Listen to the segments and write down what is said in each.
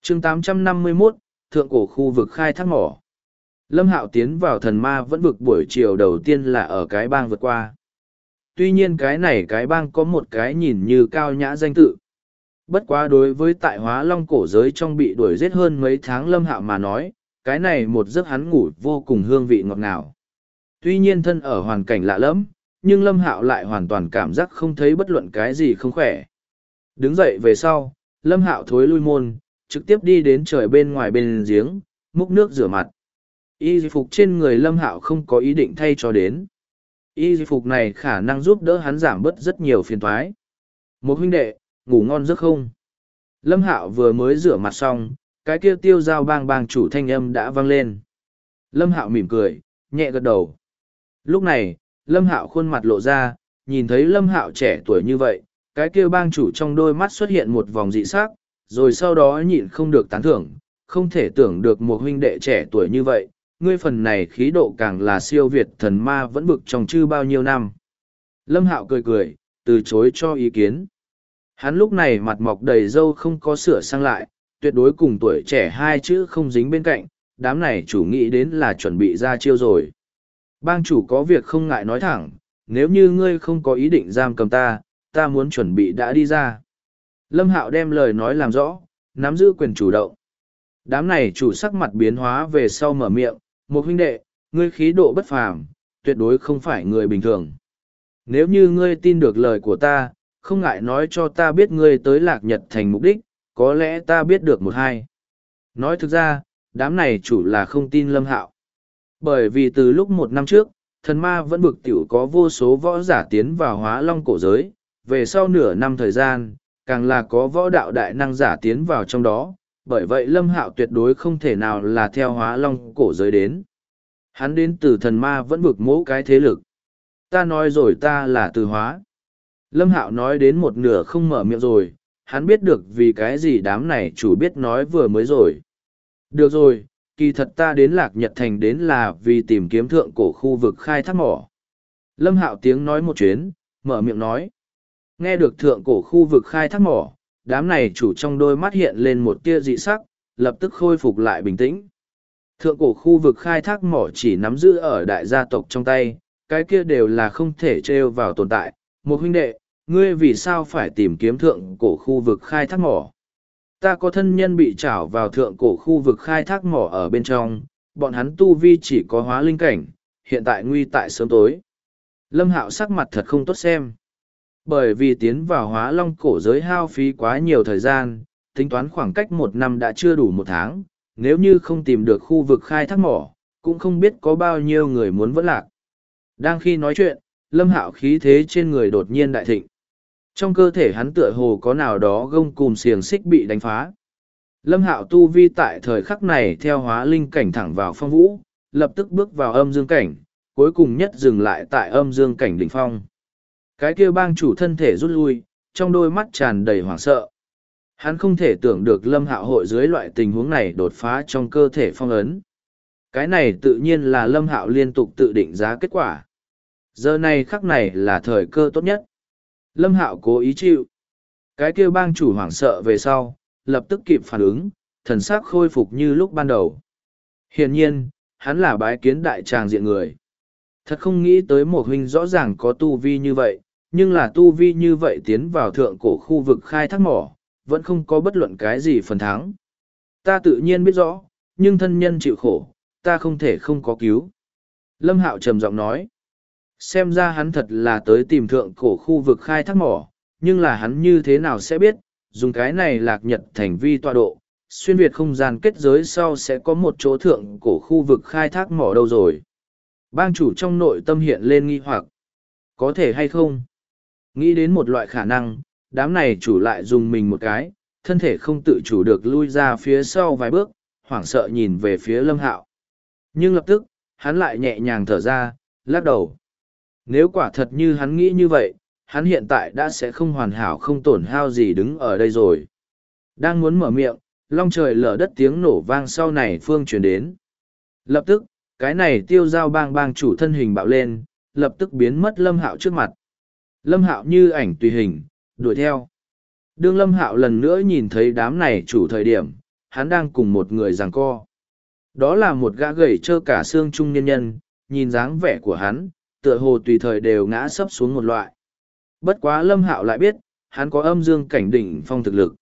chương 851, thượng cổ khu vực khai thác mỏ. Lâm Hạo tiến vào thần ma vẫn vực buổi chiều đầu tiên là ở cái bang vượt qua. Tuy nhiên cái này cái bang có một cái nhìn như cao nhã danh tự. Bất quá đối với tại Hóa Long cổ giới trong bị đuổi giết hơn mấy tháng Lâm Hạo mà nói, cái này một giấc hắn ngủ vô cùng hương vị ngọt ngào. Tuy nhiên thân ở hoàn cảnh lạ lẫm, nhưng Lâm Hạo lại hoàn toàn cảm giác không thấy bất luận cái gì không khỏe. Đứng dậy về sau, Lâm Hạo thối lui môn, trực tiếp đi đến trời bên ngoài bên giếng, múc nước rửa mặt. Y phục trên người Lâm Hạo không có ý định thay cho đến. Y phục này khả năng giúp đỡ hắn giảm bớt rất nhiều phiền toái. Một huynh đệ, ngủ ngon giấc không? Lâm Hạo vừa mới rửa mặt xong, cái kia tiêu dao bang bang chủ thanh âm đã vang lên. Lâm Hạo mỉm cười, nhẹ gật đầu. Lúc này, Lâm Hạo khuôn mặt lộ ra, nhìn thấy Lâm Hạo trẻ tuổi như vậy, cái kia bang chủ trong đôi mắt xuất hiện một vòng dị sắc, rồi sau đó nhịn không được tán thưởng, không thể tưởng được một huynh đệ trẻ tuổi như vậy, ngươi phần này khí độ càng là siêu việt thần ma vẫn vực trong chư bao nhiêu năm. Lâm Hạo cười cười, từ chối cho ý kiến. Hắn lúc này mặt mọc đầy râu không có sửa sang lại, tuyệt đối cùng tuổi trẻ hai chữ không dính bên cạnh, đám này chủ nghĩ đến là chuẩn bị ra chiêu rồi. Bang chủ có việc không ngại nói thẳng, nếu như ngươi không có ý định giam cầm ta, ta muốn chuẩn bị đã đi ra. Lâm Hạo đem lời nói làm rõ, nắm giữ quyền chủ động. Đám này chủ sắc mặt biến hóa về sau mở miệng, một huynh đệ, ngươi khí độ bất phàm, tuyệt đối không phải người bình thường. Nếu như ngươi tin được lời của ta, không ngại nói cho ta biết ngươi tới Lạc Nhật thành mục đích, có lẽ ta biết được một hai. Nói thực ra, đám này chủ là không tin Lâm Hạo. Bởi vì từ lúc 1 năm trước, thần ma vẫn bực tiểu có vô số võ giả tiến vào Hóa Long cổ giới, về sau nửa năm thời gian, càng là có võ đạo đại năng giả tiến vào trong đó, bởi vậy Lâm Hạo tuyệt đối không thể nào là theo Hóa Long cổ giới đến. Hắn đến từ thần ma vẫn bực mỗi cái thế lực. Ta nói rồi, ta là từ hóa. Lâm Hạo nói đến một nửa không mở miệng rồi, hắn biết được vì cái gì đám này chủ biết nói vừa mới rồi. Được rồi, kỳ thật ta đến Lạc Nhật thành đến là vì tìm kiếm thượng cổ khu vực khai thác mỏ. Lâm Hạo tiếng nói một chuyến, mở miệng nói. Nghe được thượng cổ khu vực khai thác mỏ, đám này chủ trong đôi mắt hiện lên một tia dị sắc, lập tức khôi phục lại bình tĩnh. Thượng cổ khu vực khai thác mỏ chỉ nắm giữ ở đại gia tộc trong tay, cái kia đều là không thể trêu vào tồn tại. Một huynh đệ, ngươi vì sao phải tìm kiếm thượng cổ khu vực khai thác mỏ? Ta có thân nhân bị trảo vào thượng cổ khu vực khai thác mỏ ở bên trong, bọn hắn tu vi chỉ có hóa linh cảnh, hiện tại nguy tại sớm tối. Lâm Hạo sắc mặt thật không tốt xem. Bởi vì tiến vào Hóa Long cổ giới hao phí quá nhiều thời gian, tính toán khoảng cách 1 năm đã chưa đủ 1 tháng, nếu như không tìm được khu vực khai thác mỏ, cũng không biết có bao nhiêu người muốn vẫn lạc. Đang khi nói chuyện, Lâm Hạo khí thế trên người đột nhiên đại thịnh. Trong cơ thể hắn tựa hồ có nào đó gông cùm xiềng xích bị đánh phá. Lâm Hạo tu vi tại thời khắc này theo hóa linh cảnh thẳng vào phong vũ, lập tức bước vào âm dương cảnh, cuối cùng nhất dừng lại tại âm dương cảnh đỉnh phong. Cái kia bang chủ thân thể rút lui, trong đôi mắt tràn đầy hoảng sợ. Hắn không thể tưởng được Lâm Hạo hội dưới loại tình huống này đột phá trong cơ thể phong ấn. Cái này tự nhiên là Lâm Hạo liên tục tự định giá kết quả. Giờ này khắc này là thời cơ tốt nhất. Lâm Hạo cố ý chịu. Cái kia bang chủ hoảng sợ về sau, lập tức kịp phản ứng, thần sắc khôi phục như lúc ban đầu. Hiển nhiên, hắn là bái kiến đại tràng diện người. Thật không nghĩ tới một huynh rõ ràng có tu vi như vậy, nhưng là tu vi như vậy tiến vào thượng cổ khu vực khai thác mỏ, vẫn không có bất luận cái gì phần thắng. Ta tự nhiên biết rõ, nhưng thân nhân chịu khổ, ta không thể không có cứu. Lâm Hạo trầm giọng nói. Xem ra hắn thật là tới tìm thượng cổ khu vực khai thác mỏ, nhưng là hắn như thế nào sẽ biết, dùng cái này Lạc Nhật thành vi tọa độ, xuyên việt không gian kết giới sau sẽ có một chỗ thượng cổ khu vực khai thác mỏ đâu rồi. Bang chủ trong nội tâm hiện lên nghi hoặc. Có thể hay không? Nghĩ đến một loại khả năng, đám này chủ lại dùng mình một cái, thân thể không tự chủ được lui ra phía sau vài bước, hoảng sợ nhìn về phía Lâm Hạo. Nhưng lập tức, hắn lại nhẹ nhàng thở ra, lắc đầu. Nếu quả thật như hắn nghĩ như vậy, hắn hiện tại đã sẽ không hoàn hảo không tổn hao gì đứng ở đây rồi. Đang muốn mở miệng, long trời lở đất tiếng nổ vang sau này phương truyền đến. Lập tức, cái này tiêu giao bang bang chủ thân hình bạo lên, lập tức biến mất Lâm Hạo trước mặt. Lâm Hạo như ảnh tùy hình, đuổi theo. Đương Lâm Hạo lần nữa nhìn thấy đám này chủ thời điểm, hắn đang cùng một người giằng co. Đó là một gã gầy trơ cả xương trung niên nhân, nhìn dáng vẻ của hắn, tựa hồ tùy thời đều ngã sấp xuống một loại. Bất quá Lâm Hạo lại biết, hắn có âm dương cảnh đỉnh phong thực lực.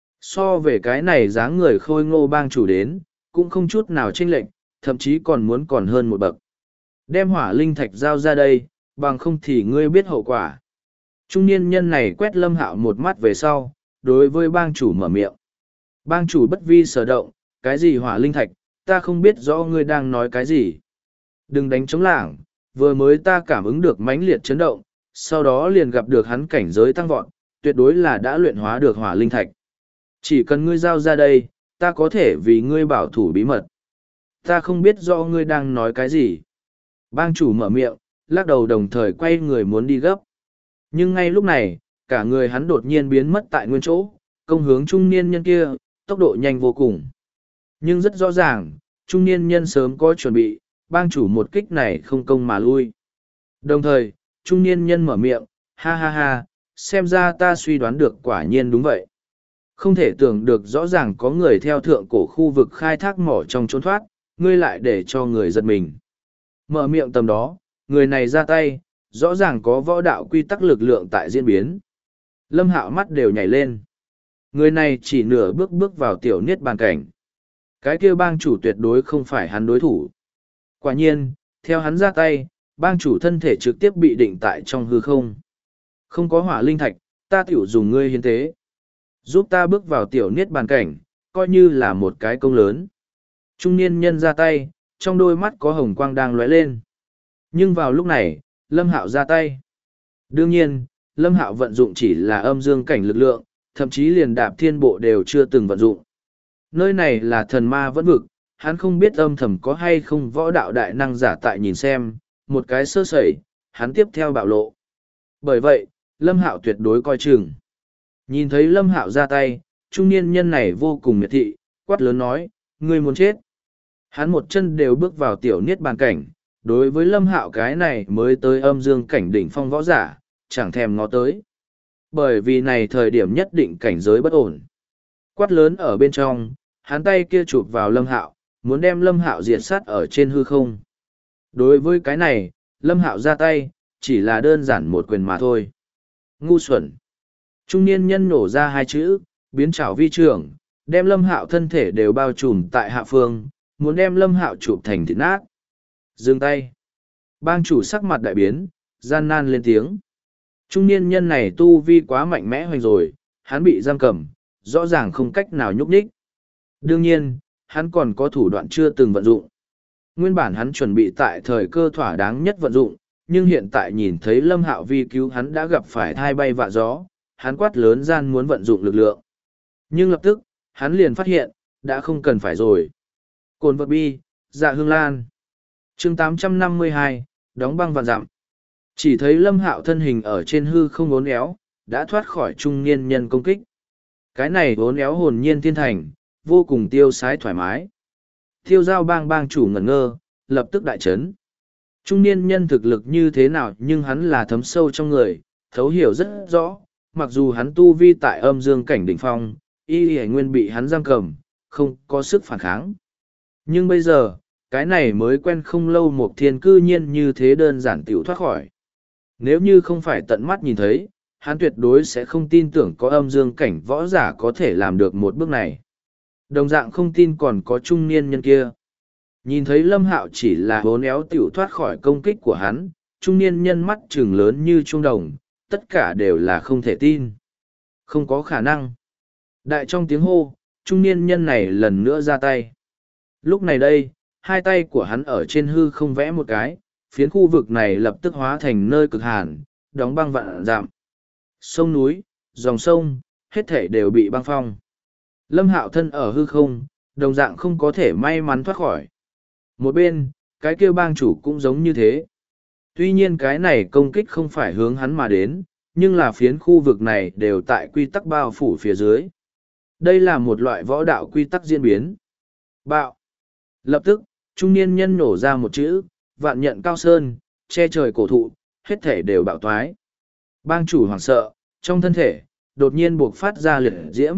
So về cái này dáng người khôi ngô bang chủ đến, cũng không chút nào chênh lệch, thậm chí còn muốn còn hơn một bậc. Đem hỏa linh thạch giao ra đây, bằng không thì ngươi biết hậu quả. Trung niên nhân này quét Lâm Hạo một mắt về sau, đối với bang chủ mở miệng. Bang chủ bất vi sở động, cái gì hỏa linh thạch, ta không biết rõ ngươi đang nói cái gì. Đừng đánh trống lảng, vừa mới ta cảm ứng được mãnh liệt chấn động, sau đó liền gặp được hắn cảnh giới tăng vọt, tuyệt đối là đã luyện hóa được hỏa linh thạch. Chỉ cần ngươi giao ra đây, ta có thể vì ngươi bảo thủ bí mật. Ta không biết rõ ngươi đang nói cái gì. Bang chủ mở miệng, lắc đầu đồng thời quay người muốn đi gấp. Nhưng ngay lúc này, cả người hắn đột nhiên biến mất tại nguyên chỗ, công hướng trung niên nhân kia, tốc độ nhanh vô cùng. Nhưng rất rõ ràng, trung niên nhân sớm có chuẩn bị, bang chủ một kích này không công mà lui. Đồng thời, trung niên nhân mở miệng, ha ha ha, xem ra ta suy đoán được quả nhiên đúng vậy. Không thể tưởng được rõ ràng có người theo thượng cổ khu vực khai thác mỏ trong trốn thoát, ngươi lại để cho người giật mình. Mở miệng tầm đó, người này ra tay, rõ ràng có võ đạo quy tắc lực lượng tại diễn biến. Lâm Hạo mắt đều nhảy lên. Người này chỉ nửa bước bước vào tiểu niết bàn cảnh. Cái kia bang chủ tuyệt đối không phải hắn đối thủ. Quả nhiên, theo hắn ra tay, bang chủ thân thể trực tiếp bị định tại trong hư không. Không có hỏa linh thạch, ta tiểu dùng ngươi hiến tế. Giúp ta bước vào tiểu niết bàn cảnh, coi như là một cái công lớn. Trung niên nhân ra tay, trong đôi mắt có hồng quang đang lóe lên. Nhưng vào lúc này, Lâm Hạo ra tay. Đương nhiên, Lâm Hạo vận dụng chỉ là âm dương cảnh lực lượng, thậm chí liền đạp thiên bộ đều chưa từng vận dụng. Nơi này là thần ma vẫn vực, hắn không biết âm thầm có hay không võ đạo đại năng giả tại nhìn xem, một cái sơ sẩy, hắn tiếp theo bạo lộ. Bởi vậy, Lâm Hạo tuyệt đối coi chừng. Nhìn thấy Lâm Hạo ra tay, trung niên nhân này vô cùng miệt thị, quát lớn nói, ngươi muốn chết. Hắn một chân đều bước vào tiểu niết bàn cảnh, đối với Lâm Hạo cái này mới tới âm dương cảnh đỉnh phong võ giả, chẳng thèm ngó tới. Bởi vì này thời điểm nhất định cảnh giới bất ổn. Quát lớn ở bên trong, hắn tay kia chụp vào Lâm Hạo, muốn đem Lâm Hạo diệt sát ở trên hư không. Đối với cái này, Lâm Hạo ra tay, chỉ là đơn giản một quyền mà thôi. Ngu xuẩn. Trung niên nhân nổ ra hai chữ, biến trảo vi trưởng, đem Lâm Hạo thân thể đều bao trùm tại hạ phương, muốn đem Lâm Hạo chụp thành thịt nát. Dừng tay. Bang chủ sắc mặt đại biến, gian nan lên tiếng. Trung niên nhân này tu vi quá mạnh mẽ hoành rồi, hắn bị giam cầm, rõ ràng không cách nào nhúc nhích. Đương nhiên, hắn còn có thủ đoạn chưa từng vận dụng. Nguyên bản hắn chuẩn bị tại thời cơ thỏa đáng nhất vận dụng, nhưng hiện tại nhìn thấy Lâm Hạo vi cứu hắn đã gặp phải thai bay vạ gió, hắn quát lớn gian muốn vận dụng lực lượng. Nhưng lập tức, hắn liền phát hiện, đã không cần phải rồi. Cồn vật bi, dạ hương lan. chương 852, đóng băng vạn dặm. Chỉ thấy Lâm Hạo thân hình ở trên hư không uốn éo, đã thoát khỏi trung niên nhân công kích. Cái này uốn éo hồn nhiên thiên thành, vô cùng tiêu sái thoải mái. Tiêu giao bang bang chủ ngẩn ngơ, lập tức đại chấn. Trung niên nhân thực lực như thế nào nhưng hắn là thấm sâu trong người, thấu hiểu rất rõ, mặc dù hắn tu vi tại âm dương cảnh đỉnh phong, y y nguyên bị hắn giam cầm, không có sức phản kháng. Nhưng bây giờ, cái này mới quen không lâu một thiên cư nhiên như thế đơn giản tiểu thoát khỏi. Nếu như không phải tận mắt nhìn thấy, hắn tuyệt đối sẽ không tin tưởng có âm dương cảnh võ giả có thể làm được một bước này. Đồng dạng không tin còn có trung niên nhân kia. Nhìn thấy Lâm Hạo chỉ là hố néo tiểu thoát khỏi công kích của hắn, trung niên nhân mắt trừng lớn như trung đồng, tất cả đều là không thể tin. Không có khả năng. Đại trong tiếng hô, trung niên nhân này lần nữa ra tay. Lúc này đây, hai tay của hắn ở trên hư không vẽ một cái, phiến khu vực này lập tức hóa thành nơi cực hàn, đóng băng vạn dặm. Sông núi, dòng sông, hết thể đều bị băng phong. Lâm Hạo thân ở hư không, đồng dạng không có thể may mắn thoát khỏi. Một bên, cái kêu bang chủ cũng giống như thế. Tuy nhiên cái này công kích không phải hướng hắn mà đến, nhưng là phiến khu vực này đều tại quy tắc bao phủ phía dưới. Đây là một loại võ đạo quy tắc diễn biến. Bạo. Lập tức, trung niên nhân nổ ra một chữ, vạn nhận cao sơn, che trời cổ thụ, hết thể đều bạo toái. Bang chủ hoảng sợ, trong thân thể, đột nhiên buộc phát ra liệt diễm,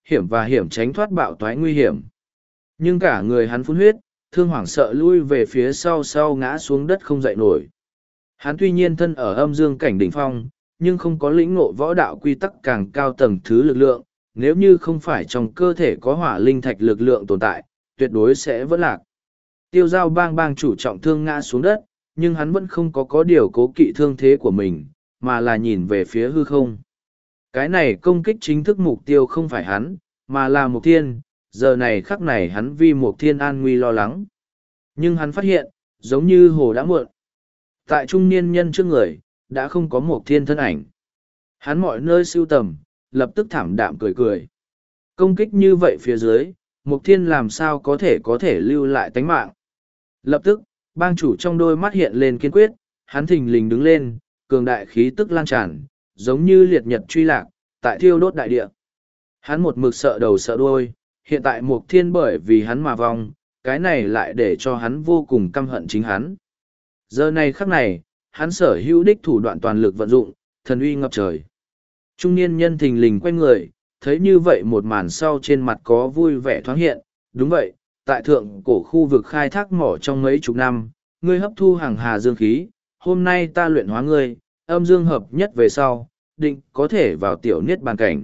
hiểm và hiểm tránh thoát bạo toái nguy hiểm. Nhưng cả người hắn phun huyết, thương hoảng sợ lui về phía sau sau ngã xuống đất không dậy nổi. Hắn tuy nhiên thân ở âm dương cảnh đỉnh phong, nhưng không có lĩnh ngộ võ đạo quy tắc càng cao tầng thứ lực lượng, nếu như không phải trong cơ thể có hỏa linh thạch lực lượng tồn tại, tuyệt đối sẽ vẫn lạc. Tiêu Giao bang bang chủ trọng thương ngã xuống đất, nhưng hắn vẫn không có điều cố kỵ thương thế của mình, mà là nhìn về phía hư không. Cái này công kích chính thức mục tiêu không phải hắn, mà là Mục Thiên, giờ này khắc này hắn vì Mục Thiên an nguy lo lắng. Nhưng hắn phát hiện, giống như hồ đã muộn. Tại trung niên nhân trước người, đã không có Mục Thiên thân ảnh. Hắn mọi nơi sưu tầm, lập tức thảm đạm cười cười. Công kích như vậy phía dưới, Mục Thiên làm sao có thể lưu lại tánh mạng. Lập tức, bang chủ trong đôi mắt hiện lên kiên quyết, hắn thình lình đứng lên, cường đại khí tức lan tràn, giống như liệt nhật truy lạc, tại thiêu đốt đại địa. Hắn một mực sợ đầu sợ đuôi, hiện tại Mục Thiên bởi vì hắn mà vong, cái này lại để cho hắn vô cùng căm hận chính hắn. Giờ này khắc này, hắn sở hữu đích thủ đoạn toàn lực vận dụng, thần uy ngập trời. Trung niên nhân thình lình quay người, thấy như vậy một màn sau trên mặt có vui vẻ thoáng hiện, đúng vậy, tại thượng cổ khu vực khai thác mỏ trong mấy chục năm, ngươi hấp thu hàng hà dương khí, hôm nay ta luyện hóa ngươi, âm dương hợp nhất về sau, định có thể vào tiểu niết bàn cảnh.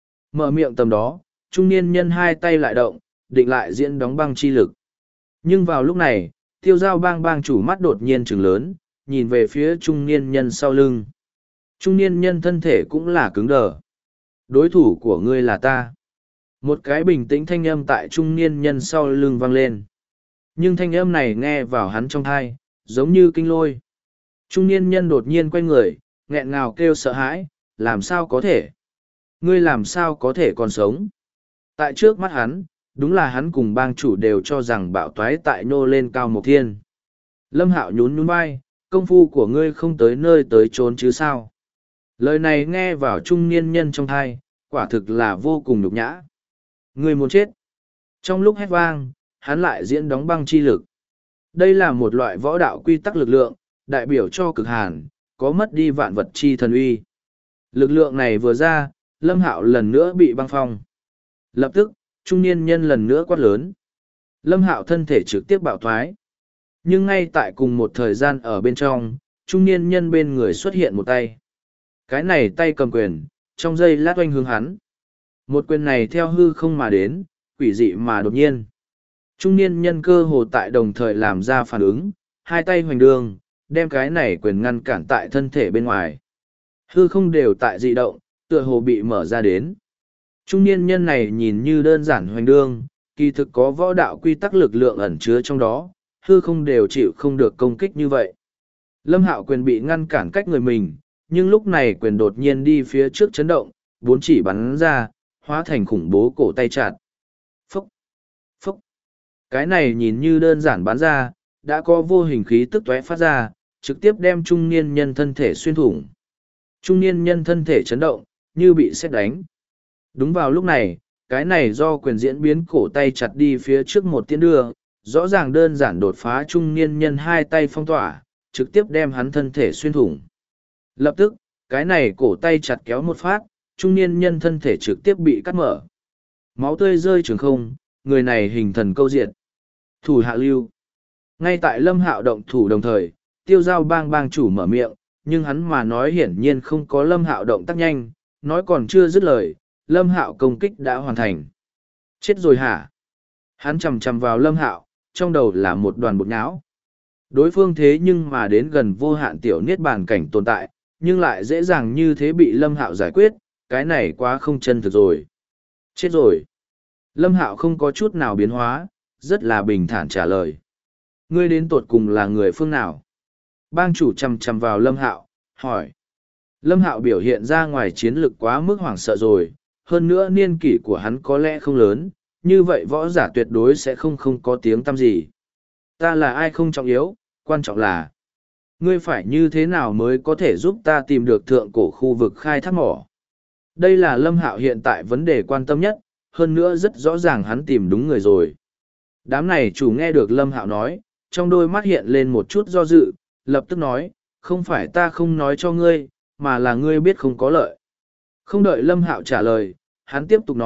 Mở miệng tầm đó, trung niên nhân hai tay lại động, định lại diễn đóng băng chi lực. Nhưng vào lúc này, Tiêu Giao bang bang chủ mắt đột nhiên trừng lớn, nhìn về phía trung niên nhân sau lưng. Trung niên nhân thân thể cũng là cứng đờ. Đối thủ của ngươi là ta. Một cái bình tĩnh thanh âm tại trung niên nhân sau lưng vang lên. Nhưng thanh âm này nghe vào hắn trong thai, giống như kinh lôi. Trung niên nhân đột nhiên quay người, nghẹn ngào kêu sợ hãi, làm sao có thể? Ngươi làm sao có thể còn sống? Tại trước mắt hắn, đúng là hắn cùng bang chủ đều cho rằng bạo toái tại nô lên cao Mục Thiên. Lâm Hạo nhún nhún vai, công phu của ngươi không tới nơi tới trốn chứ sao? Lời này nghe vào trung niên nhân trong thai, quả thực là vô cùng nhục nhã. Ngươi muốn chết. Trong lúc hét vang, hắn lại diễn đóng băng chi lực. Đây là một loại võ đạo quy tắc lực lượng, đại biểu cho cực hàn, có mất đi vạn vật chi thần uy. Lực lượng này vừa ra, Lâm Hạo lần nữa bị băng phong. Lập tức, trung niên nhân lần nữa quát lớn. Lâm Hạo thân thể trực tiếp bạo thoái. Nhưng ngay tại cùng một thời gian ở bên trong, trung niên nhân bên người xuất hiện một tay. Cái này tay cầm quyền, trong giây lát oanh hướng hắn. Một quyền này theo hư không mà đến, quỷ dị mà đột nhiên. Trung niên nhân cơ hồ tại đồng thời làm ra phản ứng, hai tay hoành đường, đem cái này quyền ngăn cản tại thân thể bên ngoài. Hư không đều tại dị động, tựa hồ bị mở ra đến. Trung niên nhân này nhìn như đơn giản hoành đương, kỳ thực có võ đạo quy tắc lực lượng ẩn chứa trong đó, hư không đều chịu không được công kích như vậy. Lâm Hạo quyền bị ngăn cản cách người mình, nhưng lúc này quyền đột nhiên đi phía trước chấn động, bốn chỉ bắn ra, hóa thành khủng bố cổ tay chặt. Phúc! Phúc! Cái này nhìn như đơn giản bắn ra, đã có vô hình khí tức tóe phát ra, trực tiếp đem trung niên nhân thân thể xuyên thủng. Trung niên nhân thân thể chấn động, như bị sét đánh. Đúng vào lúc này, cái này do quyền diễn biến cổ tay chặt đi phía trước một tiến đưa, rõ ràng đơn giản đột phá trung niên nhân hai tay phong tỏa, trực tiếp đem hắn thân thể xuyên thủng. Lập tức, cái này cổ tay chặt kéo một phát, trung niên nhân thân thể trực tiếp bị cắt mở. Máu tươi rơi trường không, người này hình thần câu diệt. Thủ hạ lưu. Ngay tại Lâm Hạo động thủ đồng thời, Tiêu Giao bang bang chủ mở miệng, nhưng hắn mà nói hiển nhiên không có Lâm Hạo động tác nhanh, nói còn chưa dứt lời, Lâm Hạo công kích đã hoàn thành. Chết rồi hả? Hắn chầm chầm vào Lâm Hạo, trong đầu là một đoàn bột nhão. Đối phương thế nhưng mà đến gần vô hạn tiểu niết bàn cảnh tồn tại, nhưng lại dễ dàng như thế bị Lâm Hạo giải quyết, cái này quá không chân thực rồi. Chết rồi. Lâm Hạo không có chút nào biến hóa, rất là bình thản trả lời. Ngươi đến tột cùng là người phương nào? Bang chủ chầm chầm vào Lâm Hạo, hỏi. Lâm Hạo biểu hiện ra ngoài chiến lực quá mức hoảng sợ rồi, hơn nữa niên kỷ của hắn có lẽ không lớn, như vậy võ giả tuyệt đối sẽ không có tiếng tăm gì. Ta là ai không trọng yếu, quan trọng là ngươi phải như thế nào mới có thể giúp ta tìm được thượng cổ khu vực khai thác mỏ. Đây là Lâm Hạo hiện tại vấn đề quan tâm nhất, hơn nữa rất rõ ràng hắn tìm đúng người rồi. Đám này chủ nghe được Lâm Hạo nói, trong đôi mắt hiện lên một chút do dự, lập tức nói, không phải ta không nói cho ngươi, mà là ngươi biết không có lợi. Không đợi Lâm Hạo trả lời, hắn tiếp tục nói,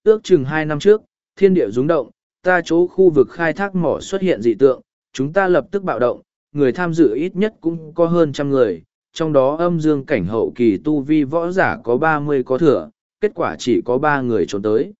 ước chừng 2 năm trước, thiên địa rung động, ta chỗ khu vực khai thác mỏ xuất hiện dị tượng, chúng ta lập tức bạo động, người tham dự ít nhất cũng có hơn 100 người, trong đó âm dương cảnh hậu kỳ tu vi võ giả có 30 có thừa, kết quả chỉ có 3 người trốn tới.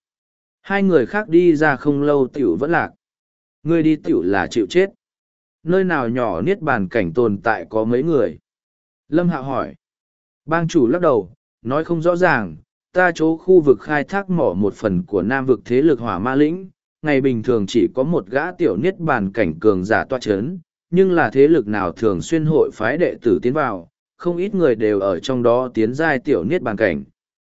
2 người khác đi ra không lâu tiểu vẫn lạc. Người đi tiểu là chịu chết. Nơi nào nhỏ niết bàn cảnh tồn tại có mấy người? Lâm Hạo hỏi. Bang chủ lắc đầu, nói không rõ ràng, ta chỗ khu vực khai thác mỏ một phần của nam vực thế lực hỏa ma lĩnh, ngày bình thường chỉ có một gã tiểu niết bàn cảnh cường giả toa chấn, nhưng là thế lực nào thường xuyên hội phái đệ tử tiến vào, không ít người đều ở trong đó tiến giai tiểu niết bàn cảnh.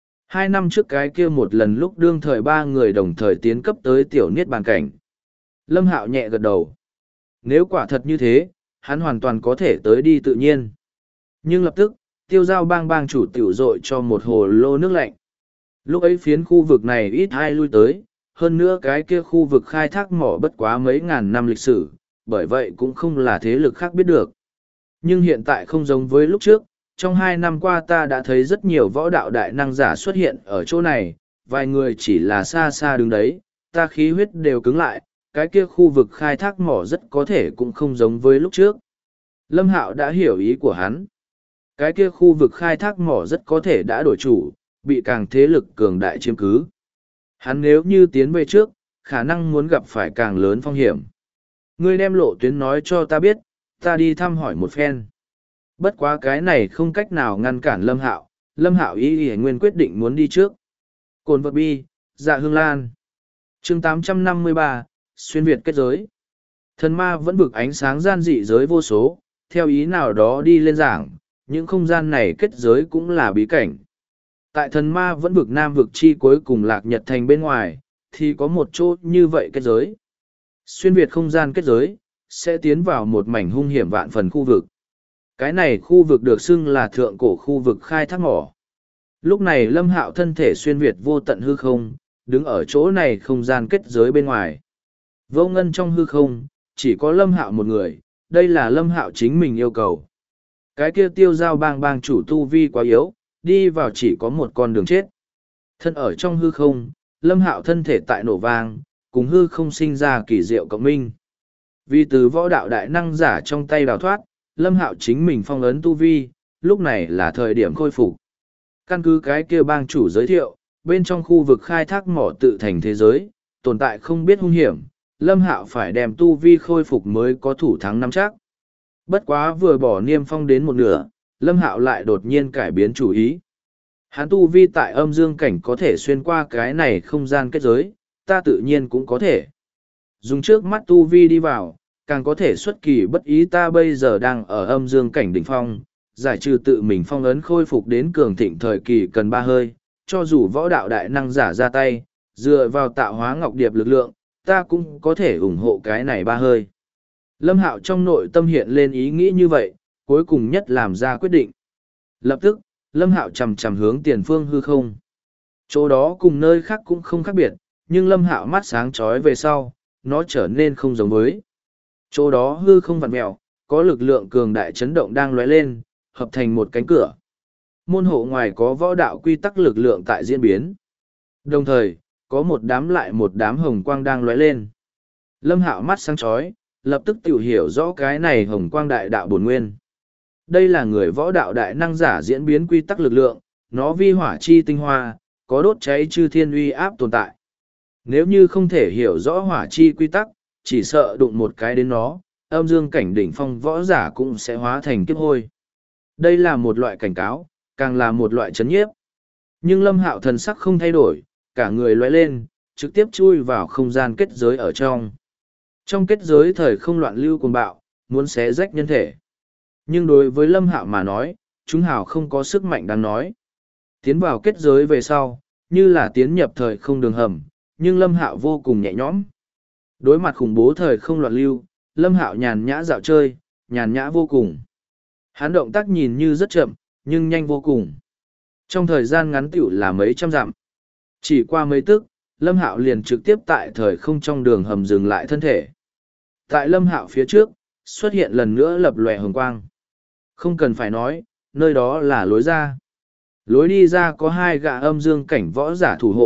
2 năm trước cái kia một lần lúc đương thời 3 người đồng thời tiến cấp tới tiểu niết bàn cảnh. Lâm Hạo nhẹ gật đầu. Nếu quả thật như thế, hắn hoàn toàn có thể tới đi tự nhiên. Nhưng lập tức, tiêu giao bang chủ tiểu dội cho một hồ lô nước lạnh. Lúc ấy phiến khu vực này ít ai lui tới, hơn nữa cái kia khu vực khai thác mỏ bất quá mấy ngàn năm lịch sử, bởi vậy cũng không là thế lực khác biết được. Nhưng hiện tại không giống với lúc trước, trong 2 năm qua ta đã thấy rất nhiều võ đạo đại năng giả xuất hiện ở chỗ này, vài người chỉ là xa xa đứng đấy, ta khí huyết đều cứng lại, cái kia khu vực khai thác mỏ rất có thể cũng không giống với lúc trước. Lâm Hạo đã hiểu ý của hắn. Cái kia khu vực khai thác mỏ rất có thể đã đổi chủ, bị càng thế lực cường đại chiếm cứ. Hắn nếu như tiến về trước, khả năng muốn gặp phải càng lớn phong hiểm. Ngươi đem lộ tuyến nói cho ta biết, ta đi thăm hỏi một phen. Bất quá cái này không cách nào ngăn cản Lâm Hạo ý nguyên quyết định muốn đi trước. Cồn vật bi, dạ hương lan. Chương 853, xuyên Việt kết giới. Thần ma vẫn vực ánh sáng gian dị giới vô số, theo ý nào đó đi lên giảng, những không gian này kết giới cũng là bí cảnh. Tại thần ma vẫn vực nam vực chi cuối cùng lạc nhật thành bên ngoài, thì có một chỗ như vậy kết giới. Xuyên Việt không gian kết giới, sẽ tiến vào một mảnh hung hiểm vạn phần khu vực. Cái này khu vực được xưng là thượng cổ khu vực khai thác mỏ. Lúc này Lâm Hạo thân thể xuyên Việt vô tận hư không, đứng ở chỗ này không gian kết giới bên ngoài. Vô ngân trong hư không, chỉ có Lâm Hạo một người, đây là Lâm Hạo chính mình yêu cầu. Cái kia tiêu giao bang chủ tu vi quá yếu, đi vào chỉ có một con đường chết. Thân ở trong hư không, Lâm Hạo thân thể tại nổ vang, cùng hư không sinh ra kỳ diệu cộng minh. Vì từ võ đạo đại năng giả trong tay đào thoát, Lâm Hạo chính mình phong ấn tu vi, lúc này là thời điểm khôi phục. Căn cứ cái kia bang chủ giới thiệu, bên trong khu vực khai thác mỏ tự thành thế giới, tồn tại không biết hung hiểm, Lâm Hạo phải đem tu vi khôi phục mới có thủ thắng nắm chắc. Bất quá vừa bỏ niêm phong đến một nửa, Lâm Hạo lại đột nhiên cải biến chủ ý. Hắn tu vi tại âm dương cảnh có thể xuyên qua cái này không gian kết giới, ta tự nhiên cũng có thể. Dùng trước mắt tu vi đi vào, càng có thể xuất kỳ bất ý, ta bây giờ đang ở âm dương cảnh đỉnh phong, giải trừ tự mình phong ấn khôi phục đến cường thịnh thời kỳ cần 3 hơi, cho dù võ đạo đại năng giả ra tay, dựa vào tạo hóa ngọc điệp lực lượng, ta cũng có thể ủng hộ cái này 3 hơi. Lâm Hạo trong nội tâm hiện lên ý nghĩ như vậy, cuối cùng nhất làm ra quyết định. Lập tức, Lâm Hạo chầm chầm hướng tiền phương hư không. Chỗ đó cùng nơi khác cũng không khác biệt, nhưng Lâm Hạo mắt sáng chói về sau, nó trở nên không giống với. Chỗ đó hư không vặn mèo, có lực lượng cường đại chấn động đang lóe lên, hợp thành một cánh cửa. Môn hộ ngoài có võ đạo quy tắc lực lượng tại diễn biến. Đồng thời, có một đám hồng quang đang lóe lên. Lâm Hạo mắt sáng chói, lập tức tự hiểu rõ cái này hồng quang đại đạo bổn nguyên. Đây là người võ đạo đại năng giả diễn biến quy tắc lực lượng, nó vi hỏa chi tinh hoa, có đốt cháy chư thiên uy áp tồn tại. Nếu như không thể hiểu rõ hỏa chi quy tắc, chỉ sợ đụng một cái đến nó, âm dương cảnh đỉnh phong võ giả cũng sẽ hóa thành kiếp hôi. Đây là một loại cảnh cáo, càng là một loại chấn nhiếp. Nhưng Lâm Hạo thần sắc không thay đổi, cả người lóe lên, trực tiếp chui vào không gian kết giới ở trong. Trong kết giới thời không loạn lưu cuồng bạo, muốn xé rách nhân thể. Nhưng đối với Lâm Hạo mà nói, chúng hào không có sức mạnh đáng nói. Tiến vào kết giới về sau, như là tiến nhập thời không đường hầm, nhưng Lâm Hạo vô cùng nhẹ nhõm. Đối mặt khủng bố thời không loạn lưu, Lâm Hạo nhàn nhã dạo chơi, nhàn nhã vô cùng. Hắn động tác nhìn như rất chậm, nhưng nhanh vô cùng. Trong thời gian ngắn tiểu là mấy trăm dặm. Chỉ qua mấy tức, Lâm Hạo liền trực tiếp tại thời không trong đường hầm dừng lại thân thể. Tại Lâm Hạo phía trước, xuất hiện lần nữa lập lòe hồng quang. Không cần phải nói, nơi đó là lối ra. Lối đi ra có 2 gã âm dương cảnh võ giả thủ hộ,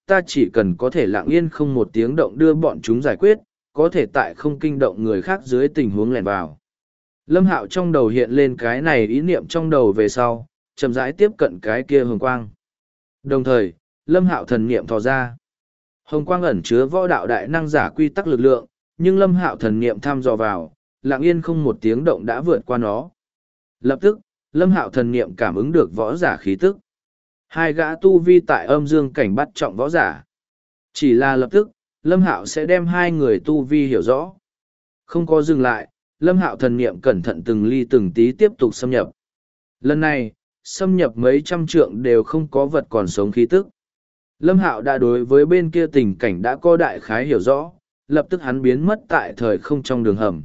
ta chỉ cần có thể lặng yên không một tiếng động đưa bọn chúng giải quyết, có thể tại không kinh động người khác dưới tình huống lẻn vào. Lâm Hạo trong đầu hiện lên cái này ý niệm trong đầu về sau, chậm rãi tiếp cận cái kia hồng quang. Đồng thời, Lâm Hạo thần niệm thò ra. Hồng quang ẩn chứa võ đạo đại năng giả quy tắc lực lượng, nhưng Lâm Hạo thần niệm thăm dò vào, lặng yên không một tiếng động đã vượt qua nó. Lập tức, Lâm Hạo thần niệm cảm ứng được võ giả khí tức. Hai gã tu vi tại âm dương cảnh bắt trọng võ giả. Chỉ là lập tức, Lâm Hạo sẽ đem hai người tu vi hiểu rõ. Không có dừng lại, Lâm Hạo thần niệm cẩn thận từng ly từng tí tiếp tục xâm nhập. Lần này, xâm nhập mấy trăm trượng đều không có vật còn sống khí tức. Lâm Hạo đã đối với bên kia tình cảnh đã có đại khái hiểu rõ, lập tức hắn biến mất tại thời không trong đường hầm.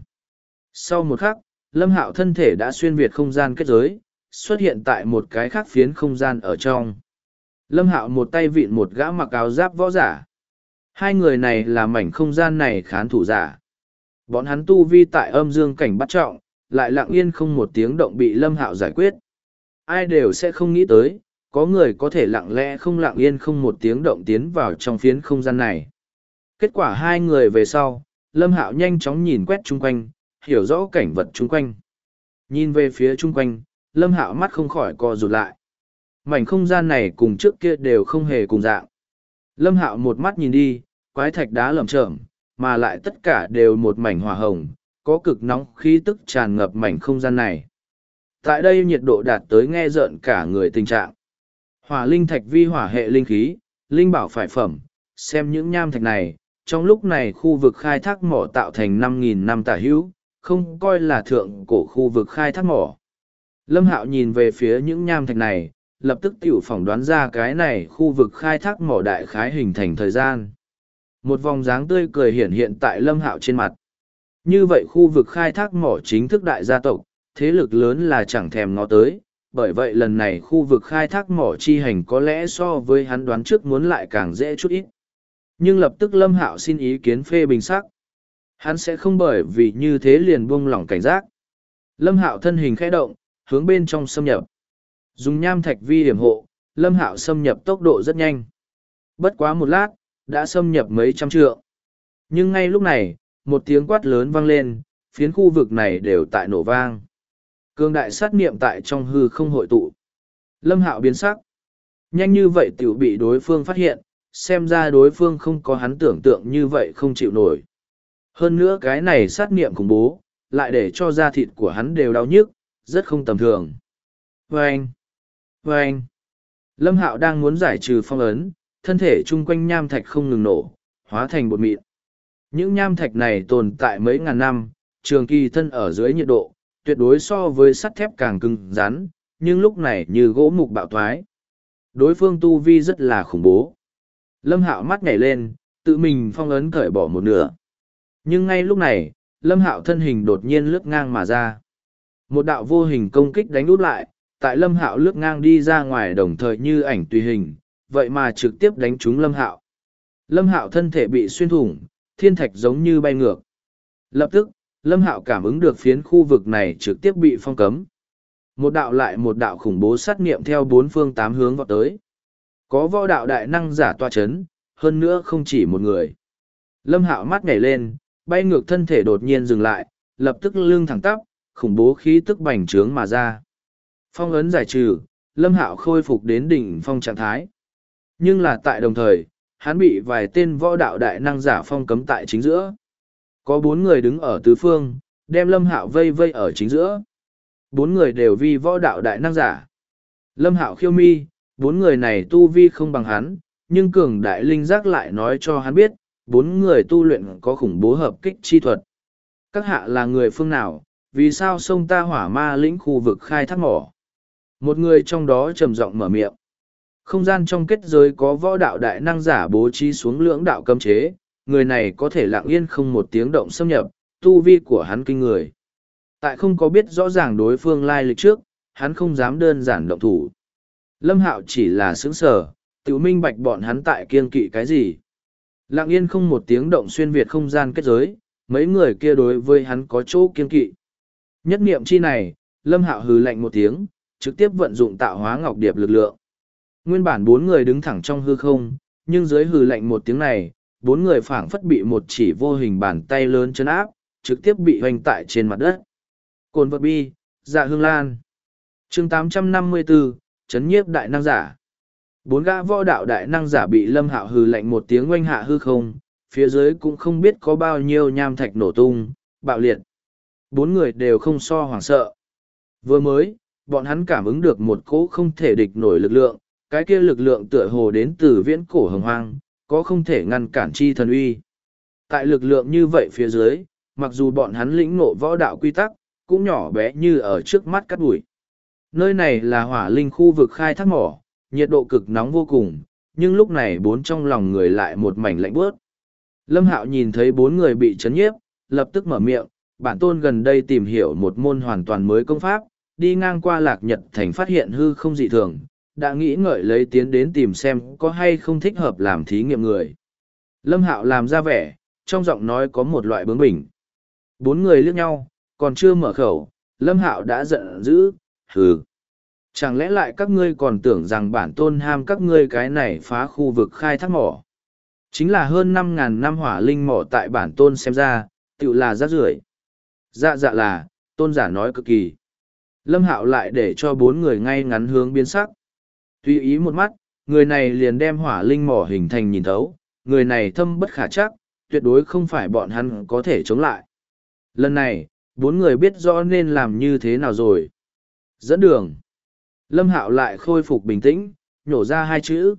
Sau một khắc, Lâm Hạo thân thể đã xuyên việt không gian kết giới, xuất hiện tại một cái khác phiến không gian ở trong. Lâm Hạo một tay vịn một gã mặc áo giáp võ giả. Hai người này là mảnh không gian này khán thủ giả. Bọn hắn tu vi tại âm dương cảnh bắt trọng, lại lặng yên không một tiếng động bị Lâm Hạo giải quyết. Ai đều sẽ không nghĩ tới, có người có thể lặng lẽ không lặng yên không một tiếng động tiến vào trong phiến không gian này. Kết quả hai người về sau, Lâm Hạo nhanh chóng nhìn quét chung quanh, hiểu rõ cảnh vật chung quanh. Nhìn về phía chung quanh, Lâm Hạo mắt không khỏi co rụt lại. Mảnh không gian này cùng trước kia đều không hề cùng dạng. Lâm Hạo một mắt nhìn đi, quái thạch đá lởm chởm, mà lại tất cả đều một mảnh hỏa hồng, có cực nóng khí tức tràn ngập mảnh không gian này. Tại đây nhiệt độ đạt tới nghe rợn cả người tình trạng. Hỏa linh thạch vi hỏa hệ linh khí, linh bảo phải phẩm, xem những nham thạch này, trong lúc này khu vực khai thác mỏ tạo thành 5.000 năm tả hữu, không coi là thượng cổ khu vực khai thác mỏ. Lâm Hạo nhìn về phía những nham thạch này, lập tức tiểu phỏng đoán ra cái này khu vực khai thác mỏ đại khái hình thành thời gian. Một vòng dáng tươi cười hiển hiện tại Lâm Hạo trên mặt. Như vậy khu vực khai thác mỏ chính thức đại gia tộc, thế lực lớn là chẳng thèm ngó tới, bởi vậy lần này khu vực khai thác mỏ chi hành có lẽ so với hắn đoán trước muốn lại càng dễ chút ít. Nhưng lập tức Lâm Hạo xin ý kiến phê bình sắc. Hắn sẽ không bởi vì như thế liền buông lỏng cảnh giác. Lâm Hạo thân hình khẽ động, hướng bên trong xâm nhập. Dùng nham thạch vi hiểm hộ, Lâm Hạo xâm nhập tốc độ rất nhanh. Bất quá một lát, đã xâm nhập mấy trăm trượng. Nhưng ngay lúc này, một tiếng quát lớn vang lên, phiến khu vực này đều tại nổ vang. Cương đại sát niệm tại trong hư không hội tụ. Lâm Hạo biến sắc. Nhanh như vậy tiểu bị đối phương phát hiện, xem ra đối phương không có hắn tưởng tượng như vậy không chịu nổi. Hơn nữa cái này sát niệm khủng bố, lại để cho da thịt của hắn đều đau nhức, rất không tầm thường. Vâng! Vâng! Lâm Hạo đang muốn giải trừ phong ấn, thân thể chung quanh nham thạch không ngừng nổ, hóa thành bột mịn. Những nham thạch này tồn tại mấy ngàn năm, trường kỳ thân ở dưới nhiệt độ, tuyệt đối so với sắt thép càng cứng rắn, nhưng lúc này như gỗ mục bạo thoái. Đối phương tu vi rất là khủng bố. Lâm Hạo mắt nhảy lên, tự mình phong ấn cởi bỏ một nửa. Nhưng ngay lúc này, Lâm Hạo thân hình đột nhiên lướt ngang mà ra. Một đạo vô hình công kích đánh úp lại, tại Lâm Hạo lướt ngang đi ra ngoài đồng thời như ảnh tùy hình, vậy mà trực tiếp đánh trúng Lâm Hạo. Lâm Hạo thân thể bị xuyên thủng, thiên thạch giống như bay ngược. Lập tức, Lâm Hạo cảm ứng được phiến khu vực này trực tiếp bị phong cấm. Một đạo lại một đạo khủng bố sát niệm theo bốn phương tám hướng vọt tới. Có võ đạo đại năng giả toa chấn, hơn nữa không chỉ một người. Lâm Hạo mắt nhảy lên, bay ngược thân thể đột nhiên dừng lại, lập tức lưng thẳng tắp, khủng bố khí tức bành trướng mà ra. Phong ấn giải trừ, Lâm Hạo khôi phục đến đỉnh phong trạng thái. Nhưng là tại đồng thời, hắn bị vài tên võ đạo đại năng giả phong cấm tại chính giữa. Có 4 người đứng ở tứ phương, đem Lâm Hạo vây vây ở chính giữa. 4 người đều vi võ đạo đại năng giả. Lâm Hạo khiêu mi, 4 người này tu vi không bằng hắn, nhưng cường đại linh giác lại nói cho hắn biết, 4 người tu luyện có khủng bố hợp kích chi thuật. Các hạ là người phương nào, vì sao sông ta hỏa ma lĩnh khu vực khai thác mỏ? Một người trong đó trầm giọng mở miệng. Không gian trong kết giới có võ đạo đại năng giả bố trí xuống lưỡng đạo cấm chế, người này có thể lặng yên không một tiếng động xâm nhập, tu vi của hắn kinh người. Tại không có biết rõ ràng đối phương lai lịch trước, hắn không dám đơn giản động thủ. Lâm Hạo chỉ là sững sờ, tự minh bạch bọn hắn tại kiêng kỵ cái gì. Lặng yên không một tiếng động xuyên việt không gian kết giới, mấy người kia đối với hắn có chỗ kiêng kỵ. Nhất niệm chi này, Lâm Hạo hừ lạnh một tiếng, trực tiếp vận dụng tạo hóa ngọc điệp lực lượng. Nguyên bản 4 người đứng thẳng trong hư không, nhưng dưới hừ lạnh một tiếng này, bốn người phảng phất bị một chỉ vô hình bàn tay lớn chấn áp, trực tiếp bị hoành tại trên mặt đất. Cồn vật bi, Dạ Hương Lan. Chương 854, Chấn nhiếp đại năng giả. Bốn gã võ đạo đại năng giả bị Lâm Hạo hừ lạnh một tiếng oanh hạ hư không, phía dưới cũng không biết có bao nhiêu nham thạch nổ tung, bạo liệt. Bốn người đều không so hoảng sợ. Vừa mới, bọn hắn cảm ứng được một cỗ không thể địch nổi lực lượng, cái kia lực lượng tựa hồ đến từ viễn cổ hồng hoang, có không thể ngăn cản chi thần uy. Tại lực lượng như vậy phía dưới, mặc dù bọn hắn lĩnh ngộ võ đạo quy tắc, cũng nhỏ bé như ở trước mắt cát bụi. Nơi này là hỏa linh khu vực khai thác mỏ, nhiệt độ cực nóng vô cùng, nhưng lúc này bốn trong lòng người lại một mảnh lạnh bớt. Lâm Hạo nhìn thấy bốn người bị chấn nhiếp, lập tức mở miệng, bản tôn gần đây tìm hiểu một môn hoàn toàn mới công pháp, đi ngang qua Lạc Nhật Thành phát hiện hư không dị thường, đã nghĩ ngợi lấy tiến đến tìm xem có hay không thích hợp làm thí nghiệm người. Lâm Hạo làm ra vẻ, trong giọng nói có một loại bướng bỉnh. Bốn người liếc nhau, còn chưa mở khẩu, Lâm Hạo đã giận dữ, hừ. Chẳng lẽ lại các ngươi còn tưởng rằng bản tôn ham các ngươi cái này phá khu vực khai thác mỏ? Chính là hơn 5.000 năm hỏa linh mỏ tại bản tôn xem ra, tự là rác rưởi. Dạ dạ là, tôn giả nói cực kỳ. Lâm Hạo lại để cho bốn người ngay ngắn hướng biến sắc. Tùy ý một mắt, người này liền đem hỏa linh mỏ hình thành nhìn thấu, người này thâm bất khả chắc, tuyệt đối không phải bọn hắn có thể chống lại. Lần này, bốn người biết rõ nên làm như thế nào rồi. Dẫn đường. Lâm Hạo lại khôi phục bình tĩnh, nhổ ra hai chữ.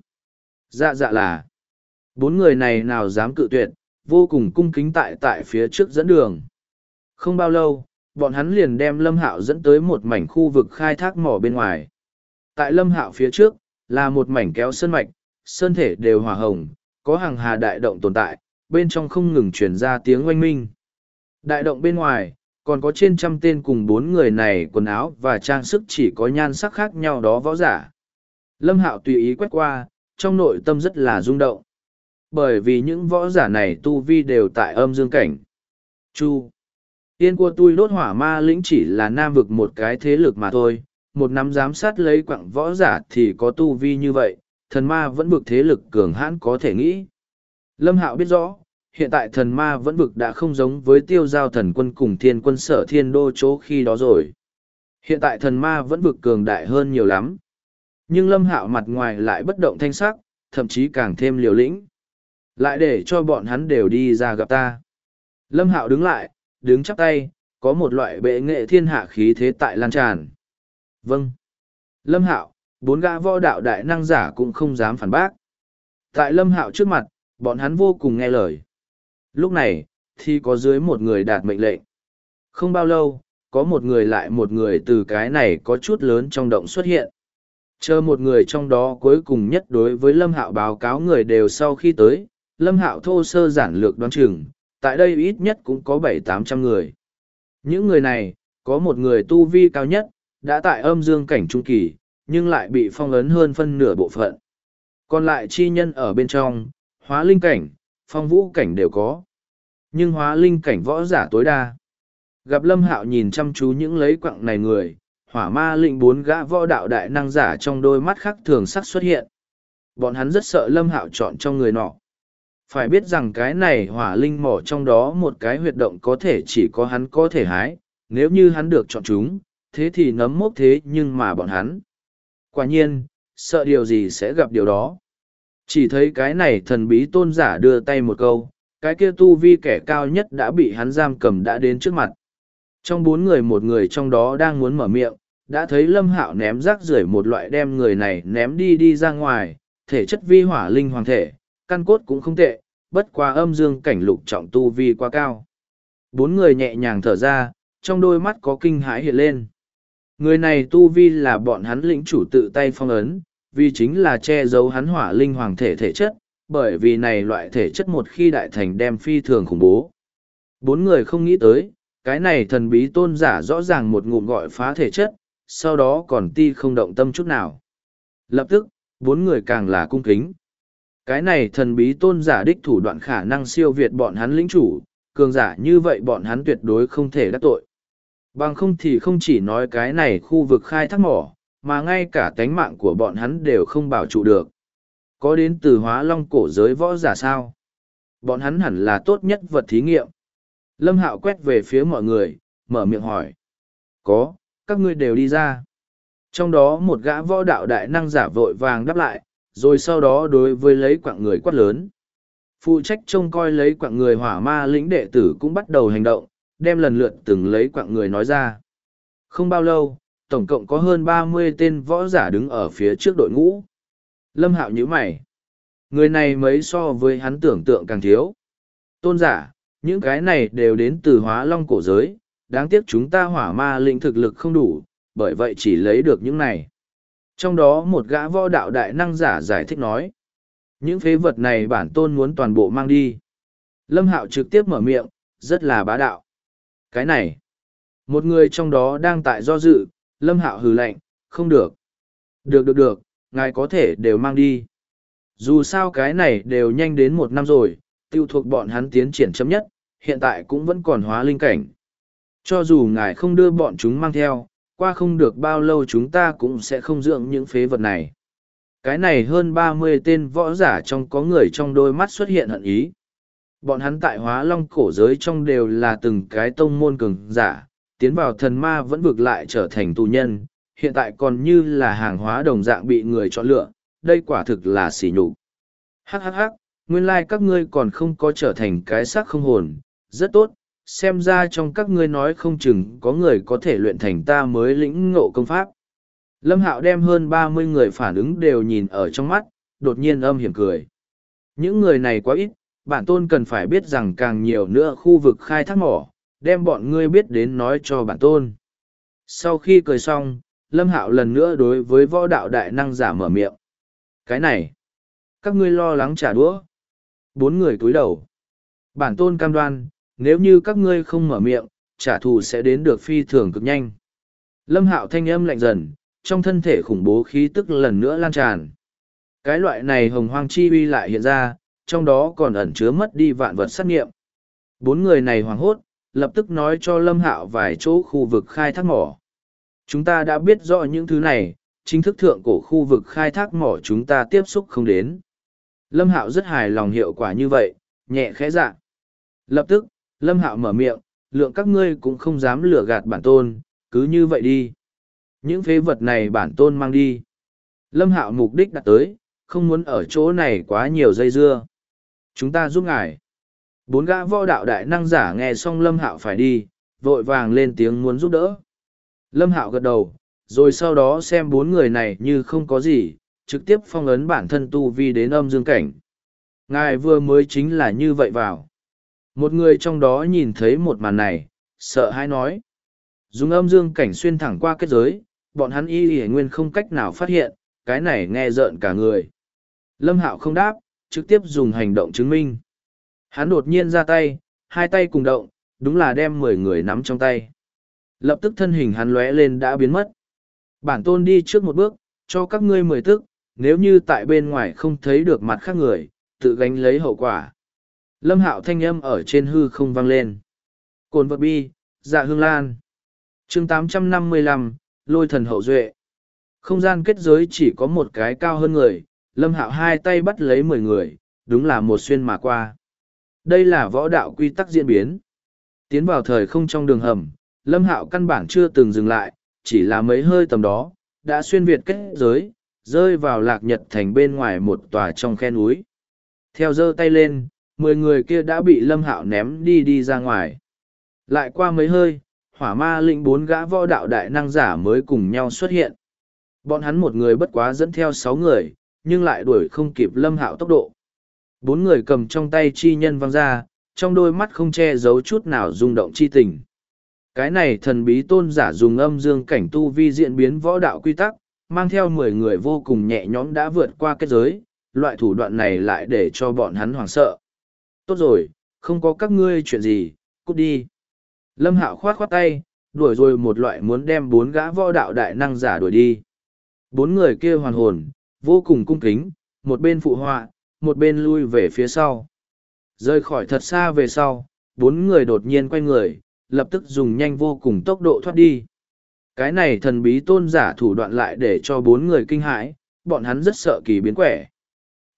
Dạ dạ là. Bốn người này nào dám cự tuyệt, vô cùng cung kính tại phía trước dẫn đường. Không bao lâu, bọn hắn liền đem Lâm Hạo dẫn tới một mảnh khu vực khai thác mỏ bên ngoài. Tại Lâm Hạo phía trước, là một mảnh kéo sơn mạch, sơn thể đều hỏa hồng, có hàng hà đại động tồn tại, bên trong không ngừng truyền ra tiếng oanh minh. Đại động bên ngoài, còn có trên 100 tên cùng bốn người này quần áo và trang sức chỉ có nhan sắc khác nhau đó võ giả. Lâm Hạo tùy ý quét qua, trong nội tâm rất là rung động. Bởi vì những võ giả này tu vi đều tại âm dương cảnh. Chu. Yên của tôi đốt hỏa ma lĩnh chỉ là nam vực một cái thế lực mà thôi, một nắm giám sát lấy quặng võ giả thì có tu vi như vậy, thần ma vẫn vực thế lực cường hãn có thể nghĩ. Lâm Hạo biết rõ, hiện tại thần ma vẫn vực đã không giống với tiêu giao thần quân cùng thiên quân sở thiên đô chỗ khi đó rồi. Hiện tại thần ma vẫn vực cường đại hơn nhiều lắm. Nhưng Lâm Hạo mặt ngoài lại bất động thanh sắc, thậm chí càng thêm liều lĩnh. Lại để cho bọn hắn đều đi ra gặp ta. Lâm Hạo đứng lại, đứng chắp tay, có một loại bệ nghệ thiên hạ khí thế tại lan tràn. Vâng. Lâm Hạo, bốn gã võ đạo đại năng giả cũng không dám phản bác. Tại Lâm Hạo trước mặt, bọn hắn vô cùng nghe lời. Lúc này, thì có dưới một người đạt mệnh lệnh. Không bao lâu, có một người lại một người từ cái này có chút lớn trong động xuất hiện. Chờ một người trong đó cuối cùng nhất đối với Lâm Hạo báo cáo người đều sau khi tới, Lâm Hạo thô sơ giản lược đoán chừng, tại đây ít nhất cũng có 700-800 người. Những người này, có một người tu vi cao nhất, đã tại âm dương cảnh trung kỳ, nhưng lại bị phong ấn hơn phân nửa bộ phận. Còn lại chi nhân ở bên trong, hóa linh cảnh, phong vũ cảnh đều có. Nhưng hóa linh cảnh võ giả tối đa. Gặp Lâm Hạo nhìn chăm chú những lấy quặng này người, hỏa ma lĩnh bốn gã võ đạo đại năng giả trong đôi mắt khác thường sắc xuất hiện. Bọn hắn rất sợ Lâm Hạo chọn trong người nọ. Phải biết rằng cái này hỏa linh mỏ trong đó một cái huyệt động có thể chỉ có hắn có thể hái, nếu như hắn được chọn chúng, thế thì nấm mốc thế nhưng mà bọn hắn. Quả nhiên, sợ điều gì sẽ gặp điều đó. Chỉ thấy cái này thần bí tôn giả đưa tay một câu, cái kia tu vi kẻ cao nhất đã bị hắn giam cầm đã đến trước mặt. Trong bốn người một người trong đó đang muốn mở miệng, đã thấy Lâm Hạo ném rác rưởi một loại đem người này ném đi ra ngoài, thể chất vi hỏa linh hoàng thể, căn cốt cũng không tệ, bất quá âm dương cảnh lục trọng tu vi quá cao. Bốn người nhẹ nhàng thở ra, trong đôi mắt có kinh hãi hiện lên. Người này tu vi là bọn hắn lĩnh chủ tự tay phong ấn, vì chính là che giấu hắn hỏa linh hoàng thể thể chất, bởi vì này loại thể chất một khi đại thành đem phi thường khủng bố. Bốn người không nghĩ tới, cái này thần bí tôn giả rõ ràng một ngụm gọi phá thể chất, sau đó còn ti không động tâm chút nào. Lập tức, bốn người càng là cung kính. Cái này thần bí tôn giả đích thủ đoạn khả năng siêu việt bọn hắn lĩnh chủ, cường giả như vậy bọn hắn tuyệt đối không thể đắc tội. Bằng không thì không chỉ nói cái này khu vực khai thác mỏ, mà ngay cả tánh mạng của bọn hắn đều không bảo trụ được. Có đến từ Hóa Long cổ giới võ giả sao? Bọn hắn hẳn là tốt nhất vật thí nghiệm. Lâm Hạo quét về phía mọi người, mở miệng hỏi. Có, các ngươi đều đi ra. Trong đó một gã võ đạo đại năng giả vội vàng đáp lại, rồi sau đó đối với lấy quạng người quát lớn. Phụ trách trông coi lấy quạng người hỏa ma lĩnh đệ tử cũng bắt đầu hành động, đem lần lượt từng lấy quạng người nói ra. Không bao lâu, tổng cộng có hơn 30 tên võ giả đứng ở phía trước đội ngũ. Lâm Hạo nhíu mày. Người này mấy so với hắn tưởng tượng càng thiếu. Tôn giả, những cái này đều đến từ Hóa Long cổ giới, đáng tiếc chúng ta hỏa ma lĩnh thực lực không đủ, bởi vậy chỉ lấy được những này. Trong đó một gã võ đạo đại năng giả giải thích nói. Những phế vật này bản tôn muốn toàn bộ mang đi. Lâm Hạo trực tiếp mở miệng, rất là bá đạo. Cái này, một người trong đó đang tại do dự, Lâm Hạo hừ lạnh, không được. Được, ngài có thể đều mang đi. Dù sao cái này đều nhanh đến 1 năm rồi, tiêu thuộc bọn hắn tiến triển chấm nhất, hiện tại cũng vẫn còn hóa linh cảnh. Cho dù ngài không đưa bọn chúng mang theo, qua không được bao lâu chúng ta cũng sẽ không dưỡng những phế vật này. Cái này hơn 30 tên võ giả trong có người trong đôi mắt xuất hiện hận ý. Bọn hắn tại Hóa Long cổ giới trong đều là từng cái tông môn cường giả, tiến vào thần ma vẫn vực lại trở thành tù nhân, hiện tại còn như là hàng hóa đồng dạng bị người chọn lựa, đây quả thực là sỉ nhục. Hắc, nguyên lai các ngươi còn không có trở thành cái xác không hồn, rất tốt, xem ra trong các ngươi nói không chừng có người có thể luyện thành ta mới lĩnh ngộ công pháp. Lâm Hạo đem hơn 30 người phản ứng đều nhìn ở trong mắt, đột nhiên âm hiểm cười. Những người này quá ít, bản tôn cần phải biết rằng càng nhiều nữa khu vực khai thác mỏ, đem bọn ngươi biết đến nói cho bản tôn. Sau khi cười xong, Lâm Hạo lần nữa đối với võ đạo đại năng giả mở miệng. Cái này, các ngươi lo lắng trả đũa. 4 người cúi đầu. Bản tôn cam đoan, nếu như các ngươi không mở miệng, trả thù sẽ đến được phi thường cực nhanh. Lâm Hạo thanh âm lạnh dần, trong thân thể khủng bố khí tức lần nữa lan tràn. Cái loại này hồng hoang chi uy lại hiện ra, trong đó còn ẩn chứa mất đi vạn vật sát nghiệm. 4 người này hoảng hốt, lập tức nói cho Lâm Hạo vài chỗ khu vực khai thác mỏ. Chúng ta đã biết rõ những thứ này, chính thức thượng cổ khu vực khai thác mỏ chúng ta tiếp xúc không đến. Lâm Hạo rất hài lòng hiệu quả như vậy, nhẹ khẽ dạ. Lập tức, Lâm Hạo mở miệng, lượng các ngươi cũng không dám lừa gạt bản tôn, cứ như vậy đi. Những phế vật này bản tôn mang đi. Lâm Hạo mục đích đặt tới, không muốn ở chỗ này quá nhiều dây dưa. Chúng ta giúp ngài. 4 gã võ đạo đại năng giả nghe xong Lâm Hạo phải đi, vội vàng lên tiếng muốn giúp đỡ. Lâm Hạo gật đầu, rồi sau đó xem 4 người này như không có gì, trực tiếp phong ấn bản thân tu vi đến âm dương cảnh. Ngài vừa mới chính là như vậy vào. Một người trong đó nhìn thấy một màn này, sợ hãi nói. Dùng âm dương cảnh xuyên thẳng qua kết giới, bọn hắn y nguyên không cách nào phát hiện, cái này nghe rợn cả người. Lâm Hạo không đáp, trực tiếp dùng hành động chứng minh. Hắn đột nhiên ra tay, 2 tay cùng động, đúng là đem 10 người nắm trong tay. Lập tức thân hình hắn lóe lên đã biến mất. Bản tôn đi trước một bước, cho các ngươi 10 tức, nếu như tại bên ngoài không thấy được mặt khác người, tự gánh lấy hậu quả. Lâm Hạo thanh âm ở trên hư không vang lên. Cồn vật bi, dạ hương lan. Chương 855, lôi thần hậu duệ. Không gian kết giới chỉ có một cái cao hơn người, Lâm Hạo 2 tay bắt lấy 10 người, đúng là một xuyên mà qua. Đây là võ đạo quy tắc diễn biến. Tiến vào thời không trong đường hầm, Lâm Hạo căn bản chưa từng dừng lại, chỉ là mấy hơi tầm đó, đã xuyên việt kết giới, rơi vào Lạc Nhật thành bên ngoài một tòa trong khe núi. Theo giơ tay lên, 10 người kia đã bị Lâm Hạo ném đi ra ngoài. Lại qua mấy hơi, hỏa ma lĩnh 4 gã võ đạo đại năng giả mới cùng nhau xuất hiện. Bọn hắn một người bất quá dẫn theo 6 người, nhưng lại đuổi không kịp Lâm Hạo tốc độ. 4 người cầm trong tay chi nhân văng ra, trong đôi mắt không che giấu chút nào rung động chi tình. Cái này thần bí tôn giả dùng âm dương cảnh tu vi diễn biến võ đạo quy tắc, mang theo 10 người vô cùng nhẹ nhõm đã vượt qua kết giới, loại thủ đoạn này lại để cho bọn hắn hoảng sợ. Tốt rồi, không có các ngươi chuyện gì, cút đi. Lâm Hạo khoát khoát tay, đuổi rồi một loại muốn đem 4 gã võ đạo đại năng giả đuổi đi. 4 người kia hoàn hồn, vô cùng cung kính, một bên phụ họa, một bên lui về phía sau. Rơi khỏi thật xa về sau, 4 người đột nhiên quay người, lập tức dùng nhanh vô cùng tốc độ thoát đi. Cái này thần bí tôn giả thủ đoạn lại để cho 4 người kinh hãi, bọn hắn rất sợ kỳ biến quẻ.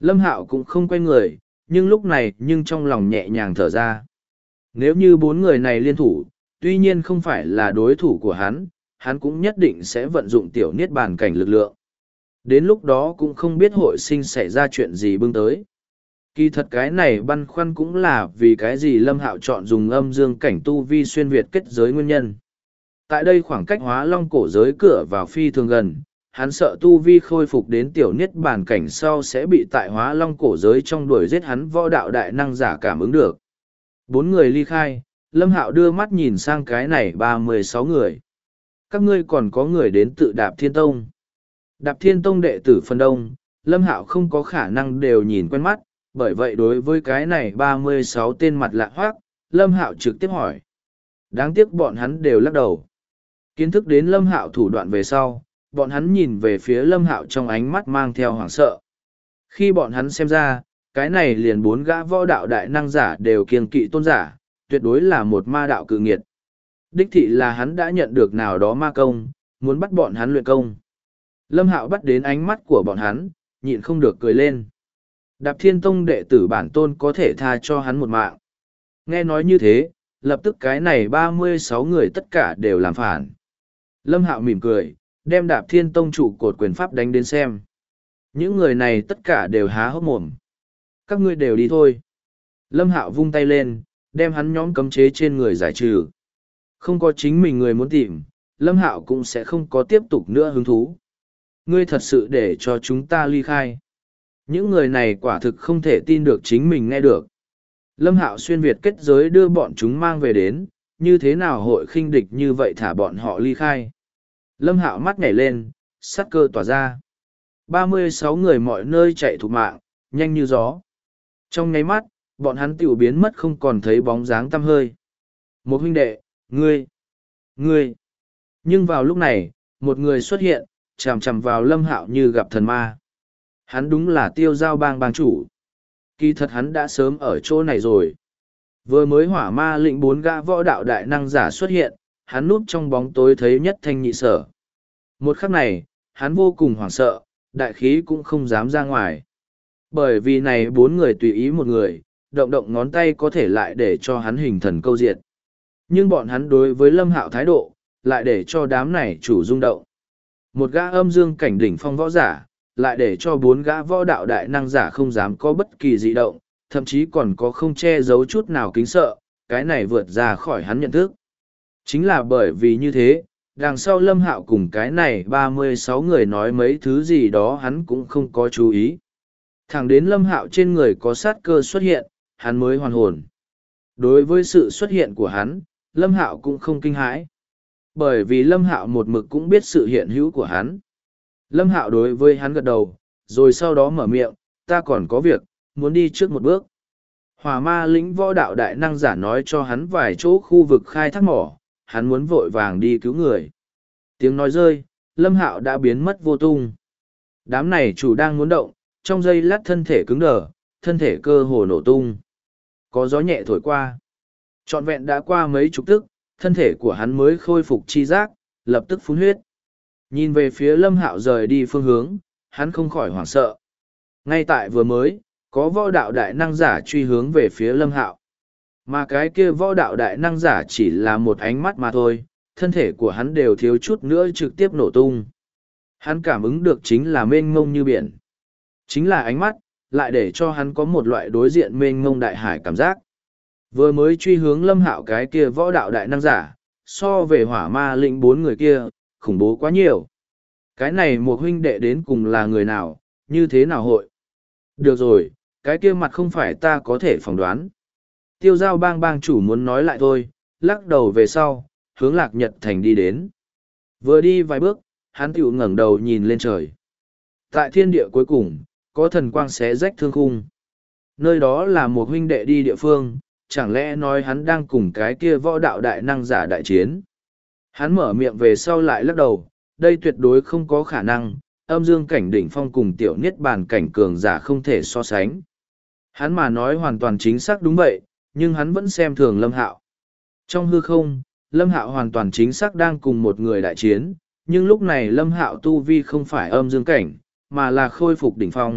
Lâm Hạo cũng không quay người, nhưng lúc này nhưng trong lòng nhẹ nhàng thở ra. Nếu như bốn người này liên thủ, tuy nhiên không phải là đối thủ của hắn cũng nhất định sẽ vận dụng tiểu niết bàn cảnh lực lượng. Đến lúc đó cũng không biết hội sinh xảy ra chuyện gì bưng tới. Kỳ thật cái này băn khoăn cũng là vì cái gì Lâm Hạo chọn dùng âm dương cảnh tu vi xuyên việt kết giới nguyên nhân. Tại đây khoảng cách hóa long cổ giới cửa vào phi thường gần, hắn sợ tu vi khôi phục đến tiểu niết bàn cảnh sau sẽ bị tại hóa long cổ giới trong đuổi giết hắn võ đạo đại năng giả cảm ứng được. Bốn người ly khai, Lâm Hạo đưa mắt nhìn sang cái này 36 người. Các ngươi còn có người đến tự Đạp Thiên Tông. Đạp Thiên Tông đệ tử phần đông, Lâm Hạo không có khả năng đều nhìn quen mắt, bởi vậy đối với cái này 36 tên mặt lạ hoác, Lâm Hạo trực tiếp hỏi. Đáng tiếc bọn hắn đều lắc đầu. Kiến thức đến Lâm Hạo thủ đoạn về sau, bọn hắn nhìn về phía Lâm Hạo trong ánh mắt mang theo hoảng sợ. Khi bọn hắn xem ra, cái này liền bốn gã võ đạo đại năng giả đều kiêng kỵ tôn giả, tuyệt đối là một ma đạo cự nghiệt. Đích thị là hắn đã nhận được nào đó ma công, muốn bắt bọn hắn luyện công. Lâm Hạo bắt đến ánh mắt của bọn hắn, nhịn không được cười lên. Đạp Thiên Tông đệ tử bản tôn có thể tha cho hắn một mạng. Nghe nói như thế, lập tức cái này 36 người tất cả đều làm phản. Lâm Hạo mỉm cười, đem Đạp Thiên Tông trụ cột quyền pháp đánh đến xem. Những người này tất cả đều há hốc mồm. Các ngươi đều đi thôi. Lâm Hạo vung tay lên, đem hắn nhóm cấm chế trên người giải trừ. Không có chính mình người muốn tìm, Lâm Hạo cũng sẽ không có tiếp tục nữa hứng thú. Ngươi thật sự để cho chúng ta ly khai. Những người này quả thực không thể tin được chính mình nghe được. Lâm Hạo xuyên việt kết giới đưa bọn chúng mang về đến, như thế nào hội khinh địch như vậy thả bọn họ ly khai. Lâm Hạo mắt nhảy lên, sát cơ tỏa ra. 36 người mọi nơi chạy thục mạng, nhanh như gió. Trong nháy mắt, bọn hắn tiểu biến mất không còn thấy bóng dáng tăm hơi. Một huynh đệ, ngươi. Nhưng vào lúc này, một người xuất hiện, chằm chằm vào Lâm Hạo như gặp thần ma. Hắn đúng là Tiêu Giao Bang bang chủ. Kỳ thật hắn đã sớm ở chỗ này rồi. Vừa mới hỏa ma lĩnh 4 gã võ đạo đại năng giả xuất hiện, hắn núp trong bóng tối thấy nhất thanh nhị sở. Một khắc này, hắn vô cùng hoảng sợ, đại khí cũng không dám ra ngoài. Bởi vì này 4 người tùy ý một người, động động ngón tay có thể lại để cho hắn hình thần câu diệt. Nhưng bọn hắn đối với Lâm Hạo thái độ, lại để cho đám này chủ rung động. Một gã âm dương cảnh đỉnh phong võ giả, lại để cho 4 gã võ đạo đại năng giả không dám có bất kỳ dị động, thậm chí còn có không che giấu chút nào kính sợ, cái này vượt ra khỏi hắn nhận thức. Chính là bởi vì như thế, đằng sau Lâm Hạo cùng cái này 36 người nói mấy thứ gì đó hắn cũng không có chú ý. Thẳng đến Lâm Hạo trên người có sát cơ xuất hiện, hắn mới hoàn hồn. Đối với sự xuất hiện của hắn, Lâm Hạo cũng không kinh hãi. Bởi vì Lâm Hạo một mực cũng biết sự hiện hữu của hắn. Lâm Hạo đối với hắn gật đầu, rồi sau đó mở miệng, ta còn có việc, muốn đi trước một bước. Hỏa ma lĩnh võ đạo đại năng giả nói cho hắn vài chỗ khu vực khai thác mỏ, hắn muốn vội vàng đi cứu người. Tiếng nói rơi, Lâm Hạo đã biến mất vô tung. Đám này chủ đang muốn động, trong giây lát thân thể cứng đờ, thân thể cơ hồ nổ tung. Có gió nhẹ thổi qua. Trọn vẹn đã qua mấy chục tức, thân thể của hắn mới khôi phục chi giác, lập tức phun huyết. Nhìn về phía Lâm Hạo rời đi phương hướng, hắn không khỏi hoảng sợ. Ngay tại vừa mới, có võ đạo đại năng giả truy hướng về phía Lâm Hạo. Mà cái kia võ đạo đại năng giả chỉ là một ánh mắt mà thôi, thân thể của hắn đều thiếu chút nữa trực tiếp nổ tung. Hắn cảm ứng được chính là mênh mông như biển. Chính là ánh mắt, lại để cho hắn có một loại đối diện mênh mông đại hải cảm giác. Vừa mới truy hướng Lâm Hạo cái kia võ đạo đại năng giả, so về hỏa ma lĩnh 4 người kia, khủng bố quá nhiều. Cái này một huynh đệ đến cùng là người nào, như thế nào hội? Được rồi, cái kia mặt không phải ta có thể phỏng đoán. Tiêu Giao Bang bang chủ muốn nói lại thôi, lắc đầu về sau, hướng Lạc Nhật Thành đi đến. Vừa đi vài bước, hắn tiểu ngẩng đầu nhìn lên trời. Tại thiên địa cuối cùng, có thần quang xé rách thương khung. Nơi đó là một huynh đệ đi địa phương, chẳng lẽ nói hắn đang cùng cái kia võ đạo đại năng giả đại chiến. Hắn mở miệng về sau lại lắc đầu, đây tuyệt đối không có khả năng, âm dương cảnh đỉnh phong cùng tiểu niết bàn cảnh cường giả không thể so sánh. Hắn mà nói hoàn toàn chính xác đúng vậy, nhưng hắn vẫn xem thường Lâm Hạo. Trong hư không, Lâm Hạo hoàn toàn chính xác đang cùng một người đại chiến, nhưng lúc này Lâm Hạo tu vi không phải âm dương cảnh, mà là khôi phục đỉnh phong,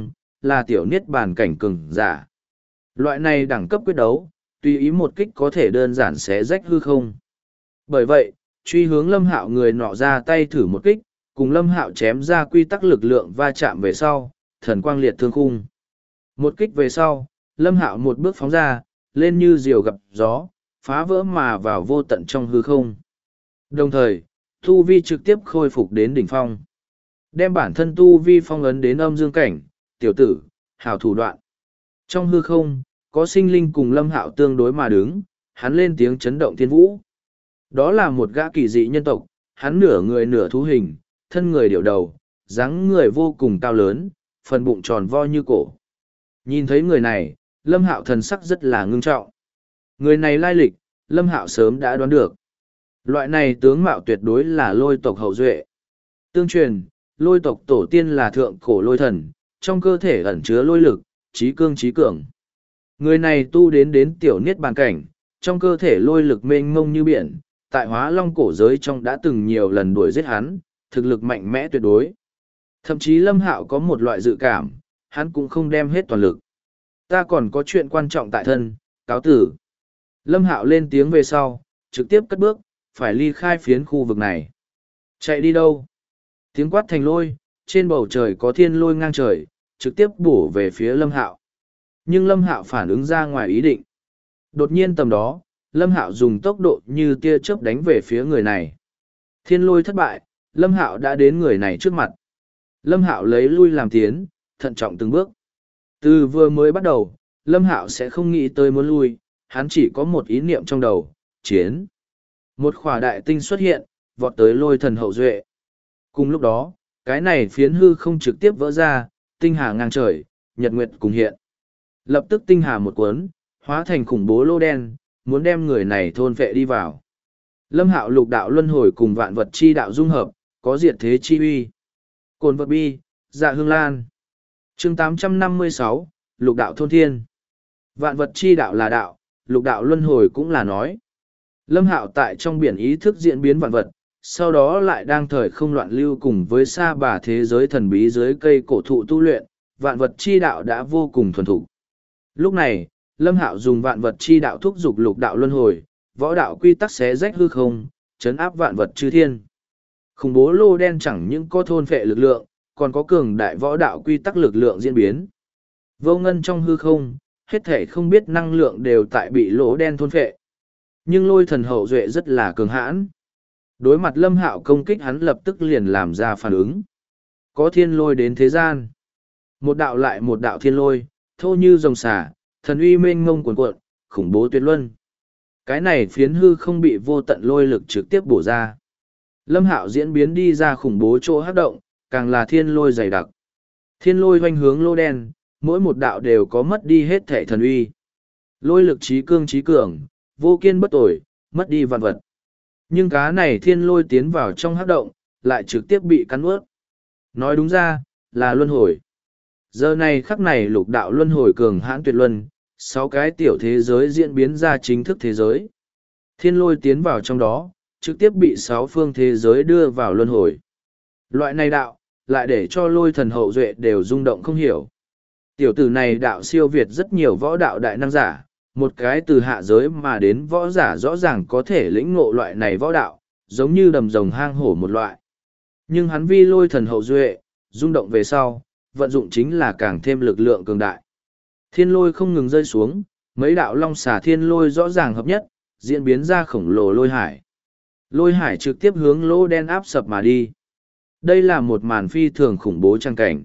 là tiểu niết bàn cảnh cường giả. Loại này đẳng cấp quyết đấu, tùy ý một kích có thể đơn giản xé rách hư không. Bởi vậy, truy hướng Lâm Hạo người nọ ra tay thử một kích, cùng Lâm Hạo chém ra quy tắc lực lượng va chạm về sau, thần quang liệt thương khung. Một kích về sau, Lâm Hạo một bước phóng ra, lên như diều gặp gió, phá vỡ mà vào vô tận trong hư không. Đồng thời, tu vi trực tiếp khôi phục đến đỉnh phong. Đem bản thân tu vi phong ấn đến âm dương cảnh, tiểu tử, hảo thủ đoạn. Trong hư không, có sinh linh cùng Lâm Hạo tương đối mà đứng, hắn lên tiếng chấn động thiên vũ. Đó là một gã kỳ dị nhân tộc, hắn nửa người nửa thú hình, thân người điệu đầu, dáng người vô cùng cao lớn, phần bụng tròn vo như cổ. Nhìn thấy người này, Lâm Hạo thần sắc rất là ngưng trọng. Người này lai lịch, Lâm Hạo sớm đã đoán được. Loại này tướng mạo tuyệt đối là lôi tộc hậu duệ. Tương truyền, lôi tộc tổ tiên là thượng cổ lôi thần, trong cơ thể ẩn chứa lôi lực, trí cương trí cường. Người này tu đến tiểu niết bàn cảnh, trong cơ thể lôi lực mênh mông như biển, tại Hóa Long cổ giới trong đã từng nhiều lần đuổi giết hắn, thực lực mạnh mẽ tuyệt đối. Thậm chí Lâm Hạo có một loại dự cảm, hắn cũng không đem hết toàn lực. Ta còn có chuyện quan trọng tại thân, cáo tử. Lâm Hạo lên tiếng về sau, trực tiếp cất bước, phải ly khai phiến khu vực này. Chạy đi đâu? Tiếng quát thành lôi, trên bầu trời có thiên lôi ngang trời, trực tiếp bổ về phía Lâm Hạo. Nhưng Lâm Hạo phản ứng ra ngoài ý định. Đột nhiên tầm đó, Lâm Hạo dùng tốc độ như tia chớp đánh về phía người này. Thiên lôi thất bại, Lâm Hạo đã đến người này trước mặt. Lâm Hạo lấy lui làm tiến, thận trọng từng bước. Từ vừa mới bắt đầu, Lâm Hạo sẽ không nghĩ tới muốn lui, hắn chỉ có một ý niệm trong đầu, chiến. Một khỏa đại tinh xuất hiện, vọt tới lôi thần hậu duệ. Cùng lúc đó, cái này phiến hư không trực tiếp vỡ ra, tinh hà ngang trời, nhật nguyệt cùng hiện. Lập tức tinh hà một cuốn, hóa thành khủng bố lô đen, muốn đem người này thôn vệ đi vào. Lâm Hạo lục đạo luân hồi cùng vạn vật chi đạo dung hợp, có diệt thế chi uy. Cồn vật bi, dạ hương lan. Chương 856, lục đạo thôn thiên. Vạn vật chi đạo là đạo, lục đạo luân hồi cũng là nói. Lâm Hạo tại trong biển ý thức diễn biến vạn vật, sau đó lại đang thời không loạn lưu cùng với sa bà thế giới thần bí dưới cây cổ thụ tu luyện, vạn vật chi đạo đã vô cùng thuần thục. Lúc này, Lâm Hạo dùng vạn vật chi đạo thúc giục lục đạo luân hồi, võ đạo quy tắc xé rách hư không, chấn áp vạn vật chư thiên. Khủng bố lô đen chẳng những có thôn phệ lực lượng, còn có cường đại võ đạo quy tắc lực lượng diễn biến. Vô ngân trong hư không, hết thể không biết năng lượng đều tại bị lỗ đen thôn phệ. Nhưng lôi thần hậu duệ rất là cường hãn. Đối mặt Lâm Hạo công kích hắn lập tức liền làm ra phản ứng. Có thiên lôi đến thế gian. Một đạo lại một đạo thiên lôi, thô như rồng xà, thần uy mênh mông cuồn cuộn, khủng bố tuyệt luân. Cái này phiến hư không bị vô tận lôi lực trực tiếp bổ ra. Lâm Hạo diễn biến đi ra khủng bố chỗ hắc động, càng là thiên lôi dày đặc. Thiên lôi hoành hướng lô đen, mỗi một đạo đều có mất đi hết thể thần uy. Lôi lực trí cương trí cường, vô kiên bất tồi, mất đi vạn vật. Nhưng cá này thiên lôi tiến vào trong hắc động, lại trực tiếp bị cắn ướt. Nói đúng ra, là luân hồi. Giờ này khắc này lục đạo luân hồi cường hãn tuyệt luân, 6 cái tiểu thế giới diễn biến ra chính thức thế giới. Thiên lôi tiến vào trong đó, trực tiếp bị 6 phương thế giới đưa vào luân hồi. Loại này đạo, lại để cho lôi thần hậu duệ đều rung động không hiểu. Tiểu tử này đạo siêu việt rất nhiều võ đạo đại năng giả, một cái từ hạ giới mà đến võ giả rõ ràng có thể lĩnh ngộ loại này võ đạo, giống như đầm rồng hang hổ một loại. Nhưng hắn vi lôi thần hậu duệ, rung động về sau, vận dụng chính là càng thêm lực lượng cường đại. Thiên lôi không ngừng rơi xuống, mấy đạo long xà thiên lôi rõ ràng hợp nhất, diễn biến ra khổng lồ lôi hải. Lôi hải trực tiếp hướng lỗ đen áp sập mà đi. Đây là một màn phi thường khủng bố trang cảnh.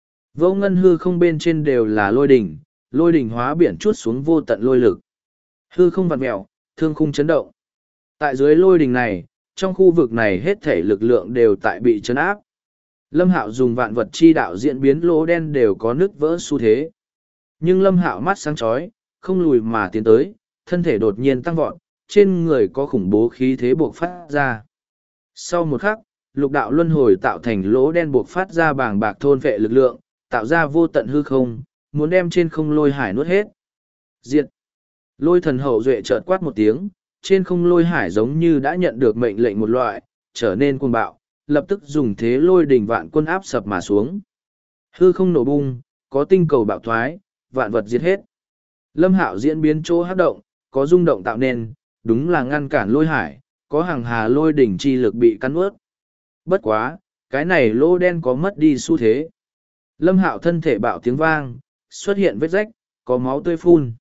Vô ngân hư không bên trên đều là lôi đỉnh hóa biển chuốt xuống vô tận lôi lực. Hư không vặn mẹo, thương khung chấn động. Tại dưới lôi đỉnh này, trong khu vực này hết thể lực lượng đều tại bị chấn áp. Lâm Hạo dùng vạn vật chi đạo diễn biến lỗ đen đều có nứt vỡ xu thế. Nhưng Lâm Hạo mắt sáng chói, không lùi mà tiến tới, thân thể đột nhiên tăng vọt, trên người có khủng bố khí thế buộc phát ra. Sau một khắc, lục đạo luân hồi tạo thành lỗ đen buộc phát ra bàng bạc thôn vệ lực lượng, tạo ra vô tận hư không, muốn đem trên không lôi hải nuốt hết. Diệt! Lôi thần hậu duệ chợt quát một tiếng, trên không lôi hải giống như đã nhận được mệnh lệnh một loại, trở nên cuồng bạo, lập tức dùng thế lôi đỉnh vạn quân áp sập mà xuống. Hư không nổ bung, có tinh cầu bạo thoái, vạn vật diệt hết. Lâm Hạo diễn biến chỗ hắc động, có rung động tạo nên, đúng là ngăn cản lôi hải, có hàng hà lôi đỉnh chi lực bị cắn ướt. Bất quá, cái này lô đen có mất đi xu thế. Lâm Hạo thân thể bạo tiếng vang, xuất hiện vết rách, có máu tươi phun.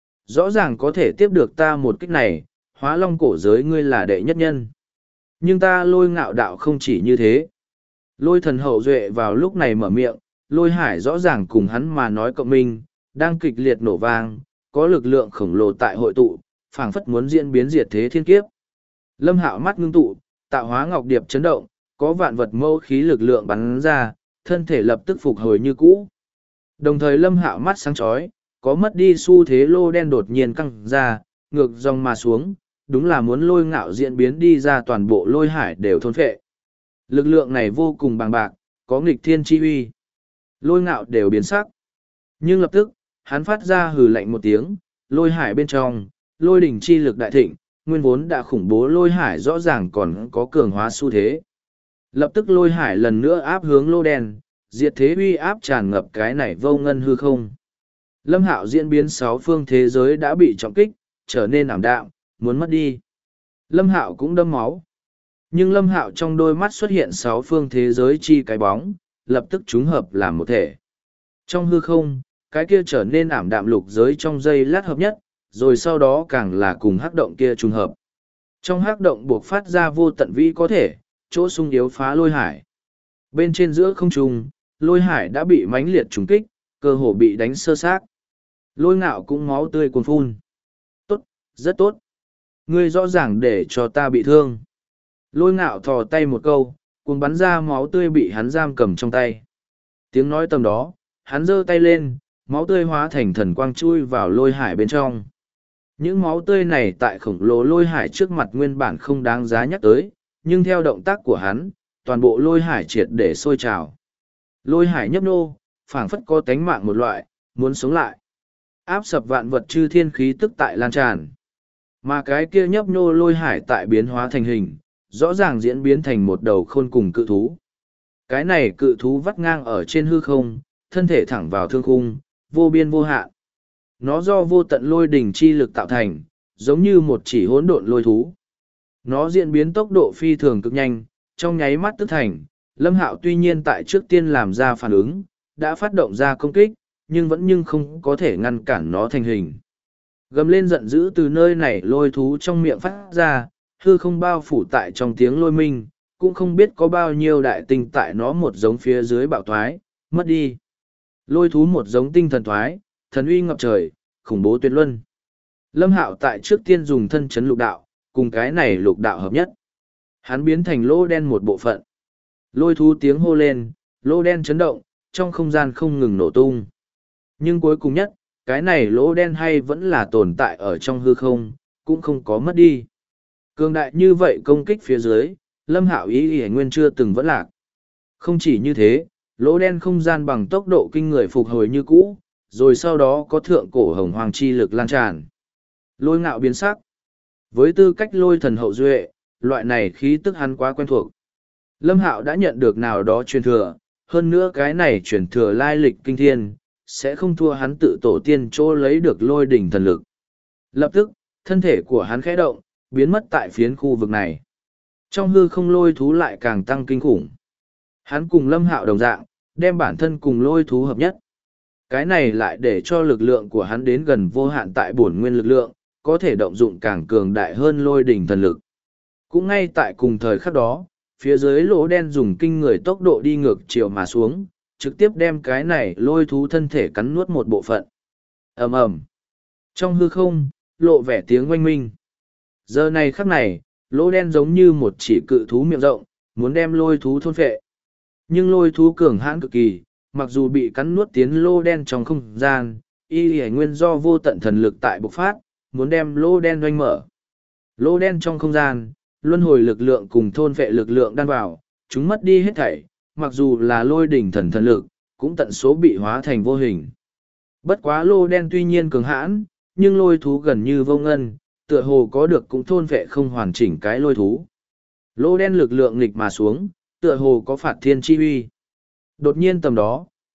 Rõ ràng có thể tiếp được ta một kích này, hóa long cổ giới ngươi là đệ nhất nhân. Nhưng ta lôi ngạo đạo không chỉ như thế. Lôi thần hậu duệ vào lúc này mở miệng, lôi hải rõ ràng cùng hắn mà nói cộng minh, đang kịch liệt nổ vang, có lực lượng khổng lồ tại hội tụ, phảng phất muốn diễn biến diệt thế thiên kiếp. Lâm Hạo mắt ngưng tụ, tạo hóa ngọc điệp chấn động, có vạn vật mâu khí lực lượng bắn ra, thân thể lập tức phục hồi như cũ. Đồng thời Lâm Hạo mắt sáng chói, có mất đi xu thế lô đen đột nhiên căng ra, ngược dòng mà xuống, đúng là muốn lôi ngạo diễn biến đi ra toàn bộ lôi hải đều thôn phệ. Lực lượng này vô cùng bằng bạc, có nghịch thiên chi uy. Lôi ngạo đều biến sắc. Nhưng lập tức, hắn phát ra hừ lạnh một tiếng, lôi hải bên trong, lôi đỉnh chi lực đại thịnh, nguyên vốn đã khủng bố lôi hải rõ ràng còn có cường hóa xu thế. Lập tức lôi hải lần nữa áp hướng lô đen, diệt thế uy áp tràn ngập cái này vô ngân hư không. Lâm Hạo diễn biến 6 phương thế giới đã bị trọng kích, trở nên ảm đạm, muốn mất đi. Lâm Hạo cũng đâm máu. Nhưng Lâm Hạo trong đôi mắt xuất hiện 6 phương thế giới chi cái bóng, lập tức chúng hợp làm một thể. Trong hư không, cái kia trở nên ảm đạm lục giới trong giây lát hợp nhất, rồi sau đó càng là cùng hắc động kia trùng hợp. Trong hắc động buộc phát ra vô tận vĩ có thể, chỗ sung yếu phá lôi hải. Bên trên giữa không trung, lôi hải đã bị mãnh liệt trùng kích, cơ hồ bị đánh sơ xác. Lôi ngạo cũng máu tươi cuồn phun. Tốt, rất tốt. Ngươi rõ ràng để cho ta bị thương. Lôi ngạo thò tay một câu, cuồng bắn ra máu tươi bị hắn giam cầm trong tay. Tiếng nói tầm đó, hắn giơ tay lên, máu tươi hóa thành thần quang chui vào lôi hải bên trong. Những máu tươi này tại khổng lồ lôi hải trước mặt nguyên bản không đáng giá nhắc tới, nhưng theo động tác của hắn, toàn bộ lôi hải triệt để sôi trào. Lôi hải nhấp nô, phảng phất có tánh mạng một loại, muốn sống lại. Áp sập vạn vật chư thiên khí tức tại lan tràn. Mà cái kia nhấp nô lôi hải tại biến hóa thành hình, rõ ràng diễn biến thành một đầu khôn cùng cự thú. Cái này cự thú vắt ngang ở trên hư không, thân thể thẳng vào thương khung, vô biên vô hạn. Nó do vô tận lôi đỉnh chi lực tạo thành, giống như một chỉ hỗn độn lôi thú. Nó diễn biến tốc độ phi thường cực nhanh, trong nháy mắt tức thành. Lâm Hạo tuy nhiên tại trước tiên làm ra phản ứng, đã phát động ra công kích, nhưng không có thể ngăn cản nó thành hình. Gầm lên giận dữ từ nơi này lôi thú trong miệng phát ra, hư không bao phủ tại trong tiếng lôi minh, cũng không biết có bao nhiêu đại tinh tại nó một giống phía dưới bạo thoái, mất đi. Lôi thú một giống tinh thần thoái, thần uy ngập trời, khủng bố tuyệt luân. Lâm Hạo tại trước tiên dùng thân chấn lục đạo, cùng cái này lục đạo hợp nhất. Hắn biến thành lô đen một bộ phận. Lôi thú tiếng hô lên, lô đen chấn động, trong không gian không ngừng nổ tung. Nhưng cuối cùng nhất, cái này lỗ đen hay vẫn là tồn tại ở trong hư không, cũng không có mất đi. Cường đại như vậy công kích phía dưới, Lâm Hạo ý nguyên chưa từng vẫn lạc. Không chỉ như thế, lỗ đen không gian bằng tốc độ kinh người phục hồi như cũ, rồi sau đó có thượng cổ hồng hoàng chi lực lan tràn. Lôi ngạo biến sắc. Với tư cách lôi thần hậu duệ, loại này khí tức hắn quá quen thuộc. Lâm Hạo đã nhận được nào đó truyền thừa, hơn nữa cái này truyền thừa lai lịch kinh thiên, sẽ không thua hắn tự tổ tiên chỗ lấy được lôi đỉnh thần lực. Lập tức, thân thể của hắn khẽ động, biến mất tại phiến khu vực này. Trong hư không lôi thú lại càng tăng kinh khủng. Hắn cùng Lâm Hạo đồng dạng, đem bản thân cùng lôi thú hợp nhất. Cái này lại để cho lực lượng của hắn đến gần vô hạn tại bổn nguyên lực lượng, có thể động dụng càng cường đại hơn lôi đỉnh thần lực. Cũng ngay tại cùng thời khắc đó, phía dưới lỗ đen dùng kinh người tốc độ đi ngược chiều mà xuống, trực tiếp đem cái này lôi thú thân thể cắn nuốt một bộ phận. Ầm ầm. Trong hư không, lộ vẻ tiếng oanh minh. Giờ này khắc này, lỗ đen giống như một chỉ cự thú miệng rộng, muốn đem lôi thú thôn phệ. Nhưng lôi thú cường hãn cực kỳ, mặc dù bị cắn nuốt tiến lô đen trong không gian, y nguyên do vô tận thần lực tại bộc phát, muốn đem lô đen doanh mở. Lô đen trong không gian, luân hồi lực lượng cùng thôn phệ lực lượng đan vào, chúng mất đi hết thảy, mặc dù là lôi đỉnh thần thần lực, cũng tận số bị hóa thành vô hình. Bất quá lô đen tuy nhiên cường hãn, nhưng lôi thú gần như vô ngân, tựa hồ có được cũng thôn phệ không hoàn chỉnh cái lôi thú. Lô đen lực lượng nghịch mà xuống, tựa hồ có phạt thiên chi uy. Đột nhiên tầm đó,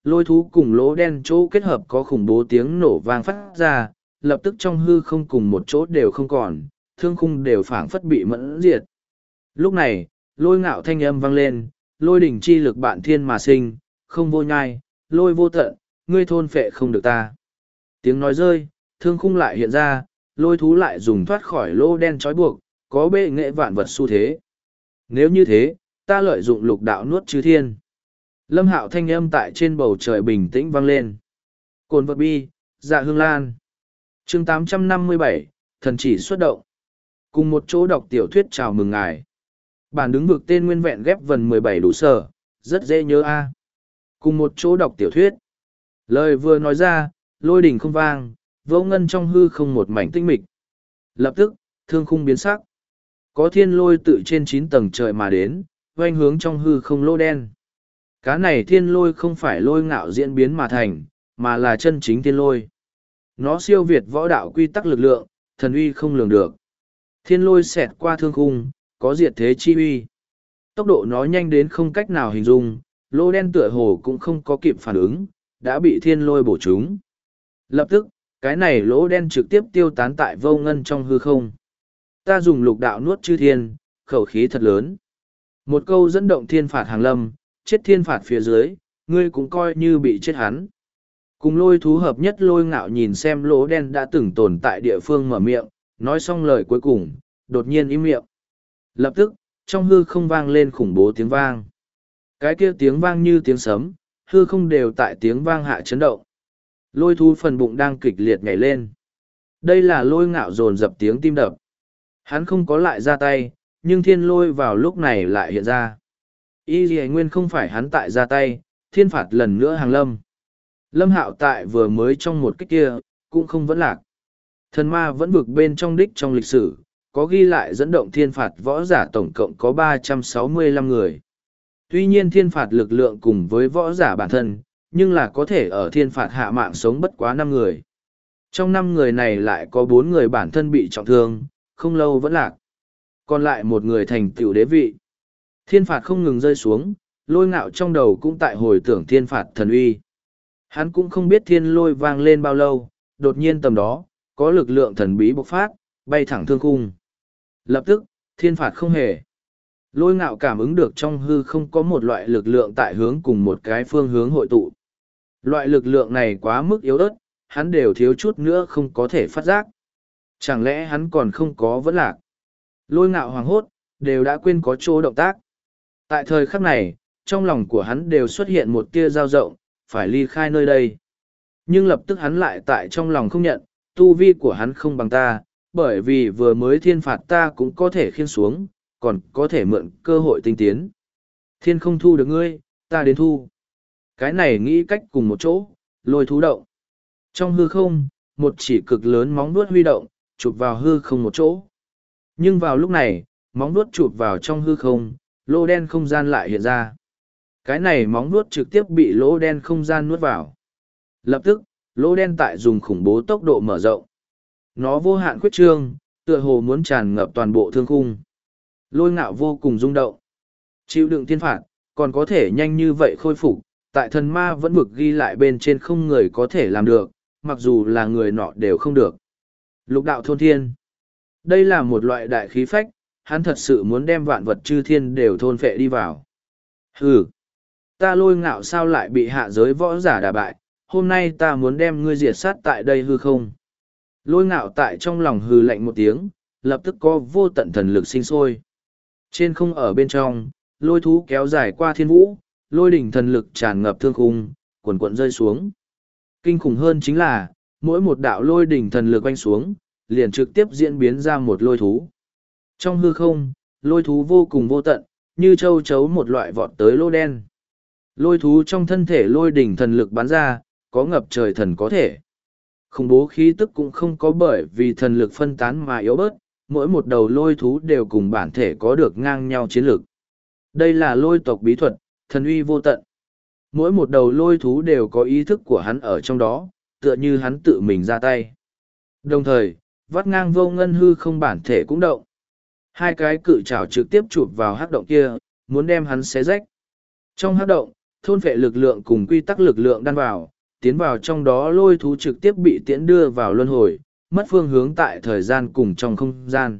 lôi thú cùng lỗ đen chỗ kết hợp có khủng bố tiếng nổ vang phát ra, lập tức trong hư không cùng một chỗ đều không còn, thương khung đều phảng phất bị mẫn diệt. Lúc này, lôi ngạo thanh âm vang lên, lôi đỉnh chi lực bạn thiên mà sinh, không vô nhai, lôi vô tận, ngươi thôn phệ không được ta. Tiếng nói rơi, thương khung lại hiện ra, lôi thú lại dùng thoát khỏi lỗ đen trói buộc, có bệ nghệ vạn vật xu thế. Nếu như thế, ta lợi dụng lục đạo nuốt chư thiên. Lâm Hạo thanh âm tại trên bầu trời bình tĩnh vang lên. Cồn vật bi, dạ hương lan. Chương 857, thần chỉ xuất động. Cùng một chỗ đọc tiểu thuyết chào mừng ngài. Bản đứng vực tên nguyên vẹn ghép vần 17 đủ sở, rất dễ nhớ a. Cùng một chỗ đọc tiểu thuyết. Lời vừa nói ra, lôi đình không vang, vô ngân trong hư không một mảnh tinh mịch. Lập tức, thương khung biến sắc. Có thiên lôi tự trên 9 tầng trời mà đến, oanh hướng trong hư không lô đen. Cá này thiên lôi không phải lôi ngạo diễn biến mà thành, mà là chân chính thiên lôi. Nó siêu việt võ đạo quy tắc lực lượng, thần uy không lường được. Thiên lôi xẹt qua thương khung, có diệt thế chi uy. Tốc độ nó nhanh đến không cách nào hình dung, lô đen tựa hồ cũng không có kịp phản ứng, đã bị thiên lôi bổ trúng. Lập tức, cái này lỗ đen trực tiếp tiêu tán tại vô ngân trong hư không. Ta dùng lục đạo nuốt chư thiên, khẩu khí thật lớn. Một câu dẫn động thiên phạt hàng lâm, chết thiên phạt phía dưới, ngươi cũng coi như bị chết hắn. Cùng lôi thú hợp nhất lôi ngạo nhìn xem lỗ đen đã từng tồn tại địa phương mở miệng, nói xong lời cuối cùng, đột nhiên im miệng. Lập tức, trong hư không vang lên khủng bố tiếng vang. Cái kia tiếng vang như tiếng sấm, hư không đều tại tiếng vang hạ chấn động. Lôi thú phần bụng đang kịch liệt nhảy lên. Đây là lôi ngạo dồn dập tiếng tim đập. Hắn không có lại ra tay, nhưng thiên lôi vào lúc này lại hiện ra. Y dì nguyên không phải hắn tại ra tay, thiên phạt lần nữa hàng lâm. Lâm Hạo tại vừa mới trong một kích kia, cũng không vẫn lạc. Thần ma vẫn vực bên trong đích trong lịch sử, có ghi lại dẫn động thiên phạt võ giả tổng cộng có 365 người. Tuy nhiên thiên phạt lực lượng cùng với võ giả bản thân, nhưng là có thể ở thiên phạt hạ mạng sống bất quá 5 người. Trong 5 người này lại có 4 người bản thân bị trọng thương, không lâu vẫn lạc. Còn lại một người thành tựu đế vị. Thiên phạt không ngừng rơi xuống, lôi ngạo trong đầu cũng tại hồi tưởng thiên phạt thần uy. Hắn cũng không biết thiên lôi vang lên bao lâu, đột nhiên tầm đó, có lực lượng thần bí bộc phát, bay thẳng thương khung. Lập tức, thiên phạt không hề. Lôi ngạo cảm ứng được trong hư không có một loại lực lượng tại hướng cùng một cái phương hướng hội tụ. Loại lực lượng này quá mức yếu ớt, hắn đều thiếu chút nữa không có thể phát giác. Chẳng lẽ hắn còn không có vẫn lạc? Lôi ngạo hoàng hốt, đều đã quên có chỗ động tác. Tại thời khắc này, trong lòng của hắn đều xuất hiện một tia dao rộng, phải ly khai nơi đây. Nhưng lập tức hắn lại tại trong lòng không nhận, tu vi của hắn không bằng ta, bởi vì vừa mới thiên phạt ta cũng có thể khiên xuống, còn có thể mượn cơ hội tinh tiến. Thiên không thu được ngươi, ta đến thu. Cái này nghĩ cách cùng một chỗ, lôi thú động. Trong hư không, một chỉ cực lớn móng vuốt huy động, chụp vào hư không một chỗ. Nhưng vào lúc này, móng vuốt chụp vào trong hư không, lỗ đen không gian lại hiện ra. Cái này móng vuốt trực tiếp bị lỗ đen không gian nuốt vào. Lập tức, lỗ đen tại dùng khủng bố tốc độ mở rộng. Nó vô hạn khuyết trương, tựa hồ muốn tràn ngập toàn bộ thương khung. Lôi ngạo vô cùng rung động. Chịu đựng thiên phạt, còn có thể nhanh như vậy khôi phục, tại thần ma vẫn vực ghi lại bên trên không người có thể làm được, mặc dù là người nọ đều không được. Lục đạo thôn thiên. Đây là một loại đại khí phách, hắn thật sự muốn đem vạn vật chư thiên đều thôn phệ đi vào. Hừ! Ta lôi ngạo sao lại bị hạ giới võ giả đả bại, hôm nay ta muốn đem ngươi diệt sát tại đây hư không. Lôi ngạo tại trong lòng hừ lạnh một tiếng, lập tức có vô tận thần lực sinh sôi. Trên không ở bên trong, lôi thú kéo dài qua thiên vũ, lôi đỉnh thần lực tràn ngập thương khung, quần quận rơi xuống. Kinh khủng hơn chính là, mỗi một đạo lôi đỉnh thần lực quanh xuống, liền trực tiếp diễn biến ra một lôi thú. Trong hư không, lôi thú vô cùng vô tận, như châu chấu một loại vọt tới lô đen. Lôi thú trong thân thể lôi đỉnh thần lực bắn ra, có ngập trời thần có thể. Khủng bố khí tức cũng không có bởi vì thần lực phân tán mà yếu bớt, mỗi một đầu lôi thú đều cùng bản thể có được ngang nhau chiến lực. Đây là lôi tộc bí thuật, thần uy vô tận. Mỗi một đầu lôi thú đều có ý thức của hắn ở trong đó, tựa như hắn tự mình ra tay. Đồng thời, vắt ngang vô ngân hư không bản thể cũng động. Hai cái cự trảo trực tiếp chụp vào hắc động kia, muốn đem hắn xé rách. Trong hắc động, thôn phệ lực lượng cùng quy tắc lực lượng đan vào, tiến vào trong đó lôi thú trực tiếp bị tiễn đưa vào luân hồi, mất phương hướng tại thời gian cùng trong không gian.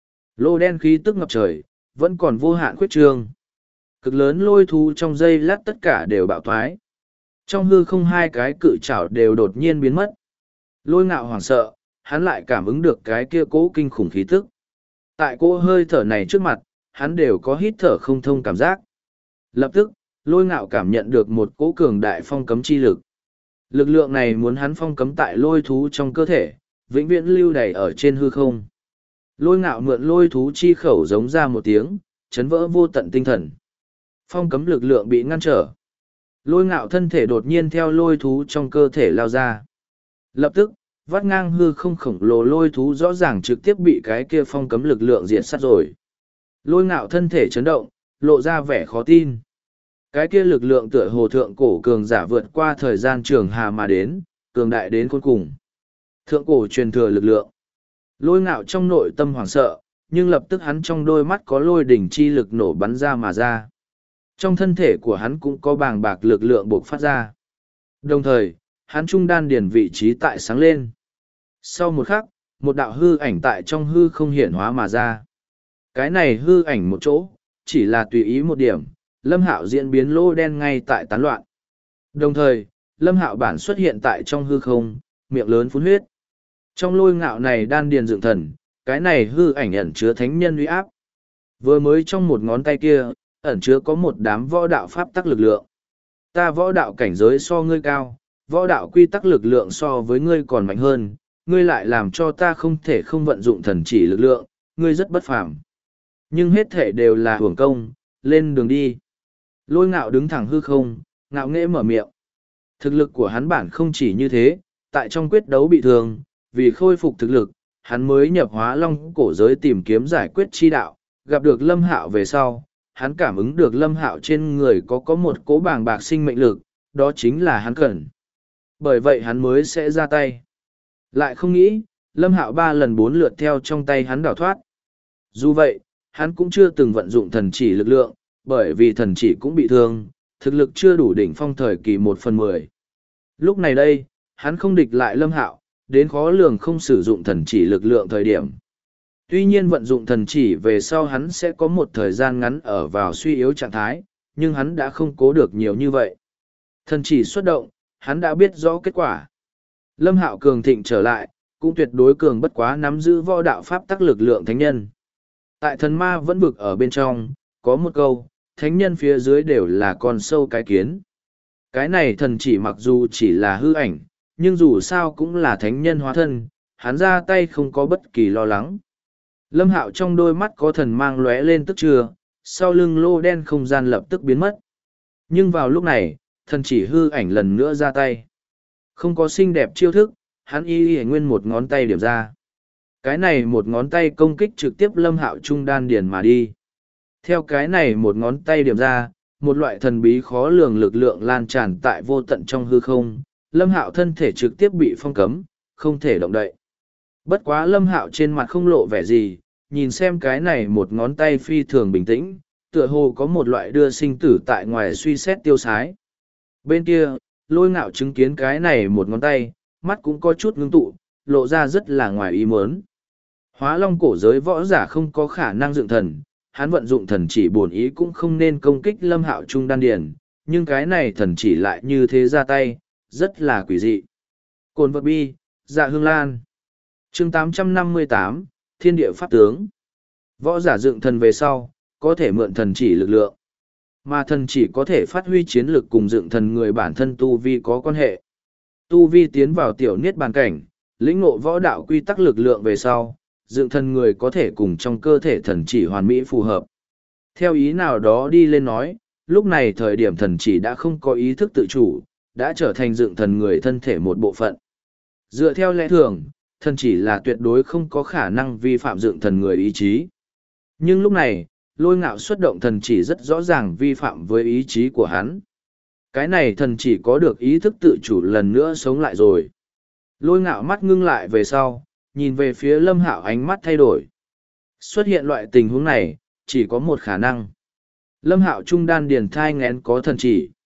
Lô đen khí tức ngập trời, vẫn còn vô hạn khuyết trương. Cực lớn lôi thú trong giây lát tất cả đều bạo thoái. Trong hư không hai cái cự trảo đều đột nhiên biến mất. Lôi ngạo hoảng sợ, hắn lại cảm ứng được cái kia cố kinh khủng khí tức. Tại cỗ hơi thở này trước mặt, hắn đều có hít thở không thông cảm giác. Lập tức, lôi ngạo cảm nhận được một cỗ cường đại phong cấm chi lực. Lực lượng này muốn hắn phong cấm tại lôi thú trong cơ thể, vĩnh viễn lưu đày ở trên hư không. Lôi ngạo mượn lôi thú chi khẩu giống ra một tiếng, chấn vỡ vô tận tinh thần. Phong cấm lực lượng bị ngăn trở. Lôi ngạo thân thể đột nhiên theo lôi thú trong cơ thể lao ra. Lập tức, vắt ngang hư không khổng lồ lôi thú rõ ràng trực tiếp bị cái kia phong cấm lực lượng diệt sát rồi. Lôi ngạo thân thể chấn động, lộ ra vẻ khó tin. Cái kia lực lượng tựa hồ thượng cổ cường giả vượt qua thời gian trường hà mà đến, cường đại đến cuối cùng. Thượng cổ truyền thừa lực lượng. Lôi ngạo trong nội tâm hoảng sợ, nhưng lập tức hắn trong đôi mắt có lôi đỉnh chi lực nổ bắn ra mà ra. Trong thân thể của hắn cũng có bàng bạc lực lượng bộc phát ra. Đồng thời, hắn trung đan điền vị trí tại sáng lên. Sau một khắc, một đạo hư ảnh tại trong hư không hiển hóa mà ra. Cái này hư ảnh một chỗ, chỉ là tùy ý một điểm, Lâm Hạo diễn biến lô đen ngay tại tán loạn. Đồng thời, Lâm Hạo bản xuất hiện tại trong hư không, miệng lớn phun huyết. Trong lôi ngạo này đan điền dựng thần, cái này hư ảnh ẩn chứa thánh nhân uy áp. Vừa mới trong một ngón tay kia, ẩn chứa có một đám võ đạo pháp tắc lực lượng. Ta võ đạo cảnh giới so ngươi cao, võ đạo quy tắc lực lượng so với ngươi còn mạnh hơn, ngươi lại làm cho ta không thể không vận dụng thần chỉ lực lượng, ngươi rất bất phàm. Nhưng hết thể đều là hưởng công, lên đường đi. Lôi ngạo đứng thẳng hư không, ngạo nghễ mở miệng. Thực lực của hắn bản không chỉ như thế, tại trong quyết đấu bị thương, vì khôi phục thực lực, hắn mới nhập hóa long cổ giới tìm kiếm giải quyết chi đạo, gặp được Lâm Hạo về sau, hắn cảm ứng được Lâm Hạo trên người có một cỗ bàng bạc sinh mệnh lực, đó chính là hắn cần. Bởi vậy hắn mới sẽ ra tay. Lại không nghĩ, Lâm Hạo 3 lần 4 lượt theo trong tay hắn đào thoát. Dù vậy, hắn cũng chưa từng vận dụng thần chỉ lực lượng, bởi vì thần chỉ cũng bị thương, thực lực chưa đủ đỉnh phong thời kỳ 1/10. Lúc này đây, hắn không địch lại Lâm Hạo, đến khó lường không sử dụng thần chỉ lực lượng thời điểm. Tuy nhiên vận dụng thần chỉ về sau hắn sẽ có một thời gian ngắn ở vào suy yếu trạng thái, nhưng hắn đã không cố được nhiều như vậy. Thần chỉ xuất động, hắn đã biết rõ kết quả. Lâm Hạo cường thịnh trở lại, cũng tuyệt đối cường bất quá nắm giữ võ đạo pháp tắc lực lượng thánh nhân. Tại thần ma vẫn vực ở bên trong, có một câu, thánh nhân phía dưới đều là con sâu cái kiến. Cái này thần chỉ mặc dù chỉ là hư ảnh, nhưng dù sao cũng là thánh nhân hóa thân, hắn ra tay không có bất kỳ lo lắng. Lâm Hạo trong đôi mắt có thần mang lóe lên tức trưa, sau lưng lô đen không gian lập tức biến mất. Nhưng vào lúc này, thần chỉ hư ảnh lần nữa ra tay. Không có xinh đẹp chiêu thức, hắn y nguyên một ngón tay điểm ra. Cái này một ngón tay công kích trực tiếp Lâm Hạo trung đan điền mà đi. Theo cái này một ngón tay điểm ra, một loại thần bí khó lường lực lượng lan tràn tại vô tận trong hư không, Lâm Hạo thân thể trực tiếp bị phong cấm, không thể động đậy. Bất quá Lâm Hạo trên mặt không lộ vẻ gì, nhìn xem cái này một ngón tay phi thường bình tĩnh, tựa hồ có một loại đưa sinh tử tại ngoài suy xét tiêu sái. Bên kia, Lôi Ngạo chứng kiến cái này một ngón tay, mắt cũng có chút ngưng tụ, lộ ra rất là ngoài ý muốn. Hóa long cổ giới võ giả không có khả năng dựng thần, hắn vận dụng thần chỉ bổn ý cũng không nên công kích Lâm Hạo trung đan điền, nhưng cái này thần chỉ lại như thế ra tay, rất là quỷ dị. Cồn vật bi, dạ hương lan. Chương 858, Thiên địa pháp tướng. Võ giả dựng thần về sau, có thể mượn thần chỉ lực lượng. Mà thần chỉ có thể phát huy chiến lực cùng dựng thần người bản thân tu vi có quan hệ. Tu vi tiến vào tiểu niết bàn cảnh, lĩnh ngộ võ đạo quy tắc lực lượng về sau, dựng thần người có thể cùng trong cơ thể thần chỉ hoàn mỹ phù hợp. Theo ý nào đó đi lên nói, lúc này thời điểm thần chỉ đã không có ý thức tự chủ, đã trở thành dựng thần người thân thể một bộ phận. Dựa theo lẽ thường, thần chỉ là tuyệt đối không có khả năng vi phạm dựng thần người ý chí. Nhưng lúc này, Lôi Ngạo xuất động thần chỉ rất rõ ràng vi phạm với ý chí của hắn. Cái này thần chỉ có được ý thức tự chủ lần nữa sống lại rồi. Lôi Ngạo mắt ngưng lại về sau, nhìn về phía Lâm Hạo ánh mắt thay đổi. Xuất hiện loại tình huống này, chỉ có một khả năng. Lâm Hạo trung đan điền thai nghén có thần chỉ.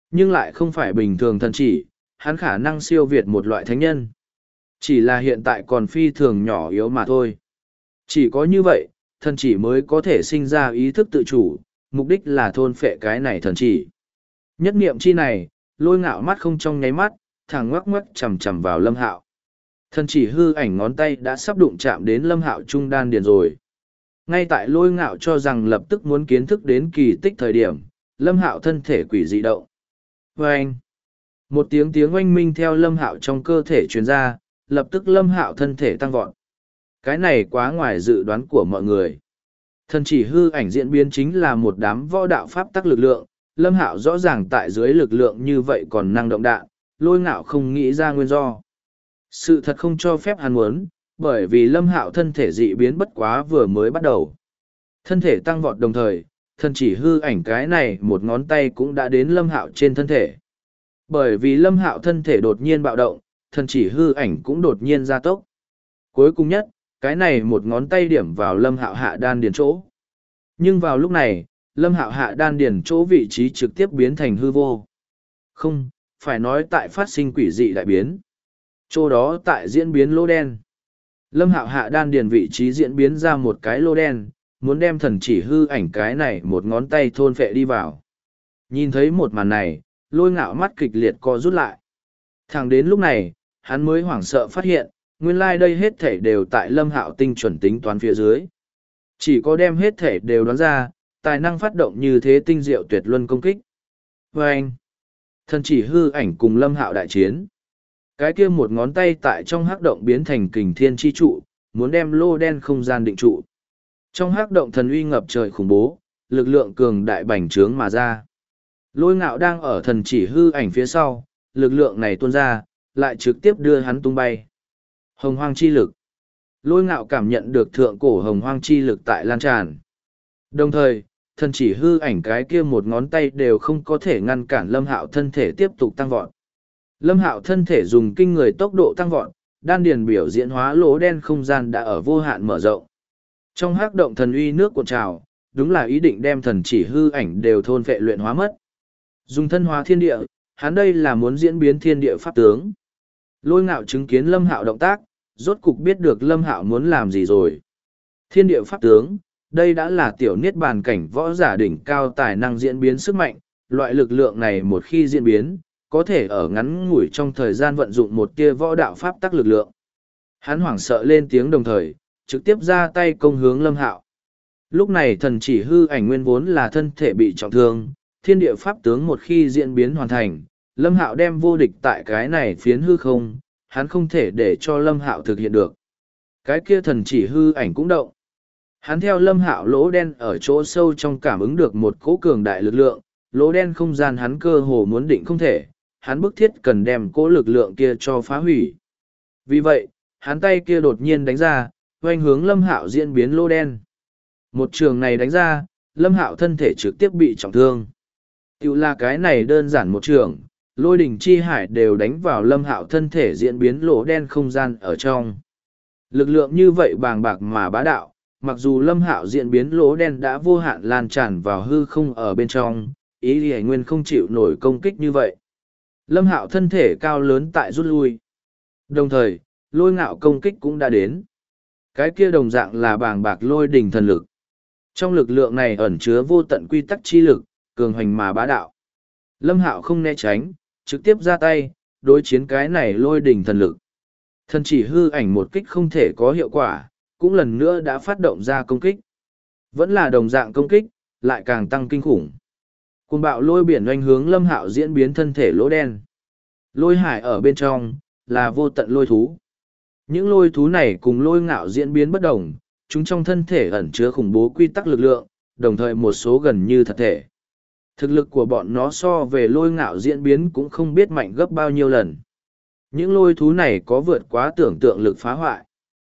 Nhưng lại không phải bình thường thần chỉ, hắn khả năng siêu việt một loại thánh nhân. Chỉ là hiện tại còn phi thường nhỏ yếu mà thôi. Chỉ có như vậy, thần chỉ mới có thể sinh ra ý thức tự chủ, mục đích là thôn phệ cái này thần chỉ. Nhất niệm chi này, Lôi Ngạo mắt không trong nháy mắt, thẳng ngoắc ngoắc chằm chằm vào Lâm Hạo. Thần chỉ hư ảnh ngón tay đã sắp đụng chạm đến Lâm Hạo trung đan điền rồi. Ngay tại Lôi Ngạo cho rằng lập tức muốn kiến thức đến kỳ tích thời điểm, Lâm Hạo thân thể quỷ dị động. Vâng! Một tiếng oanh minh theo Lâm Hạo trong cơ thể truyền ra, lập tức Lâm Hạo thân thể tăng vọt. Cái này quá ngoài dự đoán của mọi người. Thần chỉ hư ảnh diễn biến chính là một đám võ đạo pháp tắc lực lượng, Lâm Hạo rõ ràng tại dưới lực lượng như vậy còn năng động đạn, Lôi Ngạo không nghĩ ra nguyên do. Sự thật không cho phép hắn muốn, bởi vì Lâm Hạo thân thể dị biến bất quá vừa mới bắt đầu. Thân thể tăng vọt đồng thời, thần chỉ hư ảnh cái này một ngón tay cũng đã đến Lâm Hạo trên thân thể. Bởi vì Lâm Hạo thân thể đột nhiên bạo động, thần chỉ hư ảnh cũng đột nhiên gia tốc. Cuối cùng nhất, cái này một ngón tay điểm vào Lâm Hạo hạ đan điền chỗ. Nhưng vào lúc này, Lâm Hạo hạ đan điền chỗ vị trí trực tiếp biến thành hư vô. Không, phải nói tại phát sinh quỷ dị đại biến. Chỗ đó tại diễn biến lỗ đen. Lâm Hạo hạ đan điền vị trí diễn biến ra một cái lỗ đen, muốn đem thần chỉ hư ảnh cái này một ngón tay thôn phệ đi vào. Nhìn thấy một màn này, Lôi Ngạo mắt kịch liệt co rút lại. Thẳng đến lúc này, hắn mới hoảng sợ phát hiện, nguyên lai đây hết thể đều tại Lâm Hạo tinh chuẩn tính toán phía dưới. Chỉ có đem hết thể đều đoán ra, tài năng phát động như thế tinh diệu tuyệt luân công kích. Và anh, thần chỉ hư ảnh cùng Lâm Hạo đại chiến. Cái kia một ngón tay tại trong hắc động biến thành kình thiên chi trụ, muốn đem lô đen không gian định trụ. Trong hắc động thần uy ngập trời khủng bố, lực lượng cường đại bành trướng mà ra. Lôi Ngạo đang ở thần chỉ hư ảnh phía sau, lực lượng này tuôn ra, lại trực tiếp đưa hắn tung bay. Hồng hoang chi lực. Lôi Ngạo cảm nhận được thượng cổ hồng hoang chi lực tại lan tràn. Đồng thời, thần chỉ hư ảnh cái kia một ngón tay đều không có thể ngăn cản Lâm Hạo thân thể tiếp tục tăng vọt. Lâm Hạo thân thể dùng kinh người tốc độ tăng vọt, đan điền biểu diễn hóa lỗ đen không gian đã ở vô hạn mở rộng. Trong hắc động thần uy nước cuộn trào, đúng là ý định đem thần chỉ hư ảnh đều thôn phệ luyện hóa mất. Dùng thân hóa thiên địa, hắn đây là muốn diễn biến thiên địa pháp tướng. Lôi Ngạo chứng kiến Lâm Hạo động tác, rốt cục biết được Lâm Hạo muốn làm gì rồi. Thiên địa pháp tướng, đây đã là tiểu niết bàn cảnh võ giả đỉnh cao tài năng diễn biến sức mạnh, loại lực lượng này một khi diễn biến, có thể ở ngắn ngủi trong thời gian vận dụng một tia võ đạo pháp tắc lực lượng. Hắn hoảng sợ lên tiếng đồng thời, trực tiếp ra tay công hướng Lâm Hạo. Lúc này thần chỉ hư ảnh nguyên vốn là thân thể bị trọng thương, thiên địa pháp tướng một khi diễn biến hoàn thành, Lâm Hạo đem vô địch tại cái này phiến hư không, hắn không thể để cho Lâm Hạo thực hiện được. Cái kia thần chỉ hư ảnh cũng động. Hắn theo Lâm Hạo lỗ đen ở chỗ sâu trong cảm ứng được một cỗ cường đại lực lượng, lỗ đen không gian hắn cơ hồ muốn định không thể, hắn bức thiết cần đem cỗ lực lượng kia cho phá hủy. Vì vậy, hắn tay kia đột nhiên đánh ra, hoành hướng Lâm Hạo diễn biến lỗ đen. Một trường này đánh ra, Lâm Hạo thân thể trực tiếp bị trọng thương. Tiểu là cái này đơn giản một trường, lôi đỉnh chi hải đều đánh vào Lâm Hạo thân thể diễn biến lỗ đen không gian ở trong. Lực lượng như vậy bàng bạc mà bá đạo, mặc dù Lâm Hạo diễn biến lỗ đen đã vô hạn lan tràn vào hư không ở bên trong, ý Lý Nguyên không chịu nổi công kích như vậy. Lâm Hạo thân thể cao lớn tại rút lui. Đồng thời, Lôi Ngạo công kích cũng đã đến. Cái kia đồng dạng là bàng bạc lôi đỉnh thần lực. Trong lực lượng này ẩn chứa vô tận quy tắc chi lực, cường hoành mà bá đạo. Lâm Hạo không né tránh, trực tiếp ra tay, đối chiến cái này lôi đỉnh thần lực. Thần chỉ hư ảnh một kích không thể có hiệu quả, cũng lần nữa đã phát động ra công kích. Vẫn là đồng dạng công kích, lại càng tăng kinh khủng. Cuồng bạo lôi biển oanh hướng Lâm Hạo diễn biến thân thể lỗ đen. Lôi hải ở bên trong, là vô tận lôi thú. Những lôi thú này cùng Lôi Ngạo diễn biến bất đồng, chúng trong thân thể ẩn chứa khủng bố quy tắc lực lượng, đồng thời một số gần như thật thể. Thực lực của bọn nó so về Lôi Ngạo diễn biến cũng không biết mạnh gấp bao nhiêu lần. Những lôi thú này có vượt quá tưởng tượng lực phá hoại.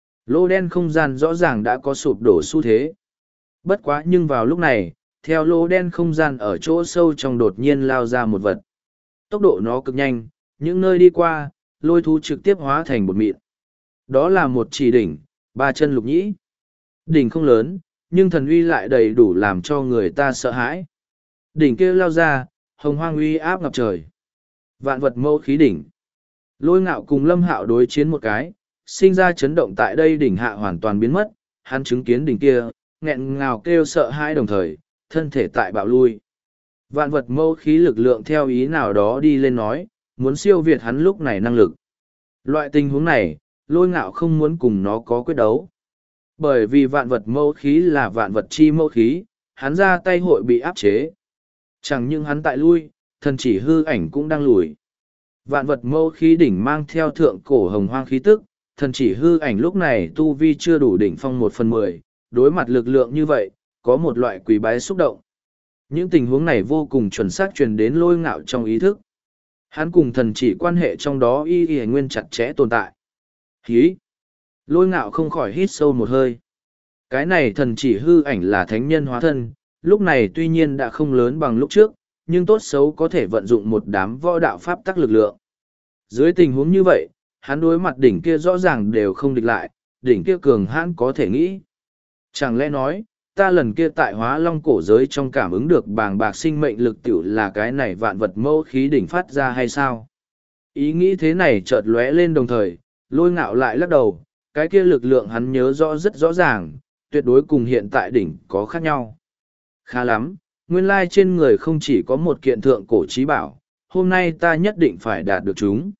Lô đen không gian rõ ràng đã có sụp đổ xu thế. Bất quá nhưng vào lúc này, theo lô đen không gian ở chỗ sâu trong đột nhiên lao ra một vật. Tốc độ nó cực nhanh, những nơi đi qua, lôi thú trực tiếp hóa thành bột mịn. Đó là một chỉ đỉnh, 3 chân lục nhĩ. Đỉnh không lớn, nhưng thần uy lại đầy đủ làm cho người ta sợ hãi. Đỉnh kia lao ra, hồng hoang uy áp ngập trời. Vạn vật mâu khí đỉnh. Lôi ngạo cùng Lâm Hạo đối chiến một cái, sinh ra chấn động tại đây đỉnh hạ hoàn toàn biến mất, hắn chứng kiến đỉnh kia, nghẹn ngào kêu sợ hãi đồng thời, thân thể tại bạo lui. Vạn vật mâu khí lực lượng theo ý nào đó đi lên nói, muốn siêu việt hắn lúc này năng lực. Loại tình huống này, lôi ngạo không muốn cùng nó có quyết đấu. Bởi vì vạn vật mâu khí là vạn vật chi mâu khí, hắn ra tay hội bị áp chế. Chẳng những hắn tại lui, thần chỉ hư ảnh cũng đang lùi. Vạn vật mâu khí đỉnh mang theo thượng cổ hồng hoang khí tức, thần chỉ hư ảnh lúc này tu vi chưa đủ đỉnh phong 1/10, đối mặt lực lượng như vậy, có một loại quỳ bái xúc động. Những tình huống này vô cùng chuẩn xác truyền đến lôi ngạo trong ý thức. Hắn cùng thần chỉ quan hệ trong đó y nguyên chặt chẽ tồn tại. Hí! Lôi ngạo không khỏi hít sâu một hơi. Cái này thần chỉ hư ảnh là thánh nhân hóa thân, lúc này tuy nhiên đã không lớn bằng lúc trước, nhưng tốt xấu có thể vận dụng một đám võ đạo pháp tắc lực lượng. Dưới tình huống như vậy, hắn đối mặt đỉnh kia rõ ràng đều không địch lại, đỉnh kia cường hãn có thể nghĩ. Chẳng lẽ nói, ta lần kia tại hóa long cổ giới trong cảm ứng được bàng bạc sinh mệnh lực tiểu là cái này vạn vật mâu khí đỉnh phát ra hay sao? Ý nghĩ thế này chợt lóe lên đồng thời, lôi ngạo lại lắc đầu, cái kia lực lượng hắn nhớ rõ rất rõ ràng, tuyệt đối cùng hiện tại đỉnh có khác nhau. Khá lắm, nguyên lai trên người không chỉ có một kiện thượng cổ trí bảo, hôm nay ta nhất định phải đạt được chúng.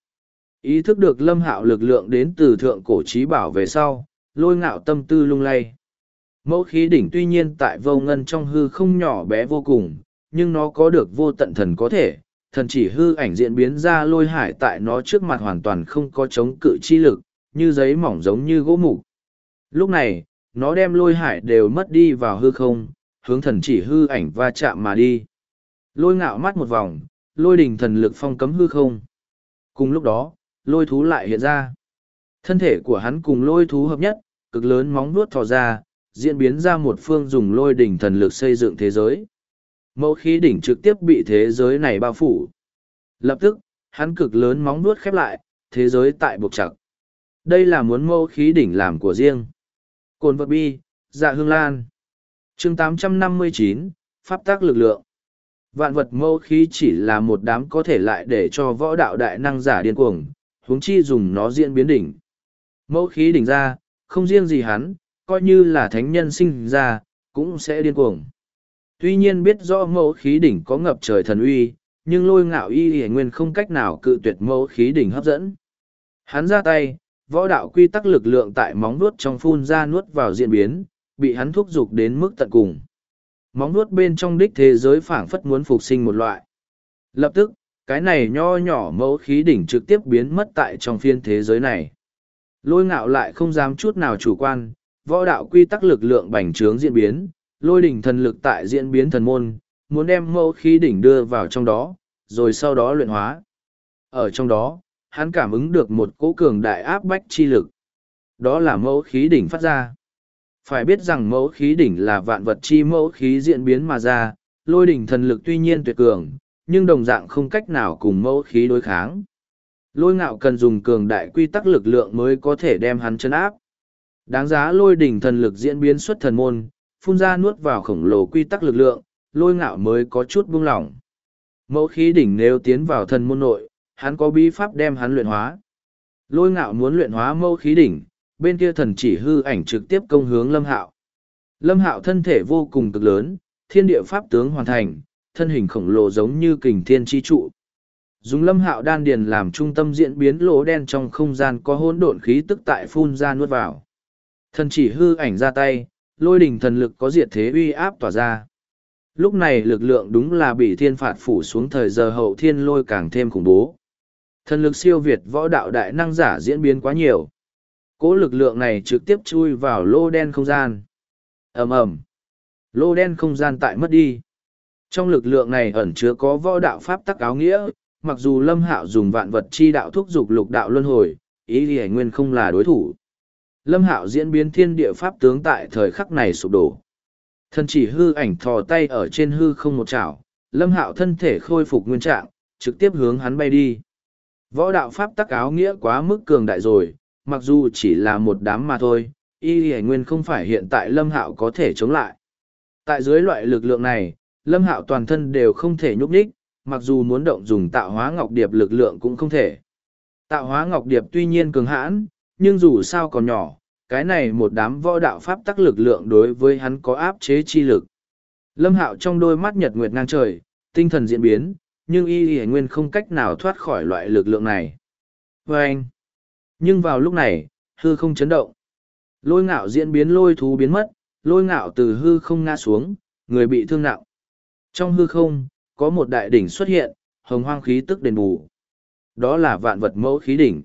Ý thức được Lâm Hạo lực lượng đến từ thượng cổ trí bảo về sau, lôi ngạo tâm tư lung lay. Mẫu khí đỉnh tuy nhiên tại vô ngân trong hư không nhỏ bé vô cùng, nhưng nó có được vô tận thần có thể, thần chỉ hư ảnh diễn biến ra lôi hải tại nó trước mặt hoàn toàn không có chống cự chi lực, như giấy mỏng giống như gỗ mục. Lúc này, nó đem lôi hải đều mất đi vào hư không, hướng thần chỉ hư ảnh va chạm mà đi. Lôi ngạo mắt một vòng, lôi đỉnh thần lực phong cấm hư không. Cùng lúc đó, lôi thú lại hiện ra. Thân thể của hắn cùng lôi thú hợp nhất, cực lớn móng vuốt thò ra, diễn biến ra một phương dùng lôi đỉnh thần lực xây dựng thế giới. Mẫu khí đỉnh trực tiếp bị thế giới này bao phủ. Lập tức, hắn cực lớn móng vuốt khép lại, thế giới tại buộc chặt. Đây là muốn mẫu khí đỉnh làm của riêng. Cồn vật bi, dạ hương lan. Chương 859, Pháp tác lực lượng. Vạn vật mẫu khí chỉ là một đám có thể lại để cho võ đạo đại năng giả điên cuồng, huống chi dùng nó diễn biến đỉnh. Mẫu khí đỉnh ra, không riêng gì hắn, coi như là thánh nhân sinh ra, cũng sẽ điên cuồng. Tuy nhiên biết rõ mẫu khí đỉnh có ngập trời thần uy, nhưng lôi ngạo y nguyên không cách nào cự tuyệt mẫu khí đỉnh hấp dẫn. Hắn ra tay, võ đạo quy tắc lực lượng tại móng nuốt trong phun ra nuốt vào diễn biến, bị hắn thúc giục đến mức tận cùng. Móng nuốt bên trong đích thế giới phảng phất muốn phục sinh một loại. Lập tức, cái này nho nhỏ mẫu khí đỉnh trực tiếp biến mất tại trong phiên thế giới này. Lôi ngạo lại không dám chút nào chủ quan, võ đạo quy tắc lực lượng bành trướng diễn biến, lôi đỉnh thần lực tại diễn biến thần môn, muốn đem mẫu khí đỉnh đưa vào trong đó, rồi sau đó luyện hóa. Ở trong đó, hắn cảm ứng được một cỗ cường đại áp bách chi lực. Đó là mẫu khí đỉnh phát ra. Phải biết rằng mẫu khí đỉnh là vạn vật chi mẫu khí diễn biến mà ra, lôi đỉnh thần lực tuy nhiên tuyệt cường, nhưng đồng dạng không cách nào cùng mẫu khí đối kháng. Lôi ngạo cần dùng cường đại quy tắc lực lượng mới có thể đem hắn chấn áp. Đáng giá lôi đỉnh thần lực diễn biến xuất thần môn, phun ra nuốt vào khổng lồ quy tắc lực lượng, lôi ngạo mới có chút buông lỏng. Mẫu khí đỉnh nếu tiến vào thần môn nội, hắn có bí pháp đem hắn luyện hóa. Lôi ngạo muốn luyện hóa mẫu khí đỉnh, bên kia thần chỉ hư ảnh trực tiếp công hướng Lâm Hạo. Lâm Hạo thân thể vô cùng cực lớn, thiên địa pháp tướng hoàn thành, thân hình khổng lồ giống như kình thiên chi trụ. Dùng Lâm Hạo đan điền làm trung tâm diễn biến lỗ đen trong không gian có hỗn độn khí tức tại phun ra nuốt vào. Thần chỉ hư ảnh ra tay, lôi đỉnh thần lực có diệt thế uy áp tỏa ra. Lúc này lực lượng đúng là bị thiên phạt phủ xuống thời giờ hậu thiên lôi càng thêm khủng bố. Thần lực siêu việt võ đạo đại năng giả diễn biến quá nhiều. Cỗ lực lượng này trực tiếp chui vào lô đen không gian. Ầm ầm, lô đen không gian tại mất đi. Trong lực lượng này ẩn chứa có võ đạo pháp tắc áo nghĩa, mặc dù Lâm Hạo dùng vạn vật chi đạo thúc dục lục đạo luân hồi, ý thì nguyên không là đối thủ. Lâm Hạo diễn biến thiên địa pháp tướng tại thời khắc này sụp đổ. Thần chỉ hư ảnh thò tay ở trên hư không một chảo, Lâm Hạo thân thể khôi phục nguyên trạng, trực tiếp hướng hắn bay đi. Võ đạo pháp tắc áo nghĩa quá mức cường đại rồi, mặc dù chỉ là một đám mà thôi, y hải nguyên không phải hiện tại Lâm Hạo có thể chống lại. Tại dưới loại lực lượng này, Lâm Hạo toàn thân đều không thể nhúc nhích, mặc dù muốn động dùng tạo hóa ngọc điệp lực lượng cũng không thể. Tạo hóa ngọc điệp tuy nhiên cường hãn, nhưng dù sao còn nhỏ, cái này một đám võ đạo pháp tắc lực lượng đối với hắn có áp chế chi lực. Lâm Hạo trong đôi mắt nhật nguyệt ngang trời, tinh thần diễn biến, nhưng y nguyên không cách nào thoát khỏi loại lực lượng này. Và anh, nhưng vào lúc này, hư không chấn động. Lôi ngạo diễn biến lôi thú biến mất, lôi ngạo từ hư không ngã xuống, người bị thương nặng. Trong hư không, có một đại đỉnh xuất hiện, hồng hoang khí tức đền bù. Đó là vạn vật mẫu khí đỉnh.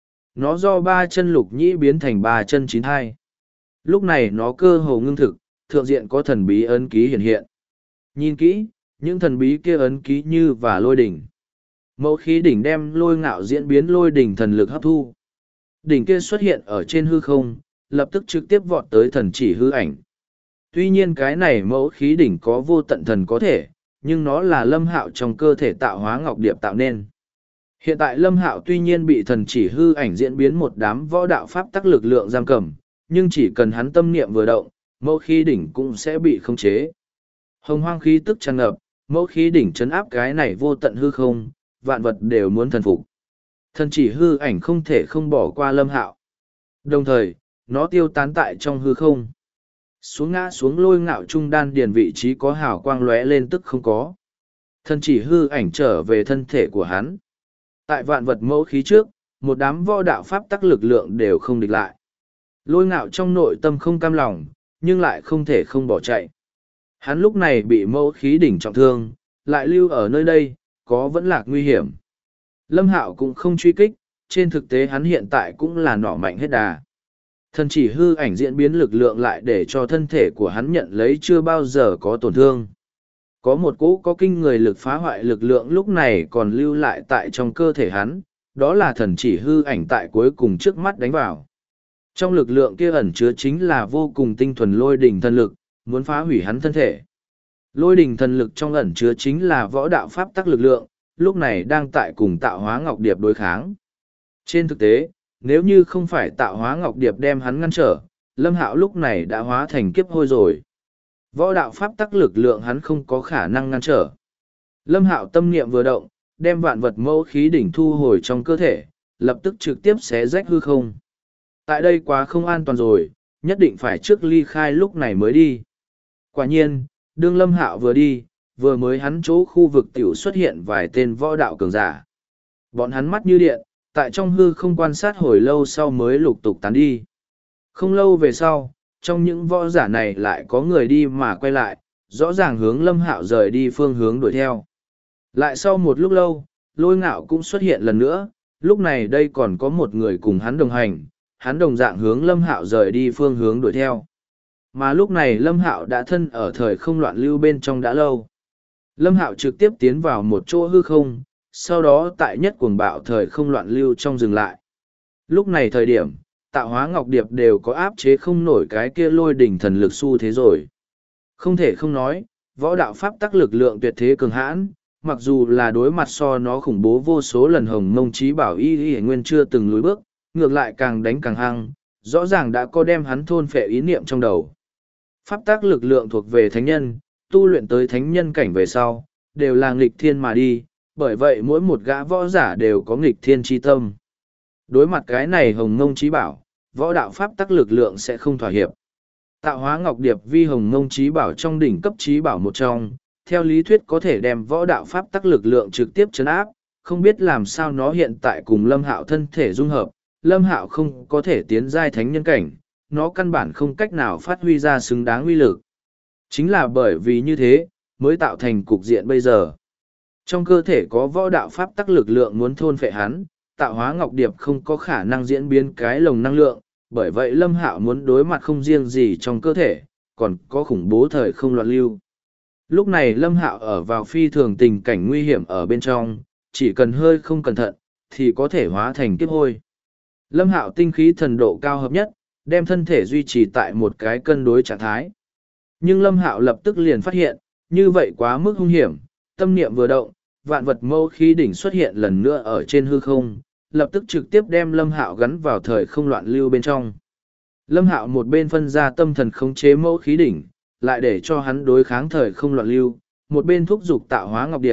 Nó do ba chân lục nhĩ biến thành ba chân chín hai. Lúc này nó cơ hồ ngưng thực, thượng diện có thần bí ấn ký hiện hiện. Nhìn kỹ, những thần bí kia ấn ký như và lôi đỉnh. Mẫu khí đỉnh đem lôi ngạo diễn biến lôi đỉnh thần lực hấp thu. Đỉnh kia xuất hiện ở trên hư không, lập tức trực tiếp vọt tới thần chỉ hư ảnh. Tuy nhiên cái này mẫu khí đỉnh có vô tận thần có thể, nhưng nó là Lâm Hạo trong cơ thể tạo hóa ngọc điệp tạo nên. Hiện tại Lâm Hạo tuy nhiên bị thần chỉ hư ảnh diễn biến một đám võ đạo pháp tắc lực lượng giam cầm, nhưng chỉ cần hắn tâm niệm vừa động, mẫu khí đỉnh cũng sẽ bị khống chế. Hồng hoang khí tức tràn ngập, mẫu khí đỉnh chấn áp cái này vô tận hư không, vạn vật đều muốn thần phục. Thần chỉ hư ảnh không thể không bỏ qua Lâm Hạo. Đồng thời, nó tiêu tán tại trong hư không. Xuống ngã xuống lôi ngạo trung đan điền vị trí có hào quang lóe lên tức không có. Thần chỉ hư ảnh trở về thân thể của hắn. Tại vạn vật mẫu khí trước, một đám võ đạo pháp tắc lực lượng đều không địch lại. Lôi ngạo trong nội tâm không cam lòng, nhưng lại không thể không bỏ chạy. Hắn lúc này bị mẫu khí đỉnh trọng thương, lại lưu ở nơi đây, có vẫn lạc nguy hiểm. Lâm Hạo cũng không truy kích, trên thực tế hắn hiện tại cũng là nỏ mạnh hết đà. Thần chỉ hư ảnh diễn biến lực lượng lại để cho thân thể của hắn nhận lấy chưa bao giờ có tổn thương. Có một cỗ có kinh người lực phá hoại lực lượng lúc này còn lưu lại tại trong cơ thể hắn, đó là thần chỉ hư ảnh tại cuối cùng trước mắt đánh vào. Trong lực lượng kia ẩn chứa chính là vô cùng tinh thuần lôi đỉnh thần lực, muốn phá hủy hắn thân thể. Lôi đỉnh thần lực trong ẩn chứa chính là võ đạo pháp tắc lực lượng, lúc này đang tại cùng tạo hóa ngọc điệp đối kháng. Trên thực tế, nếu như không phải tạo hóa ngọc điệp đem hắn ngăn trở, Lâm Hạo lúc này đã hóa thành kiếp hôi rồi. Võ đạo pháp tắc lực lượng hắn không có khả năng ngăn trở. Lâm Hạo tâm niệm vừa động, đem vạn vật mẫu khí đỉnh thu hồi trong cơ thể, lập tức trực tiếp xé rách hư không. Tại đây quá không an toàn rồi, nhất định phải trước ly khai lúc này mới đi. Quả nhiên, đương Lâm Hạo vừa đi, vừa mới hắn chỗ khu vực tiểu xuất hiện vài tên võ đạo cường giả. Bọn hắn mắt như điện, tại trong hư không quan sát hồi lâu sau mới lục tục tán đi. Không lâu về sau, trong những võ giả này lại có người đi mà quay lại, rõ ràng hướng Lâm Hạo rời đi phương hướng đuổi theo. Lại sau một lúc lâu, Lôi Ngạo cũng xuất hiện lần nữa, lúc này đây còn có một người cùng hắn đồng hành, hắn đồng dạng hướng Lâm Hạo rời đi phương hướng đuổi theo. Mà lúc này Lâm Hạo đã thân ở thời không loạn lưu bên trong đã lâu. Lâm Hạo trực tiếp tiến vào một chỗ hư không, sau đó tại nhất cuồng bạo thời không loạn lưu trong dừng lại. Lúc này thời điểm, tạo hóa ngọc điệp đều có áp chế không nổi cái kia lôi đỉnh thần lực xu thế rồi. Không thể không nói, võ đạo pháp tắc lực lượng tuyệt thế cường hãn, mặc dù là đối mặt so nó khủng bố vô số lần hồng mông trí bảo y nguyên chưa từng lùi bước, ngược lại càng đánh càng hăng, rõ ràng đã có đem hắn thôn phệ ý niệm trong đầu. Pháp tắc lực lượng thuộc về thánh nhân, tu luyện tới thánh nhân cảnh về sau, đều là nghịch thiên mà đi, bởi vậy mỗi một gã võ giả đều có nghịch thiên chi tâm. Đối mặt cái này hồng mông trí bảo, võ đạo pháp tắc lực lượng sẽ không thỏa hiệp. Tạo hóa ngọc điệp vi hồng mông trí bảo trong đỉnh cấp trí bảo một trong, theo lý thuyết có thể đem võ đạo pháp tắc lực lượng trực tiếp chấn áp, không biết làm sao nó hiện tại cùng Lâm Hạo thân thể dung hợp, Lâm Hạo không có thể tiến giai thánh nhân cảnh, nó căn bản không cách nào phát huy ra xứng đáng uy lực. Chính là bởi vì như thế, mới tạo thành cục diện bây giờ. Trong cơ thể có võ đạo pháp tắc lực lượng muốn thôn phệ hắn, tạo hóa ngọc điệp không có khả năng diễn biến cái lồng năng lượng, bởi vậy Lâm Hạo muốn đối mặt không riêng gì trong cơ thể, còn có khủng bố thời không loạn lưu. Lúc này Lâm Hạo ở vào phi thường tình cảnh nguy hiểm ở bên trong, chỉ cần hơi không cẩn thận, thì có thể hóa thành kiếp hôi. Lâm Hạo tinh khí thần độ cao hợp nhất, đem thân thể duy trì tại một cái cân đối trạng thái. Nhưng Lâm Hạo lập tức liền phát hiện, như vậy quá mức hung hiểm, tâm niệm vừa động, vạn vật mâu khí đỉnh xuất hiện lần nữa ở trên hư không, lập tức trực tiếp đem Lâm Hạo gắn vào thời không loạn lưu bên trong. Lâm Hạo một bên phân ra tâm thần khống chế mâu khí đỉnh, lại để cho hắn đối kháng thời không loạn lưu, một bên thúc giục tạo hóa ngọc điệp,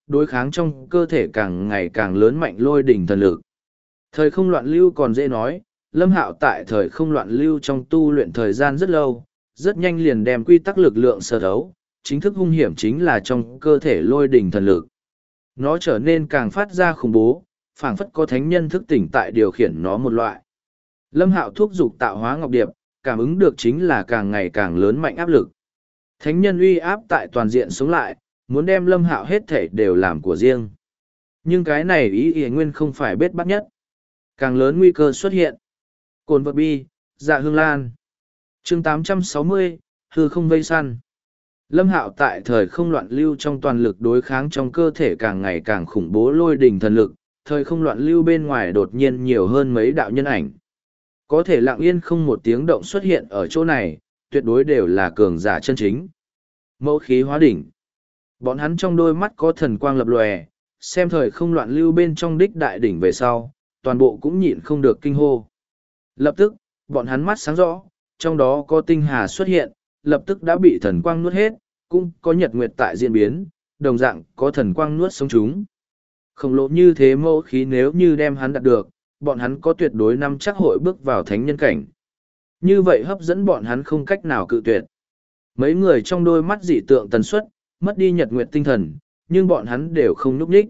đối kháng trong cơ thể càng ngày càng lớn mạnh lôi đỉnh thần lực. Thời không loạn lưu còn dễ nói, Lâm Hạo tại thời không loạn lưu trong tu luyện thời gian rất lâu, rất nhanh liền đem quy tắc lực lượng sở thấu, chính thức hung hiểm chính là trong cơ thể lôi đỉnh thần lực. Nó trở nên càng phát ra khủng bố, phảng phất có thánh nhân thức tỉnh tại điều khiển nó một loại. Lâm Hạo thúc giục tạo hóa ngọc điệp, cảm ứng được chính là càng ngày càng lớn mạnh áp lực. Thánh nhân uy áp tại toàn diện sống lại, muốn đem Lâm Hạo hết thể đều làm của riêng. Nhưng cái này ý nguyên không phải bết bắt nhất. Càng lớn nguy cơ xuất hiện. Cồn vật bi, dạ hương lan. chương 860, hư không vây săn. Lâm Hạo tại thời không loạn lưu trong toàn lực đối kháng trong cơ thể càng ngày càng khủng bố lôi đình thần lực, thời không loạn lưu bên ngoài đột nhiên nhiều hơn mấy đạo nhân ảnh. Có thể lặng yên không một tiếng động xuất hiện ở chỗ này, tuyệt đối đều là cường giả chân chính. Mẫu khí hóa đỉnh. Bọn hắn trong đôi mắt có thần quang lập lòe, xem thời không loạn lưu bên trong đích đại đỉnh về sau, toàn bộ cũng nhịn không được kinh hô. Lập tức, bọn hắn mắt sáng rõ, trong đó có tinh hà xuất hiện, lập tức đã bị thần quang nuốt hết, cũng có nhật nguyệt tại diễn biến, đồng dạng có thần quang nuốt sống chúng. Khổng lồ như thế mẫu khí nếu như đem hắn đạt được, bọn hắn có tuyệt đối năm chắc hội bước vào thánh nhân cảnh. Như vậy hấp dẫn bọn hắn không cách nào cự tuyệt. Mấy người trong đôi mắt dị tượng tần suất, mất đi nhật nguyệt tinh thần, nhưng bọn hắn đều không núp nhích.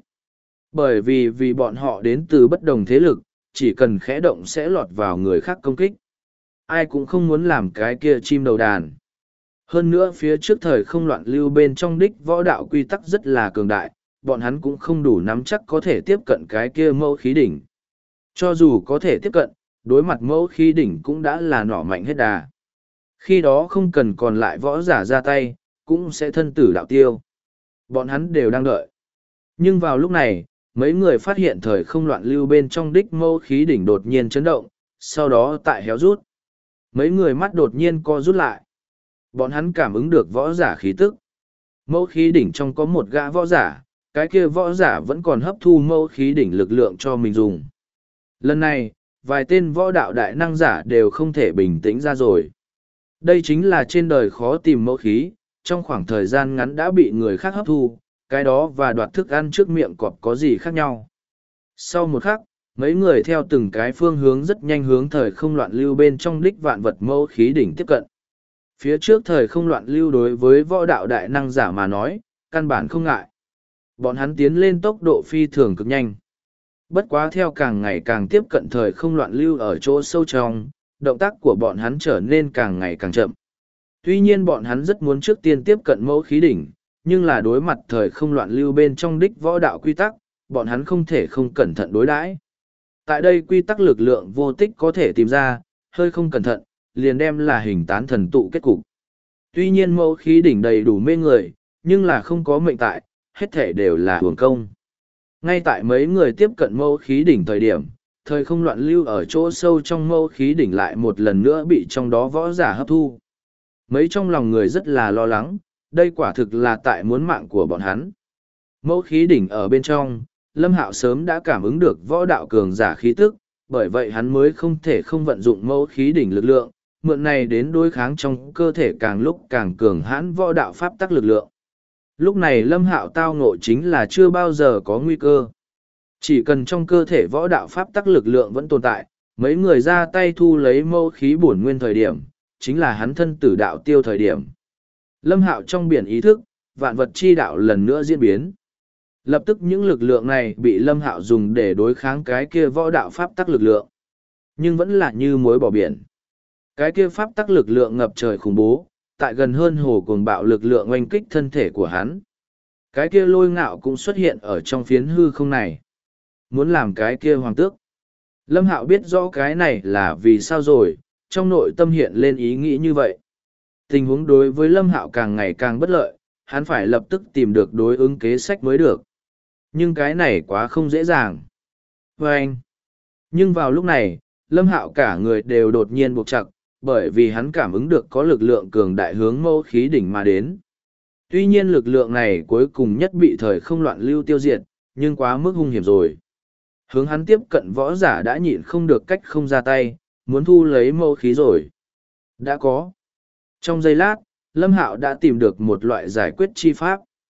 Bởi vì bọn họ đến từ bất đồng thế lực, chỉ cần khẽ động sẽ lọt vào người khác công kích. Ai cũng không muốn làm cái kia chim đầu đàn. Hơn nữa phía trước thời không loạn lưu bên trong đích võ đạo quy tắc rất là cường đại, bọn hắn cũng không đủ nắm chắc có thể tiếp cận cái kia mẫu khí đỉnh. Cho dù có thể tiếp cận, đối mặt mẫu khí đỉnh cũng đã là nỏ mạnh hết đà. Khi đó không cần còn lại võ giả ra tay, cũng sẽ thân tử đạo tiêu. Bọn hắn đều đang đợi. Nhưng vào lúc này, mấy người phát hiện thời không loạn lưu bên trong đích mẫu khí đỉnh đột nhiên chấn động, sau đó tại héo rút. Mấy người mắt đột nhiên co rút lại. Bọn hắn cảm ứng được võ giả khí tức. Mẫu khí đỉnh trong có một gã võ giả, cái kia võ giả vẫn còn hấp thu mẫu khí đỉnh lực lượng cho mình dùng. Lần này, vài tên võ đạo đại năng giả đều không thể bình tĩnh ra rồi. Đây chính là trên đời khó tìm mẫu khí, trong khoảng thời gian ngắn đã bị người khác hấp thu, cái đó và đoạt thức ăn trước miệng cọp có gì khác nhau. Sau một khắc, mấy người theo từng cái phương hướng rất nhanh hướng thời không loạn lưu bên trong đích vạn vật mẫu khí đỉnh tiếp cận. Phía trước thời không loạn lưu đối với võ đạo đại năng giả mà nói, căn bản không ngại. Bọn hắn tiến lên tốc độ phi thường cực nhanh. Bất quá theo càng ngày càng tiếp cận thời không loạn lưu ở chỗ sâu trong, động tác của bọn hắn trở nên càng ngày càng chậm. Tuy nhiên bọn hắn rất muốn trước tiên tiếp cận mẫu khí đỉnh, nhưng là đối mặt thời không loạn lưu bên trong đích võ đạo quy tắc, bọn hắn không thể không cẩn thận đối đãi. Tại đây quy tắc lực lượng vô tích có thể tìm ra, hơi không cẩn thận, liền đem là hình tán thần tụ kết cục. Tuy nhiên mẫu khí đỉnh đầy đủ mê người, nhưng là không có mệnh tại, hết thể đều là hưởng công. Ngay tại mấy người tiếp cận mẫu khí đỉnh thời điểm, thời không loạn lưu ở chỗ sâu trong mẫu khí đỉnh lại một lần nữa bị trong đó võ giả hấp thu. Mấy trong lòng người rất là lo lắng, đây quả thực là tại muốn mạng của bọn hắn. Mẫu khí đỉnh ở bên trong, Lâm Hạo sớm đã cảm ứng được võ đạo cường giả khí tức, bởi vậy hắn mới không thể không vận dụng mẫu khí đỉnh lực lượng, mượn này đến đối kháng trong cơ thể càng lúc càng cường hãn võ đạo pháp tắc lực lượng. Lúc này Lâm Hạo tao ngộ chính là chưa bao giờ có nguy cơ. Chỉ cần trong cơ thể võ đạo pháp tắc lực lượng vẫn tồn tại, mấy người ra tay thu lấy mẫu khí bổn nguyên thời điểm, chính là hắn thân tử đạo tiêu thời điểm. Lâm Hạo trong biển ý thức, vạn vật chi đạo lần nữa diễn biến. Lập tức những lực lượng này bị Lâm Hạo dùng để đối kháng cái kia võ đạo pháp tắc lực lượng. Nhưng vẫn là như muối bỏ biển. Cái kia pháp tắc lực lượng ngập trời khủng bố, tại gần hơn hồ cuồng bạo lực lượng oanh kích thân thể của hắn. Cái kia lôi ngạo cũng xuất hiện ở trong phiến hư không này. Muốn làm cái kia hoàng tước. Lâm Hạo biết rõ cái này là vì sao rồi, trong nội tâm hiện lên ý nghĩ như vậy. Tình huống đối với Lâm Hạo càng ngày càng bất lợi, hắn phải lập tức tìm được đối ứng kế sách mới được. Nhưng cái này quá không dễ dàng. Và anh. Nhưng vào lúc này, Lâm Hạo cả người đều đột nhiên buộc chặt, bởi vì hắn cảm ứng được có lực lượng cường đại hướng mẫu khí đỉnh mà đến. Tuy nhiên lực lượng này cuối cùng nhất bị thời không loạn lưu tiêu diệt, nhưng quá mức hung hiểm rồi. Hướng hắn tiếp cận võ giả đã nhịn không được cách không ra tay, muốn thu lấy mẫu khí rồi. Đã có. Trong giây lát, Lâm Hạo đã tìm được một loại giải quyết chi pháp.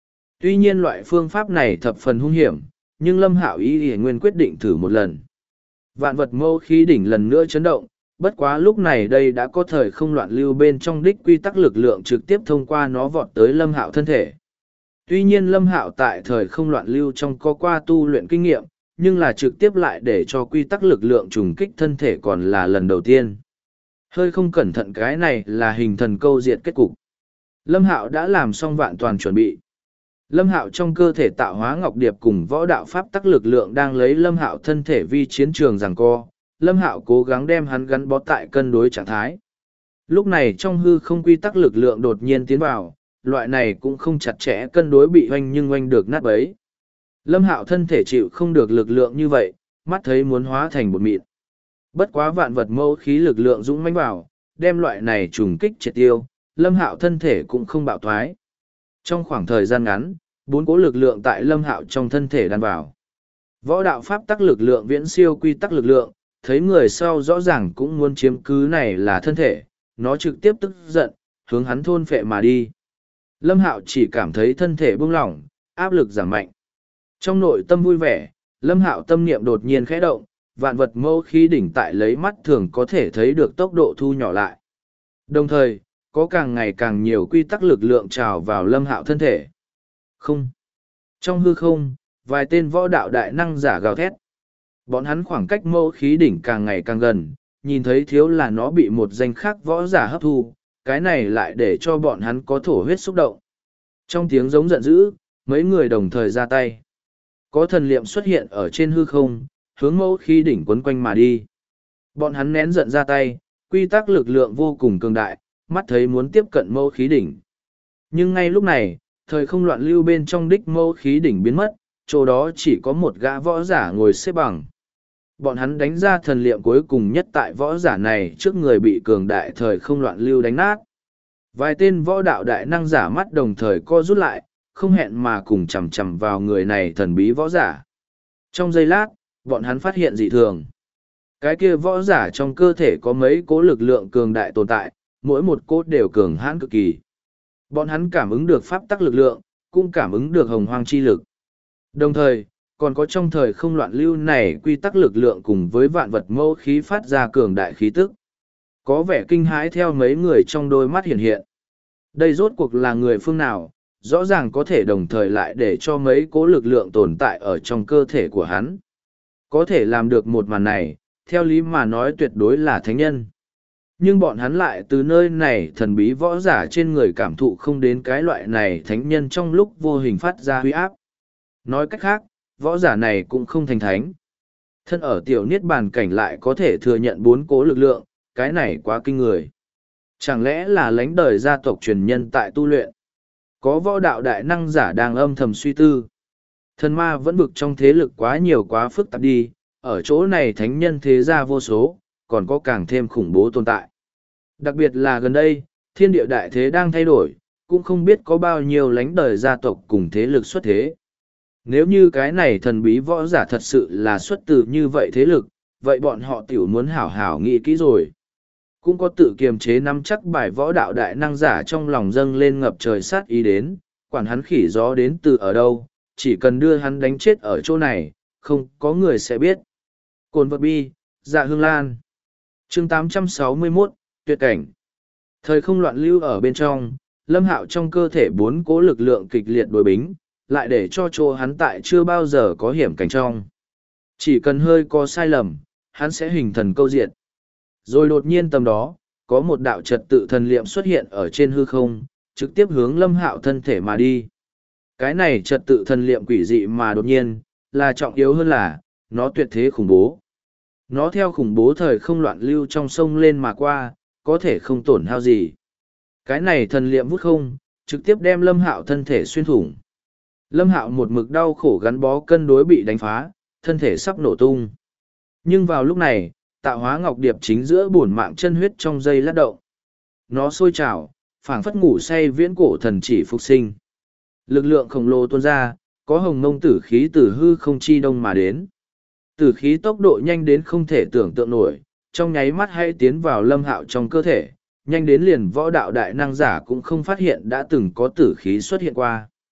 Tuy nhiên loại phương pháp này thập phần hung hiểm, nhưng Lâm Hạo Y Y Nguyên quyết định thử một lần. Vạn vật mâu khí đỉnh lần nữa chấn động, bất quá lúc này đây đã có thời không loạn lưu bên trong đích quy tắc lực lượng trực tiếp thông qua nó vọt tới Lâm Hạo thân thể. Tuy nhiên Lâm Hạo tại thời không loạn lưu trong có qua tu luyện kinh nghiệm, nhưng là trực tiếp lại để cho quy tắc lực lượng trùng kích thân thể còn là lần đầu tiên. Hơi không cẩn thận cái này là hình thần câu diệt kết cục. Lâm Hạo đã làm xong vạn toàn chuẩn bị. Lâm Hạo trong cơ thể tạo hóa ngọc điệp cùng võ đạo pháp tắc lực lượng đang lấy Lâm Hạo thân thể vi chiến trường giằng co. Lâm Hạo cố gắng đem hắn gắn bó tại cân đối trạng thái. Lúc này trong hư không quy tắc lực lượng đột nhiên tiến vào, loại này cũng không chặt chẽ cân đối bị oanh nhưng oanh được nát bấy. Lâm Hạo thân thể chịu không được lực lượng như vậy, mắt thấy muốn hóa thành bột mịn. Bất quá vạn vật mâu khí lực lượng dũng mãnh vào, đem loại này trùng kích triệt tiêu, Lâm Hạo thân thể cũng không bạo thoái. Trong khoảng thời gian ngắn, 4 cỗ lực lượng tại Lâm Hạo trong thân thể đan vào. Võ đạo pháp tắc lực lượng viễn siêu quy tắc lực lượng, thấy người sau rõ ràng cũng muốn chiếm cứ này là thân thể, nó trực tiếp tức giận, hướng hắn thôn phệ mà đi. Lâm Hạo chỉ cảm thấy thân thể buông lỏng, áp lực giảm mạnh. Trong nội tâm vui vẻ, Lâm Hạo tâm niệm đột nhiên khẽ động, vạn vật mâu khí đỉnh tại lấy mắt thường có thể thấy được tốc độ thu nhỏ lại. Đồng thời, có càng ngày càng nhiều quy tắc lực lượng trào vào Lâm Hạo thân thể. Không. Trong hư không, vài tên võ đạo đại năng giả gào thét. Bọn hắn khoảng cách mâu khí đỉnh càng ngày càng gần, nhìn thấy thiếu là nó bị một danh khác võ giả hấp thu, cái này lại để cho bọn hắn có thổ huyết xúc động. Trong tiếng giống giận dữ, mấy người đồng thời ra tay. Có thần liệm xuất hiện ở trên hư không, hướng mâu khí đỉnh quấn quanh mà đi. Bọn hắn nén giận ra tay, quy tắc lực lượng vô cùng cường đại, mắt thấy muốn tiếp cận mâu khí đỉnh. Nhưng ngay lúc này, thời không loạn lưu bên trong đích mâu khí đỉnh biến mất, chỗ đó chỉ có một gã võ giả ngồi xếp bằng. Bọn hắn đánh ra thần liệm cuối cùng nhất tại võ giả này trước người bị cường đại thời không loạn lưu đánh nát. Vài tên võ đạo đại năng giả mắt đồng thời co rút lại, không hẹn mà cùng chằm chằm vào người này thần bí võ giả. Trong giây lát, bọn hắn phát hiện dị thường. Cái kia võ giả trong cơ thể có mấy cố lực lượng cường đại tồn tại, mỗi một cốt đều cường hãn cực kỳ. Bọn hắn cảm ứng được pháp tắc lực lượng, cũng cảm ứng được hồng hoang chi lực. Đồng thời, còn có trong thời không loạn lưu này quy tắc lực lượng cùng với vạn vật mâu khí phát ra cường đại khí tức. Có vẻ kinh hãi theo mấy người trong đôi mắt hiện hiện. Đây rốt cuộc là người phương nào, rõ ràng có thể đồng thời lại để cho mấy cố lực lượng tồn tại ở trong cơ thể của hắn. Có thể làm được một màn này, theo lý mà nói tuyệt đối là thánh nhân. Nhưng bọn hắn lại từ nơi này thần bí võ giả trên người cảm thụ không đến cái loại này thánh nhân trong lúc vô hình phát ra huy áp. Nói cách khác, võ giả này cũng không thành thánh. Thân ở tiểu niết bàn cảnh lại có thể thừa nhận 4 cố lực lượng, cái này quá kinh người. Chẳng lẽ là lãnh đời gia tộc truyền nhân tại tu luyện? Có võ đạo đại năng giả đang âm thầm suy tư. Thần ma vẫn vực trong thế lực quá nhiều quá phức tạp đi, ở chỗ này thánh nhân thế gia vô số, còn có càng thêm khủng bố tồn tại. Đặc biệt là gần đây, thiên địa đại thế đang thay đổi, cũng không biết có bao nhiêu lãnh đời gia tộc cùng thế lực xuất thế. Nếu như cái này thần bí võ giả thật sự là xuất từ như vậy thế lực, vậy bọn họ tiểu muốn hảo hảo nghĩ kỹ rồi. Cũng có tự kiềm chế nắm chắc bài võ đạo đại năng giả trong lòng dâng lên ngập trời sát ý đến, quản hắn khỉ gió đến từ ở đâu, chỉ cần đưa hắn đánh chết ở chỗ này, không có người sẽ biết. Cồn vật bi, dạ hương lan. Chương 861, tuyệt cảnh. Thời không loạn lưu ở bên trong, Lâm Hạo trong cơ thể 4 cố lực lượng kịch liệt đối bính, lại để cho chỗ hắn tại chưa bao giờ có hiểm cảnh trong. Chỉ cần hơi có sai lầm, hắn sẽ hình thần câu diệt. Rồi đột nhiên tầm đó, có một đạo trật tự thần liệm xuất hiện ở trên hư không, trực tiếp hướng Lâm Hạo thân thể mà đi. Cái này trật tự thần liệm quỷ dị mà đột nhiên, là trọng yếu hơn là, nó tuyệt thế khủng bố. Nó theo khủng bố thời không loạn lưu trong sông lên mà qua, có thể không tổn hao gì. Cái này thần liệm vút không, trực tiếp đem Lâm Hạo thân thể xuyên thủng. Lâm Hạo một mực đau khổ gắn bó cân đối bị đánh phá, thân thể sắp nổ tung. Nhưng vào lúc này, tạo hóa ngọc điệp chính giữa bổn mạng chân huyết trong dây lát động. Nó sôi trào, phảng phất ngủ say viễn cổ thần chỉ phục sinh. Lực lượng khổng lồ tuôn ra, có hồng mông tử khí từ hư không chi đông mà đến. Tử khí tốc độ nhanh đến không thể tưởng tượng nổi, trong nháy mắt hay tiến vào Lâm Hạo trong cơ thể, nhanh đến liền võ đạo đại năng giả cũng không phát hiện đã từng có tử khí xuất hiện qua.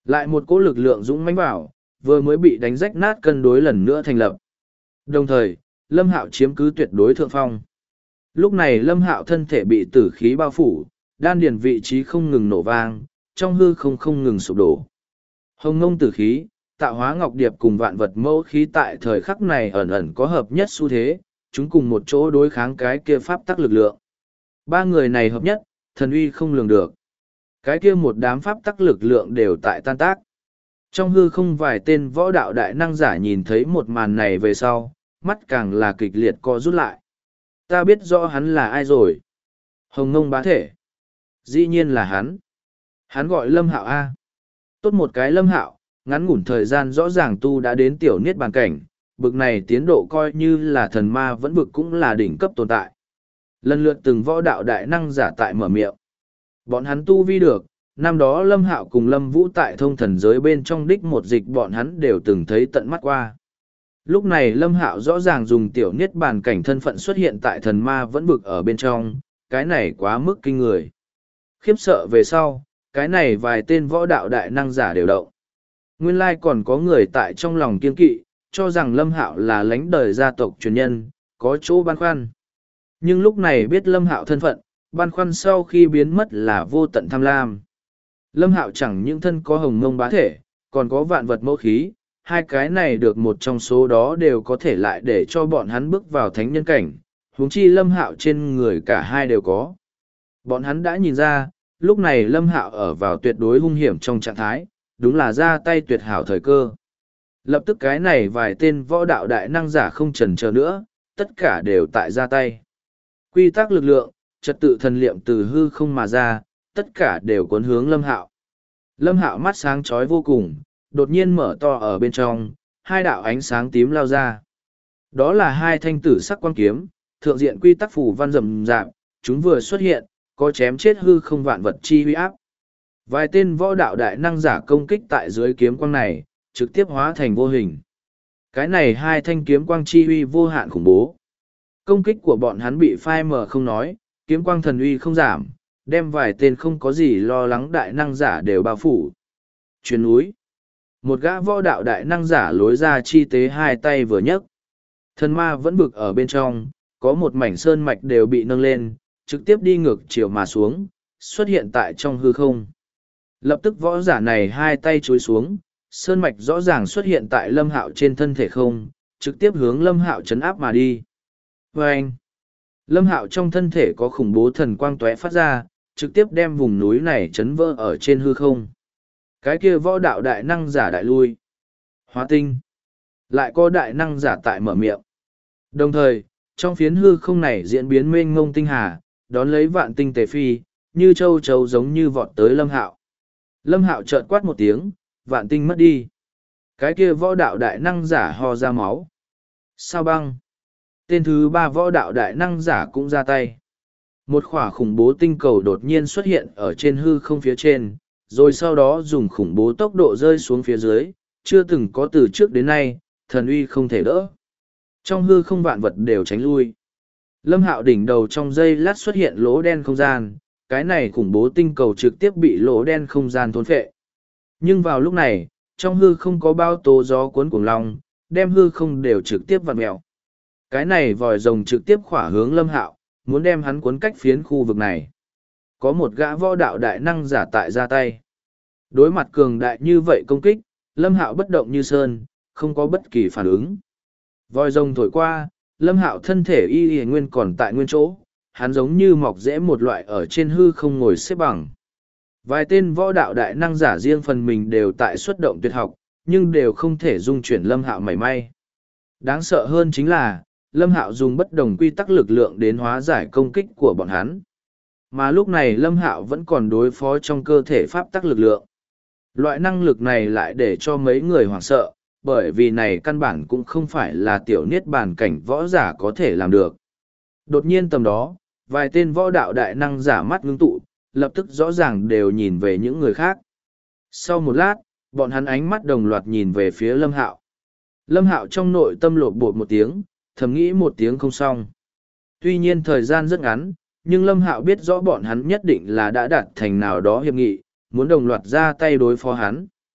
Lại một cỗ lực lượng dũng mãnh vào, vừa mới bị đánh rách nát cân đối lần nữa thành lập. Đồng thời, Lâm Hạo chiếm cứ tuyệt đối thượng phong. Lúc này Lâm Hạo thân thể bị tử khí bao phủ, đan điền vị trí không ngừng nổ vang, trong hư không ngừng sụp đổ. Hồng ngông tử khí, tạo hóa ngọc điệp cùng vạn vật mẫu khí tại thời khắc này ẩn ẩn có hợp nhất xu thế, chúng cùng một chỗ đối kháng cái kia pháp tắc lực lượng. Ba người này hợp nhất, thần uy không lường được. Cái kia một đám pháp tắc lực lượng đều tại tan tác. Trong hư không vài tên võ đạo đại năng giả nhìn thấy một màn này về sau, mắt càng là kịch liệt co rút lại. Ta biết rõ hắn là ai rồi. Hồng ngông bá thể. Dĩ nhiên là hắn. Hắn gọi Lâm Hạo A. Tốt một cái Lâm Hạo, ngắn ngủn thời gian rõ ràng tu đã đến tiểu niết bàn cảnh, bực này tiến độ coi như là thần ma vẫn vực cũng là đỉnh cấp tồn tại. Lần lượt từng võ đạo đại năng giả tại mở miệng. Bọn hắn tu vi được, năm đó Lâm Hạo cùng Lâm Vũ tại thông thần giới bên trong đích một dịch bọn hắn đều từng thấy tận mắt qua. Lúc này Lâm Hạo rõ ràng dùng tiểu niết bàn cảnh thân phận xuất hiện tại thần ma vẫn vực ở bên trong, cái này quá mức kinh người. Khiếp sợ về sau, cái này vài tên võ đạo đại năng giả đều động. Nguyên lai còn có người tại trong lòng kiên kỵ, cho rằng Lâm Hạo là lãnh đời gia tộc truyền nhân, có chỗ băn khoăn. Nhưng lúc này biết Lâm Hạo thân phận, băn khoăn sau khi biến mất là vô tận tham lam. Lâm Hạo chẳng những thân có hồng mông bá thể, còn có vạn vật mẫu khí, hai cái này được một trong số đó đều có thể lại để cho bọn hắn bước vào thánh nhân cảnh, huống chi Lâm Hạo trên người cả hai đều có. Bọn hắn đã nhìn ra, lúc này Lâm Hạo ở vào tuyệt đối hung hiểm trong trạng thái, đúng là ra tay tuyệt hảo thời cơ. Lập tức cái này vài tên võ đạo đại năng giả không chần chờ nữa, tất cả đều tại ra tay. Quy tắc lực lượng, trật tự thần liệm từ hư không mà ra, tất cả đều cuốn hướng Lâm Hạo. Lâm Hạo mắt sáng chói vô cùng, đột nhiên mở to ở bên trong, hai đạo ánh sáng tím lao ra. Đó là hai thanh tử sắc quang kiếm, thượng diện quy tắc phù văn rầm rạp, chúng vừa xuất hiện, có chém chết hư không vạn vật chi huy áp. Vài tên võ đạo đại năng giả công kích tại dưới kiếm quang này, trực tiếp hóa thành vô hình. Cái này hai thanh kiếm quang chi huy vô hạn khủng bố. Công kích của bọn hắn bị phai mờ không nói, kiếm quang thần uy không giảm, đem vài tên không có gì lo lắng đại năng giả đều bao phủ. Chuyến núi. Một gã võ đạo đại năng giả lối ra chi tế hai tay vừa nhấc. Thần ma vẫn bực ở bên trong, có một mảnh sơn mạch đều bị nâng lên, trực tiếp đi ngược chiều mà xuống, xuất hiện tại trong hư không. Lập tức võ giả này hai tay chối xuống, sơn mạch rõ ràng xuất hiện tại Lâm Hạo trên thân thể không, trực tiếp hướng Lâm Hạo chấn áp mà đi. Và anh, Lâm Hạo trong thân thể có khủng bố thần quang tóe phát ra, trực tiếp đem vùng núi này chấn vỡ ở trên hư không. Cái kia võ đạo đại năng giả đại lui. Hóa tinh. Lại có đại năng giả tại mở miệng. Đồng thời, trong phiến hư không này diễn biến mênh mông tinh hà, đón lấy vạn tinh tề phi, như châu chấu giống như vọt tới Lâm Hạo. Lâm Hạo chợt quát một tiếng, vạn tinh mất đi. Cái kia võ đạo đại năng giả ho ra máu. Sao băng. Tên thứ ba võ đạo đại năng giả cũng ra tay. Một khỏa khủng bố tinh cầu đột nhiên xuất hiện ở trên hư không phía trên, rồi sau đó dùng khủng bố tốc độ rơi xuống phía dưới, chưa từng có từ trước đến nay, thần uy không thể đỡ. Trong hư không vạn vật đều tránh lui. Lâm Hạo đỉnh đầu trong giây lát xuất hiện lỗ đen không gian, cái này khủng bố tinh cầu trực tiếp bị lỗ đen không gian thôn phệ. Nhưng vào lúc này, trong hư không có bao tố gió cuốn cuồng long, đem hư không đều trực tiếp vặn mèo. Cái này vòi rồng trực tiếp khỏa hướng Lâm Hạo, muốn đem hắn cuốn cách phiến khu vực này. Có một gã võ đạo đại năng giả tại ra tay. Đối mặt cường đại như vậy công kích, Lâm Hạo bất động như sơn, không có bất kỳ phản ứng. Vòi rồng thổi qua, Lâm Hạo thân thể y nguyên còn tại nguyên chỗ, hắn giống như mọc rễ một loại ở trên hư không ngồi xếp bằng. Vài tên võ đạo đại năng giả riêng phần mình đều tại xuất động tuyệt học, nhưng đều không thể dung chuyển Lâm Hạo mảy may. Đáng sợ hơn chính là, Lâm Hạo dùng bất đồng quy tắc lực lượng đến hóa giải công kích của bọn hắn. Mà lúc này Lâm Hạo vẫn còn đối phó trong cơ thể pháp tắc lực lượng. Loại năng lực này lại để cho mấy người hoảng sợ, bởi vì này căn bản cũng không phải là tiểu niết bàn cảnh võ giả có thể làm được. Đột nhiên tầm đó, vài tên võ đạo đại năng giả mắt ngưng tụ, lập tức rõ ràng đều nhìn về những người khác. Sau một lát, bọn hắn ánh mắt đồng loạt nhìn về phía Lâm Hạo. Lâm Hạo trong nội tâm lột bột một tiếng, thầm nghĩ một tiếng không xong. Tuy nhiên thời gian rất ngắn, nhưng Lâm Hạo biết rõ bọn hắn nhất định là đã đạt thành nào đó hiệp nghị, muốn đồng loạt ra tay đối phó hắn.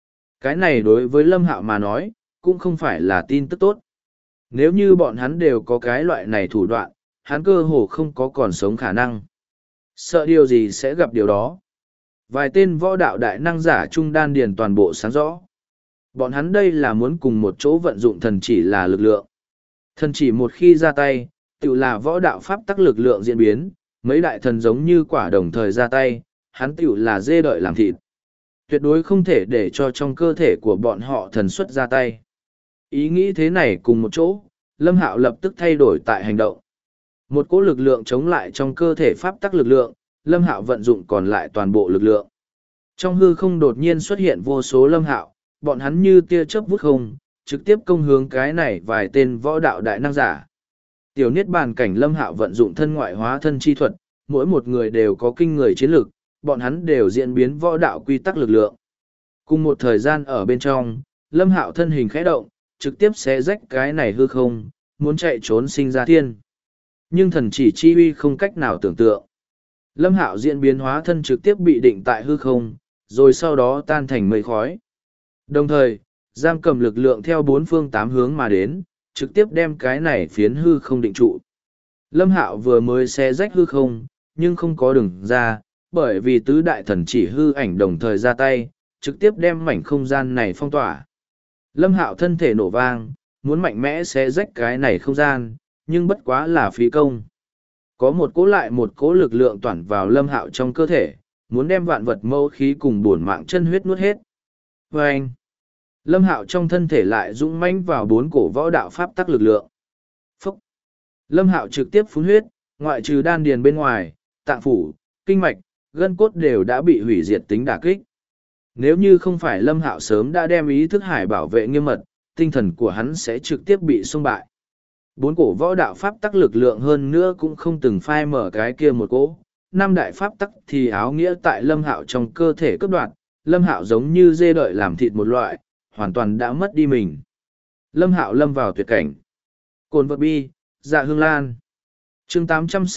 Cái này đối với Lâm Hạo mà nói, cũng không phải là tin tức tốt. Nếu như bọn hắn đều có cái loại này thủ đoạn, hắn cơ hồ không có còn sống khả năng. Sợ điều gì sẽ gặp điều đó. Vài tên võ đạo đại năng giả trung đan điền toàn bộ sáng rõ. Bọn hắn đây là muốn cùng một chỗ vận dụng thần chỉ là lực lượng. Thần chỉ một khi ra tay, tự là võ đạo pháp tắc lực lượng diễn biến, mấy đại thần giống như quả đồng thời ra tay, hắn tự là dê đợi làm thịt. Tuyệt đối không thể để cho trong cơ thể của bọn họ thần xuất ra tay. Ý nghĩ thế này cùng một chỗ, Lâm Hạo lập tức thay đổi tại hành động. Một cỗ lực lượng chống lại trong cơ thể pháp tắc lực lượng, Lâm Hạo vận dụng còn lại toàn bộ lực lượng. Trong hư không đột nhiên xuất hiện vô số Lâm Hạo, bọn hắn như tia chớp vút không, trực tiếp công hướng cái này vài tên võ đạo đại năng giả. Tiểu niết bàn cảnh Lâm Hạo vận dụng thân ngoại hóa thân chi thuật, mỗi một người đều có kinh người chiến lực, bọn hắn đều diễn biến võ đạo quy tắc lực lượng. Cùng một thời gian ở bên trong, Lâm Hạo thân hình khẽ động, trực tiếp xé rách cái này hư không, muốn chạy trốn sinh ra thiên. Nhưng thần chỉ chi uy không cách nào tưởng tượng. Lâm Hạo diễn biến hóa thân trực tiếp bị định tại hư không, rồi sau đó tan thành mây khói. Đồng thời, giam cầm lực lượng theo bốn phương tám hướng mà đến, trực tiếp đem cái này phiến hư không định trụ. Lâm Hạo vừa mới xé rách hư không, nhưng không có đường ra, bởi vì tứ đại thần chỉ hư ảnh đồng thời ra tay, trực tiếp đem mảnh không gian này phong tỏa. Lâm Hạo thân thể nổ vang, muốn mạnh mẽ xé rách cái này không gian, nhưng bất quá là phí công. Có một cỗ lại một cỗ lực lượng toàn vào Lâm Hạo trong cơ thể, muốn đem vạn vật mâu khí cùng bổn mạng chân huyết nuốt hết. Và anh, Lâm Hạo trong thân thể lại dũng mãnh vào bốn cổ võ đạo pháp tắc lực lượng. Phúc! Lâm Hạo trực tiếp phun huyết, ngoại trừ đan điền bên ngoài, tạng phủ, kinh mạch, gân cốt đều đã bị hủy diệt tính đả kích. Nếu như không phải Lâm Hạo sớm đã đem ý thức hải bảo vệ nghiêm mật, tinh thần của hắn sẽ trực tiếp bị xung bại. Bốn cổ võ đạo pháp tắc lực lượng hơn nữa cũng không từng phai mở cái kia một cỗ. Năm đại pháp tắc thì áo nghĩa tại Lâm Hạo trong cơ thể cướp đoạt, Lâm Hạo giống như dê đợi làm thịt một loại, hoàn toàn đã mất đi mình. Lâm Hạo lâm vào tuyệt cảnh. Cồn vật bi, dạ hương lan. Chương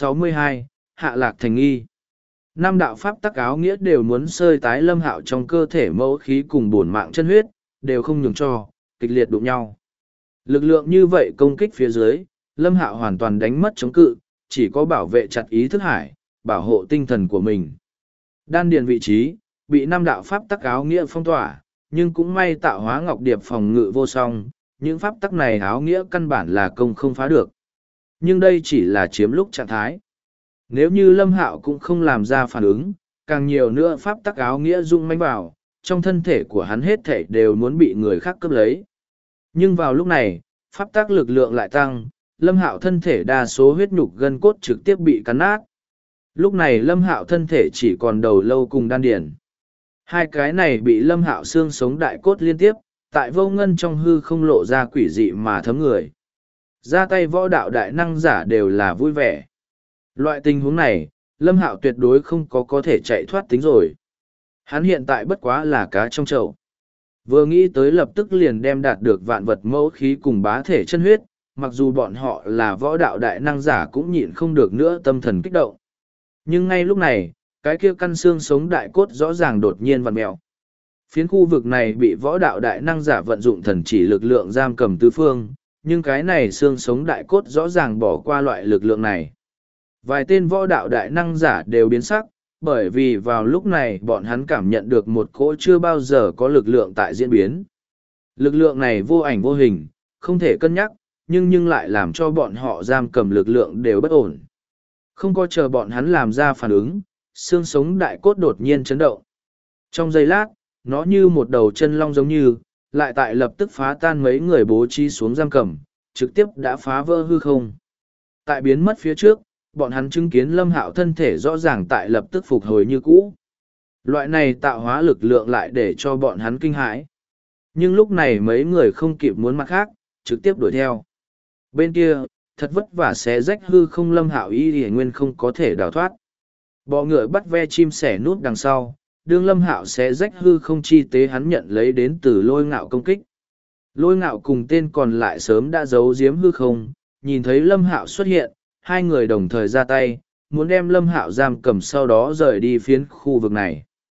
862, Hạ lạc thành nghi. Năm đạo pháp tắc áo nghĩa đều muốn sơi tái Lâm Hạo trong cơ thể mẫu khí cùng bổn mạng chân huyết, đều không nhường cho, kịch liệt đụng nhau. Lực lượng như vậy công kích phía dưới, Lâm Hạo hoàn toàn đánh mất chống cự, chỉ có bảo vệ chặt ý thức hải, bảo hộ tinh thần của mình. Đan điền vị trí, bị năm đạo pháp tắc áo nghĩa phong tỏa, nhưng cũng may tạo hóa ngọc điệp phòng ngự vô song, những pháp tắc này áo nghĩa căn bản là công không phá được. Nhưng đây chỉ là chiếm lúc trạng thái. Nếu như Lâm Hạo cũng không làm ra phản ứng, càng nhiều nữa pháp tắc áo nghĩa rung manh vào, trong thân thể của hắn hết thể đều muốn bị người khác cướp lấy. Nhưng vào lúc này, pháp tắc lực lượng lại tăng, Lâm Hạo thân thể đa số huyết nhục gân cốt trực tiếp bị cắn nát. Lúc này Lâm Hạo thân thể chỉ còn đầu lâu cùng đan điền. Hai cái này bị Lâm Hạo xương sống đại cốt liên tiếp, tại vô ngân trong hư không lộ ra quỷ dị mà thấm người. Ra tay võ đạo đại năng giả đều là vui vẻ. Loại tình huống này, Lâm Hạo tuyệt đối không có thể chạy thoát tính rồi. Hắn hiện tại bất quá là cá trong chậu. Vừa nghĩ tới lập tức liền đem đạt được vạn vật mẫu khí cùng bá thể chân huyết, mặc dù bọn họ là võ đạo đại năng giả cũng nhịn không được nữa tâm thần kích động. Nhưng ngay lúc này, cái kia căn xương sống đại cốt rõ ràng đột nhiên vặn mèo. Phiến khu vực này bị võ đạo đại năng giả vận dụng thần chỉ lực lượng giam cầm tứ phương, nhưng cái này xương sống đại cốt rõ ràng bỏ qua loại lực lượng này. Vài tên võ đạo đại năng giả đều biến sắc, bởi vì vào lúc này bọn hắn cảm nhận được một cỗ chưa bao giờ có lực lượng tại diễn biến. Lực lượng này vô ảnh vô hình, không thể cân nhắc, nhưng lại làm cho bọn họ giam cầm lực lượng đều bất ổn. Không có chờ bọn hắn làm ra phản ứng, xương sống đại cốt đột nhiên chấn động. Trong giây lát, nó như một đầu chân long giống như, lại tại lập tức phá tan mấy người bố trí xuống giam cầm, trực tiếp đã phá vỡ hư không. Tại biến mất phía trước, bọn hắn chứng kiến Lâm Hạo thân thể rõ ràng tại lập tức phục hồi như cũ. Loại này tạo hóa lực lượng lại để cho bọn hắn kinh hãi. Nhưng lúc này mấy người không kịp muốn mặt khác, trực tiếp đuổi theo. Bên kia, thật vất vả xé rách hư không Lâm Hạo y nguyên không có thể đào thoát. Bọ ngựa bắt ve chim sẻ nút đằng sau, đương Lâm Hạo xé rách hư không chi tế hắn nhận lấy đến từ Lôi Ngạo công kích. Lôi Ngạo cùng tên còn lại sớm đã giấu giếm hư không, nhìn thấy Lâm Hạo xuất hiện, hai người đồng thời ra tay, muốn đem Lâm Hạo giam cầm sau đó rời đi phiến khu vực này.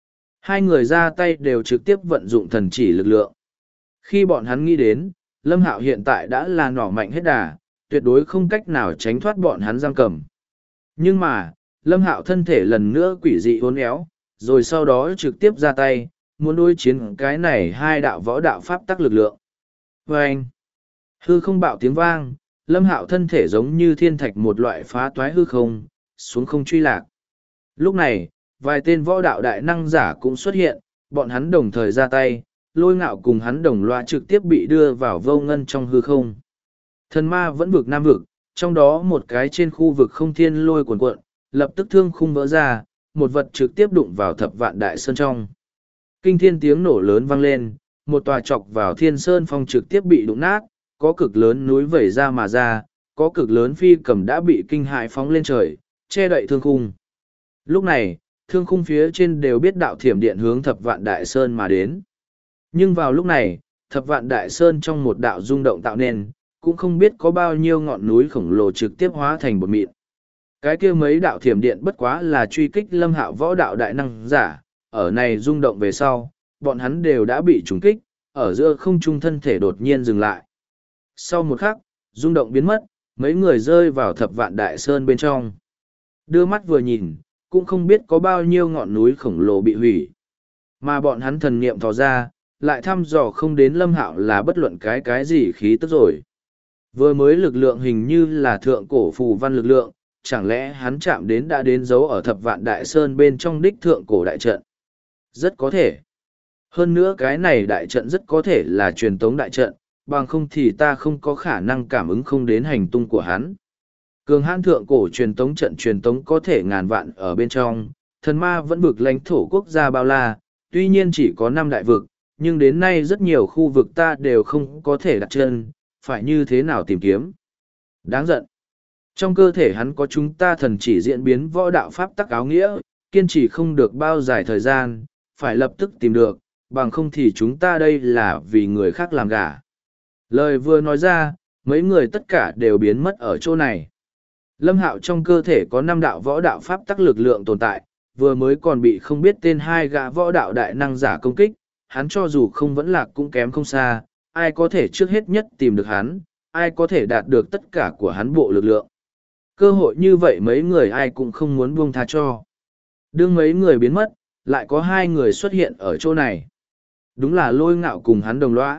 Hai người ra tay đều trực tiếp vận dụng thần chỉ lực lượng. Khi bọn hắn nghĩ đến, Lâm Hạo hiện tại đã là nỏ mạnh hết đà, tuyệt đối không cách nào tránh thoát bọn hắn giam cầm. Nhưng mà, Lâm Hạo thân thể lần nữa quỷ dị uốn éo, rồi sau đó trực tiếp ra tay, muốn đối chiến cái này hai đạo võ đạo pháp tắc lực lượng. Và anh, hư không bạo tiếng vang, Lâm Hạo thân thể giống như thiên thạch một loại phá toái hư không, xuống không truy lạc. Lúc này, vài tên võ đạo đại năng giả cũng xuất hiện, bọn hắn đồng thời ra tay, Lôi Ngạo cùng hắn đồng loa trực tiếp bị đưa vào vô ngân trong hư không. Thần ma vẫn vực nam vực, trong đó một cái trên khu vực không thiên lôi cuồn cuộn, lập tức thương khung vỡ ra, một vật trực tiếp đụng vào thập vạn đại sơn trong. Kinh thiên tiếng nổ lớn vang lên, một tòa chọc vào thiên sơn phong trực tiếp bị đụng nát, có cực lớn núi vẩy ra mà ra, có cực lớn phi cầm đã bị kinh hại phóng lên trời, che đậy thương khung. Lúc này, thương khung phía trên đều biết đạo thiểm điện hướng thập vạn đại sơn mà đến. Nhưng vào lúc này, thập vạn đại sơn trong một đạo rung động tạo nên, cũng không biết có bao nhiêu ngọn núi khổng lồ trực tiếp hóa thành bột mịn. Cái kia mấy đạo thiểm điện bất quá là truy kích Lâm Hạo võ đạo đại năng giả, ở này rung động về sau, bọn hắn đều đã bị trúng kích, ở giữa không trung thân thể đột nhiên dừng lại. Sau một khắc, rung động biến mất, mấy người rơi vào thập vạn đại sơn bên trong. Đưa mắt vừa nhìn, cũng không biết có bao nhiêu ngọn núi khổng lồ bị hủy. Mà bọn hắn thần niệm thò ra, lại thăm dò không đến Lâm Hạo là bất luận cái gì khí tức rồi. Vừa mới lực lượng hình như là thượng cổ phù văn lực lượng, chẳng lẽ hắn chạm đến đã đến dấu ở thập vạn đại sơn bên trong đích thượng cổ đại trận? Rất có thể. Hơn nữa cái này đại trận rất có thể là truyền tống đại trận, bằng không thì ta không có khả năng cảm ứng không đến hành tung của hắn. Cường hãn thượng cổ truyền tống trận truyền tống có thể ngàn vạn ở bên trong, thần ma vẫn vực lãnh thổ quốc gia bao la, tuy nhiên chỉ có 5 đại vực, nhưng đến nay rất nhiều khu vực ta đều không có thể đặt chân, phải như thế nào tìm kiếm. Đáng giận. Trong cơ thể hắn có chúng ta thần chỉ diễn biến võ đạo pháp tắc áo nghĩa, kiên trì không được bao dài thời gian, phải lập tức tìm được, bằng không thì chúng ta đây là vì người khác làm gả. Lời vừa nói ra, mấy người tất cả đều biến mất ở chỗ này. Lâm Hạo trong cơ thể có 5 đạo võ đạo pháp tắc lực lượng tồn tại, vừa mới còn bị không biết tên 2 gã võ đạo đại năng giả công kích, hắn cho dù không vẫn lạc cũng kém không xa, ai có thể trước hết nhất tìm được hắn, ai có thể đạt được tất cả của hắn bộ lực lượng. Cơ hội như vậy mấy người ai cũng không muốn buông tha cho. Đương mấy người biến mất, lại có 2 người xuất hiện ở chỗ này. Đúng là Lôi Ngạo cùng hắn đồng lõa.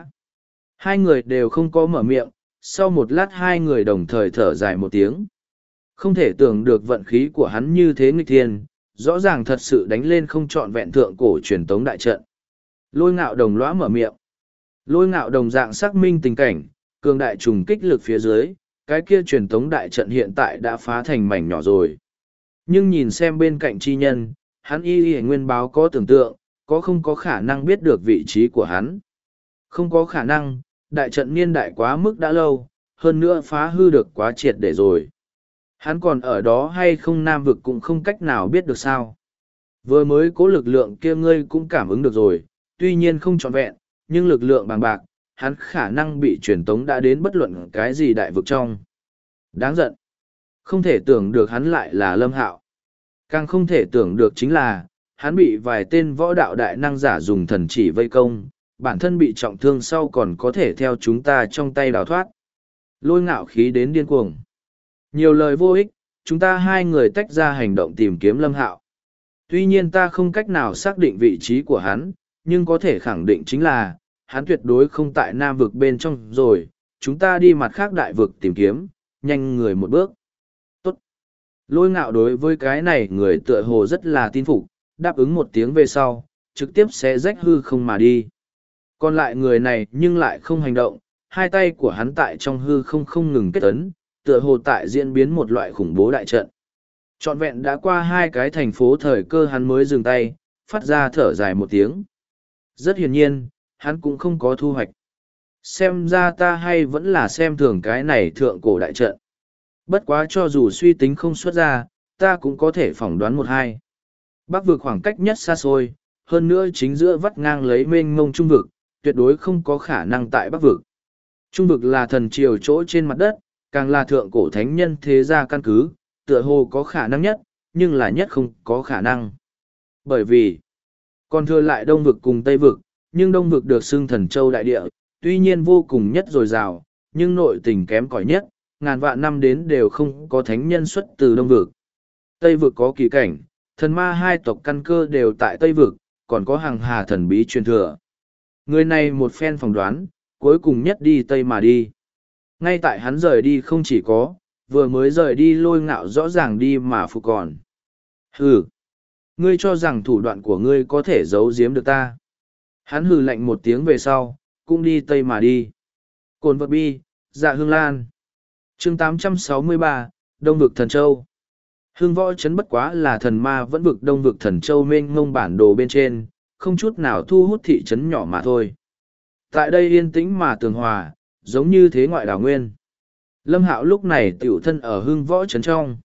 2 người đều không có mở miệng, sau một lát 2 người đồng thời thở dài một tiếng. Không thể tưởng được vận khí của hắn như thế nghịch thiên, rõ ràng thật sự đánh lên không trọn vẹn thượng cổ truyền tống đại trận. Lôi Ngạo đồng lõa mở miệng. Lôi Ngạo đồng dạng xác minh tình cảnh, cường đại trùng kích lực phía dưới, cái kia truyền tống đại trận hiện tại đã phá thành mảnh nhỏ rồi. Nhưng nhìn xem bên cạnh chi nhân, hắn y nguyên báo có tưởng tượng, có không có khả năng biết được vị trí của hắn. Không có khả năng, đại trận niên đại quá mức đã lâu, hơn nữa phá hư được quá triệt để rồi. Hắn còn ở đó hay không nam vực cũng không cách nào biết được sao. Vừa mới có lực lượng kia ngươi cũng cảm ứng được rồi, tuy nhiên không trọn vẹn, nhưng lực lượng bằng bạc, hắn khả năng bị truyền tống đã đến bất luận cái gì đại vực trong. Đáng giận. Không thể tưởng được hắn lại là Lâm Hạo. Càng không thể tưởng được chính là, hắn bị vài tên võ đạo đại năng giả dùng thần chỉ vây công, bản thân bị trọng thương sau còn có thể theo chúng ta trong tay đào thoát. Lôi Ngạo khí đến điên cuồng. Nhiều lời vô ích, chúng ta 2 người tách ra hành động tìm kiếm Lâm Hạo. Tuy nhiên ta không cách nào xác định vị trí của hắn, nhưng có thể khẳng định chính là, hắn tuyệt đối không tại Nam vực bên trong rồi, chúng ta đi mặt khác đại vực tìm kiếm, nhanh người một bước. Tốt. Lôi Ngạo đối với cái này người tựa hồ rất là tin phục, đáp ứng một tiếng về sau, trực tiếp sẽ rách hư không mà đi. Còn lại người này nhưng lại không hành động, 2 tay của hắn tại trong hư không ngừng kết ấn, tựa hồ tại diễn biến một loại khủng bố đại trận. Trọn vẹn đã qua 2 cái thành phố thời cơ hắn mới dừng tay, phát ra thở dài một tiếng. Rất hiển nhiên, hắn cũng không có thu hoạch. Xem ra ta hay vẫn là xem thường cái này thượng cổ đại trận. Bất quá cho dù suy tính không xuất ra, ta cũng có thể phỏng đoán 1-2. Bắc vực khoảng cách nhất xa xôi, hơn nữa chính giữa vắt ngang lấy mênh mông trung vực, tuyệt đối không có khả năng tại Bắc vực. Trung vực là thần triều chỗ trên mặt đất, càng là thượng cổ thánh nhân thế gia căn cứ, tựa hồ có khả năng nhất, nhưng là nhất không có khả năng. Bởi vì, Còn thừa lại Đông vực cùng Tây vực, nhưng Đông vực được xưng thần châu đại địa, tuy nhiên vô cùng nhất dồi dào, nhưng nội tình kém cỏi nhất, ngàn vạn năm đến đều không có thánh nhân xuất từ Đông vực. Tây vực có kỳ cảnh, thần ma hai tộc căn cơ đều tại Tây vực, còn có hàng hà thần bí truyền thừa. Người này một phen phỏng đoán, cuối cùng nhất đi Tây mà đi. Ngay tại hắn rời đi không chỉ có, vừa mới rời đi Lôi Ngạo rõ ràng đi mà phục còn. Hừ! Ngươi cho rằng thủ đoạn của ngươi có thể giấu giếm được ta. Hắn hừ lạnh một tiếng về sau, cũng đi Tây mà đi. Cồn vật bi, dạ hương lan. Chương 863, Đông vực thần châu. Hương võ chấn bất quá là thần ma vẫn vực Đông vực thần châu mênh mông bản đồ bên trên, không chút nào thu hút thị trấn nhỏ mà thôi. Tại đây yên tĩnh mà tường hòa, giống như thế ngoại đảo nguyên. Lâm Hạo lúc này tiểu thân ở hương võ trấn trong.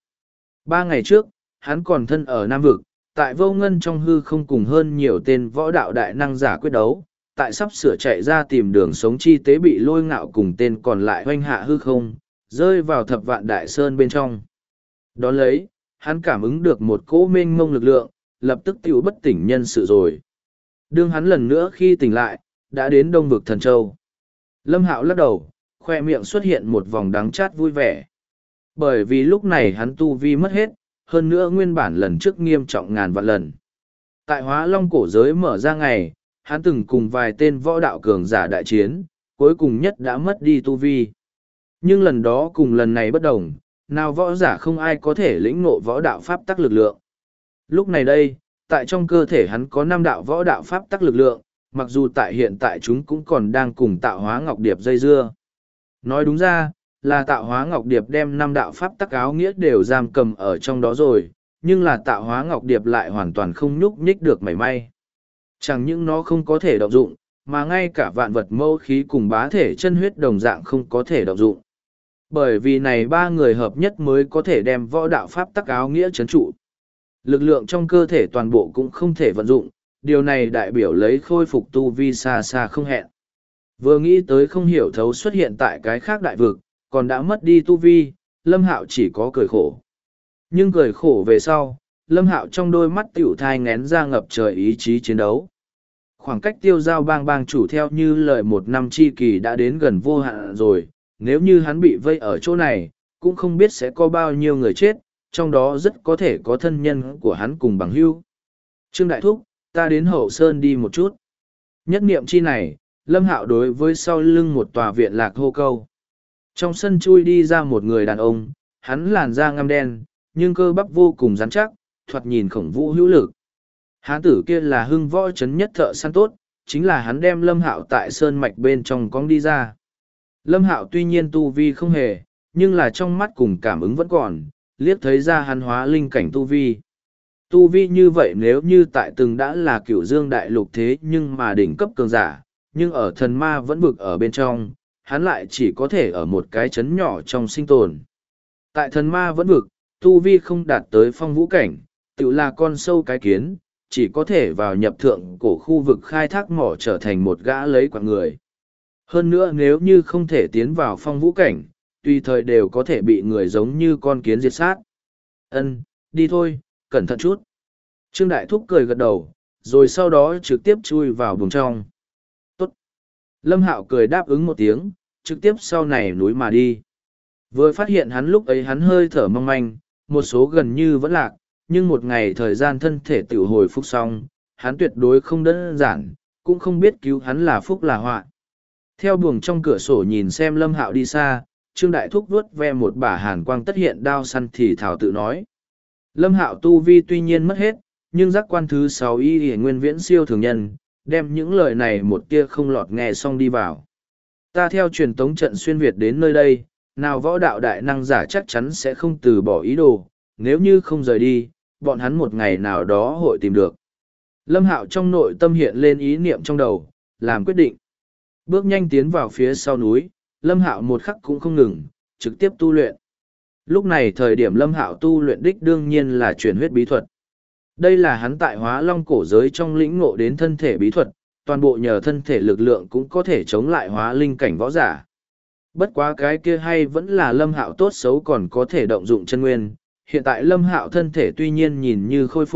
3 ngày trước, hắn còn thân ở Nam vực, tại vô ngân trong hư không cùng hơn nhiều tên võ đạo đại năng giả quyết đấu, tại sắp sửa chạy ra tìm đường sống chi tế bị Lôi Ngạo cùng tên còn lại hoanh hạ hư không, rơi vào thập vạn đại sơn bên trong. Đón lấy, hắn cảm ứng được một cỗ mênh mông lực lượng, lập tức tiểu bất tỉnh nhân sự rồi. Đương hắn lần nữa khi tỉnh lại, đã đến Đông vực thần châu. Lâm Hạo lắc đầu, khoe miệng xuất hiện một vòng đắng chát vui vẻ. Bởi vì lúc này hắn tu vi mất hết, hơn nữa nguyên bản lần trước nghiêm trọng ngàn vạn lần. Tại Hóa Long cổ giới mở ra ngày, hắn từng cùng vài tên võ đạo cường giả đại chiến, cuối cùng nhất đã mất đi tu vi. Nhưng lần đó cùng lần này bất đồng, nào võ giả không ai có thể lĩnh ngộ võ đạo pháp tắc lực lượng. Lúc này đây, tại trong cơ thể hắn có 5 đạo võ đạo pháp tắc lực lượng, mặc dù tại hiện tại chúng cũng còn đang cùng tạo hóa ngọc điệp dây dưa. Nói đúng ra, là tạo hóa ngọc điệp đem 5 đạo pháp tắc áo nghĩa đều giam cầm ở trong đó rồi, nhưng là tạo hóa ngọc điệp lại hoàn toàn không nhúc nhích được mảy may. Chẳng những nó không có thể động dụng, mà ngay cả vạn vật mâu khí cùng bá thể chân huyết đồng dạng không có thể động dụng. Bởi vì này 3 người hợp nhất mới có thể đem võ đạo pháp tắc áo nghĩa trấn trụ. Lực lượng trong cơ thể toàn bộ cũng không thể vận dụng, điều này đại biểu lấy khôi phục tu vi xa xa không hẹn. Vừa nghĩ tới không hiểu thấu xuất hiện tại cái khác đại vực, còn đã mất đi tu vi, Lâm Hạo chỉ có cười khổ. Nhưng cười khổ về sau, Lâm Hạo trong đôi mắt tiểu thai ngén ra ngập trời ý chí chiến đấu. Khoảng cách tiêu giao bang bang chủ theo như lời 1 năm chi kỳ đã đến gần vô hạn rồi, nếu như hắn bị vây ở chỗ này, cũng không biết sẽ có bao nhiêu người chết, trong đó rất có thể có thân nhân của hắn cùng bằng hữu. Trương Đại Thúc, ta đến Hậu Sơn đi một chút. Nhất niệm chi này, Lâm Hạo đối với sau lưng một tòa viện lạc hô câu. Trong sân chui đi ra một người đàn ông, hắn làn da ngăm đen, nhưng cơ bắp vô cùng rắn chắc, thoạt nhìn khổng vũ hữu lực. Hán tử kia là hưng võ chấn nhất thợ săn tốt, chính là hắn đem Lâm Hạo tại sơn mạch bên trong cong đi ra. Lâm Hạo tuy nhiên tu vi không hề, nhưng là trong mắt cùng cảm ứng vẫn còn, liếc thấy ra hắn hóa linh cảnh tu vi. Tu vi như vậy nếu như tại từng đã là cửu dương đại lục thế nhưng mà đỉnh cấp cường giả, nhưng ở thần ma vẫn vực ở bên trong, hắn lại chỉ có thể ở một cái chấn nhỏ trong sinh tồn. Tại thần ma vẫn vực, tu vi không đạt tới phong vũ cảnh, tự là con sâu cái kiến, chỉ có thể vào nhập thượng cổ khu vực khai thác mỏ trở thành một gã lấy quạng người. Hơn nữa nếu như không thể tiến vào phong vũ cảnh, tùy thời đều có thể bị người giống như con kiến diệt sát. Ân, đi thôi, cẩn thận chút. Trương Đại Thúc cười gật đầu, rồi sau đó trực tiếp chui vào buồng trong. Tốt. Lâm Hạo cười đáp ứng một tiếng, trực tiếp sau này núi mà đi. Vừa phát hiện hắn lúc ấy hắn hơi thở mong manh, một số gần như vẫn lạc, nhưng một ngày thời gian thân thể tự hồi phục xong, hắn tuyệt đối không đơn giản, cũng không biết cứu hắn là phúc là họa. Theo buồng trong cửa sổ nhìn xem Lâm Hạo đi xa, Trương Đại Thúc vuốt ve một bả hàn quang tất hiện đao săn thì thảo tự nói. Lâm Hạo tu vi tuy nhiên mất hết, nhưng giác quan thứ 6 y hề nguyên viễn siêu thường nhân, đem những lời này một tia không lọt nghe xong đi vào. Ta theo truyền tống trận xuyên Việt đến nơi đây, nào võ đạo đại năng giả chắc chắn sẽ không từ bỏ ý đồ, nếu như không rời đi, bọn hắn một ngày nào đó hội tìm được. Lâm Hạo trong nội tâm hiện lên ý niệm trong đầu, làm quyết định. Bước nhanh tiến vào phía sau núi, Lâm Hạo một khắc cũng không ngừng, trực tiếp tu luyện. Lúc này thời điểm Lâm Hạo tu luyện đích đương nhiên là chuyển huyết bí thuật. Đây là hắn tại Hóa Long cổ giới trong lĩnh ngộ đến thân thể bí thuật, toàn bộ nhờ thân thể lực lượng cũng có thể chống lại hóa linh cảnh võ giả. Bất quá cái kia hay vẫn là Lâm Hạo tốt xấu còn có thể động dụng chân nguyên, hiện tại Lâm Hạo thân thể tuy nhiên nhìn như khôi phục,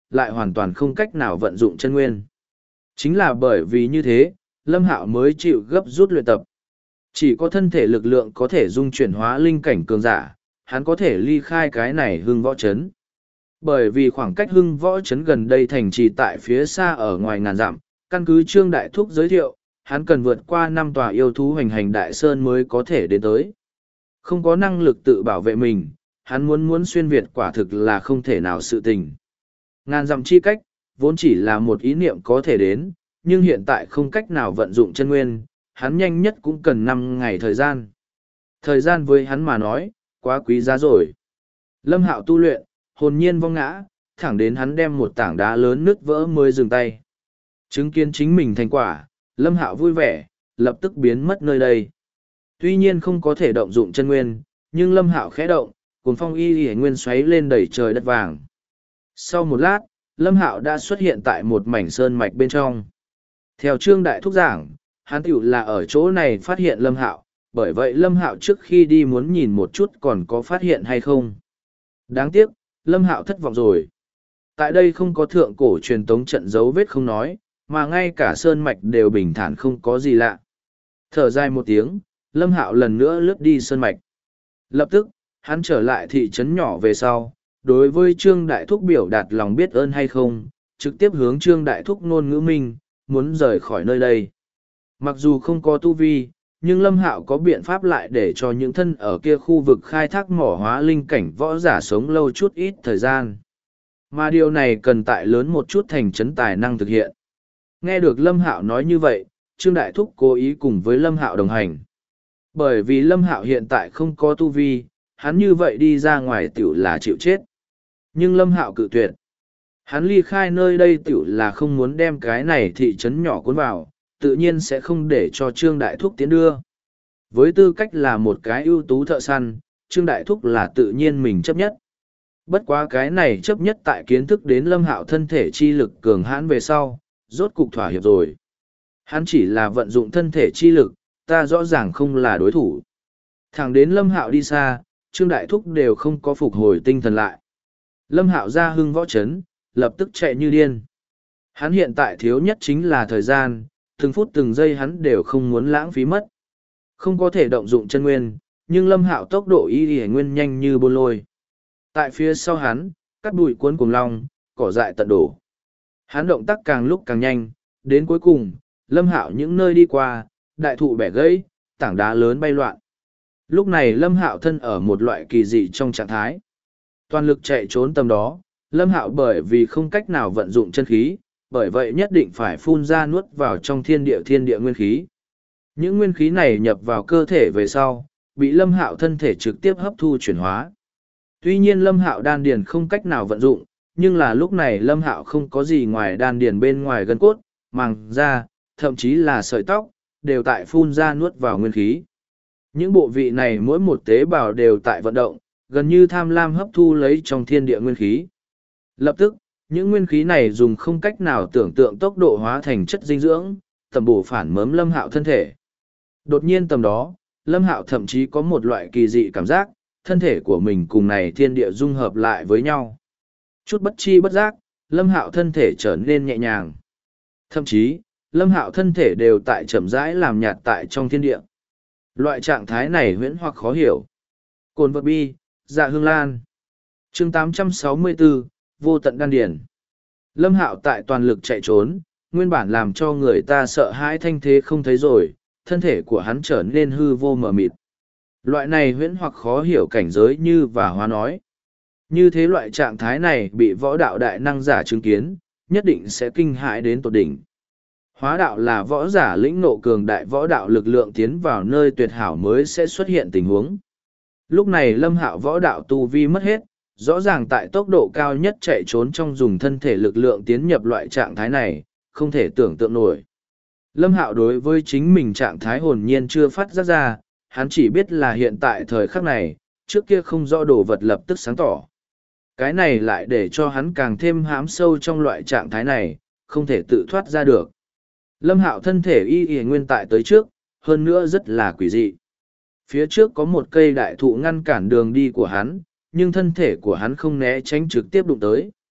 lại hoàn toàn không cách nào vận dụng chân nguyên. Chính là bởi vì như thế, Lâm Hạo mới chịu gấp rút luyện tập. Chỉ có thân thể lực lượng có thể dung chuyển hóa linh cảnh cường giả, hắn có thể ly khai cái này hưng võ trấn. Bởi vì khoảng cách hưng võ trấn gần đây thành trì tại phía xa ở ngoài ngàn dặm, căn cứ Trương Đại Thúc giới thiệu, hắn cần vượt qua 5 tòa yêu thú hoành hành đại sơn mới có thể đến tới. Không có năng lực tự bảo vệ mình, hắn muốn xuyên Việt quả thực là không thể nào sự tình. Ngàn dặm chi cách, vốn chỉ là một ý niệm có thể đến, nhưng hiện tại không cách nào vận dụng chân nguyên, hắn nhanh nhất cũng cần 5 ngày thời gian. Thời gian với hắn mà nói, quá quý giá rồi. Lâm Hạo tu luyện, hồn nhiên vong ngã, thẳng đến hắn đem một tảng đá lớn nứt vỡ mới dừng tay. Chứng kiến chính mình thành quả, Lâm Hạo vui vẻ, lập tức biến mất nơi đây. Tuy nhiên không có thể động dụng chân nguyên, nhưng Lâm Hạo khẽ động, cuồng phong y nguyên xoáy lên đầy trời đất vàng. Sau một lát, Lâm Hạo đã xuất hiện tại một mảnh sơn mạch bên trong. Theo Trương Đại Thúc giảng, hắn tiểu là ở chỗ này phát hiện Lâm Hạo, bởi vậy Lâm Hạo trước khi đi muốn nhìn một chút còn có phát hiện hay không. Đáng tiếc, Lâm Hạo thất vọng rồi. Tại đây không có thượng cổ truyền tống trận dấu vết không nói, mà ngay cả sơn mạch đều bình thản không có gì lạ. Thở dài một tiếng, Lâm Hạo lần nữa lướt đi sơn mạch. Lập tức, hắn trở lại thị trấn nhỏ về sau, đối với Trương Đại Thúc biểu đạt lòng biết ơn hay không, trực tiếp hướng Trương Đại Thúc ngôn ngữ minh, muốn rời khỏi nơi đây. Mặc dù không có tu vi, nhưng Lâm Hạo có biện pháp lại để cho những thân ở kia khu vực khai thác mỏ hóa linh cảnh võ giả sống lâu chút ít thời gian. Mà điều này cần tại lớn một chút thành trấn tài năng thực hiện. Nghe được Lâm Hạo nói như vậy, Trương Đại Thúc cố ý cùng với Lâm Hạo đồng hành. Bởi vì Lâm Hạo hiện tại không có tu vi, hắn như vậy đi ra ngoài tiểu là chịu chết. Nhưng Lâm Hạo cự tuyệt. Hắn ly khai nơi đây tiểu là không muốn đem cái này thị trấn nhỏ cuốn vào, tự nhiên sẽ không để cho Trương Đại Thúc tiến đưa. Với tư cách là một cái ưu tú thợ săn, Trương Đại Thúc là tự nhiên mình chấp nhất. Bất quá cái này chấp nhất tại kiến thức đến Lâm Hạo thân thể chi lực cường hãn về sau, rốt cục thỏa hiệp rồi. Hắn chỉ là vận dụng thân thể chi lực, ta rõ ràng không là đối thủ. Thẳng đến Lâm Hạo đi xa, Trương Đại Thúc đều không có phục hồi tinh thần lại. Lâm Hạo ra hưng võ trấn, lập tức chạy như điên. Hắn hiện tại thiếu nhất chính là thời gian, từng phút từng giây hắn đều không muốn lãng phí mất. Không có thể động dụng chân nguyên, nhưng Lâm Hạo tốc độ y nguyên nhanh như bôn lôi. Tại phía sau hắn, cắt bụi cuốn cùng long, cỏ dại tận đổ. Hắn động tác càng lúc càng nhanh, đến cuối cùng, Lâm Hạo những nơi đi qua, đại thụ bẻ gãy, tảng đá lớn bay loạn. Lúc này Lâm Hạo thân ở một loại kỳ dị trong trạng thái. Toàn lực chạy trốn tầm đó, Lâm Hạo bởi vì không cách nào vận dụng chân khí, bởi vậy nhất định phải phun ra nuốt vào trong thiên địa nguyên khí. Những nguyên khí này nhập vào cơ thể về sau, bị Lâm Hạo thân thể trực tiếp hấp thu chuyển hóa. Tuy nhiên Lâm Hạo đan điền không cách nào vận dụng, nhưng là lúc này Lâm Hạo không có gì ngoài đan điền bên ngoài gân cốt, màng da, thậm chí là sợi tóc, đều tại phun ra nuốt vào nguyên khí. Những bộ vị này mỗi một tế bào đều tại vận động, gần như tham lam hấp thu lấy trong thiên địa nguyên khí. Lập tức, những nguyên khí này dùng không cách nào tưởng tượng tốc độ hóa thành chất dinh dưỡng, tầm bổ phản mớm Lâm Hạo thân thể. Đột nhiên tầm đó, Lâm Hạo thậm chí có một loại kỳ dị cảm giác, thân thể của mình cùng này thiên địa dung hợp lại với nhau. Chút bất chi bất giác, Lâm Hạo thân thể trở nên nhẹ nhàng. Thậm chí, Lâm Hạo thân thể đều tại chậm rãi làm nhạt tại trong thiên địa. Loại trạng thái này huyễn hoặc khó hiểu. Cồn vật bi, dạ hương lan. Chương 864, vô tận đan điển. Lâm Hạo tại toàn lực chạy trốn, nguyên bản làm cho người ta sợ hãi thanh thế không thấy rồi, thân thể của hắn trở nên hư vô mờ mịt. Loại này huyễn hoặc khó hiểu cảnh giới như và hóa nói. Như thế loại trạng thái này bị võ đạo đại năng giả chứng kiến, nhất định sẽ kinh hãi đến tột đỉnh. Hóa đạo là võ giả lĩnh nộ cường đại võ đạo lực lượng tiến vào nơi tuyệt hảo mới sẽ xuất hiện tình huống. Lúc này Lâm Hạo võ đạo tu vi mất hết, rõ ràng tại tốc độ cao nhất chạy trốn trong dùng thân thể lực lượng tiến nhập loại trạng thái này, không thể tưởng tượng nổi. Lâm Hạo đối với chính mình trạng thái hồn nhiên chưa phát giác ra, hắn chỉ biết là hiện tại thời khắc này, trước kia không rõ đồ vật lập tức sáng tỏ. Cái này lại để cho hắn càng thêm hám sâu trong loại trạng thái này, không thể tự thoát ra được. Lâm Hạo thân thể y nguyên tại tới trước, hơn nữa rất là quỷ dị. Phía trước có một cây đại thụ ngăn cản đường đi của hắn, nhưng thân thể của hắn không né tránh trực tiếp đụng tới.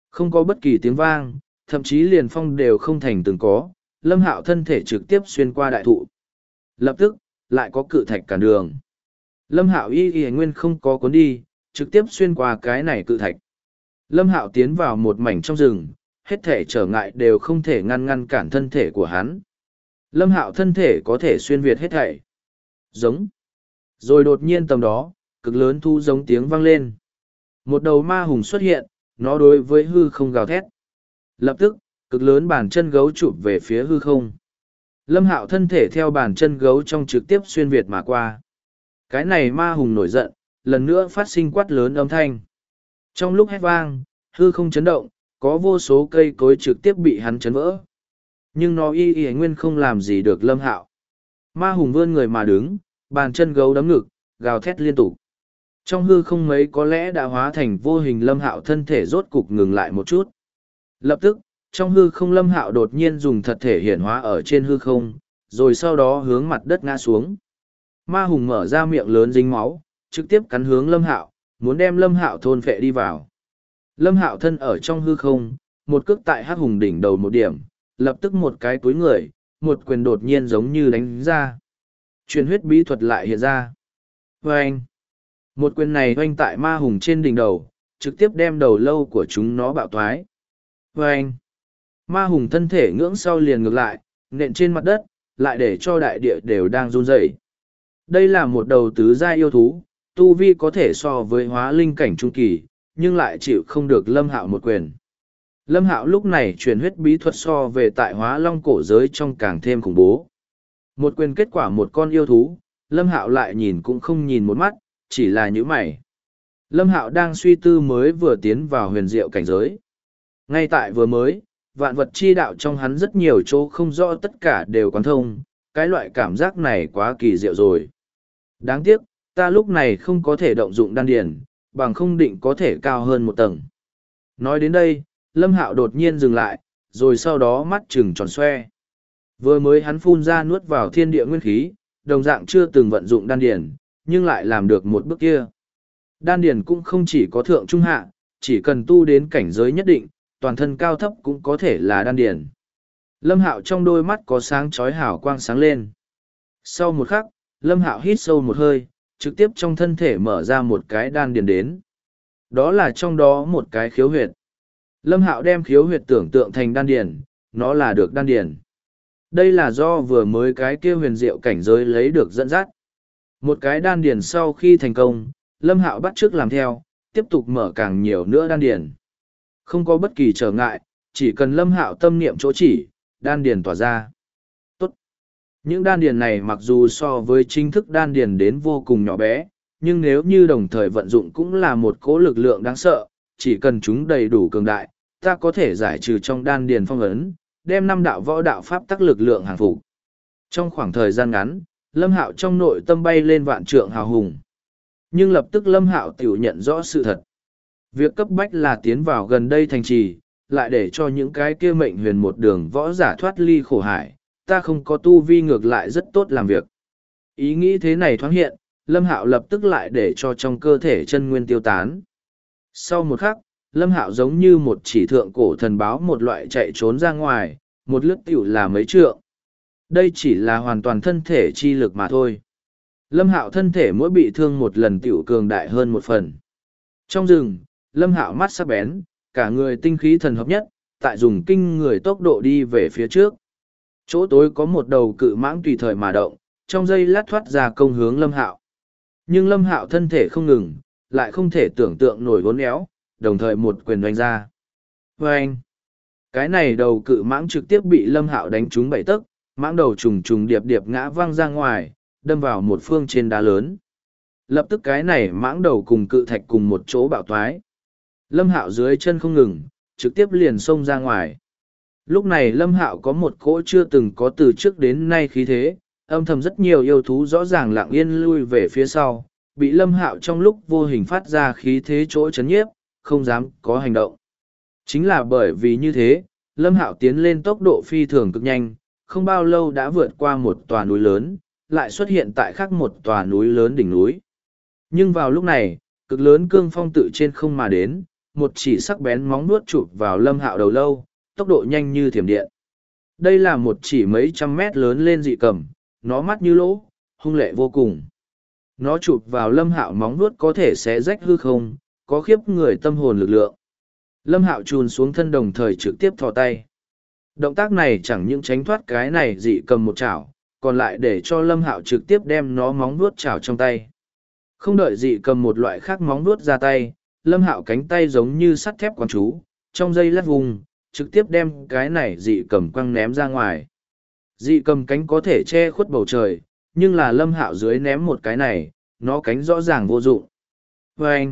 Không có bất kỳ tiếng vang, thậm chí liền phong đều không thành từng có, Lâm Hạo thân thể trực tiếp xuyên qua đại thụ. Lập tức, lại có cự thạch cản đường. Lâm Hạo y nguyên không có cuốn đi, trực tiếp xuyên qua cái này cự thạch. Lâm Hạo tiến vào một mảnh trong rừng, hết thể trở ngại đều không thể ngăn cản thân thể của hắn. Lâm Hạo thân thể có thể xuyên việt hết thảy. Giống. Rồi đột nhiên tầm đó, cực lớn thu giống tiếng vang lên. Một đầu ma hùng xuất hiện, nó đối với hư không gào thét. Lập tức, cực lớn bàn chân gấu chụp về phía hư không. Lâm Hạo thân thể theo bàn chân gấu trong trực tiếp xuyên việt mà qua. Cái này ma hùng nổi giận, lần nữa phát sinh quát lớn âm thanh. Trong lúc hét vang, hư không chấn động, có vô số cây cối trực tiếp bị hắn chấn vỡ. Nhưng nó y nguyên không làm gì được Lâm Hạo. Ma hùng vươn người mà đứng, bàn chân gấu đấm ngực, gào thét liên tục. Trong hư không mấy có lẽ đã hóa thành vô hình Lâm Hạo thân thể rốt cục ngừng lại một chút. Lập tức, trong hư không Lâm Hạo đột nhiên dùng thật thể hiển hóa ở trên hư không, rồi sau đó hướng mặt đất ngã xuống. Ma hùng mở ra miệng lớn dính máu, trực tiếp cắn hướng Lâm Hạo, muốn đem Lâm Hạo thôn phệ đi vào. Lâm Hạo thân ở trong hư không, một cước tại hắc hùng đỉnh đầu một điểm, lập tức một cái túi người, một quyền đột nhiên giống như đánh ra. Truyền huyết bí thuật lại hiện ra. Vâng! Một quyền này oanh tại ma hùng trên đỉnh đầu, trực tiếp đem đầu lâu của chúng nó bạo thoái. Vâng! Ma hùng thân thể ngưỡng sau liền ngược lại, nện trên mặt đất, lại để cho đại địa đều đang run rẩy. Đây là một đầu tứ giai yêu thú, tu vi có thể so với hóa linh cảnh trung kỳ, nhưng lại chịu không được Lâm Hạo một quyền. Lâm Hạo lúc này truyền huyết bí thuật so về tại hóa long cổ giới trong càng thêm khủng bố. Một quyền kết quả một con yêu thú, Lâm Hạo lại nhìn cũng không nhìn một mắt, chỉ là nhíu mày. Lâm Hạo đang suy tư mới vừa tiến vào huyền diệu cảnh giới. Ngay tại vừa mới, vạn vật chi đạo trong hắn rất nhiều chỗ không rõ tất cả đều quán thông, cái loại cảm giác này quá kỳ diệu rồi. Đáng tiếc, ta lúc này không có thể động dụng đan điền, bằng không định có thể cao hơn một tầng. Nói đến đây, Lâm Hạo đột nhiên dừng lại, rồi sau đó mắt trừng tròn xoe. Vừa mới hắn phun ra nuốt vào thiên địa nguyên khí, đồng dạng chưa từng vận dụng đan điền, nhưng lại làm được một bước kia. Đan điền cũng không chỉ có thượng trung hạ, chỉ cần tu đến cảnh giới nhất định, toàn thân cao thấp cũng có thể là đan điền. Lâm Hạo trong đôi mắt có sáng chói hào quang sáng lên. Sau một khắc, Lâm Hạo hít sâu một hơi, trực tiếp trong thân thể mở ra một cái đan điền đến. Đó là trong đó một cái khiếu huyệt. Lâm Hạo đem khiếu huyệt tưởng tượng thành đan điền, nó là được đan điền. Đây là do vừa mới cái kia huyền diệu cảnh giới lấy được dẫn dắt. Một cái đan điền sau khi thành công, Lâm Hạo bắt chước làm theo, tiếp tục mở càng nhiều nữa đan điền. Không có bất kỳ trở ngại, chỉ cần Lâm Hạo tâm niệm chỗ chỉ, đan điền tỏa ra. Tốt. Những đan điền này mặc dù so với chính thức đan điền đến vô cùng nhỏ bé, nhưng nếu như đồng thời vận dụng cũng là một cỗ lực lượng đáng sợ, chỉ cần chúng đầy đủ cường đại, ta có thể giải trừ trong đan điền phong ấn, đem 5 đạo võ đạo pháp tắc lực lượng hàng phục. Trong khoảng thời gian ngắn, Lâm Hạo trong nội tâm bay lên vạn trượng hào hùng. Nhưng lập tức Lâm Hạo tiểu nhận rõ sự thật. Việc cấp bách là tiến vào gần đây thành trì, lại để cho những cái kia mệnh huyền một đường võ giả thoát ly khổ hải, ta không có tu vi ngược lại rất tốt làm việc. Ý nghĩ thế này thoáng hiện, Lâm Hạo lập tức lại để cho trong cơ thể chân nguyên tiêu tán. Sau một khắc, Lâm Hạo giống như một chỉ thượng cổ thần báo một loại chạy trốn ra ngoài, một lướt tiểu là mấy trượng. Đây chỉ là hoàn toàn thân thể chi lực mà thôi. Lâm Hạo thân thể mỗi bị thương một lần tiểu cường đại hơn một phần. Trong rừng, Lâm Hạo mắt sắc bén, cả người tinh khí thần hợp nhất, tại dùng kinh người tốc độ đi về phía trước. Chỗ tối có một đầu cự mãng tùy thời mà động, trong giây lát thoát ra công hướng Lâm Hạo. Nhưng Lâm Hạo thân thể không ngừng, lại không thể tưởng tượng nổi vốn éo, đồng thời một quyền đánh ra. Vâng! Cái này đầu cự mãng trực tiếp bị Lâm Hạo đánh trúng 7 tấc, mãng đầu trùng trùng điệp điệp ngã văng ra ngoài, đâm vào một phương trên đá lớn. Lập tức cái này mãng đầu cùng cự thạch cùng một chỗ bạo thoái. Lâm Hạo dưới chân không ngừng, trực tiếp liền xông ra ngoài. Lúc này Lâm Hạo có một cỗ chưa từng có từ trước đến nay khí thế, âm thầm rất nhiều yêu thú rõ ràng lặng yên lui về phía sau, bị Lâm Hạo trong lúc vô hình phát ra khí thế chỗ chấn nhiếp, không dám có hành động. Chính là bởi vì như thế, Lâm Hạo tiến lên tốc độ phi thường cực nhanh, không bao lâu đã vượt qua một tòa núi lớn, lại xuất hiện tại khác một tòa núi lớn đỉnh núi. Nhưng vào lúc này, cực lớn cương phong tự trên không mà đến, một chỉ sắc bén móng nuốt chụp vào Lâm Hạo đầu lâu, tốc độ nhanh như thiểm điện. Đây là một chỉ mấy trăm mét lớn lên dị cầm, nó mắt như lỗ, hung lệ vô cùng. Nó chụp vào Lâm Hạo móng nuốt có thể xé rách hư không, có khiếp người tâm hồn lực lượng. Lâm Hạo chùn xuống thân đồng thời trực tiếp thò tay. Động tác này chẳng những tránh thoát cái này dị cầm một chảo, còn lại để cho Lâm Hạo trực tiếp đem nó móng nuốt chảo trong tay. Không đợi dị cầm một loại khác móng nuốt ra tay, Lâm Hạo cánh tay giống như sắt thép quán chú, trong giây lát vùng, trực tiếp đem cái này dị cầm quăng ném ra ngoài. Dị cầm cánh có thể che khuất bầu trời, nhưng là Lâm Hạo dưới ném một cái này, nó cánh rõ ràng vô dụng. Vâng!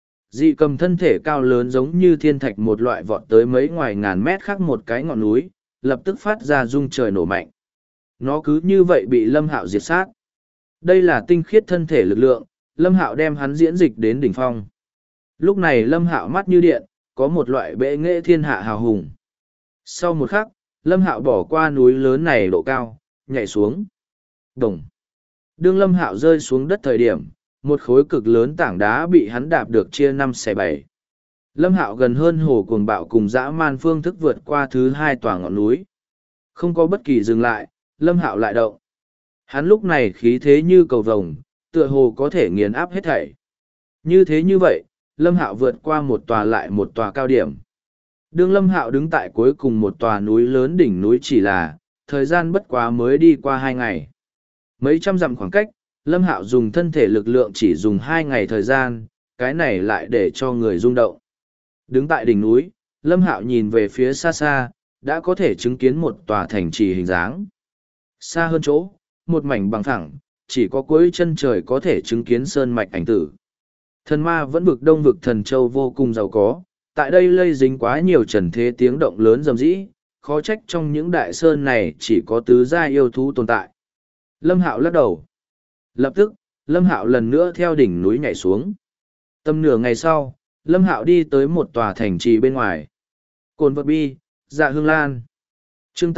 Dị cầm thân thể cao lớn giống như thiên thạch một loại vọt tới mấy ngoài ngàn mét khác một cái ngọn núi, lập tức phát ra rung trời nổ mạnh. Nó cứ như vậy bị Lâm Hạo diệt sát. Đây là tinh khiết thân thể lực lượng, Lâm Hạo đem hắn diễn dịch đến đỉnh phong. Lúc này Lâm Hạo mắt như điện, có một loại bệ nghệ thiên hạ hào hùng. Sau một khắc, Lâm Hạo bỏ qua núi lớn này độ cao, nhảy xuống. Đồng. Đương Lâm Hạo rơi xuống đất thời điểm, một khối cực lớn tảng đá bị hắn đạp được chia 5/7. Lâm Hạo gần hơn hồ cuồng bạo cùng dã man phương thức vượt qua thứ hai tòa ngọn núi. Không có bất kỳ dừng lại, Lâm Hạo lại động. Hắn lúc này khí thế như cầu vồng, tựa hồ có thể nghiền áp hết thảy. Như thế như vậy, Lâm Hạo vượt qua một tòa lại một tòa cao điểm. Đương Lâm Hạo đứng tại cuối cùng một tòa núi lớn đỉnh núi chỉ là, thời gian bất quá mới đi qua 2 ngày. Mấy trăm dặm khoảng cách, Lâm Hạo dùng thân thể lực lượng chỉ dùng 2 ngày thời gian, cái này lại để cho người rung động. Đứng tại đỉnh núi, Lâm Hạo nhìn về phía xa xa, đã có thể chứng kiến một tòa thành trì hình dáng. Xa hơn chỗ, một mảnh bằng phẳng, chỉ có cuối chân trời có thể chứng kiến sơn mạch ảnh tử. Thần ma vẫn vực đông vực Thần Châu vô cùng giàu có, tại đây lây dính quá nhiều trần thế tiếng động lớn rầm rĩ, khó trách trong những đại sơn này chỉ có tứ giai yêu thú tồn tại. Lâm Hạo lắc đầu. Lập tức, Lâm Hạo lần nữa theo đỉnh núi nhảy xuống. Tầm nửa ngày sau, Lâm Hạo đi tới một tòa thành trì bên ngoài. Cồn vật bi, Dạ Hương Lan. Chương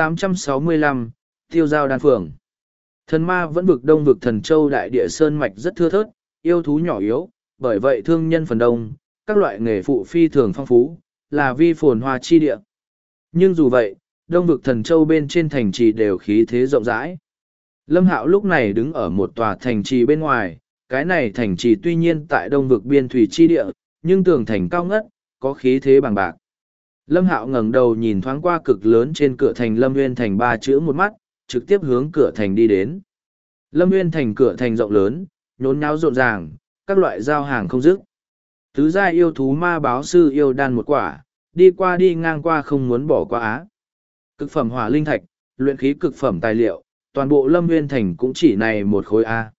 865, Tiêu Giao Đan Phường. Thần ma vẫn vực đông vực Thần Châu đại địa sơn mạch rất thưa thớt, yêu thú nhỏ yếu, bởi vậy thương nhân phần đông, các loại nghề phụ phi thường phong phú, là vi phồn hoa chi địa. Nhưng dù vậy, đông vực Thần Châu bên trên thành trì đều khí thế rộng rãi. Lâm Hạo lúc này đứng ở một tòa thành trì bên ngoài, cái này thành trì tuy nhiên tại đông vực biên thủy chi địa, nhưng tường thành cao ngất, có khí thế bằng bạc. Lâm Hạo ngẩng đầu nhìn thoáng qua cực lớn trên cửa thành Lâm Nguyên Thành 3 chữ một mắt, trực tiếp hướng cửa thành đi đến. Lâm Nguyên Thành cửa thành rộng lớn, nhốn nháo rộn ràng, các loại giao hàng không dứt. Tứ giai yêu thú ma báo sư yêu đan một quả, đi qua đi ngang qua không muốn bỏ qua á. Cực phẩm hỏa linh thạch, luyện khí cực phẩm tài liệu, toàn bộ Lâm Nguyên Thành cũng chỉ này một khối A.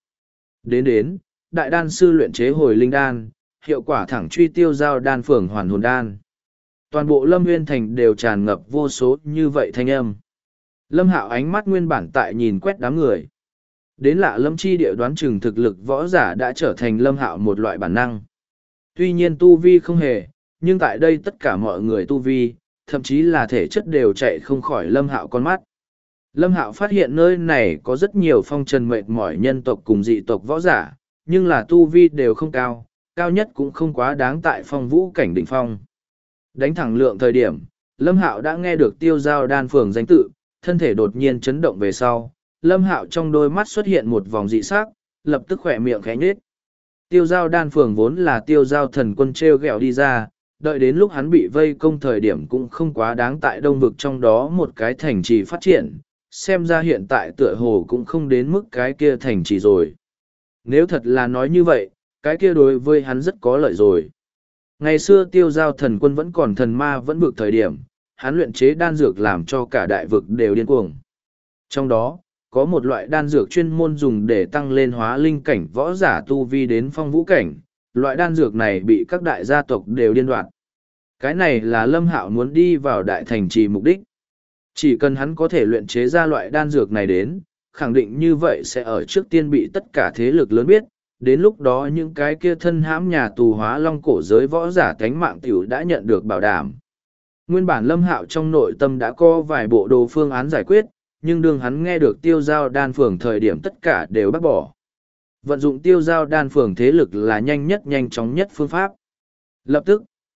Đến, đại đan sư luyện chế hồi linh đan, hiệu quả thẳng truy tiêu giao đan phường hoàn hồn đan. Toàn bộ Lâm Nguyên Thành đều tràn ngập vô số như vậy thanh âm. Lâm Hạo ánh mắt nguyên bản tại nhìn quét đám người. Đến lạ Lâm chi địa đoán chừng thực lực võ giả đã trở thành Lâm Hạo một loại bản năng. Tuy nhiên tu vi không hề, nhưng tại đây tất cả mọi người tu vi, thậm chí là thể chất đều chạy không khỏi Lâm Hạo con mắt. Lâm Hạo phát hiện nơi này có rất nhiều phong trần mệt mỏi nhân tộc cùng dị tộc võ giả, nhưng là tu vi đều không cao, cao nhất cũng không quá đáng tại phong vũ cảnh đỉnh phong. Đánh thẳng lượng thời điểm, Lâm Hạo đã nghe được tiêu giao đan phường danh tự, thân thể đột nhiên chấn động về sau, Lâm Hạo trong đôi mắt xuất hiện một vòng dị sắc, lập tức khỏe miệng khẽ nhếch. Tiêu giao đan phường vốn là tiêu giao thần quân treo gẹo đi ra, đợi đến lúc hắn bị vây công thời điểm cũng không quá đáng tại đông vực trong đó một cái thành trì phát triển, xem ra hiện tại tựa hồ cũng không đến mức cái kia thành trì rồi. Nếu thật là nói như vậy, cái kia đối với hắn rất có lợi rồi. Ngày xưa tiêu giao thần quân vẫn còn thần ma vẫn vực thời điểm, hắn luyện chế đan dược làm cho cả đại vực đều điên cuồng. Trong đó, có một loại đan dược chuyên môn dùng để tăng lên hóa linh cảnh võ giả tu vi đến phong vũ cảnh, loại đan dược này bị các đại gia tộc đều điên đoạt. Cái này là Lâm Hạo muốn đi vào đại thành trì mục đích. Chỉ cần hắn có thể luyện chế ra loại đan dược này đến, khẳng định như vậy sẽ ở trước tiên bị tất cả thế lực lớn biết, đến lúc đó những cái kia thân hãm nhà tù hóa long cổ giới võ giả tánh mạng tiểu đã nhận được bảo đảm. Nguyên bản Lâm Hạo trong nội tâm đã có vài bộ đồ phương án giải quyết, nhưng đương hắn nghe được tiêu giao đan phường thời điểm tất cả đều bác bỏ. Vận dụng tiêu giao đan phường thế lực là nhanh nhất nhanh chóng nhất phương pháp. Lập tức,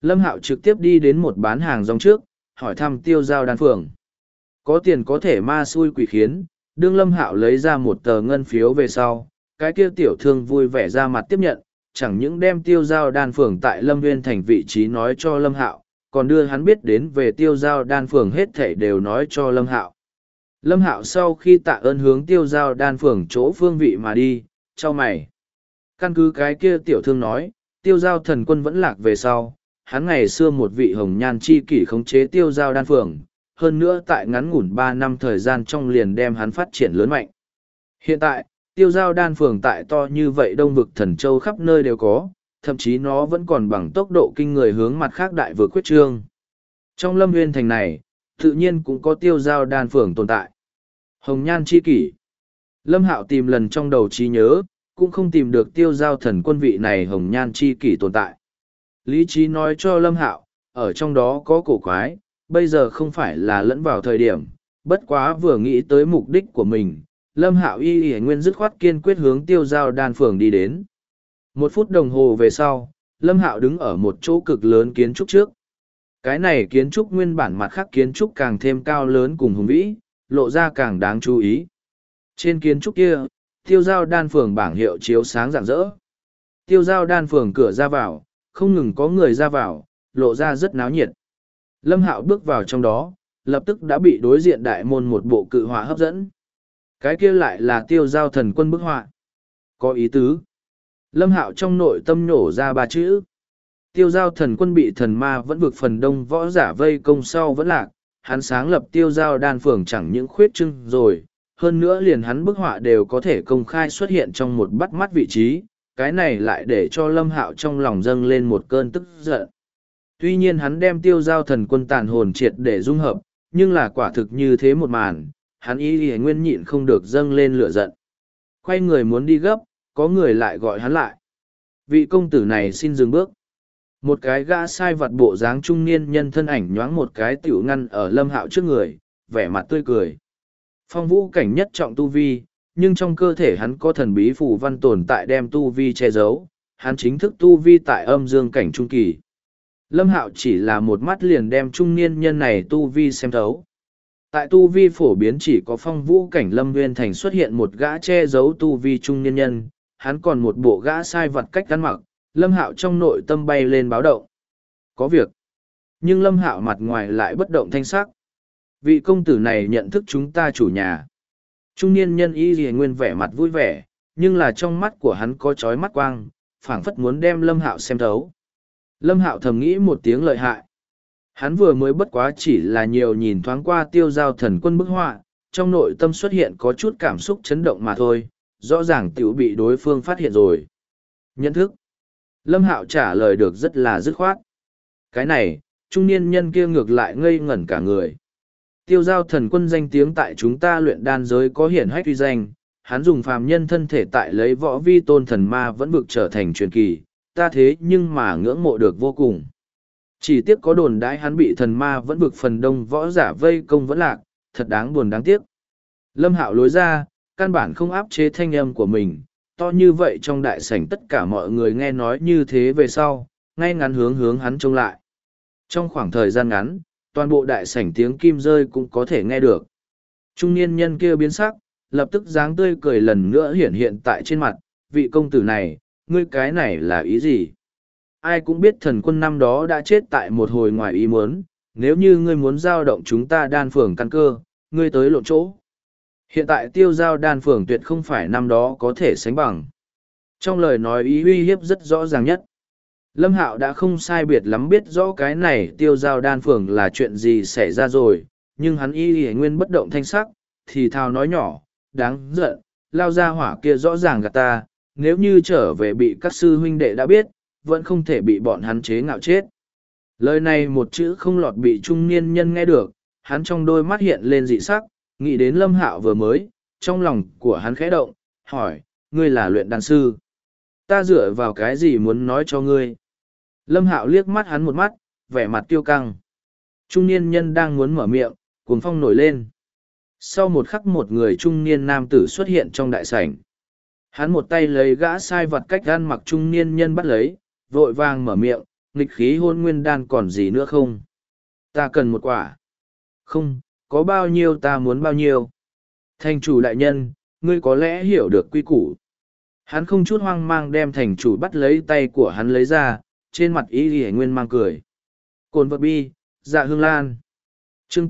Lâm Hạo trực tiếp đi đến một bán hàng rong trước, hỏi thăm Tiêu Giao Đan Phường. Có tiền có thể ma xui quỷ khiến, đương Lâm Hạo lấy ra một tờ ngân phiếu về sau, cái kia tiểu thương vui vẻ ra mặt tiếp nhận, chẳng những đem Tiêu Giao Đan Phường tại Lâm Nguyên thành vị trí nói cho Lâm Hạo, còn đưa hắn biết đến về Tiêu Giao Đan Phường hết thảy đều nói cho Lâm Hạo. Lâm Hạo sau khi tạ ơn hướng Tiêu Giao Đan Phường chỗ phương vị mà đi, cho mày. Căn cứ cái kia tiểu thương nói, Tiêu Giao thần quân vẫn lạc về sau, hắn ngày xưa một vị hồng nhan chi kỷ khống chế Tiêu Giao Đan Phường, hơn nữa tại ngắn ngủn 3 năm thời gian trong liền đem hắn phát triển lớn mạnh. Hiện tại, Tiêu Giao Đan Phường tại to như vậy đông vực thần châu khắp nơi đều có, thậm chí nó vẫn còn bằng tốc độ kinh người hướng mặt khác đại vực quyết trương. Trong Lâm Nguyên thành này, tự nhiên cũng có Tiêu Giao Đan Phường tồn tại. Hồng nhan chi kỷ. Lâm Hạo tìm lần trong đầu trí nhớ, cũng không tìm được Tiêu Giao thần quân vị này hồng nhan chi kỷ tồn tại. Lý trí nói cho Lâm Hạo, ở trong đó có cổ quái, bây giờ không phải là lẫn vào thời điểm, bất quá vừa nghĩ tới mục đích của mình, Lâm Hạo y nguyên dứt khoát kiên quyết hướng Tiêu Giao Đan Phường đi đến. 1 phút đồng hồ về sau, Lâm Hạo đứng ở một chỗ cực lớn kiến trúc trước. Cái này kiến trúc nguyên bản mặt khác kiến trúc càng thêm cao lớn cùng hùng vĩ, lộ ra càng đáng chú ý. Trên kiến trúc kia, Tiêu Giao Đan Phường bảng hiệu chiếu sáng rạng rỡ. Tiêu Giao Đan Phường cửa ra vào, không ngừng có người ra vào, lộ ra rất náo nhiệt. Lâm Hạo bước vào trong đó, lập tức đã bị đối diện đại môn một bộ cự họa hấp dẫn. Cái kia lại là Tiêu Giao thần quân bức họa. Có ý tứ. Lâm Hạo trong nội tâm nhổ ra 3 chữ. Tiêu Giao thần quân bị thần ma vẫn vực phần đông võ giả vây công sau vẫn lạc, hắn sáng lập Tiêu Giao Đan Phường chẳng những khuyết trưng rồi, hơn nữa liền hắn bức họa đều có thể công khai xuất hiện trong một bắt mắt vị trí, cái này lại để cho Lâm Hạo trong lòng dâng lên một cơn tức giận. Tuy nhiên hắn đem Tiêu Giao thần quân tàn hồn triệt để dung hợp, nhưng là quả thực như thế một màn, hắn y nguyên nhịn không được dâng lên lửa giận. Quay người muốn đi gấp, có người lại gọi hắn lại. Vị công tử này xin dừng bước. Một cái gã sai vặt bộ dáng trung niên nhân thân ảnh nhoáng một cái tiểu ngăn ở Lâm Hạo trước người, vẻ mặt tươi cười. Phong vũ cảnh nhất trọng tu vi, nhưng trong cơ thể hắn có thần bí phù văn tồn tại đem tu vi che giấu, hắn chính thức tu vi tại âm dương cảnh trung kỳ. Lâm Hạo chỉ là một mắt liền đem trung niên nhân này tu vi xem thấu. Tại tu vi phổ biến chỉ có phong vũ cảnh Lâm Nguyên Thành xuất hiện một gã che giấu tu vi trung niên nhân, hắn còn một bộ gã sai vặt cách ăn mặc, Lâm Hạo trong nội tâm bay lên báo động. Có việc. Nhưng Lâm Hạo mặt ngoài lại bất động thanh sắc. Vị công tử này nhận thức chúng ta chủ nhà. Trung niên nhân y lìa nguyên vẻ mặt vui vẻ, nhưng là trong mắt của hắn có chói mắt quang, phảng phất muốn đem Lâm Hạo xem thấu. Lâm Hạo thầm nghĩ một tiếng lợi hại. Hắn vừa mới bất quá chỉ là nhiều nhìn thoáng qua Tiêu Giao thần quân bức họa, trong nội tâm xuất hiện có chút cảm xúc chấn động mà thôi, rõ ràng tiểu bị đối phương phát hiện rồi. Nhận thức. Lâm Hạo trả lời được rất là dứt khoát. Cái này, trung niên nhân kia ngược lại ngây ngẩn cả người. Tiêu Giao thần quân danh tiếng tại chúng ta luyện đan giới có hiển hách uy danh, hắn dùng phàm nhân thân thể tại lấy võ vi tôn thần ma vẫn vực trở thành truyền kỳ, ta thế nhưng mà ngưỡng mộ được vô cùng. Chỉ tiếc có đồn đãi hắn bị thần ma vẫn vực phần đông võ giả vây công vẫn lạc, thật đáng buồn đáng tiếc. Lâm Hạo lối ra, căn bản không áp chế thanh âm của mình, to như vậy trong đại sảnh tất cả mọi người nghe nói như thế về sau, ngay ngắn hướng hắn trông lại. Trong khoảng thời gian ngắn, toàn bộ đại sảnh tiếng kim rơi cũng có thể nghe được. Trung niên nhân kia biến sắc, lập tức dáng tươi cười lần nữa hiện tại trên mặt, vị công tử này, ngươi cái này là ý gì? Ai cũng biết thần quân năm đó đã chết tại một hồi ngoài ý muốn, nếu như ngươi muốn giao động chúng ta đan phường căn cơ, ngươi tới lộn chỗ. Hiện tại Tiêu Giao đan phường tuyệt không phải năm đó có thể sánh bằng. Trong lời nói ý uy hiếp rất rõ ràng nhất. Lâm Hạo đã không sai biệt lắm biết rõ cái này Tiêu Giao đan phường là chuyện gì xảy ra rồi, nhưng hắn y nguyên bất động thanh sắc, thì thào nói nhỏ, đáng giận, lao ra hỏa kia rõ ràng gạt ta, nếu như trở về bị các sư huynh đệ đã biết, vẫn không thể bị bọn hắn chế ngạo chết. Lời này một chữ không lọt bị trung niên nhân nghe được, hắn trong đôi mắt hiện lên dị sắc, nghĩ đến Lâm Hạo vừa mới, trong lòng của hắn khẽ động, hỏi, ngươi là luyện đan sư. Ta dựa vào cái gì muốn nói cho ngươi? Lâm Hạo liếc mắt hắn một mắt, vẻ mặt tiêu căng. Trung niên nhân đang muốn mở miệng, cuồng phong nổi lên. Sau một khắc một người trung niên nam tử xuất hiện trong đại sảnh. Hắn một tay lấy gã sai vật cách ăn mặc trung niên nhân bắt lấy, vội vàng mở miệng, nghịch khí hôn nguyên đan còn gì nữa không? Ta cần một quả. Không, có bao nhiêu ta muốn bao nhiêu. Thành chủ đại nhân, ngươi có lẽ hiểu được quy củ. Hắn không chút hoang mang đem thành chủ bắt lấy tay của hắn lấy ra, trên mặt Y Y Nguyên mang cười. Cồn vật bi, dạ hương lan. chương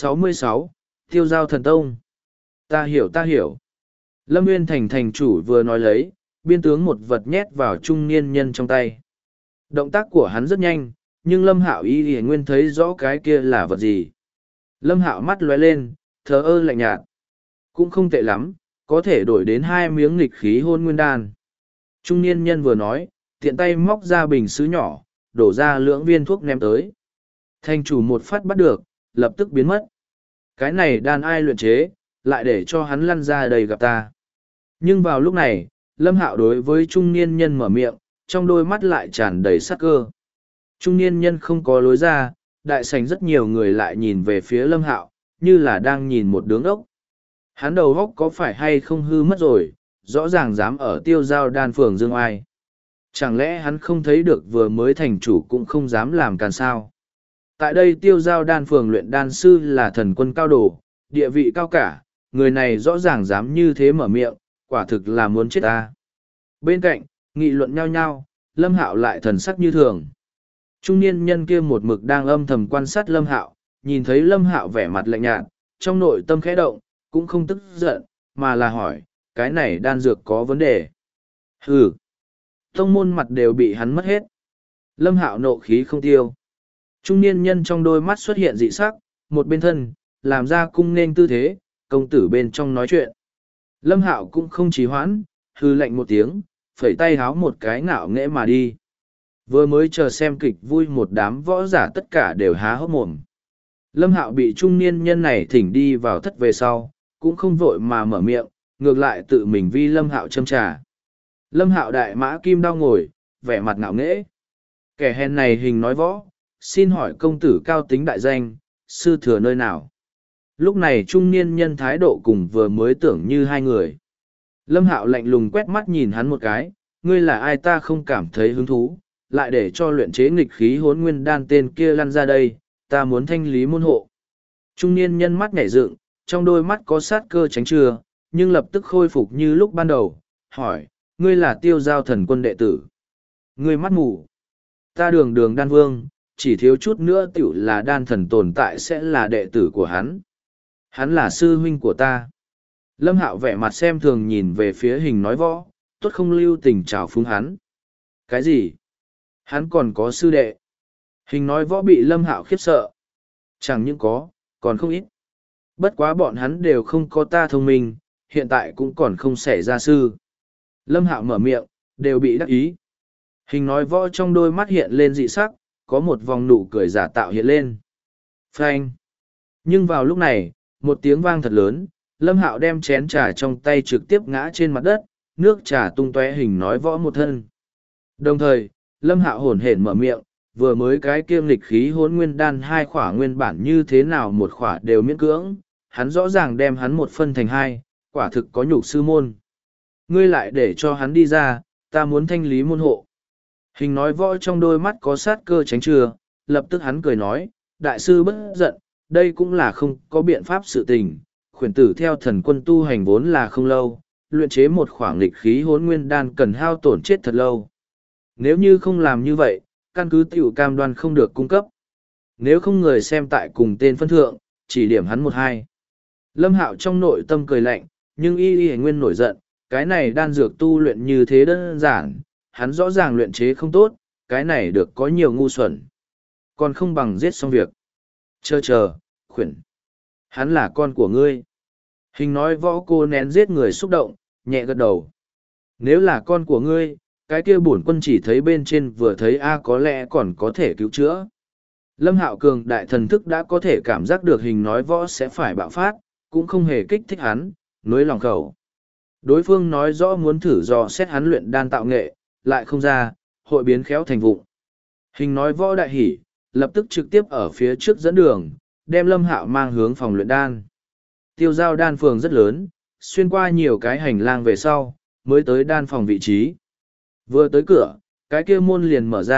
866, Tiêu giao thần tông. Ta hiểu ta hiểu. Lâm Nguyên thành chủ vừa nói lấy, biên tướng một vật nhét vào trung niên nhân trong tay. Động tác của hắn rất nhanh, nhưng Lâm Hạo Y Y Nguyên thấy rõ cái kia là vật gì. Lâm Hạo mắt lóe lên, thờ ơ lạnh nhạt. Cũng không tệ lắm, có thể đổi đến 2 miếng nghịch khí hôn nguyên đan. Trung niên nhân vừa nói, tiện tay móc ra bình sứ nhỏ, đổ ra lưỡng viên thuốc ném tới. Thành chủ một phát bắt được, lập tức biến mất. Cái này đan ai luyện chế, lại để cho hắn lăn ra đầy gặp ta. Nhưng vào lúc này, Lâm Hạo đối với trung niên nhân mở miệng, trong đôi mắt lại tràn đầy sát cơ. Trung niên nhân không có lối ra, đại sảnh rất nhiều người lại nhìn về phía Lâm Hạo, như là đang nhìn một đứa ốc. Hắn đầu óc có phải hay không hư mất rồi, rõ ràng dám ở tiêu giao đan phường dương ai. Chẳng lẽ hắn không thấy được vừa mới thành chủ cũng không dám làm càn sao? Tại đây tiêu giao đan phường luyện đan sư là thần quân cao đồ, địa vị cao cả, người này rõ ràng dám như thế mở miệng, quả thực là muốn chết ta. Bên cạnh, nghị luận nhao nhao, Lâm Hạo lại thần sắc như thường. Trung niên nhân kia một mực đang âm thầm quan sát Lâm Hạo, nhìn thấy Lâm Hạo vẻ mặt lạnh nhạt, trong nội tâm khẽ động, cũng không tức giận, mà là hỏi, cái này đan dược có vấn đề. Hừ, tông môn mặt đều bị hắn mất hết. Lâm Hạo nộ khí không tiêu. Trung niên nhân trong đôi mắt xuất hiện dị sắc, một bên thân, làm ra cung nên tư thế, công tử bên trong nói chuyện. Lâm Hạo cũng không trì hoãn, hư lạnh một tiếng, phẩy tay háo một cái ngạo nghễ mà đi. Vừa mới chờ xem kịch vui một đám võ giả tất cả đều há hốc mồm. Lâm Hạo bị trung niên nhân này thỉnh đi vào thất về sau, cũng không vội mà mở miệng, ngược lại tự mình vi Lâm Hạo châm trà. Lâm Hạo đại mã kim đao ngồi, vẻ mặt ngạo nghễ. Kẻ hèn này hình nói võ, xin hỏi công tử cao tính đại danh, sư thừa nơi nào? Lúc này trung niên nhân thái độ cùng vừa mới tưởng như hai người. Lâm Hạo lạnh lùng quét mắt nhìn hắn một cái, ngươi là ai ta không cảm thấy hứng thú, lại để cho luyện chế nghịch khí hốn nguyên đan tên kia lăn ra đây, ta muốn thanh lý môn hộ. Trung niên nhân mắt nhảy dựng, trong đôi mắt có sát cơ tránh chừa, nhưng lập tức khôi phục như lúc ban đầu, hỏi, ngươi là tiêu giao thần quân đệ tử. Ngươi mắt mù. Ta đường đường đan vương, chỉ thiếu chút nữa tiểu là đan thần tồn tại sẽ là đệ tử của hắn. Hắn là sư huynh của ta. Lâm Hạo vẻ mặt xem thường nhìn về phía hình nói võ, tốt không lưu tình trào phúng hắn. Cái gì? Hắn còn có sư đệ. Hình nói võ bị Lâm Hạo khiếp sợ. Chẳng những có, còn không ít. Bất quá bọn hắn đều không có ta thông minh, hiện tại cũng còn không xảy ra sư. Lâm Hạo mở miệng, đều bị đắc ý. Hình nói võ trong đôi mắt hiện lên dị sắc, có một vòng nụ cười giả tạo hiện lên. Phanh. Nhưng vào lúc này, một tiếng vang thật lớn, Lâm Hạo đem chén trà trong tay trực tiếp ngã trên mặt đất, nước trà tung tóe hình nói võ một thân. Đồng thời, Lâm Hạo hổn hển mở miệng, vừa mới cái kiêm lịch khí hốn nguyên đan 2 khỏa nguyên bản như thế nào một khỏa đều miễn cưỡng, hắn rõ ràng đem hắn một phân thành 2, quả thực có nhục sư môn. Ngươi lại để cho hắn đi ra, ta muốn thanh lý môn hộ. Hình nói võ trong đôi mắt có sát cơ tránh chừa, lập tức hắn cười nói, đại sư bất giận, đây cũng là không có biện pháp sự tình, khuyển tử theo thần quân tu hành vốn là không lâu, luyện chế một khoảng lịch khí hốn nguyên đan cần hao tổn chết thật lâu. Nếu như không làm như vậy, căn cứ tiểu cam đoan không được cung cấp. Nếu không người xem tại cùng tên phân thượng, chỉ điểm hắn 1-2. Lâm Hạo trong nội tâm cười lạnh, nhưng Y Y Nguyên nổi giận, cái này đan dược tu luyện như thế đơn giản, hắn rõ ràng luyện chế không tốt, cái này được có nhiều ngu xuẩn. Còn không bằng giết xong việc. Chờ, khuyển. Hắn là con của ngươi. Hình nói võ cô nén giết người xúc động, nhẹ gật đầu. Nếu là con của ngươi, cái kia bổn quân chỉ thấy bên trên vừa thấy A có lẽ còn có thể cứu chữa. Lâm Hạo cường đại thần thức đã có thể cảm giác được hình nói võ sẽ phải bạo phát, cũng không hề kích thích hắn, nối lòng khẩu. Đối phương nói rõ muốn thử dò xét hắn luyện đan tạo nghệ, lại không ra, hội biến khéo thành vụng. Hình nói võ đại hỉ, lập tức trực tiếp ở phía trước dẫn đường, đem Lâm Hạo mang hướng phòng luyện đan. Tiêu giao đan phường rất lớn, xuyên qua nhiều cái hành lang về sau, mới tới đan phòng vị trí. Vừa tới cửa, cái kia môn liền mở ra,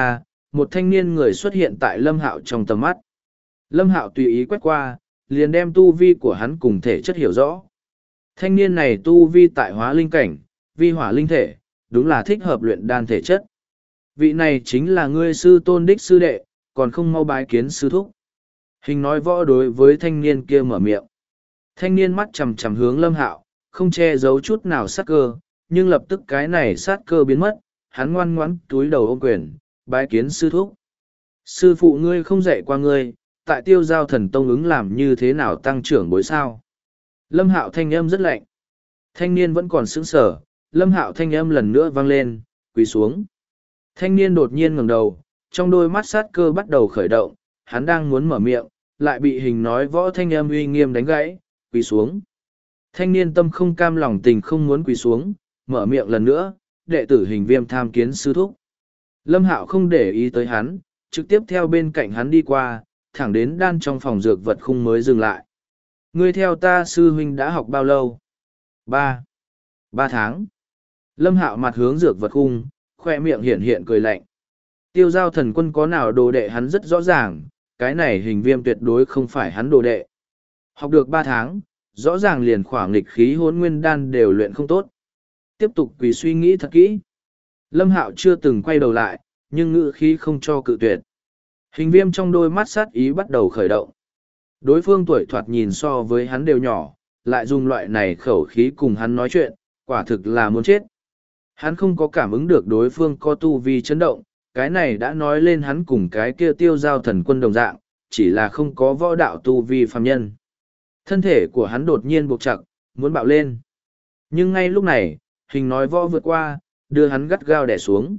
một thanh niên người xuất hiện tại Lâm Hạo trong tầm mắt. Lâm Hạo tùy ý quét qua, liền đem tu vi của hắn cùng thể chất hiểu rõ. Thanh niên này tu vi tại hóa linh cảnh, vi hỏa linh thể, đúng là thích hợp luyện đan thể chất. Vị này chính là ngươi sư tôn đích sư đệ, còn không mau bái kiến sư thúc. Hình nói võ đối với thanh niên kia mở miệng. Thanh niên mắt chằm chằm hướng Lâm Hạo, không che giấu chút nào sát cơ, nhưng lập tức cái này sát cơ biến mất, hắn ngoan ngoãn túi đầu ôm quyền, bái kiến sư thúc. Sư phụ ngươi không dạy qua ngươi, tại Tiêu Giao Thần Tông ứng làm như thế nào tăng trưởng bối sao? Lâm Hạo thanh âm rất lạnh. Thanh niên vẫn còn sững sờ, Lâm Hạo thanh âm lần nữa vang lên, quỳ xuống. Thanh niên đột nhiên ngẩng đầu, trong đôi mắt sát cơ bắt đầu khởi động, hắn đang muốn mở miệng, lại bị hình nói võ thanh âm uy nghiêm đánh gãy, quỳ xuống. Thanh niên tâm không cam lòng tình không muốn quỳ xuống, mở miệng lần nữa, đệ tử Hình Viêm tham kiến sư thúc. Lâm Hạo không để ý tới hắn, trực tiếp theo bên cạnh hắn đi qua, thẳng đến đan trong phòng dược vật khung mới dừng lại. Ngươi theo ta sư huynh đã học bao lâu? Ba tháng. Lâm Hạo mặt hướng dược vật khung, khoe miệng hiện hiện cười lạnh. Tiêu Giao Thần Quân có nào đồ đệ hắn rất rõ ràng, cái này Hình Viêm tuyệt đối không phải hắn đồ đệ. Học được 3 tháng, rõ ràng liền khoảng nghịch khí hỗn nguyên đan đều luyện không tốt. Tiếp tục quỳ suy nghĩ thật kỹ. Lâm Hạo chưa từng quay đầu lại, nhưng ngữ khí không cho cự tuyệt. Hình Viêm trong đôi mắt sát ý bắt đầu khởi động. Đối phương tuổi thoạt nhìn so với hắn đều nhỏ, lại dùng loại này khẩu khí cùng hắn nói chuyện, quả thực là muốn chết. Hắn không có cảm ứng được đối phương có tu vi chấn động, cái này đã nói lên hắn cùng cái kia Tiêu Giao Thần Quân đồng dạng, chỉ là không có võ đạo tu vi phàm nhân. Thân thể của hắn đột nhiên buộc chặt, muốn bạo lên. Nhưng ngay lúc này, hình nói võ vượt qua, đưa hắn gắt gao đè xuống.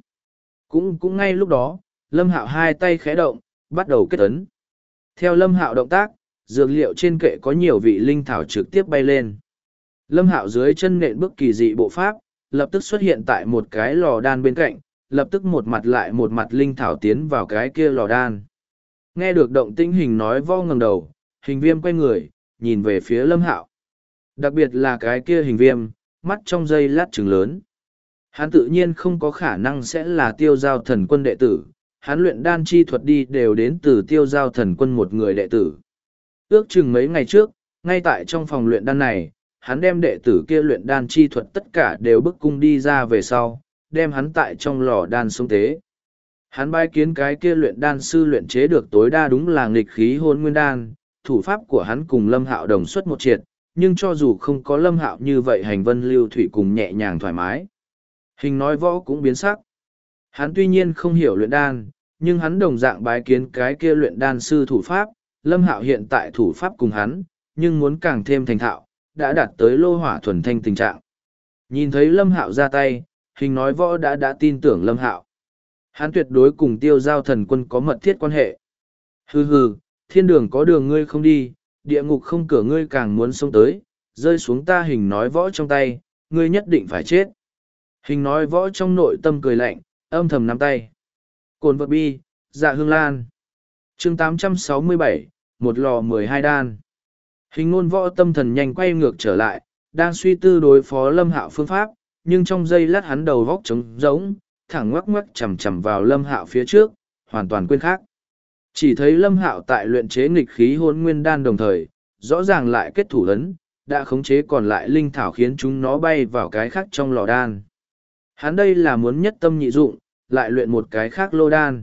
Cũng ngay lúc đó, Lâm Hạo hai tay khẽ động, bắt đầu kết ấn. Theo Lâm Hạo động tác, dược liệu trên kệ có nhiều vị linh thảo trực tiếp bay lên. Lâm Hạo dưới chân nện bước kỳ dị bộ pháp, lập tức xuất hiện tại một cái lò đan bên cạnh, lập tức một mặt lại một mặt linh thảo tiến vào cái kia lò đan. Nghe được động tĩnh hình nói võ ngẩng đầu, Hình Viêm quay người, nhìn về phía Lâm Hạo. Đặc biệt là cái kia Hình Viêm, mắt trong giây lát trừng lớn. Hắn tự nhiên không có khả năng sẽ là Tiêu Giao Thần Quân đệ tử, hắn luyện đan chi thuật đi đều đến từ Tiêu Giao Thần Quân một người đệ tử. Ước chừng mấy ngày trước, ngay tại trong phòng luyện đan này, hắn đem đệ tử kia luyện đan chi thuật tất cả đều bức cung đi ra về sau, đem hắn tại trong lò đan sống tế. Hắn bái kiến cái kia luyện đan sư luyện chế được tối đa đúng là nghịch khí hôn nguyên đan, thủ pháp của hắn cùng Lâm Hạo đồng xuất một triệt, nhưng cho dù không có Lâm Hạo như vậy hành vân lưu thủy cùng nhẹ nhàng thoải mái. Hình nói võ cũng biến sắc. Hắn tuy nhiên không hiểu luyện đan, nhưng hắn đồng dạng bái kiến cái kia luyện đan sư thủ pháp, Lâm Hạo hiện tại thủ pháp cùng hắn, nhưng muốn càng thêm thành thạo, đã đạt tới lô hỏa thuần thanh tình trạng. Nhìn thấy Lâm Hạo ra tay, hình nói võ đã tin tưởng Lâm Hạo. Hắn tuyệt đối cùng Tiêu Giao Thần Quân có mật thiết quan hệ. Hừ hừ, thiên đường có đường ngươi không đi, địa ngục không cửa ngươi càng muốn sống tới, rơi xuống ta hình nói võ trong tay, ngươi nhất định phải chết. Hình nói võ trong nội tâm cười lạnh, âm thầm nắm tay. Cồn vật bi, dạ hương lan. chương 867, một lò 12 đan. Hình ngôn võ tâm thần nhanh quay ngược trở lại, đang suy tư đối phó Lâm Hạo phương pháp, nhưng trong giây lát hắn đầu vóc trống rỗng, thẳng ngoắc ngoắc chầm chầm vào Lâm Hạo phía trước, hoàn toàn quên khác. Chỉ thấy Lâm Hạo tại luyện chế nghịch khí hôn nguyên đan đồng thời, rõ ràng lại kết thủ ấn, đã khống chế còn lại linh thảo khiến chúng nó bay vào cái khác trong lò đan. Hắn đây là muốn nhất tâm nhị dụng, lại luyện một cái khác lô đan.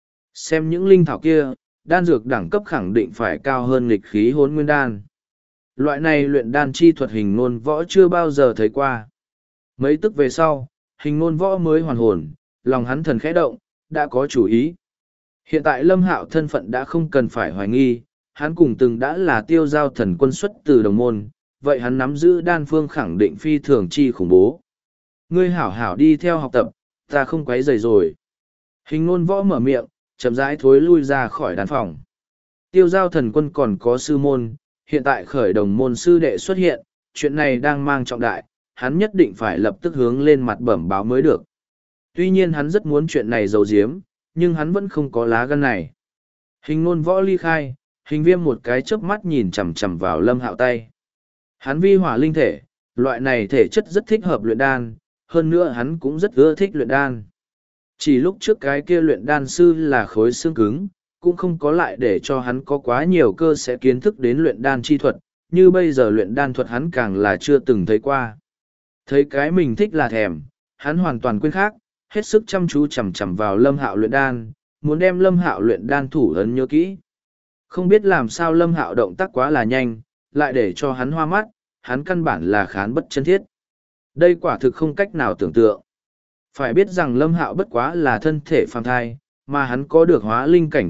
Xem những linh thảo kia, đan dược đẳng cấp khẳng định phải cao hơn nghịch khí hôn nguyên đan. Loại này luyện đan chi thuật hình ngôn võ chưa bao giờ thấy qua. Mấy tức về sau, hình ngôn võ mới hoàn hồn, lòng hắn thần khẽ động, đã có chủ ý. Hiện tại Lâm Hạo thân phận đã không cần phải hoài nghi, hắn cùng từng đã là Tiêu Giao Thần Quân xuất từ đồng môn, vậy hắn nắm giữ đan phương khẳng định phi thường chi khủng bố. Ngươi hảo hảo đi theo học tập, ta không quấy rầy rồi. Hình ngôn võ mở miệng, chậm rãi thối lui ra khỏi đan phòng. Tiêu Giao Thần Quân còn có sư môn, hiện tại khởi đồng môn sư đệ xuất hiện, chuyện này đang mang trọng đại, hắn nhất định phải lập tức hướng lên mặt bẩm báo mới được. Tuy nhiên hắn rất muốn chuyện này giấu giếm, nhưng hắn vẫn không có lá gan này. Hình ngôn võ ly khai, Hình Viêm một cái chớp mắt nhìn chằm chằm vào Lâm Hạo tay. Hắn vi hỏa linh thể, loại này thể chất rất thích hợp luyện đan, hơn nữa hắn cũng rất ưa thích luyện đan. Chỉ lúc trước cái kia luyện đan sư là khối xương cứng, cũng không có lại để cho hắn có quá nhiều cơ sẽ kiến thức đến luyện đan chi thuật, như bây giờ luyện đan thuật hắn càng là chưa từng thấy qua. Thấy cái mình thích là thèm, hắn hoàn toàn quên khác, hết sức chăm chú chằm chằm vào Lâm Hạo luyện đan, muốn đem Lâm Hạo luyện đan thủ ấn nhớ kỹ. Không biết làm sao Lâm Hạo động tác quá là nhanh, lại để cho hắn hoa mắt, hắn căn bản là khán bất chân thiết. Đây quả thực không cách nào tưởng tượng. Phải biết rằng Lâm Hạo bất quá là thân thể phàm thai, mà hắn có được hóa linh cảnh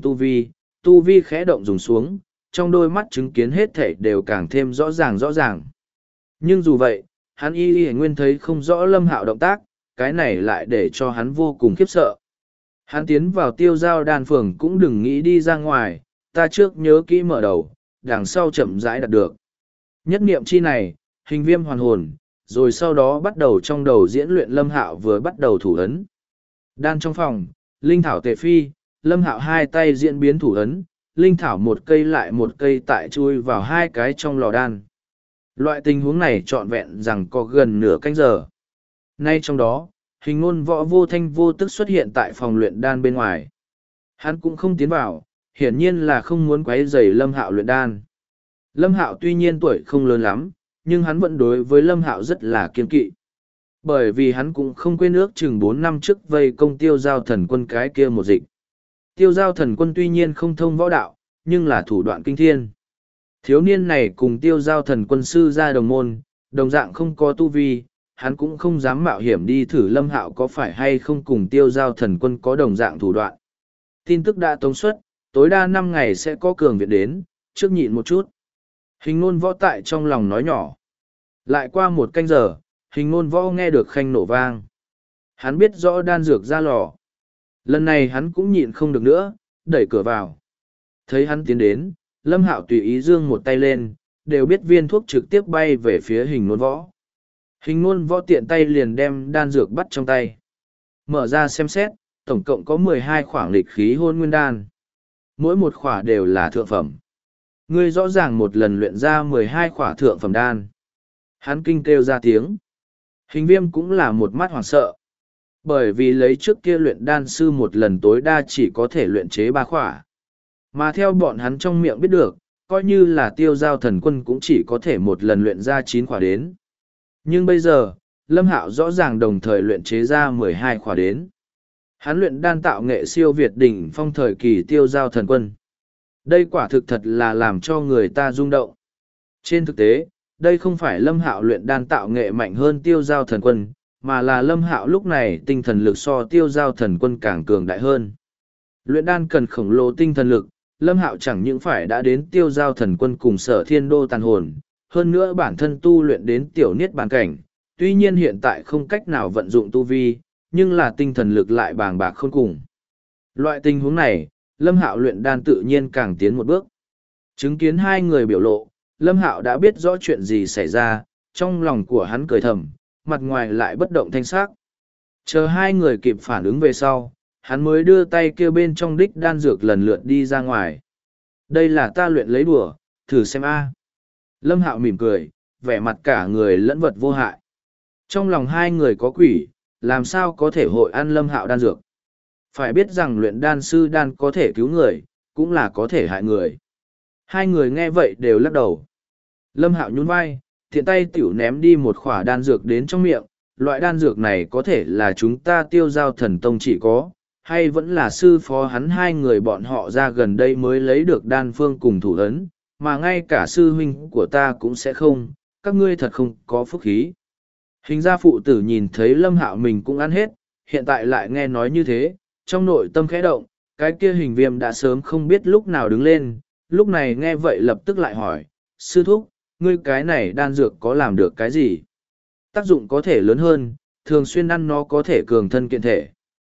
tu vi khẽ động dùng xuống, trong đôi mắt chứng kiến hết thể đều càng thêm rõ ràng. Nhưng dù vậy, hắn y nguyên thấy không rõ Lâm Hạo động tác, cái này lại để cho hắn vô cùng khiếp sợ. Hắn tiến vào tiêu giao đan phường cũng đừng nghĩ đi ra ngoài, ta trước nhớ kỹ mở đầu, đằng sau chậm rãi đạt được. Nhất niệm chi này, hình viêm hoàn hồn, rồi sau đó bắt đầu trong đầu diễn luyện Lâm Hạo vừa bắt đầu thủ ấn. Đan trong phòng, linh thảo tề phi, Lâm Hạo hai tay diễn biến thủ ấn, linh thảo một cây lại một cây tại chui vào hai cái trong lò đan. Loại tình huống này trọn vẹn rằng có gần nửa canh giờ. Nay trong đó, hình ngôn võ vô thanh vô tức xuất hiện tại phòng luyện đan bên ngoài. Hắn cũng không tiến vào, hiển nhiên là không muốn quấy rầy Lâm Hạo luyện đan. Lâm Hạo tuy nhiên tuổi không lớn lắm, nhưng hắn vẫn đối với Lâm Hạo rất là kiên kỵ. Bởi vì hắn cũng không quên ước chừng 4 năm trước vây công tiêu giao thần quân cái kia một dịch. Tiêu giao thần quân tuy nhiên không thông võ đạo, nhưng là thủ đoạn kinh thiên. Thiếu niên này cùng tiêu giao thần quân sư ra đồng môn, đồng dạng không có tu vi, hắn cũng không dám mạo hiểm đi thử Lâm Hạo có phải hay không cùng tiêu giao thần quân có đồng dạng thủ đoạn. Tin tức đã tống xuất, tối đa 5 ngày sẽ có cường viện đến, trước nhịn một chút. Hình ngôn võ tại trong lòng nói nhỏ. Lại qua 1 canh giờ, hình ngôn võ nghe được khanh nổ vang. Hắn biết rõ đan dược ra lò. Lần này hắn cũng nhịn không được nữa, đẩy cửa vào. Thấy hắn tiến đến, Lâm Hạo tùy ý giương một tay lên, đều biết viên thuốc trực tiếp bay về phía hình ngôn võ. Hình ngôn võ tiện tay liền đem đan dược bắt trong tay. Mở ra xem xét, tổng cộng có 12 khoảng lịch khí hôn nguyên đan. Mỗi một khỏa đều là thượng phẩm. Ngươi rõ ràng một lần luyện ra 12 khỏa thượng phẩm đan. Hắn kinh kêu ra tiếng. Hình viêm cũng là một mắt hoảng sợ. Bởi vì lấy trước kia luyện đan sư một lần tối đa chỉ có thể luyện chế 3 khỏa. Mà theo bọn hắn trong miệng biết được, coi như là tiêu giao thần quân cũng chỉ có thể một lần luyện ra 9 khỏa đến. Nhưng bây giờ, Lâm Hạo rõ ràng đồng thời luyện chế ra 12 khỏa đến. Hắn luyện đan tạo nghệ siêu việt đỉnh phong thời kỳ tiêu giao thần quân. Đây quả thực thật là làm cho người ta rung động. Trên thực tế, đây không phải Lâm Hạo luyện đan tạo nghệ mạnh hơn tiêu giao thần quân, mà là Lâm Hạo lúc này tinh thần lực so tiêu giao thần quân càng cường đại hơn. Luyện đan cần khổng lồ tinh thần lực, Lâm Hạo chẳng những phải đã đến tiêu giao thần quân cùng Sở Thiên Đô tàn hồn, hơn nữa bản thân tu luyện đến tiểu niết bàn cảnh, tuy nhiên hiện tại không cách nào vận dụng tu vi, nhưng là tinh thần lực lại bàng bạc khôn cùng. Loại tình huống này, Lâm Hạo luyện đan tự nhiên càng tiến một bước. Chứng kiến hai người biểu lộ, Lâm Hạo đã biết rõ chuyện gì xảy ra, trong lòng của hắn cười thầm, mặt ngoài lại bất động thanh sắc. Chờ hai người kịp phản ứng về sau, hắn mới đưa tay kêu bên trong đích đan dược lần lượt đi ra ngoài. Đây là ta luyện lấy đùa, thử xem a. Lâm Hạo mỉm cười, vẻ mặt cả người lẫn vật vô hại. Trong lòng hai người có quỷ, làm sao có thể hội ăn Lâm Hạo đan dược. Phải biết rằng luyện đan sư đan có thể cứu người, cũng là có thể hại người. Hai người nghe vậy đều lắc đầu. Lâm Hạo nhún vai, thiện tay tiểu ném đi một khỏa đan dược đến trong miệng. Loại đan dược này có thể là chúng ta tiêu giao thần tông chỉ có, hay vẫn là sư phó hắn hai người bọn họ ra gần đây mới lấy được đan phương cùng thủ ấn, mà ngay cả sư huynh của ta cũng sẽ không, các ngươi thật không có phúc khí. Hình gia phụ tử nhìn thấy Lâm Hạo mình cũng ăn hết, hiện tại lại nghe nói như thế, trong nội tâm khẽ động, cái kia hình viêm đã sớm không biết lúc nào đứng lên, lúc này nghe vậy lập tức lại hỏi, sư thúc, ngươi cái này đan dược có làm được cái gì? Tác dụng có thể lớn hơn, thường xuyên ăn nó có thể cường thân kiện thể.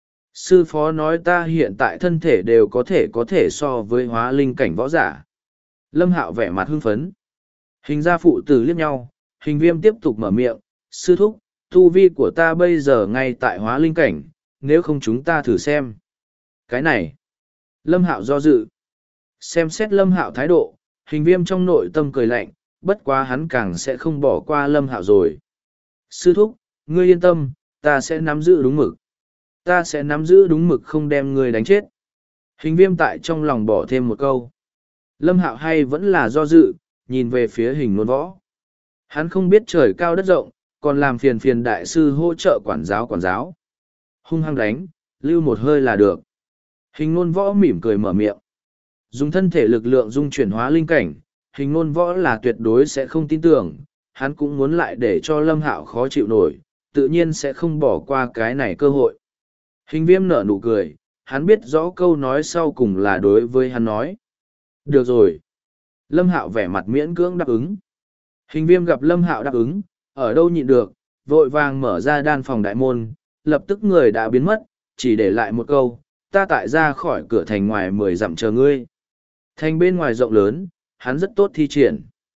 Sư phó nói ta hiện tại thân thể đều có thể so với hóa linh cảnh võ giả. Lâm Hạo vẻ mặt hưng phấn. Hình gia phụ tử liếc nhau, hình viêm tiếp tục mở miệng, sư thúc, tu vi của ta bây giờ ngay tại hóa linh cảnh, nếu không chúng ta thử xem. Cái này. Lâm Hạo do dự. Xem xét Lâm Hạo thái độ, hình viêm trong nội tâm cười lạnh, bất quá hắn càng sẽ không bỏ qua Lâm Hạo rồi. Sư thúc, ngươi yên tâm, ta sẽ nắm giữ đúng mực. Ta sẽ nắm giữ đúng mực không đem ngươi đánh chết. Hình viêm tại trong lòng bỏ thêm một câu. Lâm Hạo hay vẫn là do dự, nhìn về phía hình nôn võ. Hắn không biết trời cao đất rộng, còn làm phiền phiền đại sư hỗ trợ quản giáo. Hung hăng đánh, lưu một hơi là được. Hình nôn võ mỉm cười mở miệng. Dùng thân thể lực lượng dung chuyển hóa linh cảnh, hình nôn võ là tuyệt đối sẽ không tin tưởng, hắn cũng muốn lại để cho Lâm Hạo khó chịu nổi, tự nhiên sẽ không bỏ qua cái này cơ hội. Hình viêm nở nụ cười, hắn biết rõ câu nói sau cùng là đối với hắn nói. Được rồi. Lâm Hạo vẻ mặt miễn cưỡng đáp ứng. Hình viêm gặp Lâm Hạo đáp ứng, ở đâu nhịn được, vội vàng mở ra đan phòng đại môn, lập tức người đã biến mất, chỉ để lại một câu, ta tại ra khỏi cửa thành ngoài 10 dặm chờ ngươi. Thành bên ngoài rộng lớn, hắn rất tốt thi triển.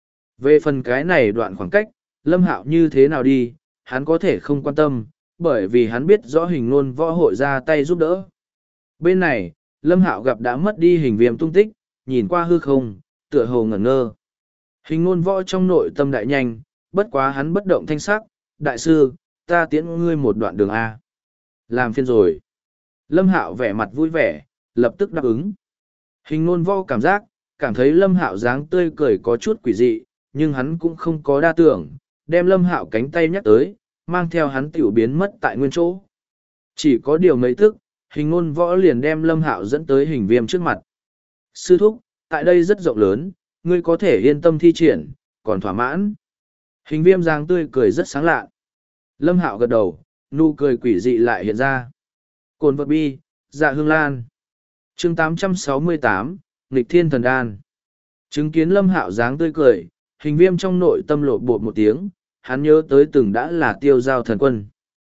Về phần cái này đoạn khoảng cách, Lâm Hạo như thế nào đi, hắn có thể không quan tâm, bởi vì hắn biết rõ hình nôn võ hội ra tay giúp đỡ. Bên này, Lâm Hạo gặp đã mất đi hình viêm tung tích, nhìn qua hư không, tựa hồ ngẩn ngơ. Hình nôn võ trong nội tâm đại nhanh, bất quá hắn bất động thanh sắc, đại sư, ta tiễn ngươi một đoạn đường A. Làm phiền rồi. Lâm Hạo vẻ mặt vui vẻ, lập tức đáp ứng. Hình nôn võ cảm thấy Lâm Hạo dáng tươi cười có chút quỷ dị, nhưng hắn cũng không có đa tưởng, đem Lâm Hạo cánh tay nhắc tới, mang theo hắn tiểu biến mất tại nguyên chỗ. Chỉ có điều mấy tức, hình nôn võ liền đem Lâm Hạo dẫn tới hình viêm trước mặt. Sư thúc, tại đây rất rộng lớn, ngươi có thể yên tâm thi triển, còn thỏa mãn. Hình viêm dáng tươi cười rất sáng lạ. Lâm Hạo gật đầu, nụ cười quỷ dị lại hiện ra. Cồn vật bi, dạ hương lan. Chương 868, Nghịch Thiên Thần Đan. Chứng kiến Lâm Hạo dáng tươi cười, hình viêm trong nội tâm lộ bột một tiếng, hắn nhớ tới từng đã là tiêu giao thần quân.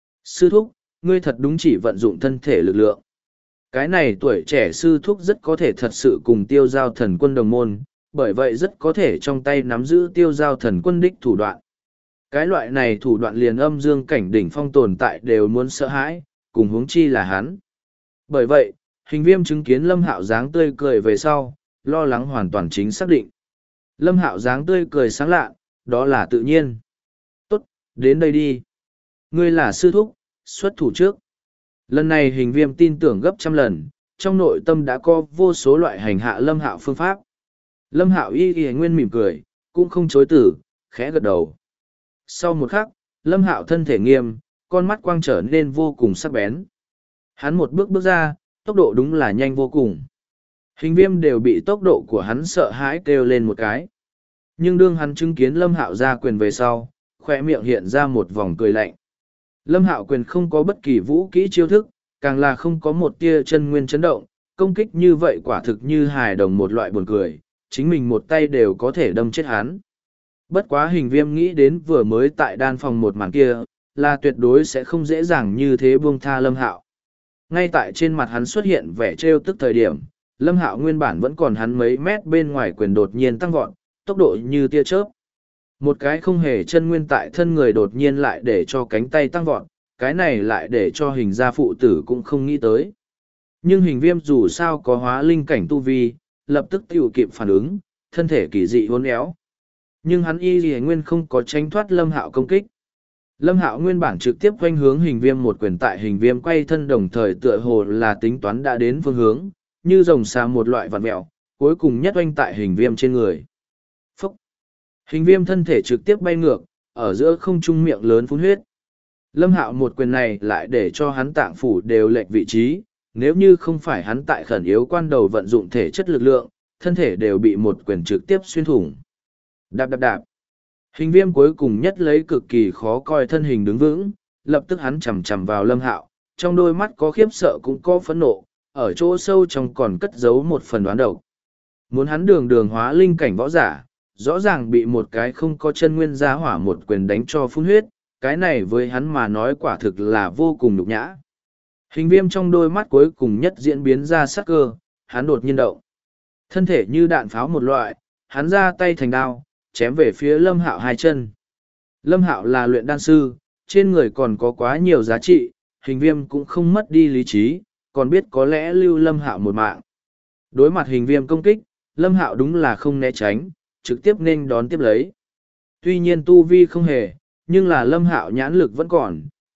Sư thúc, ngươi thật đúng chỉ vận dụng thân thể lực lượng. Cái này tuổi trẻ sư thúc rất có thể thật sự cùng tiêu giao thần quân đồng môn, bởi vậy rất có thể trong tay nắm giữ tiêu giao thần quân đích thủ đoạn. Cái loại này thủ đoạn liền âm dương cảnh đỉnh phong tồn tại đều muốn sợ hãi, cùng huống chi là hắn. Bởi vậy, hình viêm chứng kiến Lâm Hạo dáng tươi cười về sau, lo lắng hoàn toàn chính xác định. Lâm Hạo dáng tươi cười sáng lạ, đó là tự nhiên. Tốt, đến đây đi. Ngươi là sư thúc, xuất thủ trước. Lần này hình viêm tin tưởng gấp trăm lần, trong nội tâm đã có vô số loại hành hạ Lâm Hạo phương pháp. Lâm Hạo y nguyên mỉm cười, cũng không chối tử, khẽ gật đầu. Sau một khắc, Lâm Hạo thân thể nghiêm, con mắt quang trở nên vô cùng sắc bén. Hắn một bước bước ra, tốc độ đúng là nhanh vô cùng. Hình viêm đều bị tốc độ của hắn sợ hãi kêu lên một cái. Nhưng đương hắn chứng kiến Lâm Hạo ra quyền về sau, khoe miệng hiện ra một vòng cười lạnh. Lâm Hạo quyền không có bất kỳ vũ kỹ chiêu thức, càng là không có một tia chân nguyên chấn động, công kích như vậy quả thực như hài đồng một loại buồn cười, chính mình một tay đều có thể đâm chết hắn. Bất quá hình viêm nghĩ đến vừa mới tại đan phòng một màn kia, là tuyệt đối sẽ không dễ dàng như thế buông tha Lâm Hạo. Ngay tại trên mặt hắn xuất hiện vẻ trêu tức thời điểm, Lâm Hạo nguyên bản vẫn còn hắn mấy mét bên ngoài quyền đột nhiên tăng vọt, tốc độ như tia chớp. Một cái không hề chân nguyên tại thân người đột nhiên lại để cho cánh tay tăng vọt, cái này lại để cho hình gia phụ tử cũng không nghĩ tới. Nhưng hình viêm dù sao có hóa linh cảnh tu vi, lập tức tiểu kịp phản ứng, thân thể kỳ dị uốn éo. Nhưng hắn y nguyên không có tránh thoát Lâm Hạo công kích. Lâm Hạo nguyên bản trực tiếp quanh hướng hình viêm một quyền tại hình viêm quay thân đồng thời tựa hồ là tính toán đã đến phương hướng, như rồng xà một loại vặn mẹo, cuối cùng nhất oanh tại hình viêm trên người. Phúc! Hình viêm thân thể trực tiếp bay ngược, ở giữa không trung miệng lớn phun huyết. Lâm Hạo một quyền này lại để cho hắn tạng phủ đều lệch vị trí, nếu như không phải hắn tại khẩn yếu quan đầu vận dụng thể chất lực lượng, thân thể đều bị một quyền trực tiếp xuyên thủng. Đạp đạp đạp. Hình viêm cuối cùng nhất lấy cực kỳ khó coi thân hình đứng vững, lập tức hắn chầm chầm vào Lâm Hạo, trong đôi mắt có khiếp sợ cũng có phẫn nộ, ở chỗ sâu trong còn cất giấu một phần đoán độc. Muốn hắn đường đường hóa linh cảnh võ giả, rõ ràng bị một cái không có chân nguyên gia hỏa một quyền đánh cho phun huyết, cái này với hắn mà nói quả thực là vô cùng nhục nhã. Hình viêm trong đôi mắt cuối cùng nhất diễn biến ra sắc cơ, hắn đột nhiên động. Thân thể như đạn pháo một loại, hắn ra tay thành đao, chém về phía Lâm Hạo hai chân. Lâm Hạo là luyện đan sư, trên người còn có quá nhiều giá trị, hình viêm cũng không mất đi lý trí, còn biết có lẽ lưu Lâm Hạo một mạng. Đối mặt hình viêm công kích, Lâm Hạo đúng là không né tránh, trực tiếp nên đón tiếp lấy. Tuy nhiên tu vi không hề, nhưng là Lâm Hạo nhãn lực vẫn còn,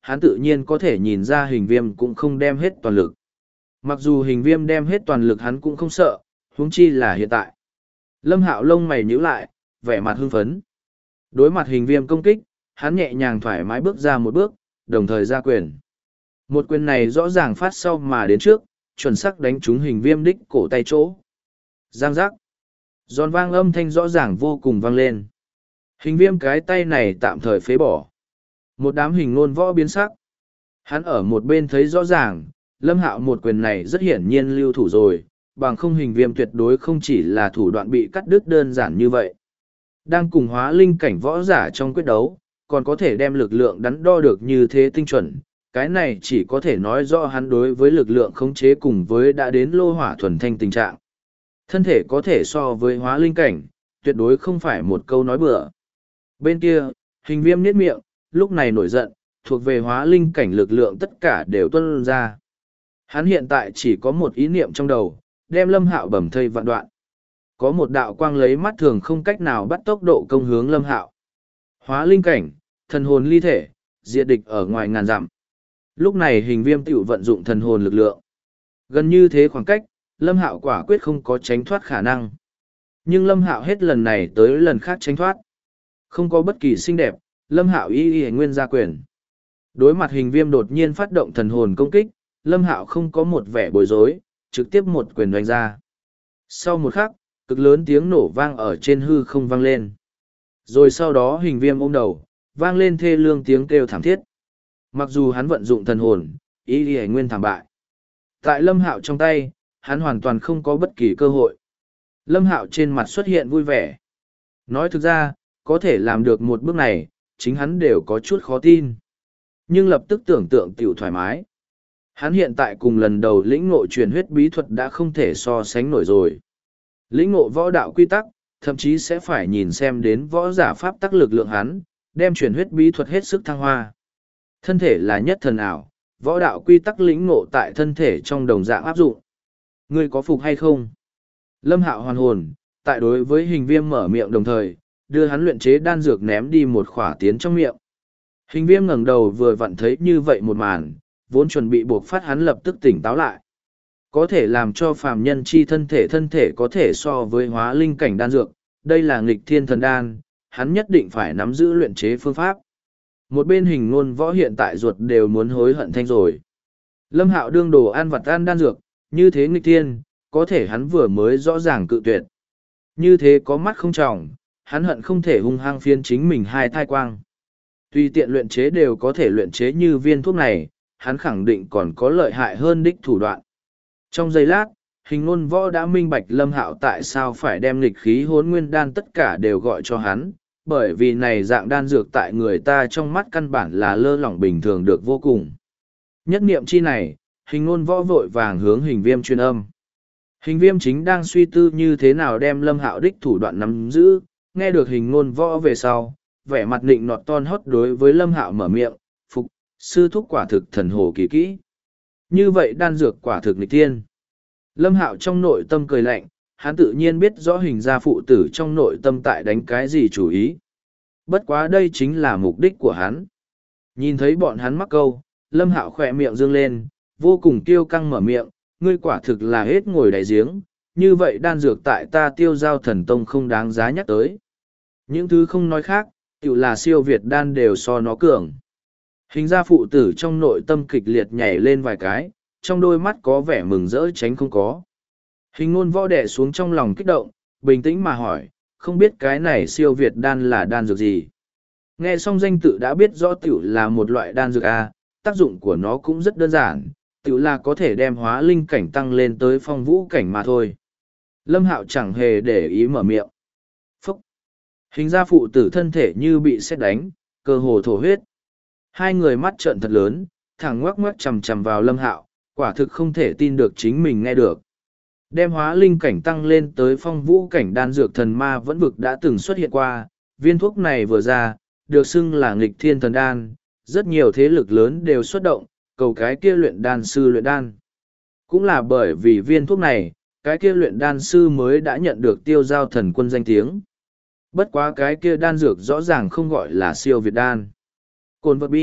hắn tự nhiên có thể nhìn ra hình viêm cũng không đem hết toàn lực. Mặc dù hình viêm đem hết toàn lực hắn cũng không sợ, huống chi là hiện tại. Lâm Hạo lông mày nhíu lại, vẻ mặt hưng phấn. Đối mặt hình viêm công kích, hắn nhẹ nhàng thoải mái bước ra một bước, đồng thời ra quyền. Một quyền này rõ ràng phát sau mà đến trước, chuẩn xác đánh trúng hình viêm đích cổ tay chỗ. Giang giác. Giòn vang âm thanh rõ ràng vô cùng vang lên. Hình viêm cái tay này tạm thời phế bỏ. Một đám hình nôn võ biến sắc. Hắn ở một bên thấy rõ ràng, Lâm Hạo một quyền này rất hiển nhiên lưu thủ rồi, bằng không hình viêm tuyệt đối không chỉ là thủ đoạn bị cắt đứt đơn giản như vậy. Đang cùng hóa linh cảnh võ giả trong quyết đấu, còn có thể đem lực lượng đắn đo được như thế tinh chuẩn. Cái này chỉ có thể nói rõ hắn đối với lực lượng khống chế cùng với đã đến lô hỏa thuần thanh tình trạng. Thân thể có thể so với hóa linh cảnh, tuyệt đối không phải một câu nói bừa. Bên kia, hình viêm niết miệng, lúc này nổi giận, thuộc về hóa linh cảnh lực lượng tất cả đều tuôn ra. Hắn hiện tại chỉ có một ý niệm trong đầu, đem Lâm Hạo bầm thây vạn đoạn. Có một đạo quang lấy mắt thường không cách nào bắt tốc độ công hướng Lâm Hạo. Hóa linh cảnh, thần hồn ly thể, diệt địch ở ngoài ngàn dặm. Lúc này hình viêm tiểu vận dụng thần hồn lực lượng. Gần như thế khoảng cách, Lâm Hạo quả quyết không có tránh thoát khả năng. Nhưng Lâm Hạo hết lần này tới lần khác tránh thoát. Không có bất kỳ xinh đẹp, Lâm Hạo y nguyên ra quyền. Đối mặt hình viêm đột nhiên phát động thần hồn công kích, Lâm Hạo không có một vẻ bối rối, trực tiếp một quyền đánh ra. Sau một khắc, cực lớn tiếng nổ vang ở trên hư không vang lên. Rồi sau đó hình viêm ôm đầu, vang lên thê lương tiếng kêu thảm thiết. Mặc dù hắn vận dụng thần hồn, y nguyên thảm bại. Tại Lâm Hạo trong tay, hắn hoàn toàn không có bất kỳ cơ hội. Lâm Hạo trên mặt xuất hiện vui vẻ. Nói thực ra, có thể làm được một bước này, chính hắn đều có chút khó tin. Nhưng lập tức tưởng tượng tiểu thoải mái. Hắn hiện tại cùng lần đầu lĩnh ngộ truyền huyết bí thuật đã không thể so sánh nổi rồi. Lĩnh ngộ võ đạo quy tắc, thậm chí sẽ phải nhìn xem đến võ giả pháp tắc lực lượng hắn, đem truyền huyết bí thuật hết sức thăng hoa. Thân thể là nhất thần ảo, võ đạo quy tắc lĩnh ngộ tại thân thể trong đồng dạng áp dụng. Ngươi có phục hay không? Lâm Hạo hoàn hồn, tại đối với hình viêm mở miệng đồng thời, đưa hắn luyện chế đan dược ném đi một khỏa tiến trong miệng. Hình viêm ngẩng đầu vừa vặn thấy như vậy một màn, vốn chuẩn bị buộc phát hắn lập tức tỉnh táo lại. Có thể làm cho phàm nhân chi thân thể có thể so với hóa linh cảnh đan dược, đây là nghịch thiên thần đan, hắn nhất định phải nắm giữ luyện chế phương pháp. Một bên hình ngôn võ hiện tại ruột đều muốn hối hận thanh rồi. Lâm Hạo đương đồ ăn vặt ăn đan dược, như thế nghịch thiên, có thể hắn vừa mới rõ ràng cự tuyệt. Như thế có mắt không tròng, hắn hận không thể hung hăng phiến chính mình hai thai quang. Tùy tiện luyện chế đều có thể luyện chế như viên thuốc này, hắn khẳng định còn có lợi hại hơn đích thủ đoạn. Trong giây lát, hình ngôn võ đã minh bạch Lâm Hạo tại sao phải đem nghịch khí hốn nguyên đan tất cả đều gọi cho hắn, bởi vì này dạng đan dược tại người ta trong mắt căn bản là lơ lỏng bình thường được vô cùng. Nhất niệm chi này, hình ngôn võ vội vàng hướng hình viêm truyền âm. Hình viêm chính đang suy tư như thế nào đem Lâm Hạo đích thủ đoạn nắm giữ, nghe được hình ngôn võ về sau, vẻ mặt nịnh nọt ton hót đối với Lâm Hạo mở miệng, phục, sư thúc quả thực thần hồ kỳ kỹ. Như vậy đan dược quả thực nghịch thiên. Lâm Hạo trong nội tâm cười lạnh, hắn tự nhiên biết rõ hình gia phụ tử trong nội tâm tại đánh cái gì chủ ý. Bất quá đây chính là mục đích của hắn. Nhìn thấy bọn hắn mắc câu, Lâm Hạo khỏe miệng dương lên, vô cùng kiêu căng mở miệng, ngươi quả thực là hết ngồi đáy giếng, như vậy đan dược tại ta Tiêu Giao Thần Tông không đáng giá nhắc tới. Những thứ không nói khác, tự là siêu việt đan đều so nó cường. Hình gia phụ tử trong nội tâm kịch liệt nhảy lên vài cái, trong đôi mắt có vẻ mừng rỡ tránh không có. Hình ngôn võ đẻ xuống trong lòng kích động, bình tĩnh mà hỏi, không biết cái này siêu việt đan là đan dược gì. Nghe xong danh tự đã biết rõ tiểu là một loại đan dược A, tác dụng của nó cũng rất đơn giản, tiểu là có thể đem hóa linh cảnh tăng lên tới phong vũ cảnh mà thôi. Lâm Hạo chẳng hề để ý mở miệng. Phúc! Hình gia phụ tử thân thể như bị sét đánh, cơ hồ thổ huyết. Hai người mắt trợn thật lớn, thẳng ngoắc ngoắc chằm chằm vào Lâm Hạo, quả thực không thể tin được chính mình nghe được. Đem hóa linh cảnh tăng lên tới phong vũ cảnh đan dược thần ma vẫn vực đã từng xuất hiện qua, viên thuốc này vừa ra, được xưng là nghịch thiên thần đan, rất nhiều thế lực lớn đều xuất động, cầu cái kia luyện đan sư luyện đan. Cũng là bởi vì viên thuốc này, cái kia luyện đan sư mới đã nhận được Tiêu Giao Thần Quân danh tiếng. Bất quá cái kia đan dược rõ ràng không gọi là siêu việt đan. Cồn vật bi,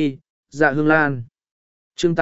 Dạ Hương Lan. Chương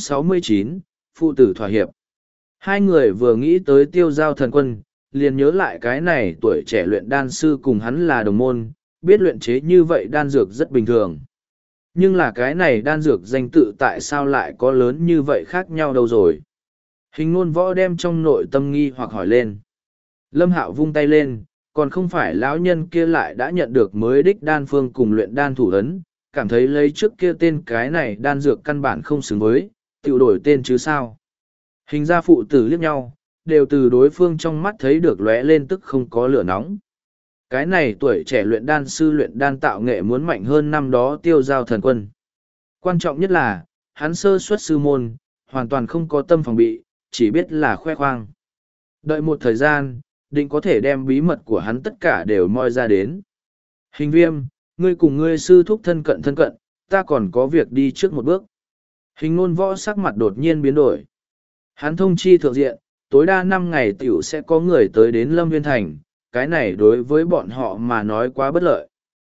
869, Phụ tử thỏa hiệp. Hai người vừa nghĩ tới Tiêu Giao Thần Quân, liền nhớ lại cái này tuổi trẻ luyện đan sư cùng hắn là đồng môn, biết luyện chế như vậy đan dược rất bình thường. Nhưng là cái này đan dược danh tự tại sao lại có lớn như vậy khác nhau đâu rồi? Hình ngôn võ đem trong nội tâm nghi hoặc hỏi lên. Lâm Hạo vung tay lên, còn không phải lão nhân kia lại đã nhận được mới đích đan phương cùng luyện đan thủ ấn, cảm thấy lấy trước kia tên cái này đan dược căn bản không xứng với, tự đổi tên chứ sao. Hình ra phụ tử liếc nhau, đều từ đối phương trong mắt thấy được lóe lên tức không có lửa nóng. Cái này tuổi trẻ luyện đan sư luyện đan tạo nghệ muốn mạnh hơn năm đó Tiêu Giao Thần Quân. Quan trọng nhất là, hắn sơ xuất sư môn, hoàn toàn không có tâm phòng bị, chỉ biết là khoe khoang. Đợi một thời gian, định có thể đem bí mật của hắn tất cả đều moi ra đến. Hình Viêm, ngươi cùng ngươi sư thúc thân cận, ta còn có việc đi trước một bước. Hình Nôn Võ sắc mặt đột nhiên biến đổi. Hắn thông chi thượng diện, tối đa 5 ngày tiểu sẽ có người tới đến Lâm Viên Thành, cái này đối với bọn họ mà nói quá bất lợi.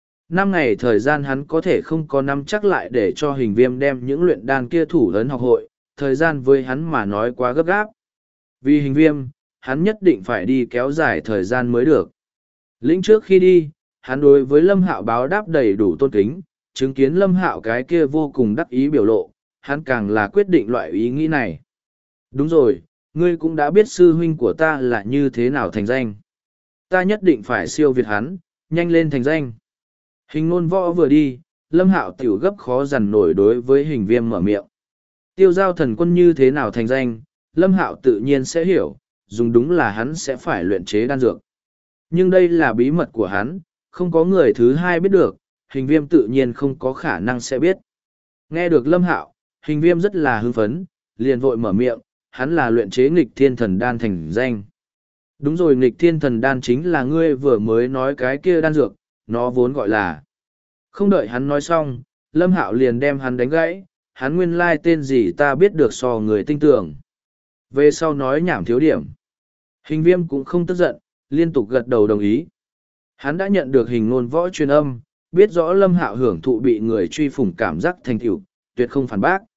5 ngày thời gian hắn có thể không có nắm chắc lại để cho Hình Viêm đem những luyện đan kia thủ lớn học hội, thời gian với hắn mà nói quá gấp gáp. Vì Hình Viêm, hắn nhất định phải đi kéo dài thời gian mới được. Lĩnh trước khi đi, hắn đối với Lâm Hạo báo đáp đầy đủ tôn kính, chứng kiến Lâm Hạo cái kia vô cùng đắc ý biểu lộ, hắn càng là quyết định loại ý nghĩ này. Đúng rồi, ngươi cũng đã biết sư huynh của ta là như thế nào thành danh. Ta nhất định phải siêu việt hắn, nhanh lên thành danh. Hình Nôn Võ vừa đi, Lâm Hạo tiểu gấp khó dằn nổi đối với Hình Viêm mở miệng. Tiêu Giao Thần Quân như thế nào thành danh, Lâm Hạo tự nhiên sẽ hiểu, dùng đúng là hắn sẽ phải luyện chế đan dược. Nhưng đây là bí mật của hắn, không có người thứ hai biết được, Hình Viêm tự nhiên không có khả năng sẽ biết. Nghe được Lâm Hạo, Hình Viêm rất là hưng phấn, liền vội mở miệng, hắn là luyện chế nghịch thiên thần đan thành danh. Đúng rồi, nghịch thiên thần đan chính là ngươi vừa mới nói cái kia đan dược, nó vốn gọi là. Không đợi hắn nói xong, Lâm Hạo liền đem hắn đánh gãy, hắn nguyên lai tên gì ta biết được so người tinh tưởng. Về sau nói nhảm thiếu điểm. Hình Viêm cũng không tức giận, liên tục gật đầu đồng ý. Hắn đã nhận được Hình Nôn Võ truyền âm, biết rõ Lâm Hạo hưởng thụ bị người truy phủng cảm giác thành tựu, tuyệt không phản bác.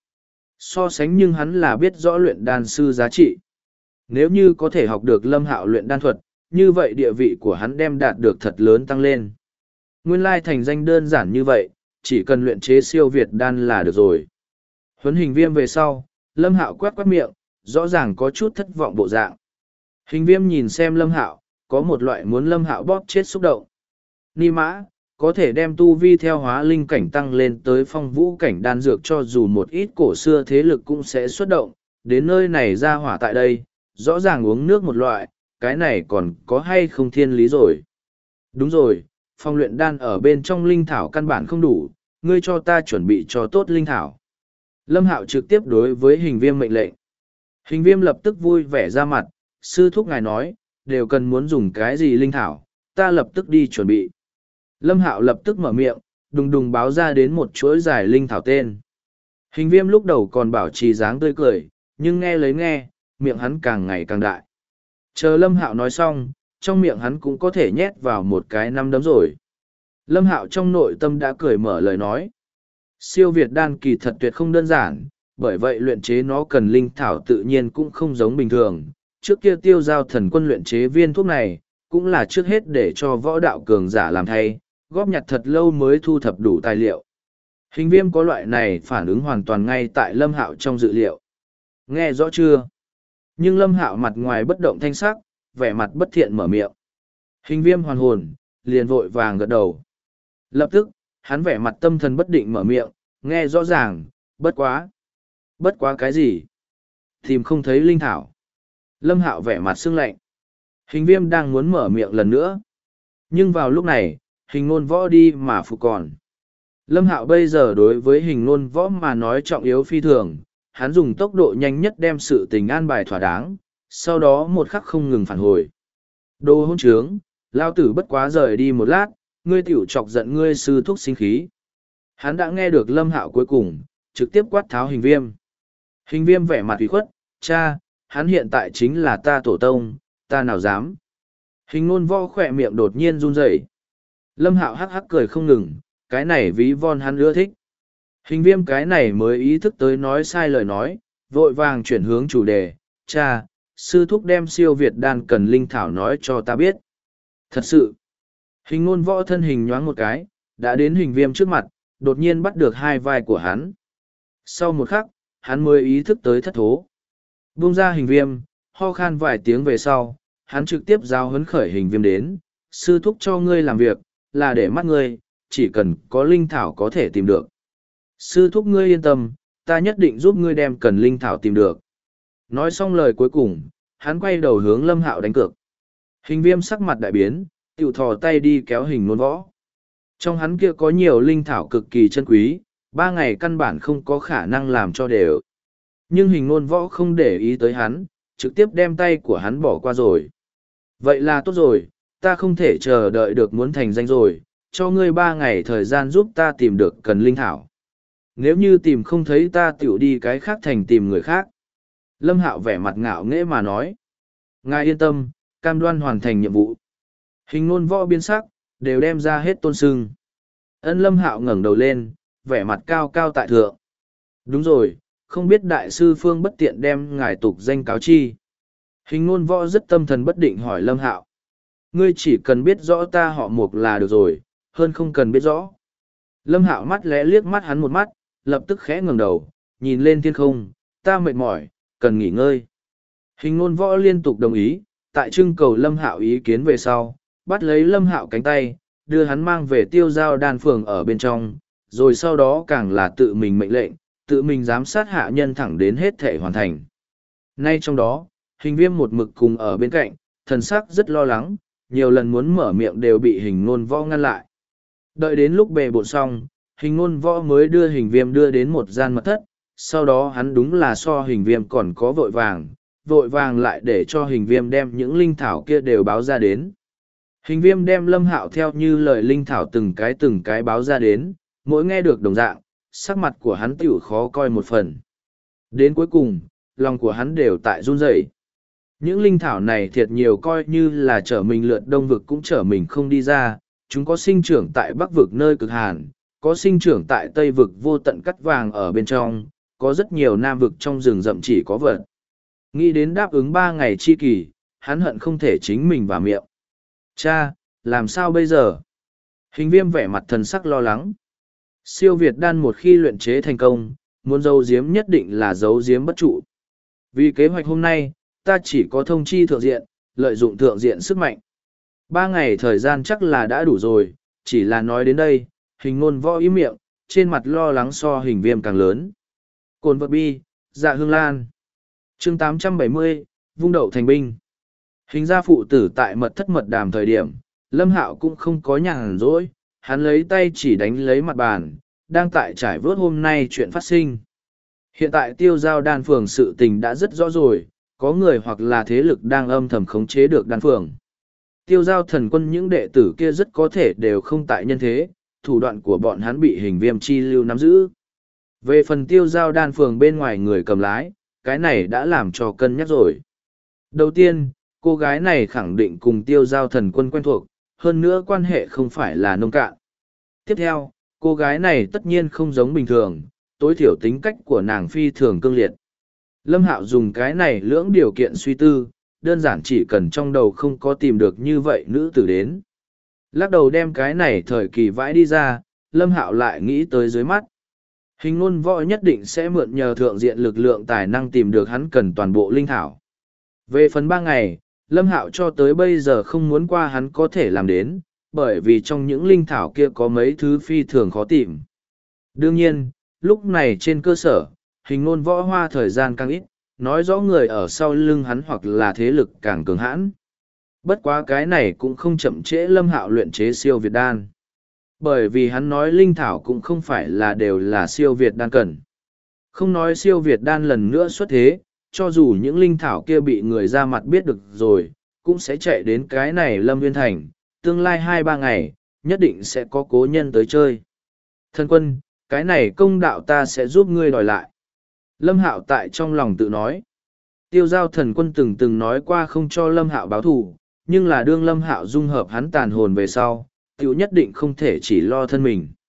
So sánh nhưng hắn là biết rõ luyện đan sư giá trị. Nếu như có thể học được Lâm Hạo luyện đan thuật, như vậy địa vị của hắn đem đạt được thật lớn tăng lên. Nguyên lai thành danh đơn giản như vậy, chỉ cần luyện chế siêu việt đan là được rồi. Huấn Hình Viêm về sau, Lâm Hạo quét quét miệng, rõ ràng có chút thất vọng bộ dạng. Hình Viêm nhìn xem Lâm Hạo, có một loại muốn Lâm Hạo bóp chết xúc động. Ni mã, có thể đem tu vi theo hóa linh cảnh tăng lên tới phong vũ cảnh đan dược cho dù một ít cổ xưa thế lực cũng sẽ xuất động, đến nơi này ra hỏa tại đây, rõ ràng uống nước một loại, cái này còn có hay không thiên lý rồi. Đúng rồi, phong luyện đan ở bên trong linh thảo căn bản không đủ, ngươi cho ta chuẩn bị cho tốt linh thảo. Lâm Hạo trực tiếp đối với Hình Viêm mệnh lệnh. Hình Viêm lập tức vui vẻ ra mặt, sư thúc ngài nói, đều cần muốn dùng cái gì linh thảo, ta lập tức đi chuẩn bị. Lâm Hạo lập tức mở miệng, đùng đùng báo ra đến một chuỗi dài linh thảo tên. Hình Viêm lúc đầu còn bảo trì dáng tươi cười, nhưng nghe, miệng hắn càng ngày càng đại. Chờ Lâm Hạo nói xong, trong miệng hắn cũng có thể nhét vào một cái năm đấm rồi. Lâm Hạo trong nội tâm đã cười mở lời nói. Siêu Việt đan kỳ thật tuyệt không đơn giản, bởi vậy luyện chế nó cần linh thảo tự nhiên cũng không giống bình thường. Trước kia Tiêu Giao Thần Quân luyện chế viên thuốc này, cũng là trước hết để cho võ đạo cường giả làm thay, góp nhặt thật lâu mới thu thập đủ tài liệu. Hình Viêm có loại này phản ứng hoàn toàn ngay tại Lâm Hạo trong dự liệu. Nghe rõ chưa? Nhưng Lâm Hạo mặt ngoài bất động thanh sắc, vẻ mặt bất thiện mở miệng. Hình Viêm hoàn hồn, liền vội vàng gật đầu. Lập tức, hắn vẻ mặt tâm thần bất định mở miệng, nghe rõ ràng, bất quá. Bất quá cái gì? Tìm không thấy linh thảo. Lâm Hạo vẻ mặt sưng lạnh. Hình Viêm đang muốn mở miệng lần nữa. Nhưng vào lúc này, Hình Nôn Võ đi mà phục còn. Lâm Hạo bây giờ đối với Hình Nôn Võ mà nói trọng yếu phi thường, hắn dùng tốc độ nhanh nhất đem sự tình an bài thỏa đáng, sau đó một khắc không ngừng phản hồi. Đồ hôn trướng, lao tử bất quá rời đi một lát, ngươi tiểu chọc giận ngươi sư thúc sinh khí. Hắn đã nghe được Lâm Hạo cuối cùng, trực tiếp quát tháo Hình Viêm. Hình Viêm vẻ mặt ủy khuất, cha, hắn hiện tại chính là ta tổ tông, ta nào dám. Hình Nôn Võ khỏe miệng đột nhiên run rẩy. Lâm Hạo hắc hắc cười không ngừng, cái này ví von hắn ưa thích. Hình viêm cái này mới ý thức tới nói sai lời nói, vội vàng chuyển hướng chủ đề, cha, sư thúc đem siêu Việt đan cần linh thảo nói cho ta biết. Thật sự, hình ngôn võ thân hình nhoáng một cái, đã đến hình viêm trước mặt, đột nhiên bắt được hai vai của hắn. Sau một khắc, hắn mới ý thức tới thất thố. Buông ra hình viêm, ho khan vài tiếng về sau, hắn trực tiếp giao huấn khởi hình viêm đến, sư thúc cho ngươi làm việc, là để mắt ngươi, chỉ cần có linh thảo có thể tìm được. Sư thúc ngươi yên tâm, ta nhất định giúp ngươi đem cần linh thảo tìm được. Nói xong lời cuối cùng, hắn quay đầu hướng Lâm Hạo đánh cược. Hình viêm sắc mặt đại biến, tiểu thò tay đi kéo hình nôn võ. Trong hắn kia có nhiều linh thảo cực kỳ chân quý, 3 ngày căn bản không có khả năng làm cho đều. Nhưng hình nôn võ không để ý tới hắn, trực tiếp đem tay của hắn bỏ qua rồi. Vậy là tốt rồi, ta không thể chờ đợi được muốn thành danh rồi, cho ngươi 3 ngày thời gian giúp ta tìm được cần linh thảo. Nếu như tìm không thấy ta tiểu đi cái khác thành tìm người khác. Lâm Hạo vẻ mặt ngạo nghễ mà nói. Ngài yên tâm, cam đoan hoàn thành nhiệm vụ. Hình nôn võ biến sắc, đều đem ra hết tôn sưng. Ân Lâm Hạo ngẩng đầu lên, vẻ mặt cao cao tại thượng. Đúng rồi, không biết đại sư Phương bất tiện đem ngài tục danh cáo chi. Hình nôn võ rất tâm thần bất định hỏi Lâm Hạo. Ngươi chỉ cần biết rõ ta họ Mục là được rồi, hơn không cần biết rõ. Lâm Hạo mắt lẽ liếc mắt hắn một mắt, lập tức khẽ ngẩng đầu, nhìn lên thiên không, ta mệt mỏi, cần nghỉ ngơi. Hình nôn võ liên tục đồng ý, tại trưng cầu Lâm Hạo ý kiến về sau, bắt lấy Lâm Hạo cánh tay, đưa hắn mang về tiêu giao đan phường ở bên trong, rồi sau đó càng là tự mình mệnh lệnh, tự mình giám sát hạ nhân thẳng đến hết thể hoàn thành. Nay trong đó, hình viêm một mực cùng ở bên cạnh, thần sắc rất lo lắng, nhiều lần muốn mở miệng đều bị hình nôn võ ngăn lại. Đợi đến lúc bề bộn xong, hình nôn võ mới đưa hình viêm đưa đến một gian mật thất, sau đó hắn đúng là so hình viêm còn có vội vàng lại để cho hình viêm đem những linh thảo kia đều báo ra đến. Hình viêm đem Lâm Hạo theo như lời linh thảo từng cái báo ra đến, mỗi nghe được đồng dạng, sắc mặt của hắn tiểu khó coi một phần. Đến cuối cùng, lòng của hắn đều tại run rẩy. Những linh thảo này thiệt nhiều coi như là trở mình lượt đông vực cũng trở mình không đi ra, chúng có sinh trưởng tại bắc vực nơi cực hàn, có sinh trưởng tại tây vực vô tận cắt vàng ở bên trong, có rất nhiều nam vực trong rừng rậm chỉ có vật. Nghĩ đến đáp ứng 3 ngày chi kỳ, hắn hận không thể chính mình vào miệng. Cha, làm sao bây giờ? Hình viêm vẻ mặt thần sắc lo lắng. Siêu Việt đan một khi luyện chế thành công, muốn giấu giếm nhất định là giấu giếm bất trụ. Vì kế hoạch hôm nay, ta chỉ có thông chi thượng diện, lợi dụng thượng diện sức mạnh. 3 ngày thời gian chắc là đã đủ rồi, chỉ là nói đến đây, hình ngôn võ im miệng, trên mặt lo lắng so hình viêm càng lớn. Cồn vật bi, dạ hương lan. chương 870, vung đậu thành binh. Hình ra phụ tử tại mật thất mật đàm thời điểm, Lâm Hạo cũng không có nhàn rỗi, hắn lấy tay chỉ đánh lấy mặt bàn, đang tại trải vớt hôm nay chuyện phát sinh. Hiện tại tiêu giao đan phường sự tình đã rất rõ rồi, có người hoặc là thế lực đang âm thầm khống chế được đan phường. Tiêu giao thần quân những đệ tử kia rất có thể đều không tại nhân thế, thủ đoạn của bọn hắn bị hình viêm chi lưu nắm giữ. Về phần tiêu giao đan phường bên ngoài người cầm lái, cái này đã làm cho cân nhắc rồi. Đầu tiên, cô gái này khẳng định cùng tiêu giao thần quân quen thuộc, hơn nữa quan hệ không phải là nông cạn. Tiếp theo, cô gái này tất nhiên không giống bình thường, tối thiểu tính cách của nàng phi thường cương liệt. Lâm Hạo dùng cái này lưỡng điều kiện suy tư, đơn giản chỉ cần trong đầu không có tìm được như vậy nữ tử đến. Lắc đầu đem cái này thời kỳ vãi đi ra, Lâm Hạo lại nghĩ tới dưới mắt. Hình ngôn võ nhất định sẽ mượn nhờ thượng diện lực lượng tài năng tìm được hắn cần toàn bộ linh thảo. Về phần 3 ngày, Lâm Hạo cho tới bây giờ không muốn qua hắn có thể làm đến, bởi vì trong những linh thảo kia có mấy thứ phi thường khó tìm. Đương nhiên, lúc này trên cơ sở, hình ngôn võ hoa thời gian càng ít, nói rõ người ở sau lưng hắn hoặc là thế lực càng cường hãn. Bất quá cái này cũng không chậm trễ Lâm Hạo luyện chế siêu Việt đan. Bởi vì hắn nói linh thảo cũng không phải là đều là siêu Việt đan cần. Không nói siêu Việt đan lần nữa xuất thế, cho dù những linh thảo kia bị người ra mặt biết được rồi, cũng sẽ chạy đến cái này Lâm Viên Thành, tương lai 2-3 ngày, nhất định sẽ có cố nhân tới chơi. Thần quân, cái này công đạo ta sẽ giúp ngươi đòi lại. Lâm Hạo tại trong lòng tự nói. Tiêu giao thần quân từng nói qua không cho Lâm Hạo báo thù, nhưng là đương Lâm Hạo dung hợp hắn tàn hồn về sau, tiểu nhất định không thể chỉ lo thân mình.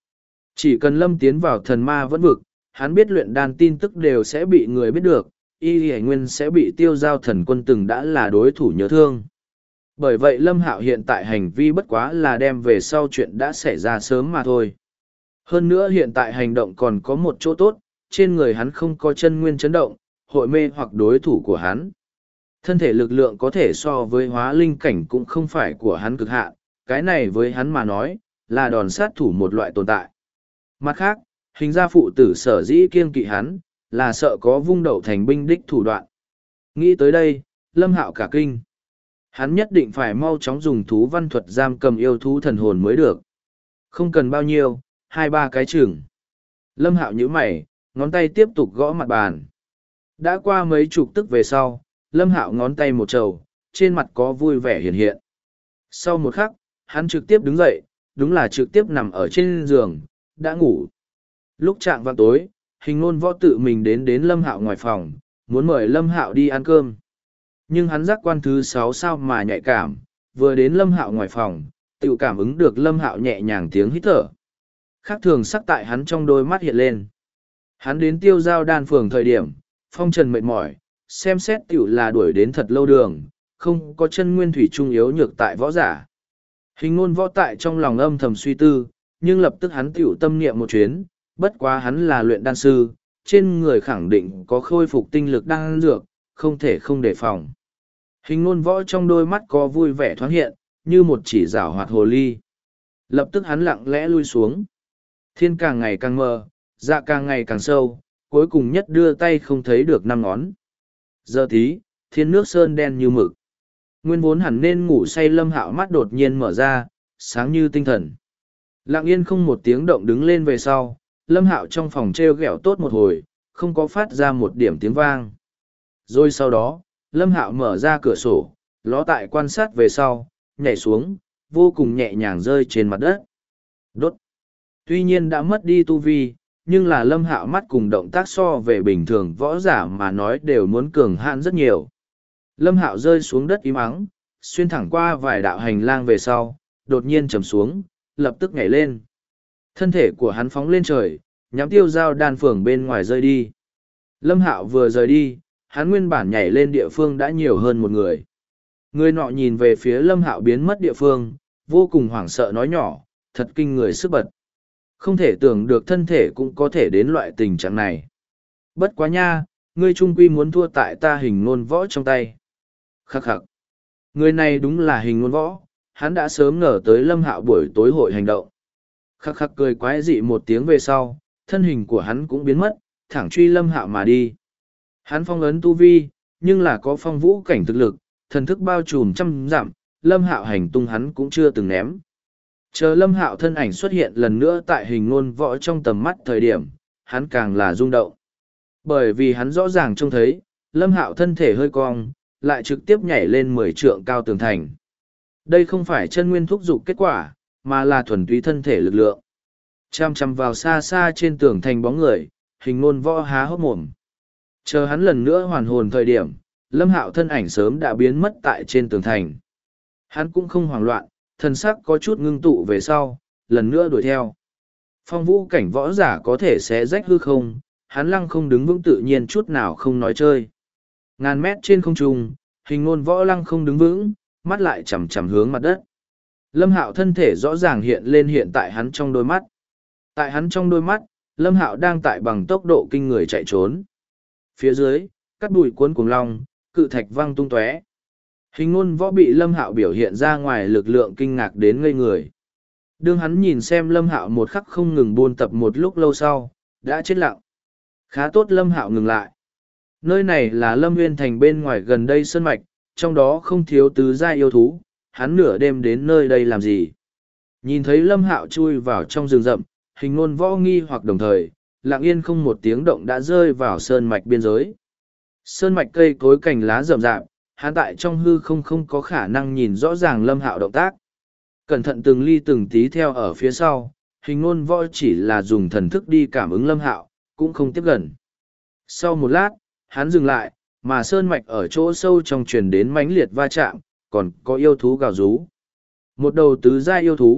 Chỉ cần Lâm tiến vào thần ma vẫn vực, hắn biết luyện đan tin tức đều sẽ bị người biết được, y hải nguyên sẽ bị tiêu giao thần quân từng đã là đối thủ nhớ thương. Bởi vậy Lâm Hạo hiện tại hành vi bất quá là đem về sau chuyện đã xảy ra sớm mà thôi. Hơn nữa hiện tại hành động còn có một chỗ tốt, trên người hắn không có chân nguyên chấn động, hội mê hoặc đối thủ của hắn. Thân thể lực lượng có thể so với hóa linh cảnh cũng không phải của hắn cực hạn, cái này với hắn mà nói, là đòn sát thủ một loại tồn tại. Mặt khác, hình ra phụ tử sở dĩ kiêng kỵ hắn, là sợ có vung đậu thành binh đích thủ đoạn. Nghĩ tới đây, Lâm Hạo cả kinh. Hắn nhất định phải mau chóng dùng thú văn thuật giam cầm yêu thú thần hồn mới được. Không cần bao nhiêu, 2-3 cái chừng. Lâm Hạo nhíu mày, ngón tay tiếp tục gõ mặt bàn. Đã qua mấy chục tức về sau, Lâm Hạo ngón tay một trầu, trên mặt có vui vẻ hiện hiện. Sau một khắc, hắn trực tiếp đứng dậy, đúng là trực tiếp nằm ở trên giường, đã ngủ. Lúc chạng vào tối, Hình Nôn Võ tự mình đến Lâm Hạo ngoài phòng, muốn mời Lâm Hạo đi ăn cơm. Nhưng hắn giác quan thứ 6 sao mà nhạy cảm, vừa đến Lâm Hạo ngoài phòng, tự cảm ứng được Lâm Hạo nhẹ nhàng tiếng hít thở. Khác thường sắc tại hắn trong đôi mắt hiện lên. Hắn đến Tiêu Giao Đan phường thời điểm, phong trần mệt mỏi, xem xét tiểu là đuổi đến thật lâu đường, không có chân nguyên thủy trung yếu nhược tại võ giả. Hình Nôn Võ tại trong lòng âm thầm suy tư, nhưng lập tức hắn tiểu tâm niệm một chuyến, bất quá hắn là luyện đan sư, trên người khẳng định có khôi phục tinh lực đan dược, không thể không đề phòng. Hình Nôn Võ trong đôi mắt có vui vẻ thoáng hiện, như một chỉ rảo hoạt hồ ly. Lập tức hắn lặng lẽ lui xuống. Thiên càng ngày càng mờ, dạ càng ngày càng sâu, cuối cùng nhất đưa tay không thấy được 5 ngón. Giờ tí, thiên nước sơn đen như mực. Nguyên vốn hẳn nên ngủ say Lâm Hạo mắt đột nhiên mở ra, sáng như tinh thần. Lặng yên không một tiếng động đứng lên về sau, Lâm Hạo trong phòng treo gẹo tốt một hồi, không có phát ra một điểm tiếng vang. Rồi sau đó, Lâm Hạo mở ra cửa sổ, ló tại quan sát về sau, nhảy xuống, vô cùng nhẹ nhàng rơi trên mặt đất. Đốt. Tuy nhiên đã mất đi tu vi, nhưng là Lâm Hạo mắt cùng động tác so về bình thường võ giả mà nói đều muốn cường hạn rất nhiều. Lâm Hạo rơi xuống đất im ắng, xuyên thẳng qua vài đạo hành lang về sau, đột nhiên trầm xuống, lập tức nhảy lên. Thân thể của hắn phóng lên trời, nhắm Tiêu Giao Đan phường bên ngoài rơi đi. Lâm Hạo vừa rời đi, hắn nguyên bản nhảy lên địa phương đã nhiều hơn một người. Người nọ nhìn về phía Lâm Hạo biến mất địa phương, vô cùng hoảng sợ nói nhỏ, thật kinh người sức bật. Không thể tưởng được thân thể cũng có thể đến loại tình trạng này. Bất quá nha, ngươi trung quy muốn thua tại ta Hình Nôn Võ trong tay. Khắc khắc. Người này đúng là Hình Nôn Võ, hắn đã sớm ngờ tới Lâm Hạo buổi tối hội hành động. Khắc khắc cười quái dị một tiếng về sau, thân hình của hắn cũng biến mất, thẳng truy Lâm Hạo mà đi. Hắn phong ấn tu vi, nhưng là có phong vũ cảnh thực lực, thần thức bao trùm trăm dặm, Lâm Hạo hành tung hắn cũng chưa từng ném. Chờ Lâm Hạo thân ảnh xuất hiện lần nữa tại Hình Nôn Võ trong tầm mắt thời điểm, hắn càng là rung động. Bởi vì hắn rõ ràng trông thấy, Lâm Hạo thân thể hơi cong, lại trực tiếp nhảy lên 10 trượng cao tường thành. Đây không phải chân nguyên thúc dục kết quả, mà là thuần túy thân thể lực lượng. Chăm chăm vào xa xa trên tường thành bóng người, Hình Nôn Võ há hốc mồm. Chờ hắn lần nữa hoàn hồn thời điểm, Lâm Hạo thân ảnh sớm đã biến mất tại trên tường thành. Hắn cũng không hoảng loạn, thần sắc có chút ngưng tụ về sau, lần nữa đuổi theo. Phong vũ cảnh võ giả có thể xé rách hư không, hắn lăng không đứng vững tự nhiên chút nào không nói chơi. Ngàn mét trên không trung, Hình Nôn Võ lăng không đứng vững, mắt lại chằm chằm hướng mặt đất. Lâm Hạo thân thể rõ ràng hiện lên hiện tại hắn trong đôi mắt. Tại hắn trong đôi mắt, Lâm Hạo đang tại bằng tốc độ kinh người chạy trốn. Phía dưới, cắt bụi cuốn cuồng long, cự thạch văng tung tóe. Hình Nôn Võ bị Lâm Hạo biểu hiện ra ngoài lực lượng kinh ngạc đến ngây người. Đương hắn nhìn xem Lâm Hạo một khắc không ngừng buôn tập một lúc lâu sau, đã chết lặng. Khá tốt Lâm Hạo ngừng lại. Nơi này là Lâm Nguyên Thành bên ngoài gần đây sơn mạch, trong đó không thiếu tứ gia yêu thú, hắn nửa đêm đến nơi đây làm gì. Nhìn thấy Lâm Hạo chui vào trong rừng rậm, Hình Nôn Võ nghi hoặc đồng thời, lặng yên không một tiếng động đã rơi vào sơn mạch biên giới. Sơn mạch cây cối cành lá rậm rạp, hắn tại trong hư không có khả năng nhìn rõ ràng Lâm Hạo động tác. Cẩn thận từng ly từng tí theo ở phía sau, Hình Nôn Võ chỉ là dùng thần thức đi cảm ứng Lâm Hạo, cũng không tiếp gần. Sau một lát, hắn dừng lại, mà sơn mạch ở chỗ sâu trong truyền đến mãnh liệt va chạm, còn có yêu thú gào rú. Một đầu tứ gia yêu thú,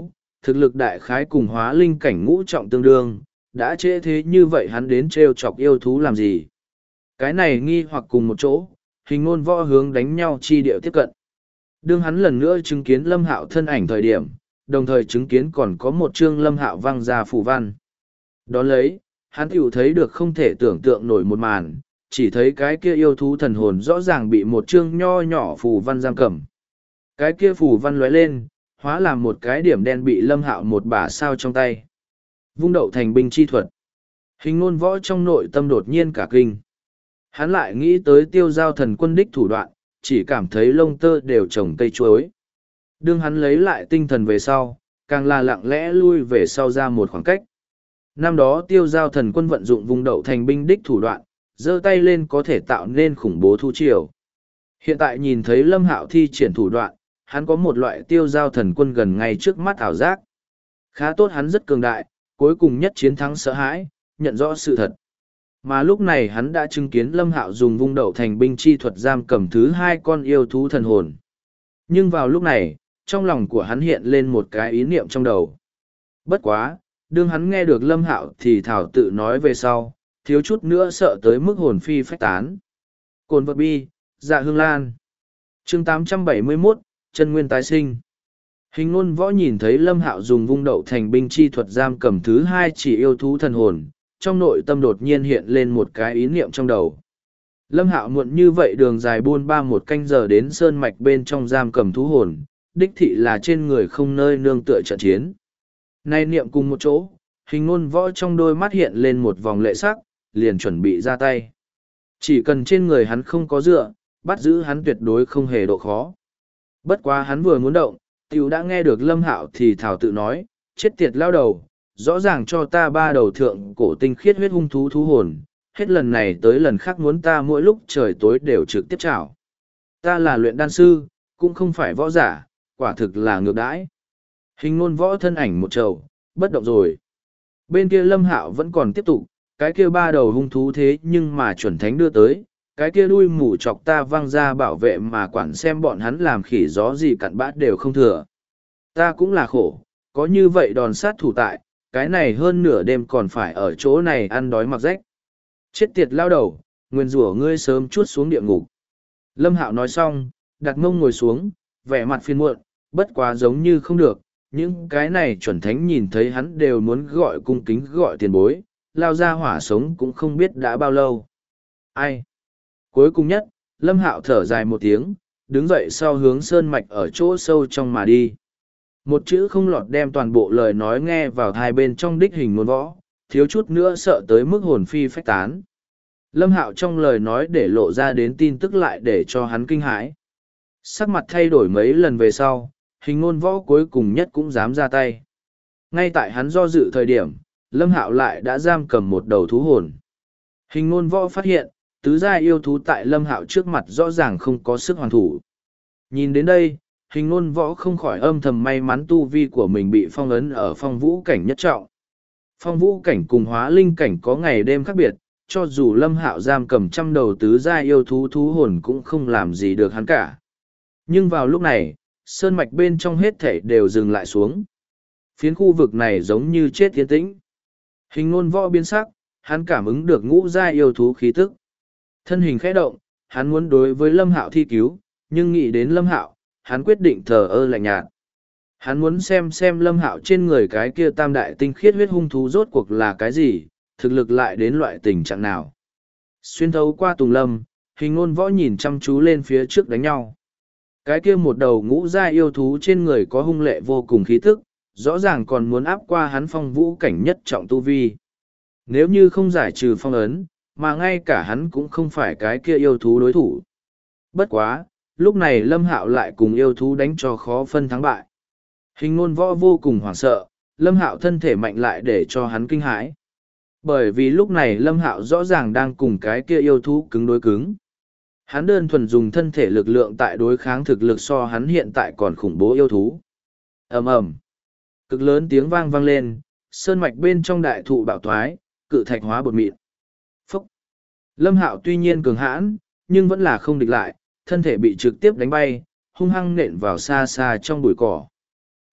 thực lực đại khái cùng hóa linh cảnh ngũ trọng tương đương, đã trễ thế như vậy hắn đến trêu chọc yêu thú làm gì. Cái này nghi hoặc cùng một chỗ, hình ngôn võ hướng đánh nhau chi điệu tiếp cận. Đương hắn lần nữa chứng kiến Lâm Hạo thân ảnh thời điểm, đồng thời chứng kiến còn có một chương Lâm Hạo văng ra phù văn. Đón lấy, hắn tiểu thấy được không thể tưởng tượng nổi một màn, chỉ thấy cái kia yêu thú thần hồn rõ ràng bị một chương nho nhỏ phù văn giam cầm. Cái kia phù văn lóe lên, hóa làm một cái điểm đen bị Lâm Hạo một bả sao trong tay. Vung đậu thành binh chi thuật. Hình ngôn võ trong nội tâm đột nhiên cả kinh. Hắn lại nghĩ tới tiêu giao thần quân đích thủ đoạn, chỉ cảm thấy lông tơ đều trồng cây chuối. Đương hắn lấy lại tinh thần về sau, càng là lặng lẽ lui về sau ra một khoảng cách. Năm đó tiêu giao thần quân vận dụng vùng đậu thành binh đích thủ đoạn, giơ tay lên có thể tạo nên khủng bố thu triều. Hiện tại nhìn thấy Lâm Hạo thi triển thủ đoạn, hắn có một loại tiêu giao thần quân gần ngay trước mắt ảo giác. Khá tốt hắn rất cường đại, cuối cùng nhất chiến thắng sợ hãi, nhận rõ sự thật. Mà lúc này hắn đã chứng kiến Lâm Hạo dùng vung đậu thành binh chi thuật giam cầm thứ hai con yêu thú thần hồn. Nhưng vào lúc này, trong lòng của hắn hiện lên một cái ý niệm trong đầu. Bất quá, đương hắn nghe được Lâm Hạo thì thảo tự nói về sau, thiếu chút nữa sợ tới mức hồn phi phách tán. Cồn vật bi, dạ hương lan. Chương 871, chân nguyên tái sinh. Hình ngôn võ nhìn thấy Lâm Hạo dùng vung đậu thành binh chi thuật giam cầm thứ hai chỉ yêu thú thần hồn, trong nội tâm đột nhiên hiện lên một cái ý niệm trong đầu. Lâm Hạo muộn như vậy đường dài buôn ba một canh giờ đến sơn mạch bên trong giam cầm thú hồn, đích thị là trên người không nơi nương tựa trận chiến. Nay niệm cùng một chỗ, hình ngôn võ trong đôi mắt hiện lên một vòng lệ sắc, liền chuẩn bị ra tay. Chỉ cần trên người hắn không có dựa, bắt giữ hắn tuyệt đối không hề độ khó. Bất quá hắn vừa muốn động, tiểu đã nghe được Lâm Hạo thì thảo tự nói, chết tiệt lao đầu, rõ ràng cho ta ba đầu thượng cổ tinh khiết huyết hung thú thú hồn, hết lần này tới lần khác muốn ta mỗi lúc trời tối đều trực tiếp chảo. Ta là luyện đan sư, cũng không phải võ giả, quả thực là ngược đãi. Hình ngôn võ thân ảnh một trầu, bất động rồi. Bên kia Lâm Hạo vẫn còn tiếp tục, cái kia ba đầu hung thú thế nhưng mà chuẩn thánh đưa tới, cái kia đuôi mù chọc ta văng ra bảo vệ mà quản xem bọn hắn làm khỉ gió gì cặn bát đều không thừa. Ta cũng là khổ, có như vậy đòn sát thủ tại, cái này hơn nửa đêm còn phải ở chỗ này ăn đói mặc rách. Chết tiệt lao đầu, nguyên rủa ngươi sớm chút xuống địa ngục. Lâm Hạo nói xong, đặt mông ngồi xuống, vẻ mặt phiền muộn, bất quá giống như không được, những cái này chuẩn thánh nhìn thấy hắn đều muốn gọi cung kính gọi tiền bối, lao ra hỏa sống cũng không biết đã bao lâu. Ai? Cuối cùng nhất, Lâm Hạo thở dài một tiếng, đứng dậy sau hướng sơn mạch ở chỗ sâu trong mà đi. Một chữ không lọt đem toàn bộ lời nói nghe vào hai bên trong đích hình ngôn võ, thiếu chút nữa sợ tới mức hồn phi phách tán. Lâm Hạo trong lời nói để lộ ra đến tin tức lại để cho hắn kinh hãi. Sắc mặt thay đổi mấy lần về sau, hình ngôn võ cuối cùng nhất cũng dám ra tay. Ngay tại hắn do dự thời điểm, Lâm Hạo lại đã giam cầm một đầu thú hồn. Hình ngôn võ phát hiện, tứ giai yêu thú tại Lâm Hạo trước mặt rõ ràng không có sức hoàn thủ. Nhìn đến đây, hình ngôn võ không khỏi âm thầm may mắn tu vi của mình bị phong ấn ở phong vũ cảnh nhất trọng. Phong vũ cảnh cùng hóa linh cảnh có ngày đêm khác biệt, cho dù Lâm Hạo giam cầm trăm đầu tứ giai yêu thú thú hồn cũng không làm gì được hắn cả. Nhưng vào lúc này, sơn mạch bên trong hết thảy đều dừng lại xuống. Phiến khu vực này giống như chết yên tĩnh. Hình ngôn võ biến sắc, hắn cảm ứng được ngũ giai yêu thú khí tức. Thân hình khẽ động, hắn muốn đối với Lâm Hạo thi cứu, nhưng nghĩ đến Lâm Hạo, hắn quyết định thờ ơ lạnh nhạt. Hắn muốn xem Lâm Hạo trên người cái kia tam đại tinh khiết huyết hung thú rốt cuộc là cái gì, thực lực lại đến loại tình trạng nào. Xuyên thấu qua tùng lâm, hình ngôn võ nhìn chăm chú lên phía trước đánh nhau. Cái kia một đầu ngũ giai yêu thú trên người có hung lệ vô cùng khí tức, rõ ràng còn muốn áp qua hắn phong vũ cảnh nhất trọng tu vi. Nếu như không giải trừ phong ấn, mà ngay cả hắn cũng không phải cái kia yêu thú đối thủ. Bất quá, lúc này Lâm Hạo lại cùng yêu thú đánh cho khó phân thắng bại. Hình ngôn võ vô cùng hoảng sợ, Lâm Hạo thân thể mạnh lại để cho hắn kinh hãi. Bởi vì lúc này Lâm Hạo rõ ràng đang cùng cái kia yêu thú cứng đối cứng. Hắn đơn thuần dùng thân thể lực lượng tại đối kháng thực lực so hắn hiện tại còn khủng bố yêu thú. Ầm ầm, cực lớn tiếng vang vang lên, sơn mạch bên trong đại thụ bạo thoái, cự thạch hóa bột mịn. Phúc! Lâm Hạo tuy nhiên cường hãn, nhưng vẫn là không địch lại, thân thể bị trực tiếp đánh bay, hung hăng nện vào xa xa trong bụi cỏ.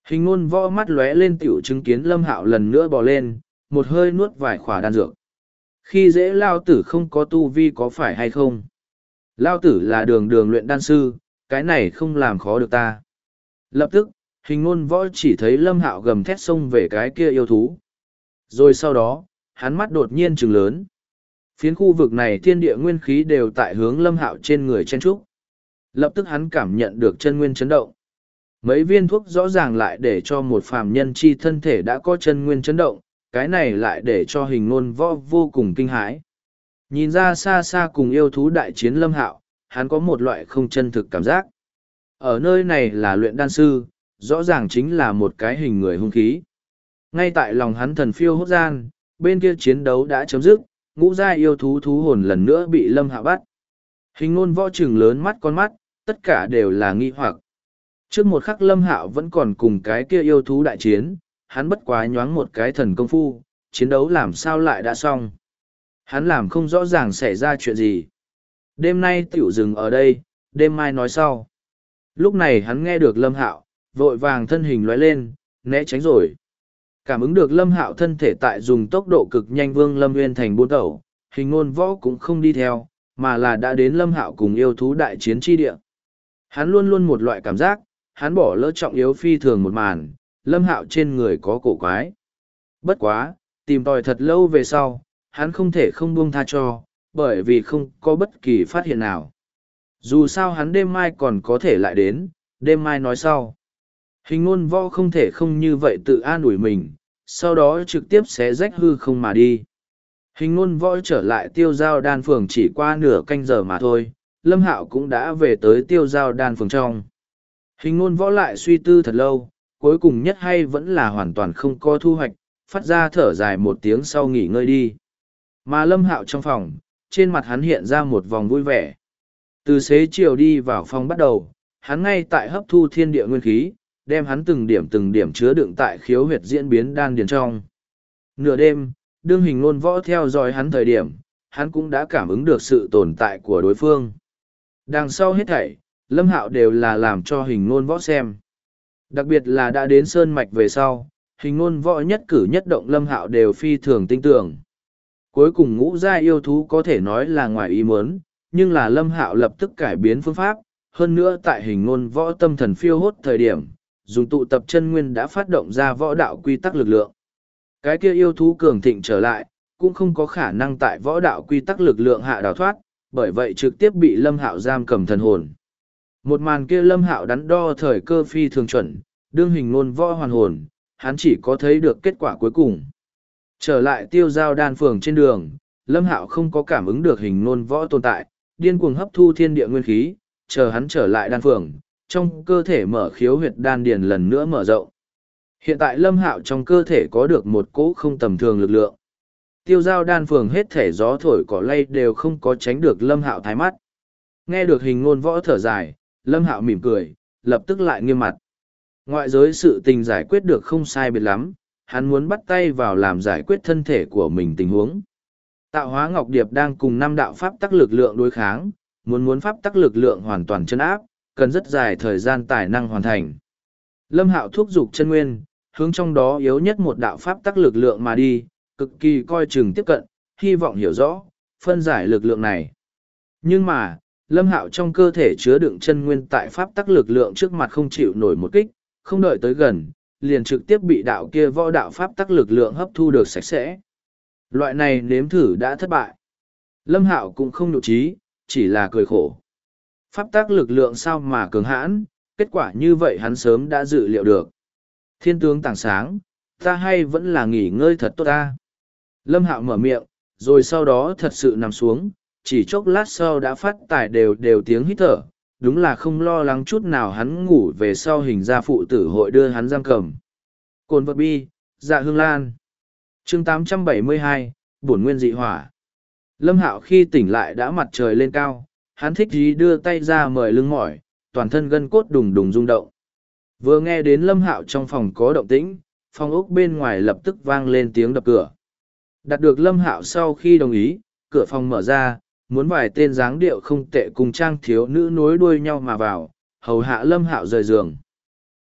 Hình ngôn võ mắt lóe lên tiểu chứng kiến Lâm Hạo lần nữa bò lên, một hơi nuốt vài khỏa đan dược. Khi dễ lao tử không có tu vi có phải hay không? Lao tử là đường đường luyện đan sư, cái này không làm khó được ta. Lập tức, hình ngôn võ chỉ thấy Lâm Hạo gầm thét xông về cái kia yêu thú. Rồi sau đó, hắn mắt đột nhiên trừng lớn. Phiến khu vực này thiên địa nguyên khí đều tại hướng Lâm Hạo trên người chen trúc. Lập tức hắn cảm nhận được chân nguyên chấn động. Mấy viên thuốc rõ ràng lại để cho một phàm nhân chi thân thể đã có chân nguyên chấn động, cái này lại để cho hình ngôn võ vô cùng kinh hãi. Nhìn ra xa xa cùng yêu thú đại chiến Lâm Hạo, hắn có một loại không chân thực cảm giác. Ở nơi này là luyện đan sư, rõ ràng chính là một cái hình người hung khí. Ngay tại lòng hắn thần phiêu hốt gian, bên kia chiến đấu đã chấm dứt, ngũ giai yêu thú thú hồn lần nữa bị Lâm Hạo bắt. Hình ngôn võ trừng lớn mắt con mắt, tất cả đều là nghi hoặc. Trước một khắc Lâm Hạo vẫn còn cùng cái kia yêu thú đại chiến, hắn bất quá nhoáng một cái thần công phu, chiến đấu làm sao lại đã xong. Hắn làm không rõ ràng xảy ra chuyện gì. Đêm nay tiểu dừng ở đây, đêm mai nói sau. Lúc này hắn nghe được Lâm Hạo, vội vàng thân hình lóe lên, né tránh rồi. Cảm ứng được Lâm Hạo thân thể tại dùng tốc độ cực nhanh Vương Lâm Nguyên thành buôn tẩu, hình ngôn võ cũng không đi theo, mà là đã đến Lâm Hạo cùng yêu thú đại chiến chi địa. Hắn luôn luôn một loại cảm giác, hắn bỏ lỡ trọng yếu phi thường một màn, Lâm Hạo trên người có cổ quái. Bất quá, tìm tòi thật lâu về sau, hắn không thể không buông tha cho, bởi vì không có bất kỳ phát hiện nào. Dù sao hắn đêm mai còn có thể lại đến, đêm mai nói sau. Hình ngôn võ không thể không như vậy tự an ủi mình, sau đó trực tiếp xé rách hư không mà đi. Hình ngôn võ trở lại tiêu giao đan phường chỉ qua nửa canh giờ mà thôi, Lâm Hạo cũng đã về tới tiêu giao đan phường trong. Hình ngôn võ lại suy tư thật lâu, cuối cùng nhất hay vẫn là hoàn toàn không có thu hoạch, phát ra thở dài một tiếng sau nghỉ ngơi đi. Mà Lâm Hạo trong phòng, trên mặt hắn hiện ra một vòng vui vẻ. Từ xế chiều đi vào phòng bắt đầu, hắn ngay tại hấp thu thiên địa nguyên khí, đem hắn từng điểm chứa đựng tại khiếu huyệt diễn biến đan điền trong. Nửa đêm, đương hình ngôn võ theo dõi hắn thời điểm, hắn cũng đã cảm ứng được sự tồn tại của đối phương. Đằng sau hết thảy, Lâm Hạo đều là làm cho hình ngôn võ xem. Đặc biệt là đã đến Sơn Mạch về sau, hình ngôn võ nhất cử nhất động Lâm Hạo đều phi thường tinh tưởng. Cuối cùng ngũ giai yêu thú có thể nói là ngoài ý muốn, nhưng là Lâm Hạo lập tức cải biến phương pháp, hơn nữa tại hình ngôn võ tâm thần phiêu hốt thời điểm, dùng tụ tập chân nguyên đã phát động ra võ đạo quy tắc lực lượng. Cái kia yêu thú cường thịnh trở lại, cũng không có khả năng tại võ đạo quy tắc lực lượng hạ đào thoát, bởi vậy trực tiếp bị Lâm Hạo giam cầm thần hồn. Một màn kia Lâm Hạo đắn đo thời cơ phi thường chuẩn, đương hình ngôn võ hoàn hồn, hắn chỉ có thấy được kết quả cuối cùng. Trở lại tiêu giao đan phường trên đường, Lâm Hạo không có cảm ứng được hình ngôn võ tồn tại, điên cuồng hấp thu thiên địa nguyên khí, chờ hắn trở lại đan phường, trong cơ thể mở khiếu huyệt đan điền lần nữa mở rộng. Hiện tại Lâm Hạo trong cơ thể có được một cỗ không tầm thường lực lượng. Tiêu giao đan phường hết thể gió thổi cỏ lay đều không có tránh được Lâm Hạo thái mắt. Nghe được hình ngôn võ thở dài, Lâm Hạo mỉm cười, lập tức lại nghiêm mặt. Ngoại giới sự tình giải quyết được không sai biệt lắm, hắn muốn bắt tay vào làm giải quyết thân thể của mình tình huống. Tạo hóa Ngọc Điệp đang cùng năm đạo pháp tắc lực lượng đối kháng, muốn pháp tắc lực lượng hoàn toàn chân áp, cần rất dài thời gian tài năng hoàn thành. Lâm Hạo thúc giục chân nguyên, hướng trong đó yếu nhất một đạo pháp tắc lực lượng mà đi, cực kỳ coi chừng tiếp cận, hy vọng hiểu rõ, phân giải lực lượng này. Nhưng mà, Lâm Hạo trong cơ thể chứa đựng chân nguyên tại pháp tắc lực lượng trước mặt không chịu nổi một kích, không đợi tới gần, liền trực tiếp bị đạo kia võ đạo pháp tắc lực lượng hấp thu được sạch sẽ. Loại này nếm thử đã thất bại. Lâm Hạo cũng không nhục trí, chỉ là cười khổ. Pháp tắc lực lượng sao mà cường hãn, kết quả như vậy hắn sớm đã dự liệu được. Thiên tướng tảng sáng, ta hay vẫn là nghỉ ngơi thật tốt ta. Lâm Hạo mở miệng, rồi sau đó thật sự nằm xuống, chỉ chốc lát sau đã phát tải đều tiếng hít thở, đúng là không lo lắng chút nào hắn ngủ về sau hình ra phụ tử hội đưa hắn giam cầm. Cồn vật bi, dạ hương lan. Chương 872, bổn nguyên dị hỏa. Lâm Hạo khi tỉnh lại đã mặt trời lên cao, hắn thích gì đưa tay ra mời lưng mỏi, toàn thân gân cốt đùng đùng rung động. Vừa nghe đến Lâm Hạo trong phòng có động tĩnh, phòng ốc bên ngoài lập tức vang lên tiếng đập cửa. Đạt được Lâm Hạo sau khi đồng ý, cửa phòng mở ra, muốn vài tên dáng điệu không tệ cùng trang thiếu nữ nối đuôi nhau mà vào, hầu hạ Lâm Hạo rời giường.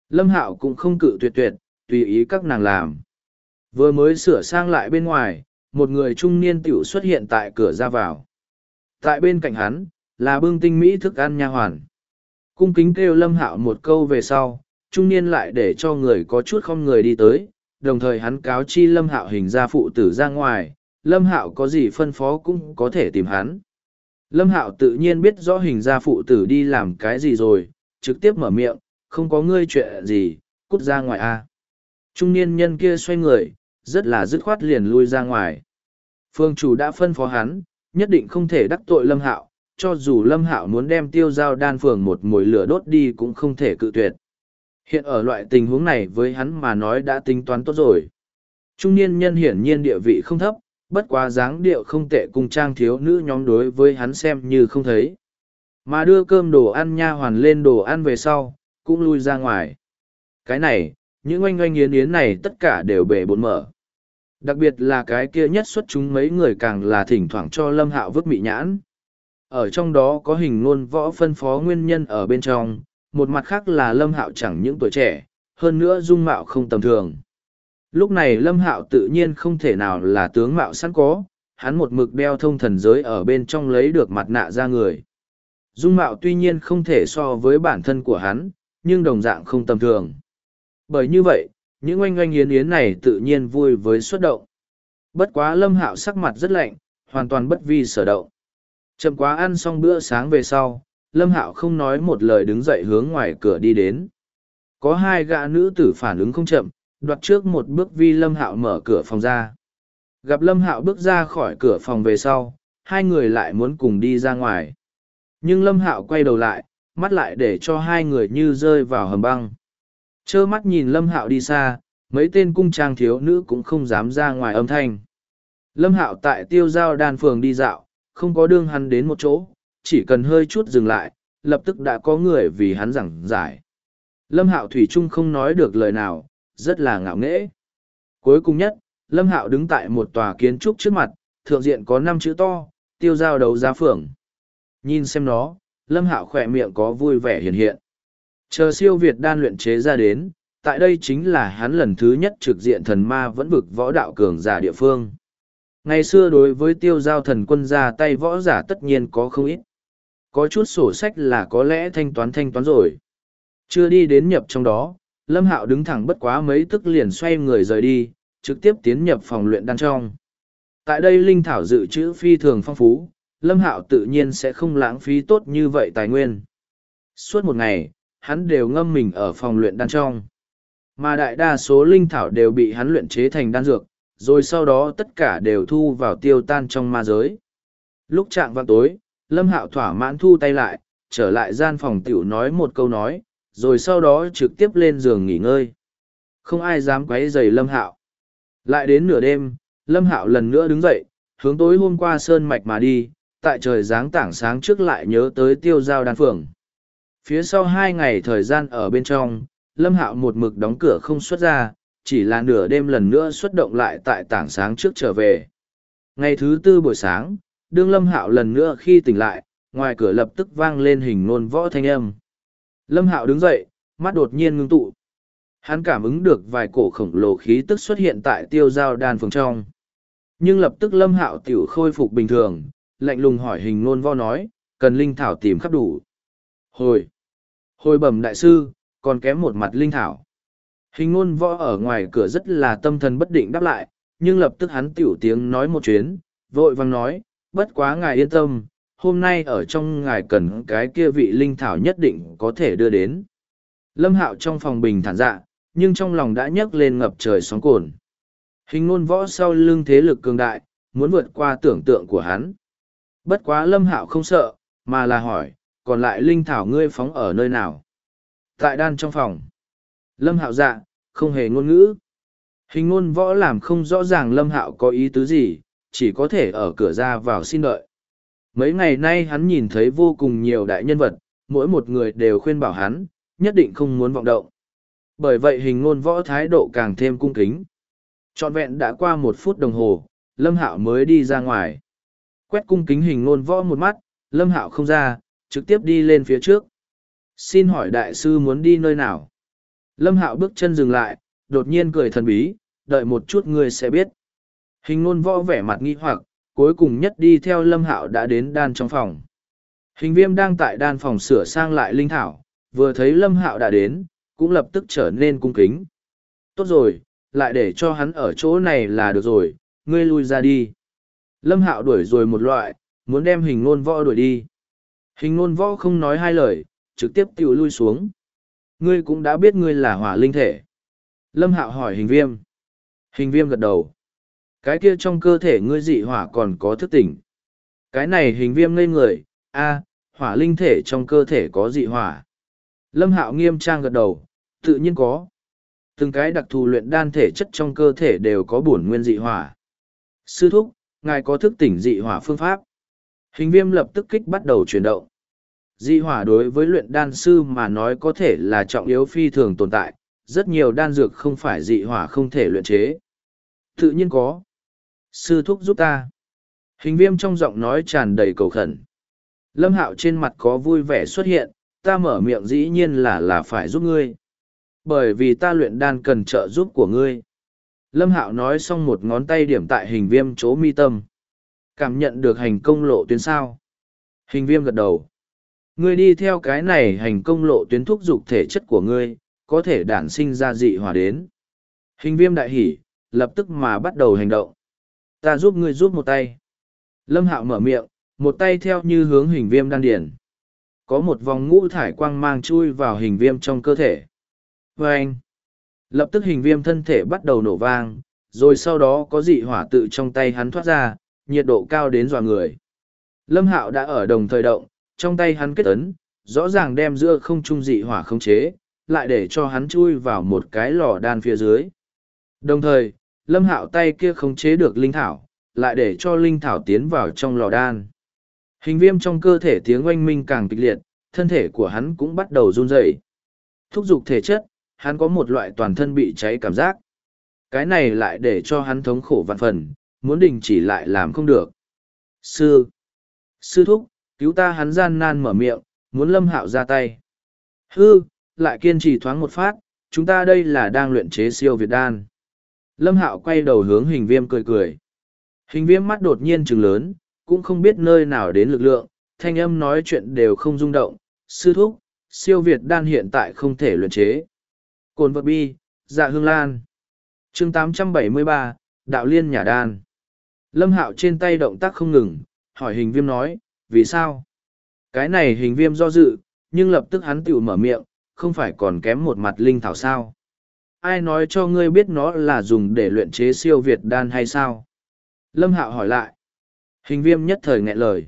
Lâm Hạo cũng không cự tuyệt tuyệt, tùy ý các nàng làm. Vừa mới sửa sang lại bên ngoài, một người trung niên tiểu xuất hiện tại cửa ra vào. Tại bên cạnh hắn, là bưng tinh mỹ thức ăn nha hoàn. Cung kính kêu Lâm Hạo một câu về sau, trung niên lại để cho người có chút không người đi tới, đồng thời hắn cáo chi Lâm Hạo hình ra phụ tử ra ngoài, Lâm Hạo có gì phân phó cũng có thể tìm hắn. Lâm Hạo tự nhiên biết rõ hình ra phụ tử đi làm cái gì rồi, trực tiếp mở miệng, không có ngươi chuyện gì, cút ra ngoài a. Trung niên nhân kia xoay người, rất là dứt khoát liền lui ra ngoài. Phương chủ đã phân phó hắn, nhất định không thể đắc tội Lâm Hạo, cho dù Lâm Hạo muốn đem tiêu giao đan phường một mồi lửa đốt đi cũng không thể cự tuyệt. Hiện ở loại tình huống này với hắn mà nói đã tính toán tốt rồi. Trung niên nhân hiển nhiên địa vị không thấp, bất quá dáng điệu không tệ cùng trang thiếu nữ nhóm đối với hắn xem như không thấy. Mà đưa cơm đồ ăn nha hoàn lên đồ ăn về sau, cũng lui ra ngoài. Cái này, những oanh oanh yến yến này tất cả đều bể bộn mở. Đặc biệt là cái kia nhất xuất chúng mấy người càng là thỉnh thoảng cho Lâm Hạo vứt mị nhãn. Ở trong đó có hình ngôn võ phân phó nguyên nhân ở bên trong, một mặt khác là Lâm Hạo chẳng những tuổi trẻ, hơn nữa dung mạo không tầm thường. Lúc này Lâm Hạo tự nhiên không thể nào là tướng mạo sẵn có, hắn một mực đeo thông thần giới ở bên trong lấy được mặt nạ ra người. Dung mạo tuy nhiên không thể so với bản thân của hắn, nhưng đồng dạng không tầm thường. Bởi như vậy, những oanh oanh yến yến này tự nhiên vui với xuất động. Bất quá Lâm Hạo sắc mặt rất lạnh, hoàn toàn bất vi sở động. Chậm quá ăn xong bữa sáng về sau, Lâm Hạo không nói một lời đứng dậy hướng ngoài cửa đi đến. Có hai gã nữ tử phản ứng không chậm, đoạt trước một bước vi Lâm Hạo mở cửa phòng ra. Gặp Lâm Hạo bước ra khỏi cửa phòng về sau, hai người lại muốn cùng đi ra ngoài. Nhưng Lâm Hạo quay đầu lại, mắt lại để cho hai người như rơi vào hầm băng. Trơ mắt nhìn Lâm Hạo đi xa, mấy tên cung trang thiếu nữ cũng không dám ra ngoài âm thanh. Lâm Hạo tại tiêu giao đan phường đi dạo, không có đương hắn đến một chỗ, chỉ cần hơi chút dừng lại, lập tức đã có người vì hắn giảng giải. Lâm Hạo thủy chung không nói được lời nào, rất là ngạo nghễ. Cuối cùng nhất, Lâm Hạo đứng tại một tòa kiến trúc trước mặt, thượng diện có 5 chữ to, tiêu giao đấu giá phường. Nhìn xem nó, Lâm Hạo khỏe miệng có vui vẻ hiện hiện. Chờ siêu Việt đan luyện chế ra đến, tại đây chính là hắn lần thứ nhất trực diện thần ma vẫn vực võ đạo cường giả địa phương. Ngày xưa đối với tiêu giao thần quân ra tay võ giả tất nhiên có không ít. Có chút sổ sách là có lẽ thanh toán rồi. Chưa đi đến nhập trong đó, Lâm Hạo đứng thẳng bất quá mấy tức liền xoay người rời đi, trực tiếp tiến nhập phòng luyện đan trong. Tại đây linh thảo dự trữ phi thường phong phú, Lâm Hạo tự nhiên sẽ không lãng phí tốt như vậy tài nguyên. Suốt một ngày, hắn đều ngâm mình ở phòng luyện đan trong. Mà đại đa số linh thảo đều bị hắn luyện chế thành đan dược, rồi sau đó tất cả đều thu vào tiêu tan trong ma giới. Lúc chạng vạng tối, Lâm Hạo thỏa mãn thu tay lại, trở lại gian phòng tiểu nói một câu nói, rồi sau đó trực tiếp lên giường nghỉ ngơi. Không ai dám quấy rầy Lâm Hạo. Lại đến nửa đêm, Lâm Hạo lần nữa đứng dậy, hướng tối hôm qua sơn mạch mà đi, tại trời giáng tảng sáng trước lại nhớ tới tiêu giao đan phường. Phía sau 2 ngày thời gian ở bên trong, Lâm Hạo một mực đóng cửa không xuất ra, chỉ là nửa đêm lần nữa xuất động lại tại tảng sáng trước trở về. Ngày thứ 4 buổi sáng, đương Lâm Hạo lần nữa khi tỉnh lại, ngoài cửa lập tức vang lên hình nôn võ thanh âm. Lâm Hạo đứng dậy, mắt đột nhiên ngưng tụ. Hắn cảm ứng được vài cổ khổng lồ khí tức xuất hiện tại tiêu giao đan phường trong. Nhưng lập tức Lâm Hạo tiểu khôi phục bình thường, lạnh lùng hỏi hình nôn võ nói, cần linh thảo tìm khắp đủ. Hồi bẩm đại sư, còn kém một mặt linh thảo. Hình ngôn võ ở ngoài cửa rất là tâm thần bất định đáp lại, nhưng lập tức hắn tiểu tiếng nói một chuyến, vội vang nói, bất quá ngài yên tâm, hôm nay ở trong ngài cần cái kia vị linh thảo nhất định có thể đưa đến. Lâm Hạo trong phòng bình thản dạ, nhưng trong lòng đã nhấc lên ngập trời sóng cồn. Hình ngôn võ sau lưng thế lực cường đại, muốn vượt qua tưởng tượng của hắn. Bất quá Lâm Hạo không sợ, mà là hỏi, còn lại linh thảo ngươi phóng ở nơi nào? Tại đan trong phòng. Lâm Hạo dạ, không hề ngôn ngữ. Hình ngôn võ làm không rõ ràng Lâm Hạo có ý tứ gì, chỉ có thể ở cửa ra vào xin đợi. Mấy ngày nay hắn nhìn thấy vô cùng nhiều đại nhân vật, mỗi một người đều khuyên bảo hắn, nhất định không muốn vọng động. Bởi vậy hình ngôn võ thái độ càng thêm cung kính. Trọn vẹn đã qua 1 phút đồng hồ, Lâm Hạo mới đi ra ngoài. Quét cung kính hình ngôn võ một mắt, Lâm Hạo không ra, trực tiếp đi lên phía trước. Xin hỏi đại sư muốn đi nơi nào? Lâm Hạo bước chân dừng lại, đột nhiên cười thần bí, đợi một chút ngươi sẽ biết. Hình Nôn Võ vẻ mặt nghi hoặc, cuối cùng nhất đi theo Lâm Hạo đã đến đan trong phòng. Hình Viêm đang tại đan phòng sửa sang lại linh thảo, vừa thấy Lâm Hạo đã đến, cũng lập tức trở nên cung kính. Tốt rồi, lại để cho hắn ở chỗ này là được rồi, ngươi lui ra đi. Lâm Hạo đuổi rồi một loại, muốn đem Hình Nôn Võ đuổi đi. Hình Nôn Võ không nói hai lời, trực tiếp tiểu lui xuống. Ngươi cũng đã biết ngươi là hỏa linh thể. Lâm Hạo hỏi Hình Viêm. Hình Viêm gật đầu. Cái kia trong cơ thể ngươi dị hỏa còn có thức tỉnh. Cái này Hình Viêm ngây người, hỏa linh thể trong cơ thể có dị hỏa. Lâm Hạo nghiêm trang gật đầu, tự nhiên có. Từng cái đặc thù luyện đan thể chất trong cơ thể đều có bổn nguyên dị hỏa. Sư thúc, ngài có thức tỉnh dị hỏa phương pháp. Hình Viêm lập tức kích bắt đầu chuyển động. Dị hỏa đối với luyện đan sư mà nói có thể là trọng yếu phi thường tồn tại, rất nhiều đan dược không phải dị hỏa không thể luyện chế. Tự nhiên có. Sư thúc giúp ta. Hình Viêm trong giọng nói tràn đầy cầu khẩn. Lâm Hạo trên mặt có vui vẻ xuất hiện, ta mở miệng dĩ nhiên là phải giúp ngươi. Bởi vì ta luyện đan cần trợ giúp của ngươi. Lâm Hạo nói xong một ngón tay điểm tại Hình Viêm chỗ mi tâm. Cảm nhận được hành công lộ tuyến sao. Hình Viêm gật đầu. Ngươi đi theo cái này hành công lộ tuyến thúc dục thể chất của ngươi, có thể đản sinh ra dị hỏa đến. Hình Viêm đại hỉ, lập tức mà bắt đầu hành động. Ta giúp ngươi giúp một tay. Lâm Hạo mở miệng, một tay theo như hướng Hình Viêm đan điển. Có một vòng ngũ thải quang mang chui vào Hình Viêm trong cơ thể. Vâng! Lập tức Hình Viêm thân thể bắt đầu nổ vang, rồi sau đó có dị hỏa tự trong tay hắn thoát ra, nhiệt độ cao đến dọa người. Lâm Hạo đã ở đồng thời động, trong tay hắn kết ấn, rõ ràng đem giữa không trung dị hỏa khống chế, lại để cho hắn chui vào một cái lò đan phía dưới. Đồng thời, Lâm Hạo tay kia khống chế được linh thảo, lại để cho linh thảo tiến vào trong lò đan. Hình Viêm trong cơ thể tiếng oanh minh càng kịch liệt, thân thể của hắn cũng bắt đầu run rẩy. Thúc giục thể chất, hắn có một loại toàn thân bị cháy cảm giác. Cái này lại để cho hắn thống khổ vạn phần, muốn đình chỉ lại làm không được. Sư thúc, cứu ta, hắn gian nan mở miệng, muốn Lâm Hạo ra tay. Lại kiên trì thoáng một phát, chúng ta đây là đang luyện chế siêu việt đan. Lâm Hạo quay đầu hướng Hình Viêm cười cười. Hình Viêm mắt đột nhiên trừng lớn, cũng không biết nơi nào đến lực lượng, thanh âm nói chuyện đều không rung động. Sư thúc, siêu việt đan hiện tại không thể luyện chế. Cồn vật bi, dạ hương lan. Chương 873, Đạo Liên Nhả Đan. Lâm Hạo trên tay động tác không ngừng, hỏi Hình Viêm nói, vì sao? Cái này Hình Viêm do dự, nhưng lập tức hắn tự mở miệng, không phải còn kém một mặt linh thảo sao? Ai nói cho ngươi biết nó là dùng để luyện chế siêu việt đan hay sao? Lâm Hạo hỏi lại. Hình Viêm nhất thời nghẹn lời.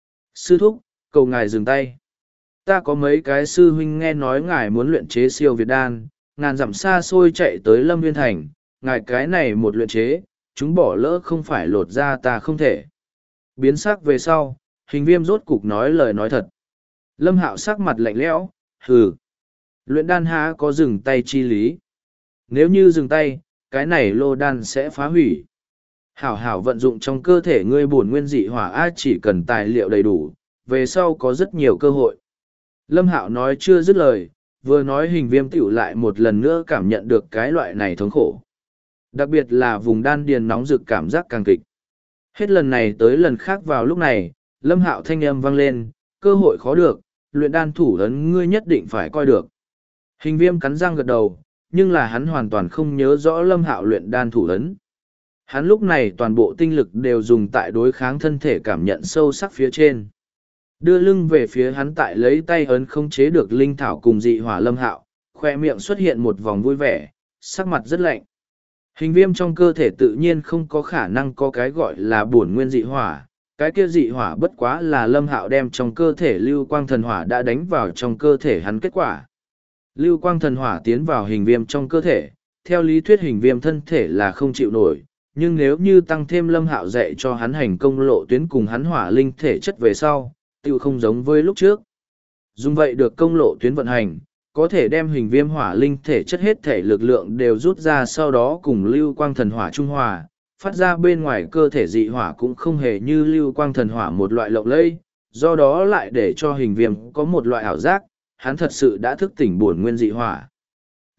Sư thúc, cầu ngài dừng tay. Ta có mấy cái sư huynh nghe nói ngài muốn luyện chế siêu việt đan, ngàn dặm xa xôi chạy tới Lâm Viên Thành, ngài cái này một luyện chế, chúng bỏ lỡ không phải lột ra ta không thể. Biến sắc về sau, Hình Viêm rốt cục nói lời nói thật. Lâm Hạo sắc mặt lạnh lẽo, hừ. Luyện đan há có dừng tay chi lý. Nếu như dừng tay, cái này lô đan sẽ phá hủy. Hảo hảo vận dụng trong cơ thể ngươi bổn nguyên dị hỏa A, chỉ cần tài liệu đầy đủ, về sau có rất nhiều cơ hội. Lâm Hạo nói chưa dứt lời, vừa nói Hình Viêm tiểu lại một lần nữa cảm nhận được cái loại này thống khổ. Đặc biệt là vùng đan điền nóng rực cảm giác càng kịch. Hết lần này tới lần khác vào lúc này, Lâm Hạo thanh âm vang lên, cơ hội khó được, luyện đan thủ ấn ngươi nhất định phải coi được. Hình Viêm cắn răng gật đầu, nhưng là hắn hoàn toàn không nhớ rõ Lâm Hạo luyện đan thủ ấn. Hắn lúc này toàn bộ tinh lực đều dùng tại đối kháng thân thể cảm nhận sâu sắc phía trên. Đưa lưng về phía hắn tại lấy tay ấn không chế được linh thảo cùng dị hỏa Lâm Hạo, khoe miệng xuất hiện một vòng vui vẻ, sắc mặt rất lạnh. Hình Viêm trong cơ thể tự nhiên không có khả năng có cái gọi là bổn nguyên dị hỏa, cái kia dị hỏa bất quá là Lâm Hạo đem trong cơ thể lưu quang thần hỏa đã đánh vào trong cơ thể hắn kết quả. Lưu quang thần hỏa tiến vào Hình Viêm trong cơ thể, theo lý thuyết Hình Viêm thân thể là không chịu nổi, nhưng nếu như tăng thêm Lâm Hạo dạy cho hắn hành công lộ tuyến cùng hắn hỏa linh thể chất về sau, tự không giống với lúc trước. Dùng vậy được công lộ tuyến vận hành, có thể đem Hình Viêm hỏa linh thể chất hết thể lực lượng đều rút ra, sau đó cùng lưu quang thần hỏa trung hòa, phát ra bên ngoài cơ thể dị hỏa cũng không hề như lưu quang thần hỏa một loại lộng lẫy, do đó lại để cho Hình Viêm có một loại ảo giác, hắn thật sự đã thức tỉnh bổn nguyên dị hỏa.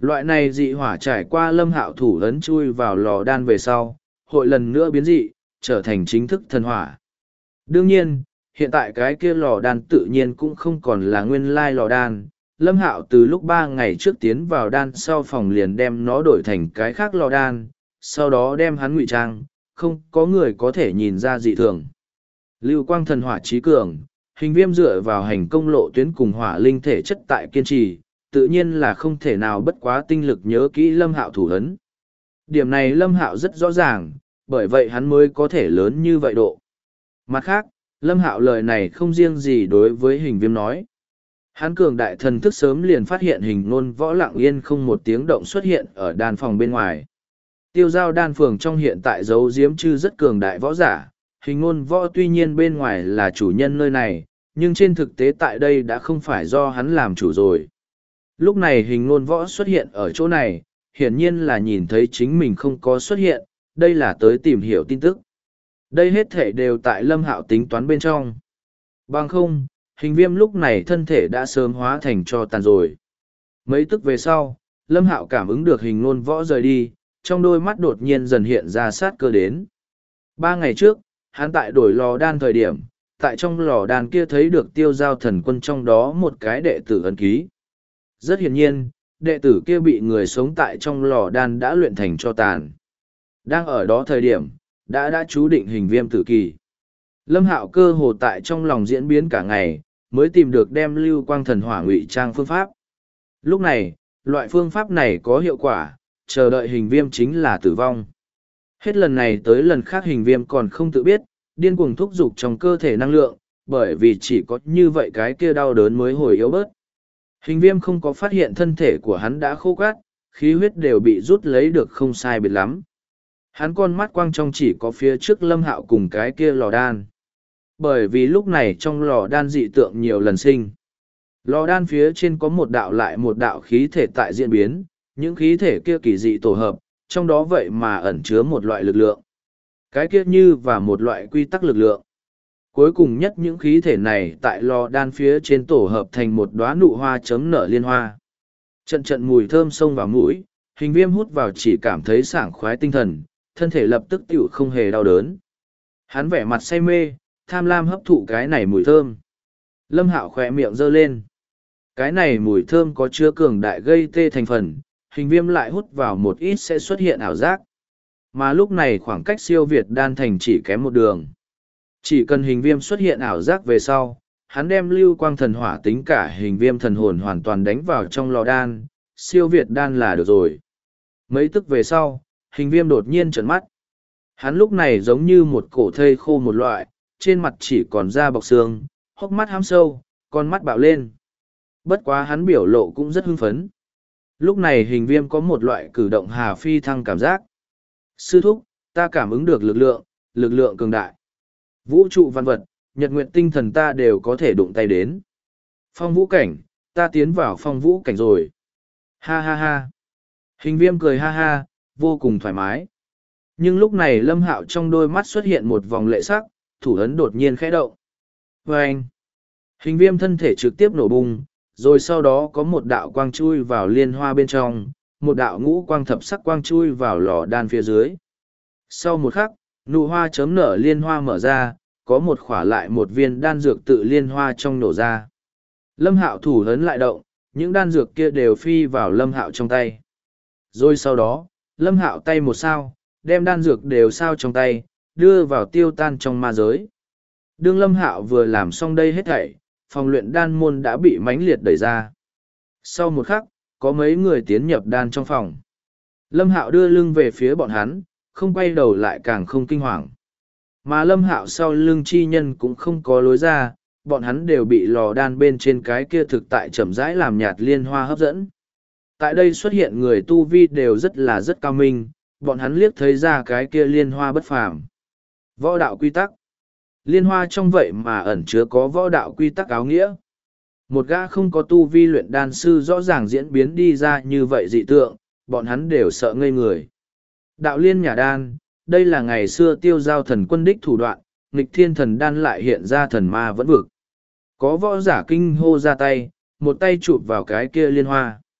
Loại này dị hỏa trải qua Lâm Hạo thủ ấn chui vào lò đan về sau, hội lần nữa biến dị, trở thành chính thức thần hỏa. Đương nhiên, hiện tại cái kia lò đan tự nhiên cũng không còn là nguyên lai lò đan. Lâm Hạo từ lúc 3 ngày trước tiến vào đan sau phòng liền đem nó đổi thành cái khác lò đan, sau đó đem hắn ngụy trang, không có người có thể nhìn ra dị thường. Lưu quang thần hỏa trí cường, hình viêm dựa vào hành công lộ tuyến cùng hỏa linh thể chất tại kiên trì, tự nhiên là không thể nào bất quá tinh lực nhớ kỹ Lâm Hạo thủ ấn. Điểm này Lâm Hạo rất rõ ràng, bởi vậy hắn mới có thể lớn như vậy độ. Mặt khác, Lâm Hạo lời này không riêng gì đối với hình viêm nói. Hắn cường đại thần thức sớm liền phát hiện hình nôn võ lặng yên không một tiếng động xuất hiện ở đan phòng bên ngoài. Tiêu giao đan phường trong hiện tại giấu giếm chư rất cường đại võ giả, hình nôn võ tuy nhiên bên ngoài là chủ nhân nơi này, nhưng trên thực tế tại đây đã không phải do hắn làm chủ rồi. Lúc này hình nôn võ xuất hiện ở chỗ này, hiển nhiên là nhìn thấy chính mình không có xuất hiện, đây là tới tìm hiểu tin tức. Đây hết thể đều tại Lâm Hạo tính toán bên trong. Bằng không, hình viêm lúc này thân thể đã sớm hóa thành tro tàn rồi. Mấy tức về sau, Lâm Hạo cảm ứng được hình nôn võ rời đi, trong đôi mắt đột nhiên dần hiện ra sát cơ đến. 3 ngày trước, hắn tại đổi lò đan thời điểm, tại trong lò đan kia thấy được tiêu giao thần quân trong đó một cái đệ tử ấn ký. Rất hiển nhiên, đệ tử kia bị người sống tại trong lò đan đã luyện thành tro tàn. Đang ở đó thời điểm, đã chú định hình viêm tử kỳ. Lâm Hạo cơ hồ tại trong lòng diễn biến cả ngày, mới tìm được đem lưu quang thần hỏa ngụy trang phương pháp. Lúc này, loại phương pháp này có hiệu quả, chờ đợi hình viêm chính là tử vong. Hết lần này tới lần khác hình viêm còn không tự biết, điên cuồng thúc giục trong cơ thể năng lượng, bởi vì chỉ có như vậy cái kia đau đớn mới hồi yếu bớt. Hình viêm không có phát hiện thân thể của hắn đã khô cát, khí huyết đều bị rút lấy được không sai biệt lắm. Hắn con mắt quang trong chỉ có phía trước Lâm Hạo cùng cái kia lò đan. Bởi vì lúc này trong lò đan dị tượng nhiều lần sinh. Lò đan phía trên có một đạo lại một đạo khí thể tại diễn biến, những khí thể kia kỳ dị tổ hợp, trong đó vậy mà ẩn chứa một loại lực lượng. Cái kia như và một loại quy tắc lực lượng. Cuối cùng nhất những khí thể này tại lò đan phía trên tổ hợp thành một đóa nụ hoa chấm nở liên hoa. Trận trận mùi thơm xông vào mũi, hình viêm hút vào chỉ cảm thấy sảng khoái tinh thần, thân thể lập tức tựu không hề đau đớn. Hắn vẻ mặt say mê, tham lam hấp thụ cái này mùi thơm. Lâm Hạo khỏe miệng giơ lên. Cái này mùi thơm có chứa cường đại gây tê thành phần, hình viêm lại hút vào một ít sẽ xuất hiện ảo giác. Mà lúc này khoảng cách siêu việt đan thành chỉ kém một đường. Chỉ cần hình viêm xuất hiện ảo giác về sau, hắn đem lưu quang thần hỏa tính cả hình viêm thần hồn hoàn toàn đánh vào trong lò đan, siêu việt đan là được rồi. Mấy tức về sau, hình viêm đột nhiên trợn mắt. Hắn lúc này giống như một cổ thây khô một loại, trên mặt chỉ còn da bọc xương, hốc mắt hám sâu, con mắt bạo lên. Bất quá hắn biểu lộ cũng rất hưng phấn. Lúc này hình viêm có một loại cử động hà phi thăng cảm giác. Sư thúc, ta cảm ứng được lực lượng cường đại. Vũ trụ văn vật, nhật nguyện tinh thần ta đều có thể đụng tay đến. Phong vũ cảnh, ta tiến vào phong vũ cảnh rồi. Ha ha ha. Hình viêm cười ha ha, vô cùng thoải mái. Nhưng lúc này Lâm Hạo trong đôi mắt xuất hiện một vòng lệ sắc, thủ ấn đột nhiên khẽ động. Và anh, hình viêm thân thể trực tiếp nổ bung, rồi sau đó có một đạo quang chui vào liên hoa bên trong, một đạo ngũ quang thập sắc quang chui vào lò đan phía dưới. Sau một khắc, nụ hoa chấm nở liên hoa mở ra, có một khỏa lại một viên đan dược tự liên hoa trong nổ ra. Lâm Hạo thủ ấn lại động, những đan dược kia đều phi vào Lâm Hạo trong tay. Rồi sau đó, Lâm Hạo tay một sao, đem đan dược đều sao trong tay, đưa vào tiêu tan trong ma giới. Đương Lâm Hạo vừa làm xong đây hết thảy, phòng luyện đan môn đã bị mãnh liệt đẩy ra. Sau một khắc, có mấy người tiến nhập đan trong phòng. Lâm Hạo đưa lưng về phía bọn hắn, không quay đầu lại càng không kinh hoàng. Mà Lâm Hạo sau lưng chi nhân cũng không có lối ra, bọn hắn đều bị lò đan bên trên cái kia thực tại chậm rãi làm nhạt liên hoa hấp dẫn. Tại đây xuất hiện người tu vi đều rất cao minh, bọn hắn liếc thấy ra cái kia liên hoa bất phàm. Võ đạo quy tắc. Liên hoa trong vậy mà ẩn chứa có võ đạo quy tắc áo nghĩa. Một gã không có tu vi luyện đan sư rõ ràng diễn biến đi ra như vậy dị tượng, bọn hắn đều sợ ngây người. Đạo liên nhà đan, đây là ngày xưa tiêu giao thần quân đích thủ đoạn, nghịch thiên thần đan lại hiện ra thần ma vẫn vực. Có võ giả kinh hô ra tay, một tay chụp vào cái kia liên hoa.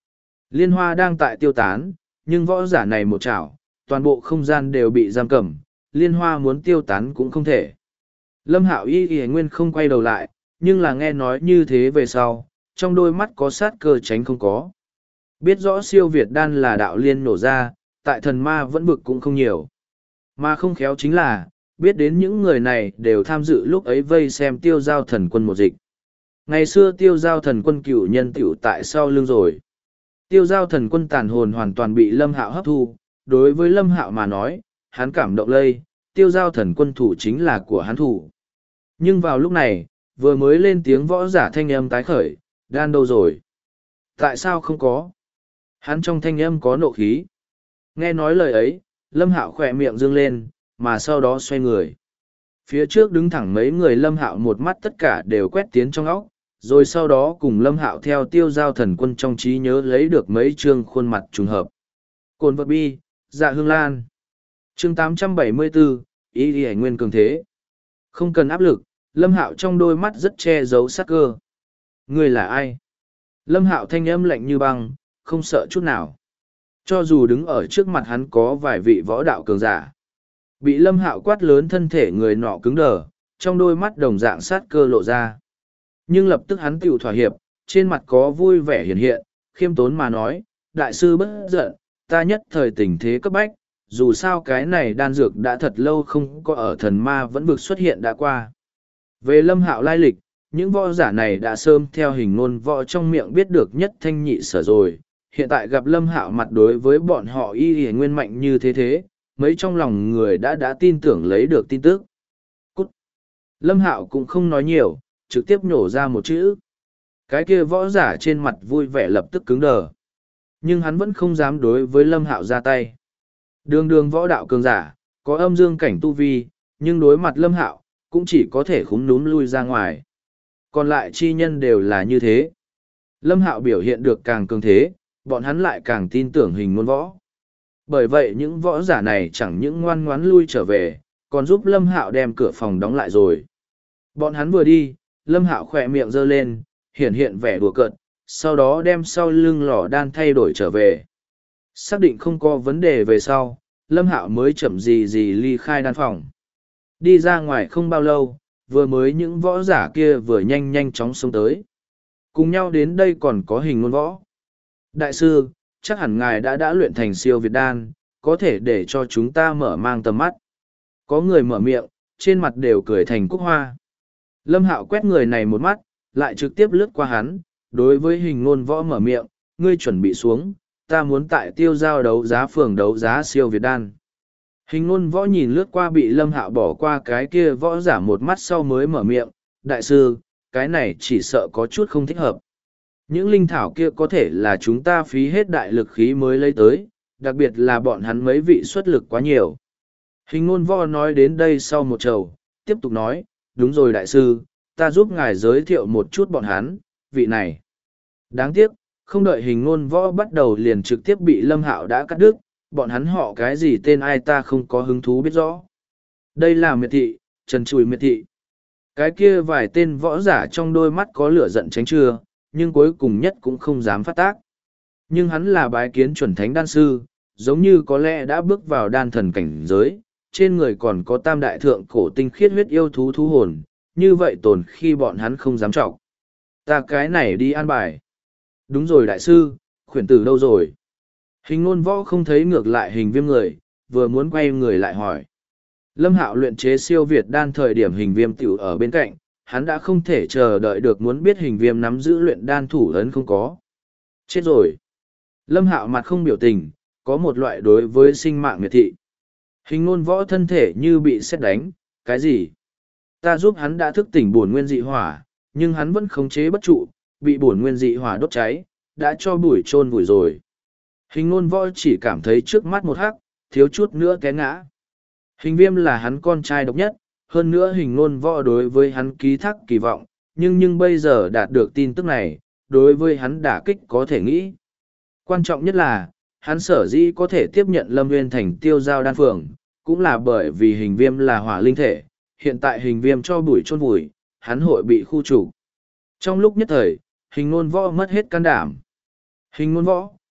Liên hoa đang tại tiêu tán, nhưng võ giả này một chảo, toàn bộ không gian đều bị giam cầm, liên hoa muốn tiêu tán cũng không thể. Lâm Hạo y nguyên không quay đầu lại, nhưng là nghe nói như thế về sau, trong đôi mắt có sát cơ tránh không có. Biết rõ siêu Việt đan là đạo liên nổ ra, tại thần ma vẫn vực cũng không nhiều. Mà không khéo chính là, biết đến những người này đều tham dự lúc ấy vây xem tiêu giao thần quân một dịch. Ngày xưa tiêu giao thần quân cựu nhân tiểu tại sau lưng rồi. Tiêu giao thần quân tàn hồn hoàn toàn bị Lâm Hạo hấp thu, đối với Lâm Hạo mà nói, hắn cảm động lây, tiêu giao thần quân thủ chính là của hắn thủ. Nhưng vào lúc này, vừa mới lên tiếng võ giả thanh âm tái khởi, đan đâu rồi? Tại sao không có? Hắn trong thanh âm có nộ khí. Nghe nói lời ấy, Lâm Hạo khỏe miệng dương lên, mà sau đó xoay người. Phía trước đứng thẳng mấy người Lâm Hạo một mắt tất cả đều quét tiến trong óc, rồi sau đó cùng Lâm Hạo theo tiêu giao thần quân trong trí nhớ lấy được mấy chương khuôn mặt trùng hợp. Cồn vật bi, dạ hương lan. Chương 874, ý đi nguyên cường thế. Không cần áp lực, Lâm Hạo trong đôi mắt rất che giấu sắc cơ. Người là ai? Lâm Hạo thanh âm lạnh như băng, không sợ chút nào. Cho dù đứng ở trước mặt hắn có vài vị võ đạo cường giả. Bị Lâm Hạo quát lớn thân thể người nọ cứng đờ, trong đôi mắt đồng dạng sát cơ lộ ra. Nhưng lập tức hắn tiểu thỏa hiệp, trên mặt có vui vẻ hiện hiện, khiêm tốn mà nói, đại sư bất giận, ta nhất thời tình thế cấp bách, dù sao cái này đan dược đã thật lâu không có ở thần ma vẫn vực xuất hiện đã qua. Về Lâm Hạo lai lịch, những võ giả này đã sớm theo hình ngôn võ trong miệng biết được nhất thanh nhị sở rồi, hiện tại gặp Lâm Hạo mặt đối với bọn họ y nguyên mạnh như thế, mấy trong lòng người đã tin tưởng lấy được tin tức. Cút! Lâm Hạo cũng không nói nhiều, trực tiếp nhổ ra một chữ. Cái kia võ giả trên mặt vui vẻ lập tức cứng đờ. Nhưng hắn vẫn không dám đối với Lâm Hạo ra tay. Đường võ đạo cường giả, có âm dương cảnh tu vi, nhưng đối mặt Lâm Hạo, cũng chỉ có thể khúm núm lui ra ngoài. Còn lại chi nhân đều là như thế. Lâm Hạo biểu hiện được càng cường thế, bọn hắn lại càng tin tưởng hình ngôn võ. Bởi vậy những võ giả này chẳng những ngoan ngoãn lui trở về, còn giúp Lâm Hạo đem cửa phòng đóng lại rồi. Bọn hắn vừa đi, Lâm Hạo khỏe miệng giơ lên, hiện vẻ đùa cợt, sau đó đem sau lưng lò đan thay đổi trở về. Xác định không có vấn đề về sau, Lâm Hạo mới chậm gì ly khai đan phòng. Đi ra ngoài không bao lâu, vừa mới những võ giả kia vừa nhanh chóng xông tới. Cùng nhau đến đây còn có hình ngôn võ. Đại sư, chắc hẳn ngài đã luyện thành siêu Việt đan, có thể để cho chúng ta mở mang tầm mắt. Có người mở miệng, trên mặt đều cười thành cúc hoa. Lâm Hạo quét người này một mắt, lại trực tiếp lướt qua hắn, đối với hình ngôn võ mở miệng, ngươi chuẩn bị xuống, ta muốn tại tiêu giao đấu giá phường đấu giá siêu Việt đan. Hình ngôn võ nhìn lướt qua bị Lâm Hạo bỏ qua cái kia võ giả một mắt sau mới mở miệng, đại sư, cái này chỉ sợ có chút không thích hợp. Những linh thảo kia có thể là chúng ta phí hết đại lực khí mới lấy tới, đặc biệt là bọn hắn mấy vị xuất lực quá nhiều. Hình ngôn võ nói đến đây sau một trầu, tiếp tục nói, đúng rồi đại sư, ta giúp ngài giới thiệu một chút bọn hắn, vị này. Đáng tiếc, không đợi hình ngôn võ bắt đầu liền trực tiếp bị Lâm Hạo đã cắt đứt, bọn hắn họ cái gì tên ai ta không có hứng thú biết rõ. Đây là Miệt Thị, Trần Chùi Miệt Thị. Cái kia vài tên võ giả trong đôi mắt có lửa giận tránh chưa, nhưng cuối cùng nhất cũng không dám phát tác. Nhưng hắn là bái kiến chuẩn thánh đan sư, giống như có lẽ đã bước vào đan thần cảnh giới, trên người còn có tam đại thượng cổ tinh khiết huyết yêu thú thú hồn, như vậy tồn khi bọn hắn không dám trọng. Ta cái này đi an bài. Đúng rồi đại sư, khuyển tử đâu rồi? Hình ngôn võ không thấy ngược lại hình viêm người, vừa muốn quay người lại hỏi. Lâm Hạo luyện chế siêu Việt đan thời điểm hình viêm tiểu ở bên cạnh, hắn đã không thể chờ đợi được muốn biết hình viêm nắm giữ luyện đan thủ ấn không có. Chết rồi. Lâm Hạo mặt không biểu tình, có một loại đối với sinh mạng miệt thị. Hình ngôn võ thân thể như bị sét đánh, cái gì? Ta giúp hắn đã thức tỉnh bổn nguyên dị hỏa, nhưng hắn vẫn khống chế bất trụ, bị bổn nguyên dị hỏa đốt cháy, đã cho bụi chôn vùi rồi. Hình ngôn võ chỉ cảm thấy trước mắt một hắc, thiếu chút nữa té ngã. Hình viêm là hắn con trai độc nhất, hơn nữa hình ngôn võ đối với hắn ký thác kỳ vọng, nhưng bây giờ đạt được tin tức này, đối với hắn đả kích có thể nghĩ. Quan trọng nhất là, hắn sở dĩ có thể tiếp nhận Lâm Nguyên thành tiêu giao đan phường, cũng là bởi vì hình viêm là hỏa linh thể, hiện tại hình viêm cho bụi chôn vùi, hắn hội bị khu trục. Trong lúc nhất thời, hình ngôn võ mất hết can đảm. Hình ngôn võ,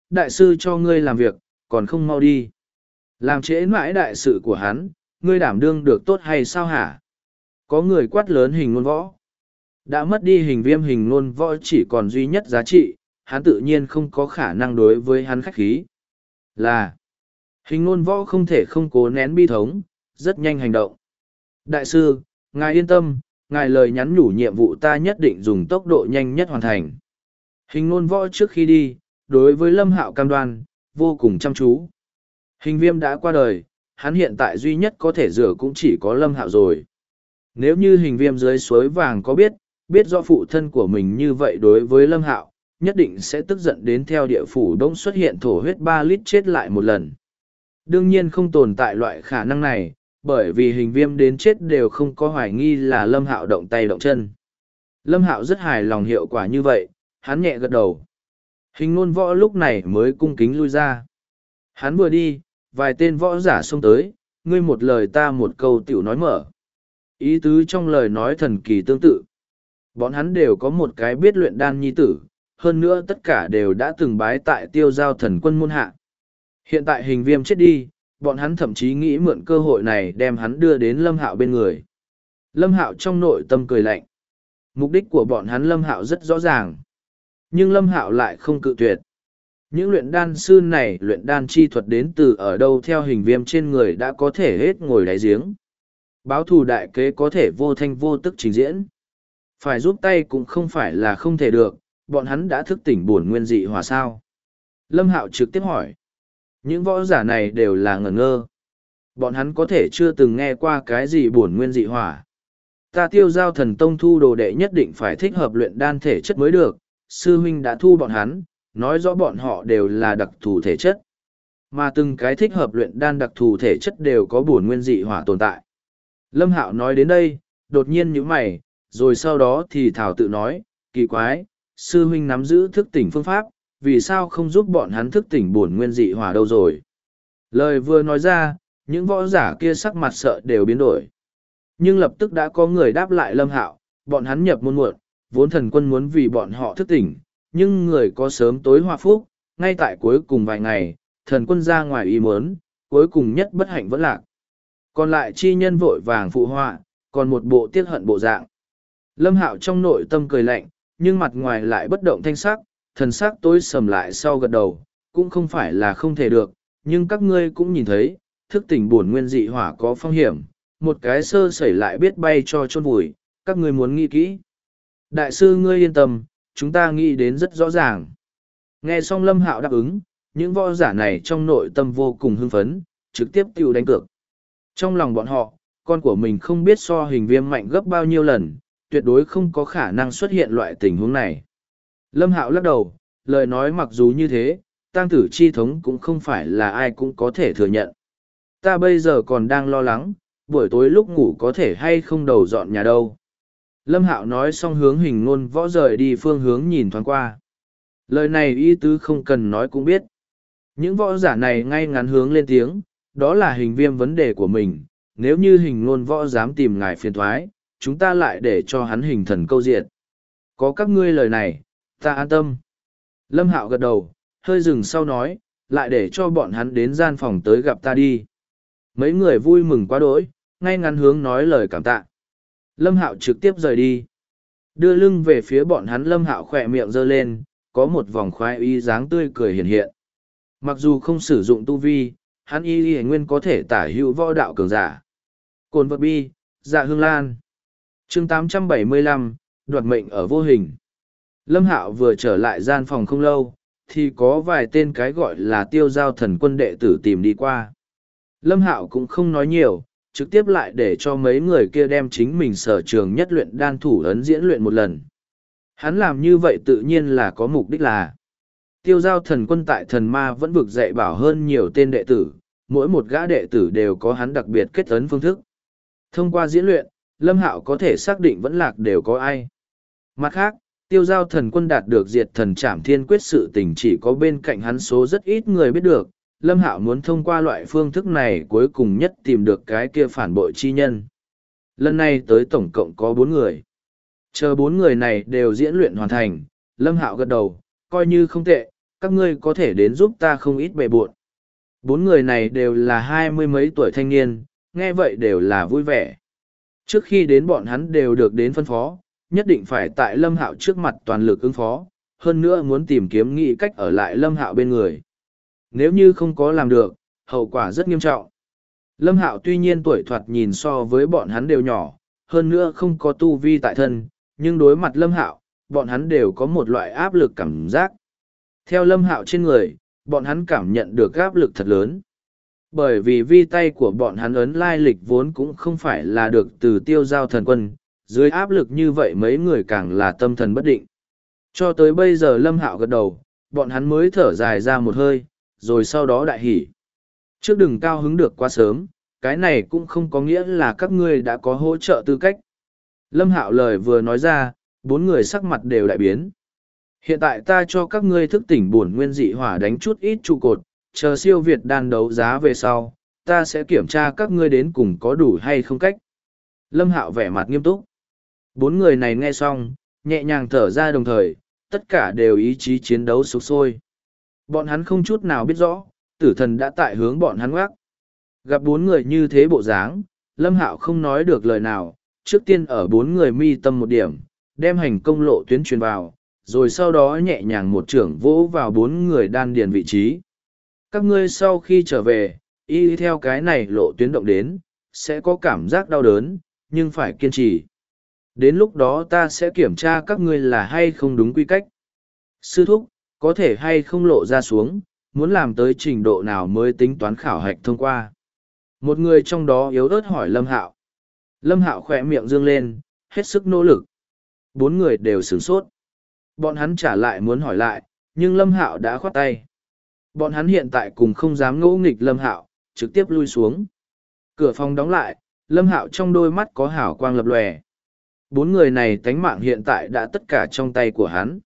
đại sư cho ngươi làm việc, còn không mau đi. Làm trễ mãi đại sự của hắn, ngươi đảm đương được tốt hay sao hả? Có người quát lớn Hình Nôn Võ. Đã mất đi Hình Viêm, Hình Nôn Võ chỉ còn duy nhất giá trị, hắn tự nhiên không có khả năng đối với hắn khách khí. Là, Hình Nôn Võ không thể không cố nén bi thống, rất nhanh hành động. Đại sư, ngài yên tâm, ngài lời nhắn nhủ nhiệm vụ ta nhất định dùng tốc độ nhanh nhất hoàn thành. Hình Nôn Võ trước khi đi, đối với Lâm Hạo cam đoan, vô cùng chăm chú. Hình Viêm đã qua đời, hắn hiện tại duy nhất có thể rửa cũng chỉ có Lâm Hạo rồi. Nếu như Hình Viêm dưới suối vàng có biết rõ phụ thân của mình như vậy đối với Lâm Hạo, nhất định sẽ tức giận đến theo địa phủ đông xuất hiện thổ huyết 3 lít chết lại một lần. Đương nhiên không tồn tại loại khả năng này, bởi vì Hình Viêm đến chết đều không có hoài nghi là Lâm Hạo động tay động chân. Lâm Hạo rất hài lòng hiệu quả như vậy, hắn nhẹ gật đầu. Hình Nôn Võ lúc này mới cung kính lui ra. Hắn vừa đi, vài tên võ giả xông tới, ngươi một lời ta một câu tiểu nói mở. Ý tứ trong lời nói thần kỳ tương tự. Bọn hắn đều có một cái biết luyện đan nhi tử, hơn nữa tất cả đều đã từng bái tại Tiêu Giao Thần Quân môn hạ. Hiện tại Hình Viêm chết đi, bọn hắn thậm chí nghĩ mượn cơ hội này đem hắn đưa đến Lâm Hạo bên người. Lâm Hạo trong nội tâm cười lạnh. Mục đích của bọn hắn Lâm Hạo rất rõ ràng. Nhưng Lâm Hạo lại không cự tuyệt. Những luyện đan sư này luyện đan chi thuật đến từ ở đâu theo Hình Viêm trên người đã có thể hết ngồi đáy giếng. Báo thù đại kế có thể vô thanh vô tức trình diễn. Phải giúp tay cũng không phải là không thể được, bọn hắn đã thức tỉnh bổn nguyên dị hỏa sao. Lâm Hạo trực tiếp hỏi. Những võ giả này đều là ngẩn ngơ. Bọn hắn có thể chưa từng nghe qua cái gì bổn nguyên dị hỏa. Ta Tiêu Giao Thần Tông thu đồ đệ nhất định phải thích hợp luyện đan thể chất mới được, sư huynh đã thu bọn hắn, nói rõ bọn họ đều là đặc thù thể chất. Mà từng cái thích hợp luyện đan đặc thù thể chất đều có bổn nguyên dị hỏa tồn tại. Lâm Hạo nói đến đây, đột nhiên nhíu mày, rồi sau đó thì thảo tự nói, kỳ quái, sư huynh nắm giữ thức tỉnh phương pháp, vì sao không giúp bọn hắn thức tỉnh bổn nguyên dị hỏa đâu rồi. Lời vừa nói ra, những võ giả kia sắc mặt sợ đều biến đổi. Nhưng lập tức đã có người đáp lại Lâm Hạo, bọn hắn nhập môn muộn, vốn thần quân muốn vì bọn họ thức tỉnh, nhưng người có sớm tối hòa phúc, ngay tại cuối cùng vài ngày, thần quân ra ngoài ý muốn, cuối cùng nhất bất hạnh vẫn lạc. Còn lại chi nhân vội vàng phụ họa, còn một bộ tiếc hận bộ dạng. Lâm Hạo trong nội tâm cười lạnh, nhưng mặt ngoài lại bất động thanh sắc, thần sắc tối sầm lại sau gật đầu, cũng không phải là không thể được, nhưng các ngươi cũng nhìn thấy, thức tỉnh bổn nguyên dị hỏa có phong hiểm, một cái sơ sẩy lại biết bay cho chôn vùi, các ngươi muốn nghĩ kỹ. Đại sư ngươi yên tâm, chúng ta nghĩ đến rất rõ ràng. Nghe xong Lâm Hạo đáp ứng, những võ giả này trong nội tâm vô cùng hưng phấn, trực tiếp tiêu đánh cược. Trong lòng bọn họ, con của mình không biết so Hình Viêm mạnh gấp bao nhiêu lần, tuyệt đối không có khả năng xuất hiện loại tình huống này. Lâm Hạo lắc đầu, lời nói mặc dù như thế, tang tử chi thống cũng không phải là ai cũng có thể thừa nhận. Ta bây giờ còn đang lo lắng, buổi tối lúc ngủ có thể hay không đầu dọn nhà đâu. Lâm Hạo nói xong hướng Hình Nôn Võ rời đi phương hướng nhìn thoáng qua. Lời này ý tứ không cần nói cũng biết. Những võ giả này ngay ngắn hướng lên tiếng, đó là Hình Viêm vấn đề của mình. Nếu như Hình Nôn Võ dám tìm ngài phiền thoái, chúng ta lại để cho hắn hình thần câu diệt. Có các ngươi lời này, ta an tâm. Lâm Hạo gật đầu, hơi dừng sau nói, lại để cho bọn hắn đến gian phòng tới gặp ta đi. Mấy người vui mừng quá đỗi, ngay ngắn hướng nói lời cảm tạ. Lâm Hạo trực tiếp rời đi. Đưa lưng về phía bọn hắn, Lâm Hạo khỏe miệng giơ lên, có một vòng khoái y dáng tươi cười hiện hiện. Mặc dù không sử dụng tu vi, hắn y nguyên có thể tả hữu võ đạo cường giả. Cồn vật bi, dạ hương lan. Chương 875, đoạt mệnh ở vô hình. Lâm Hạo vừa trở lại gian phòng không lâu, thì có vài tên cái gọi là Tiêu Giao Thần Quân đệ tử tìm đi qua. Lâm Hạo cũng không nói nhiều, trực tiếp lại để cho mấy người kia đem chính mình sở trường nhất luyện đan thủ ấn diễn luyện một lần. Hắn làm như vậy tự nhiên là có mục đích là Tiêu Giao Thần Quân tại thần ma vẫn vực dạy bảo hơn nhiều tên đệ tử, mỗi một gã đệ tử đều có hắn đặc biệt kết ấn phương thức. Thông qua diễn luyện, Lâm Hạo có thể xác định vẫn lạc đều có ai. Mặt khác, Tiêu Giao Thần Quân đạt được diệt thần trảm thiên quyết sự tình chỉ có bên cạnh hắn số rất ít người biết được. Lâm Hạo muốn thông qua loại phương thức này cuối cùng nhất tìm được cái kia phản bội chi nhân. Lần này tới tổng cộng có 4 người. Chờ 4 người này đều diễn luyện hoàn thành, Lâm Hạo gật đầu, coi như không tệ, các ngươi có thể đến giúp ta không ít bề bộn. Bốn người này đều là 20 mấy tuổi thanh niên, nghe vậy đều là vui vẻ. Trước khi đến bọn hắn đều được đến phân phó, nhất định phải tại Lâm Hạo trước mặt toàn lực ứng phó, hơn nữa muốn tìm kiếm nghĩ cách ở lại Lâm Hạo bên người. Nếu như không có làm được, hậu quả rất nghiêm trọng. Lâm Hạo tuy nhiên tuổi thoạt nhìn so với bọn hắn đều nhỏ, hơn nữa không có tu vi tại thân, nhưng đối mặt Lâm Hạo, bọn hắn đều có một loại áp lực cảm giác. Theo Lâm Hạo trên người, bọn hắn cảm nhận được áp lực thật lớn. Bởi vì vi tay của bọn hắn ấn lai lịch vốn cũng không phải là được từ Tiêu Giao Thần Quân, dưới áp lực như vậy mấy người càng là tâm thần bất định. Cho tới bây giờ Lâm Hạo gật đầu, bọn hắn mới thở dài ra một hơi, rồi sau đó đại hỉ. Trước đừng cao hứng được quá sớm, cái này cũng không có nghĩa là các ngươi đã có hỗ trợ tư cách. Lâm Hạo lời vừa nói ra, bốn người sắc mặt đều đại biến. Hiện tại ta cho các ngươi thức tỉnh bổn nguyên dị hỏa đánh chút ít trụ cột, chờ siêu việt đan đấu giá về sau, ta sẽ kiểm tra các ngươi đến cùng có đủ hay không cách. Lâm Hạo vẻ mặt nghiêm túc. Bốn người này nghe xong, nhẹ nhàng thở ra đồng thời, tất cả đều ý chí chiến đấu sục sôi. Bọn hắn không chút nào biết rõ, tử thần đã tại hướng bọn hắn ngoác. Gặp bốn người như thế bộ dáng, Lâm Hạo không nói được lời nào, trước tiên ở bốn người mi tâm một điểm, đem hành công lộ tuyến truyền vào, rồi sau đó nhẹ nhàng một trưởng vỗ vào bốn người đan điền vị trí. Các ngươi sau khi trở về, y theo cái này lộ tuyến động đến, sẽ có cảm giác đau đớn, nhưng phải kiên trì. Đến lúc đó ta sẽ kiểm tra các ngươi là hay không đúng quy cách. Sư thúc, có thể hay không lộ ra xuống, muốn làm tới trình độ nào mới tính toán khảo hạch thông qua. Một người trong đó yếu ớt hỏi Lâm Hạo. Lâm Hạo khỏe miệng dương lên, hết sức nỗ lực. Bốn người đều sửng sốt. Bọn hắn trả lại muốn hỏi lại, nhưng Lâm Hạo đã khoát tay. Bọn hắn hiện tại cùng không dám ngỗ nghịch Lâm Hạo, trực tiếp lui xuống. Cửa phòng đóng lại, Lâm Hạo trong đôi mắt có hào quang lập lòe. Bốn người này tánh mạng hiện tại đã tất cả trong tay của hắn.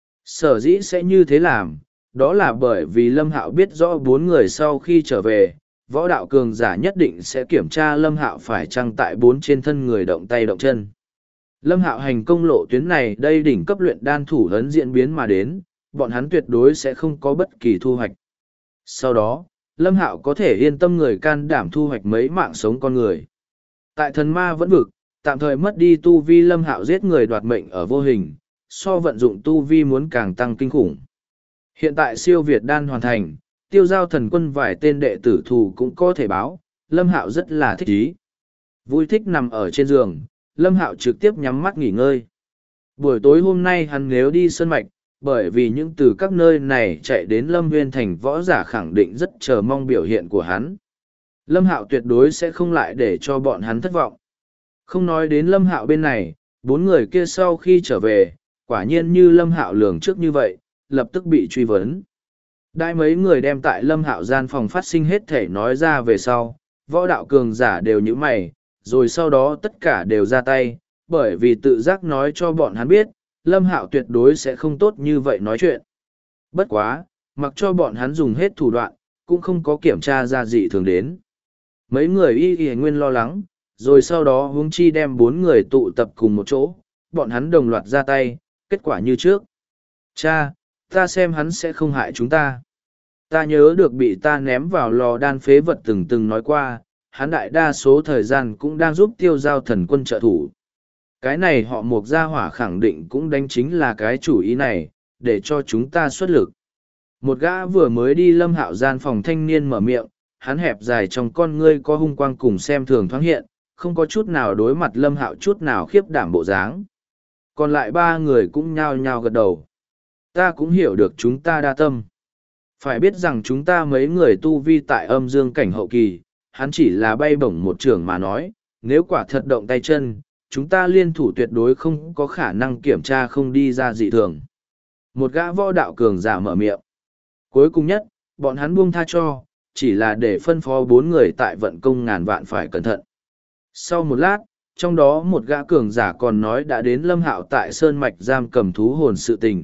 Sở dĩ sẽ như thế làm, đó là bởi vì Lâm Hạo biết rõ bốn người sau khi trở về, võ đạo cường giả nhất định sẽ kiểm tra Lâm Hạo phải chăng tại bốn trên thân người động tay động chân. Lâm Hạo hành công lộ tuyến này đây đỉnh cấp luyện đan thủ ấn diễn biến mà đến, bọn hắn tuyệt đối sẽ không có bất kỳ thu hoạch. Sau đó, Lâm Hạo có thể yên tâm người can đảm thu hoạch mấy mạng sống con người. Tại thần ma vẫn vực, tạm thời mất đi tu vi Lâm Hạo giết người đoạt mệnh ở vô hình, so vận dụng tu vi muốn càng tăng kinh khủng. Hiện tại siêu Việt đan hoàn thành, Tiêu Giao Thần Quân vài tên đệ tử thù cũng có thể báo, Lâm Hạo rất là thích ý. Vui thích nằm ở trên giường, Lâm Hạo trực tiếp nhắm mắt nghỉ ngơi. Buổi tối hôm nay hắn nếu đi sơn mạch, bởi vì những từ các nơi này chạy đến Lâm Nguyên Thành võ giả khẳng định rất chờ mong biểu hiện của hắn. Lâm Hạo tuyệt đối sẽ không lại để cho bọn hắn thất vọng. Không nói đến Lâm Hạo bên này, bốn người kia sau khi trở về, quả nhiên như Lâm Hạo lường trước như vậy, lập tức bị truy vấn. Đại mấy người đem tại Lâm Hạo gian phòng phát sinh hết thể nói ra về sau, võ đạo cường giả đều như mày, rồi sau đó tất cả đều ra tay, bởi vì tự giác nói cho bọn hắn biết, Lâm Hạo tuyệt đối sẽ không tốt như vậy nói chuyện. Bất quá, mặc cho bọn hắn dùng hết thủ đoạn, cũng không có kiểm tra ra dị thường đến. Mấy người y nguyên lo lắng, rồi sau đó huống chi đem bốn người tụ tập cùng một chỗ, bọn hắn đồng loạt ra tay, kết quả như trước. Cha, ta xem hắn sẽ không hại chúng ta. Ta nhớ được bị ta ném vào lò đan phế vật từng nói qua, hắn đại đa số thời gian cũng đang giúp Tiêu Giao Thần Quân trợ thủ. Cái này họ Mộc Gia Hỏa khẳng định cũng đánh chính là cái chủ ý này, để cho chúng ta xuất lực. Một gã vừa mới đi Lâm Hạo gian phòng thanh niên mở miệng, hắn hẹp dài trong con ngươi có hung quang cùng xem thường thoáng hiện, không có chút nào đối mặt Lâm Hạo chút nào khiếp đảm bộ dáng. Còn lại ba người cũng nhao nhao gật đầu. Ta cũng hiểu được chúng ta đa tâm. Phải biết rằng chúng ta mấy người tu vi tại âm dương cảnh hậu kỳ, hắn chỉ là bay bổng một trường mà nói, nếu quả thật động tay chân, chúng ta liên thủ tuyệt đối không có khả năng kiểm tra không đi ra dị thường. Một gã võ đạo cường giả mở miệng. Cuối cùng nhất, bọn hắn buông tha cho, chỉ là để phân phó bốn người tại vận công ngàn vạn phải cẩn thận. Sau một lát, trong đó một gã cường giả còn nói đã đến Lâm Hạo tại Sơn Mạch giam cầm thú hồn sự tình.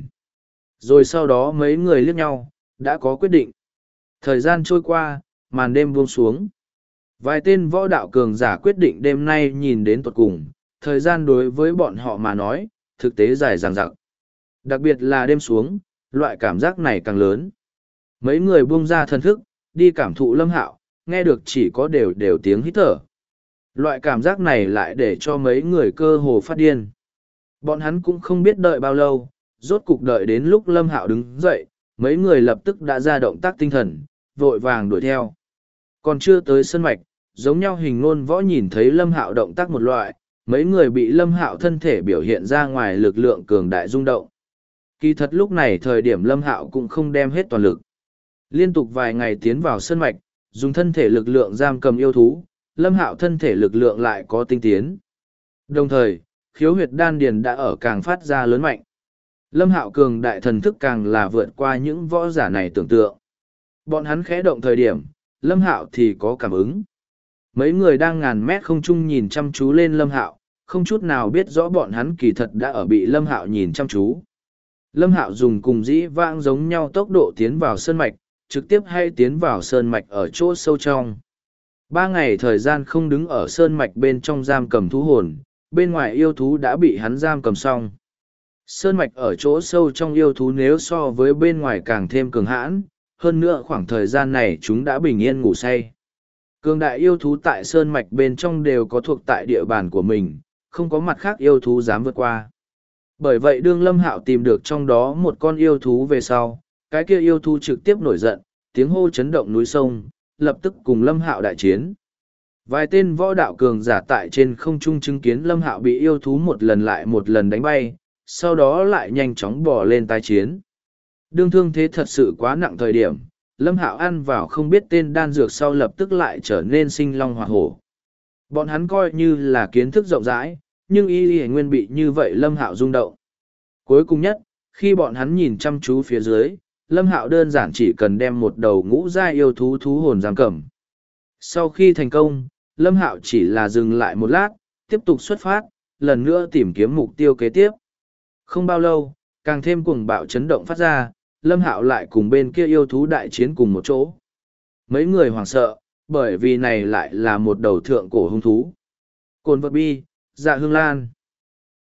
Rồi sau đó mấy người liếc nhau, đã có quyết định. Thời gian trôi qua, màn đêm buông xuống. Vài tên võ đạo cường giả quyết định đêm nay nhìn đến tuột cùng, thời gian đối với bọn họ mà nói, thực tế dài dằng dặc. Đặc biệt là đêm xuống, loại cảm giác này càng lớn. Mấy người buông ra thần thức, đi cảm thụ Lâm Hạo, nghe được chỉ có đều đều tiếng hít thở. Loại cảm giác này lại để cho mấy người cơ hồ phát điên. Bọn hắn cũng không biết đợi bao lâu, rốt cục đợi đến lúc Lâm Hạo đứng dậy, mấy người lập tức đã ra động tác tinh thần, vội vàng đuổi theo. Còn chưa tới sân mạch, giống nhau hình ngôn võ nhìn thấy Lâm Hạo động tác một loại, mấy người bị Lâm Hạo thân thể biểu hiện ra ngoài lực lượng cường đại rung động. Kỳ thật lúc này thời điểm Lâm Hạo cũng không đem hết toàn lực. Liên tục vài ngày tiến vào sân mạch, dùng thân thể lực lượng giam cầm yêu thú, Lâm Hạo thân thể lực lượng lại có tinh tiến. Đồng thời, khiếu huyệt đan điền đã ở càng phát ra lớn mạnh. Lâm Hạo cường đại thần thức càng là vượt qua những võ giả này tưởng tượng. Bọn hắn khẽ động thời điểm, Lâm Hạo thì có cảm ứng. Mấy người đang ngàn mét không trung nhìn chăm chú lên Lâm Hạo, không chút nào biết rõ bọn hắn kỳ thật đã ở bị Lâm Hạo nhìn chăm chú. Lâm Hạo dùng cùng dĩ vãng giống nhau tốc độ tiến vào sơn mạch, trực tiếp hay tiến vào sơn mạch ở chỗ sâu trong. 3 ngày thời gian không đứng ở sơn mạch bên trong giam cầm thú hồn, bên ngoài yêu thú đã bị hắn giam cầm xong. Sơn mạch ở chỗ sâu trong yêu thú nếu so với bên ngoài càng thêm cường hãn, hơn nữa khoảng thời gian này chúng đã bình yên ngủ say. Cường đại yêu thú tại sơn mạch bên trong đều có thuộc tại địa bàn của mình, không có mặt khác yêu thú dám vượt qua. Bởi vậy đương Lâm Hạo tìm được trong đó một con yêu thú về sau, cái kia yêu thú trực tiếp nổi giận, tiếng hô chấn động núi sông, lập tức cùng Lâm Hạo đại chiến. Vài tên võ đạo cường giả tại trên không trung chứng kiến Lâm Hạo bị yêu thú một lần lại một lần đánh bay, sau đó lại nhanh chóng bò lên tái chiến. Đương thương thế thật sự quá nặng thời điểm, Lâm Hạo ăn vào không biết tên đan dược sau lập tức lại trở nên sinh long hỏa hổ. Bọn hắn coi như là kiến thức rộng rãi, nhưng y nguyên bị như vậy Lâm Hạo rung động. Cuối cùng nhất, khi bọn hắn nhìn chăm chú phía dưới, Lâm Hạo đơn giản chỉ cần đem một đầu ngũ giai yêu thú thú hồn giam cầm. Sau khi thành công, Lâm Hạo chỉ là dừng lại một lát, tiếp tục xuất phát, lần nữa tìm kiếm mục tiêu kế tiếp. Không bao lâu, càng thêm cuồng bạo chấn động phát ra, Lâm Hạo lại cùng bên kia yêu thú đại chiến cùng một chỗ. Mấy người hoảng sợ, bởi vì này lại là một đầu thượng cổ hung thú. Cồn vật bi, dạ hương lan.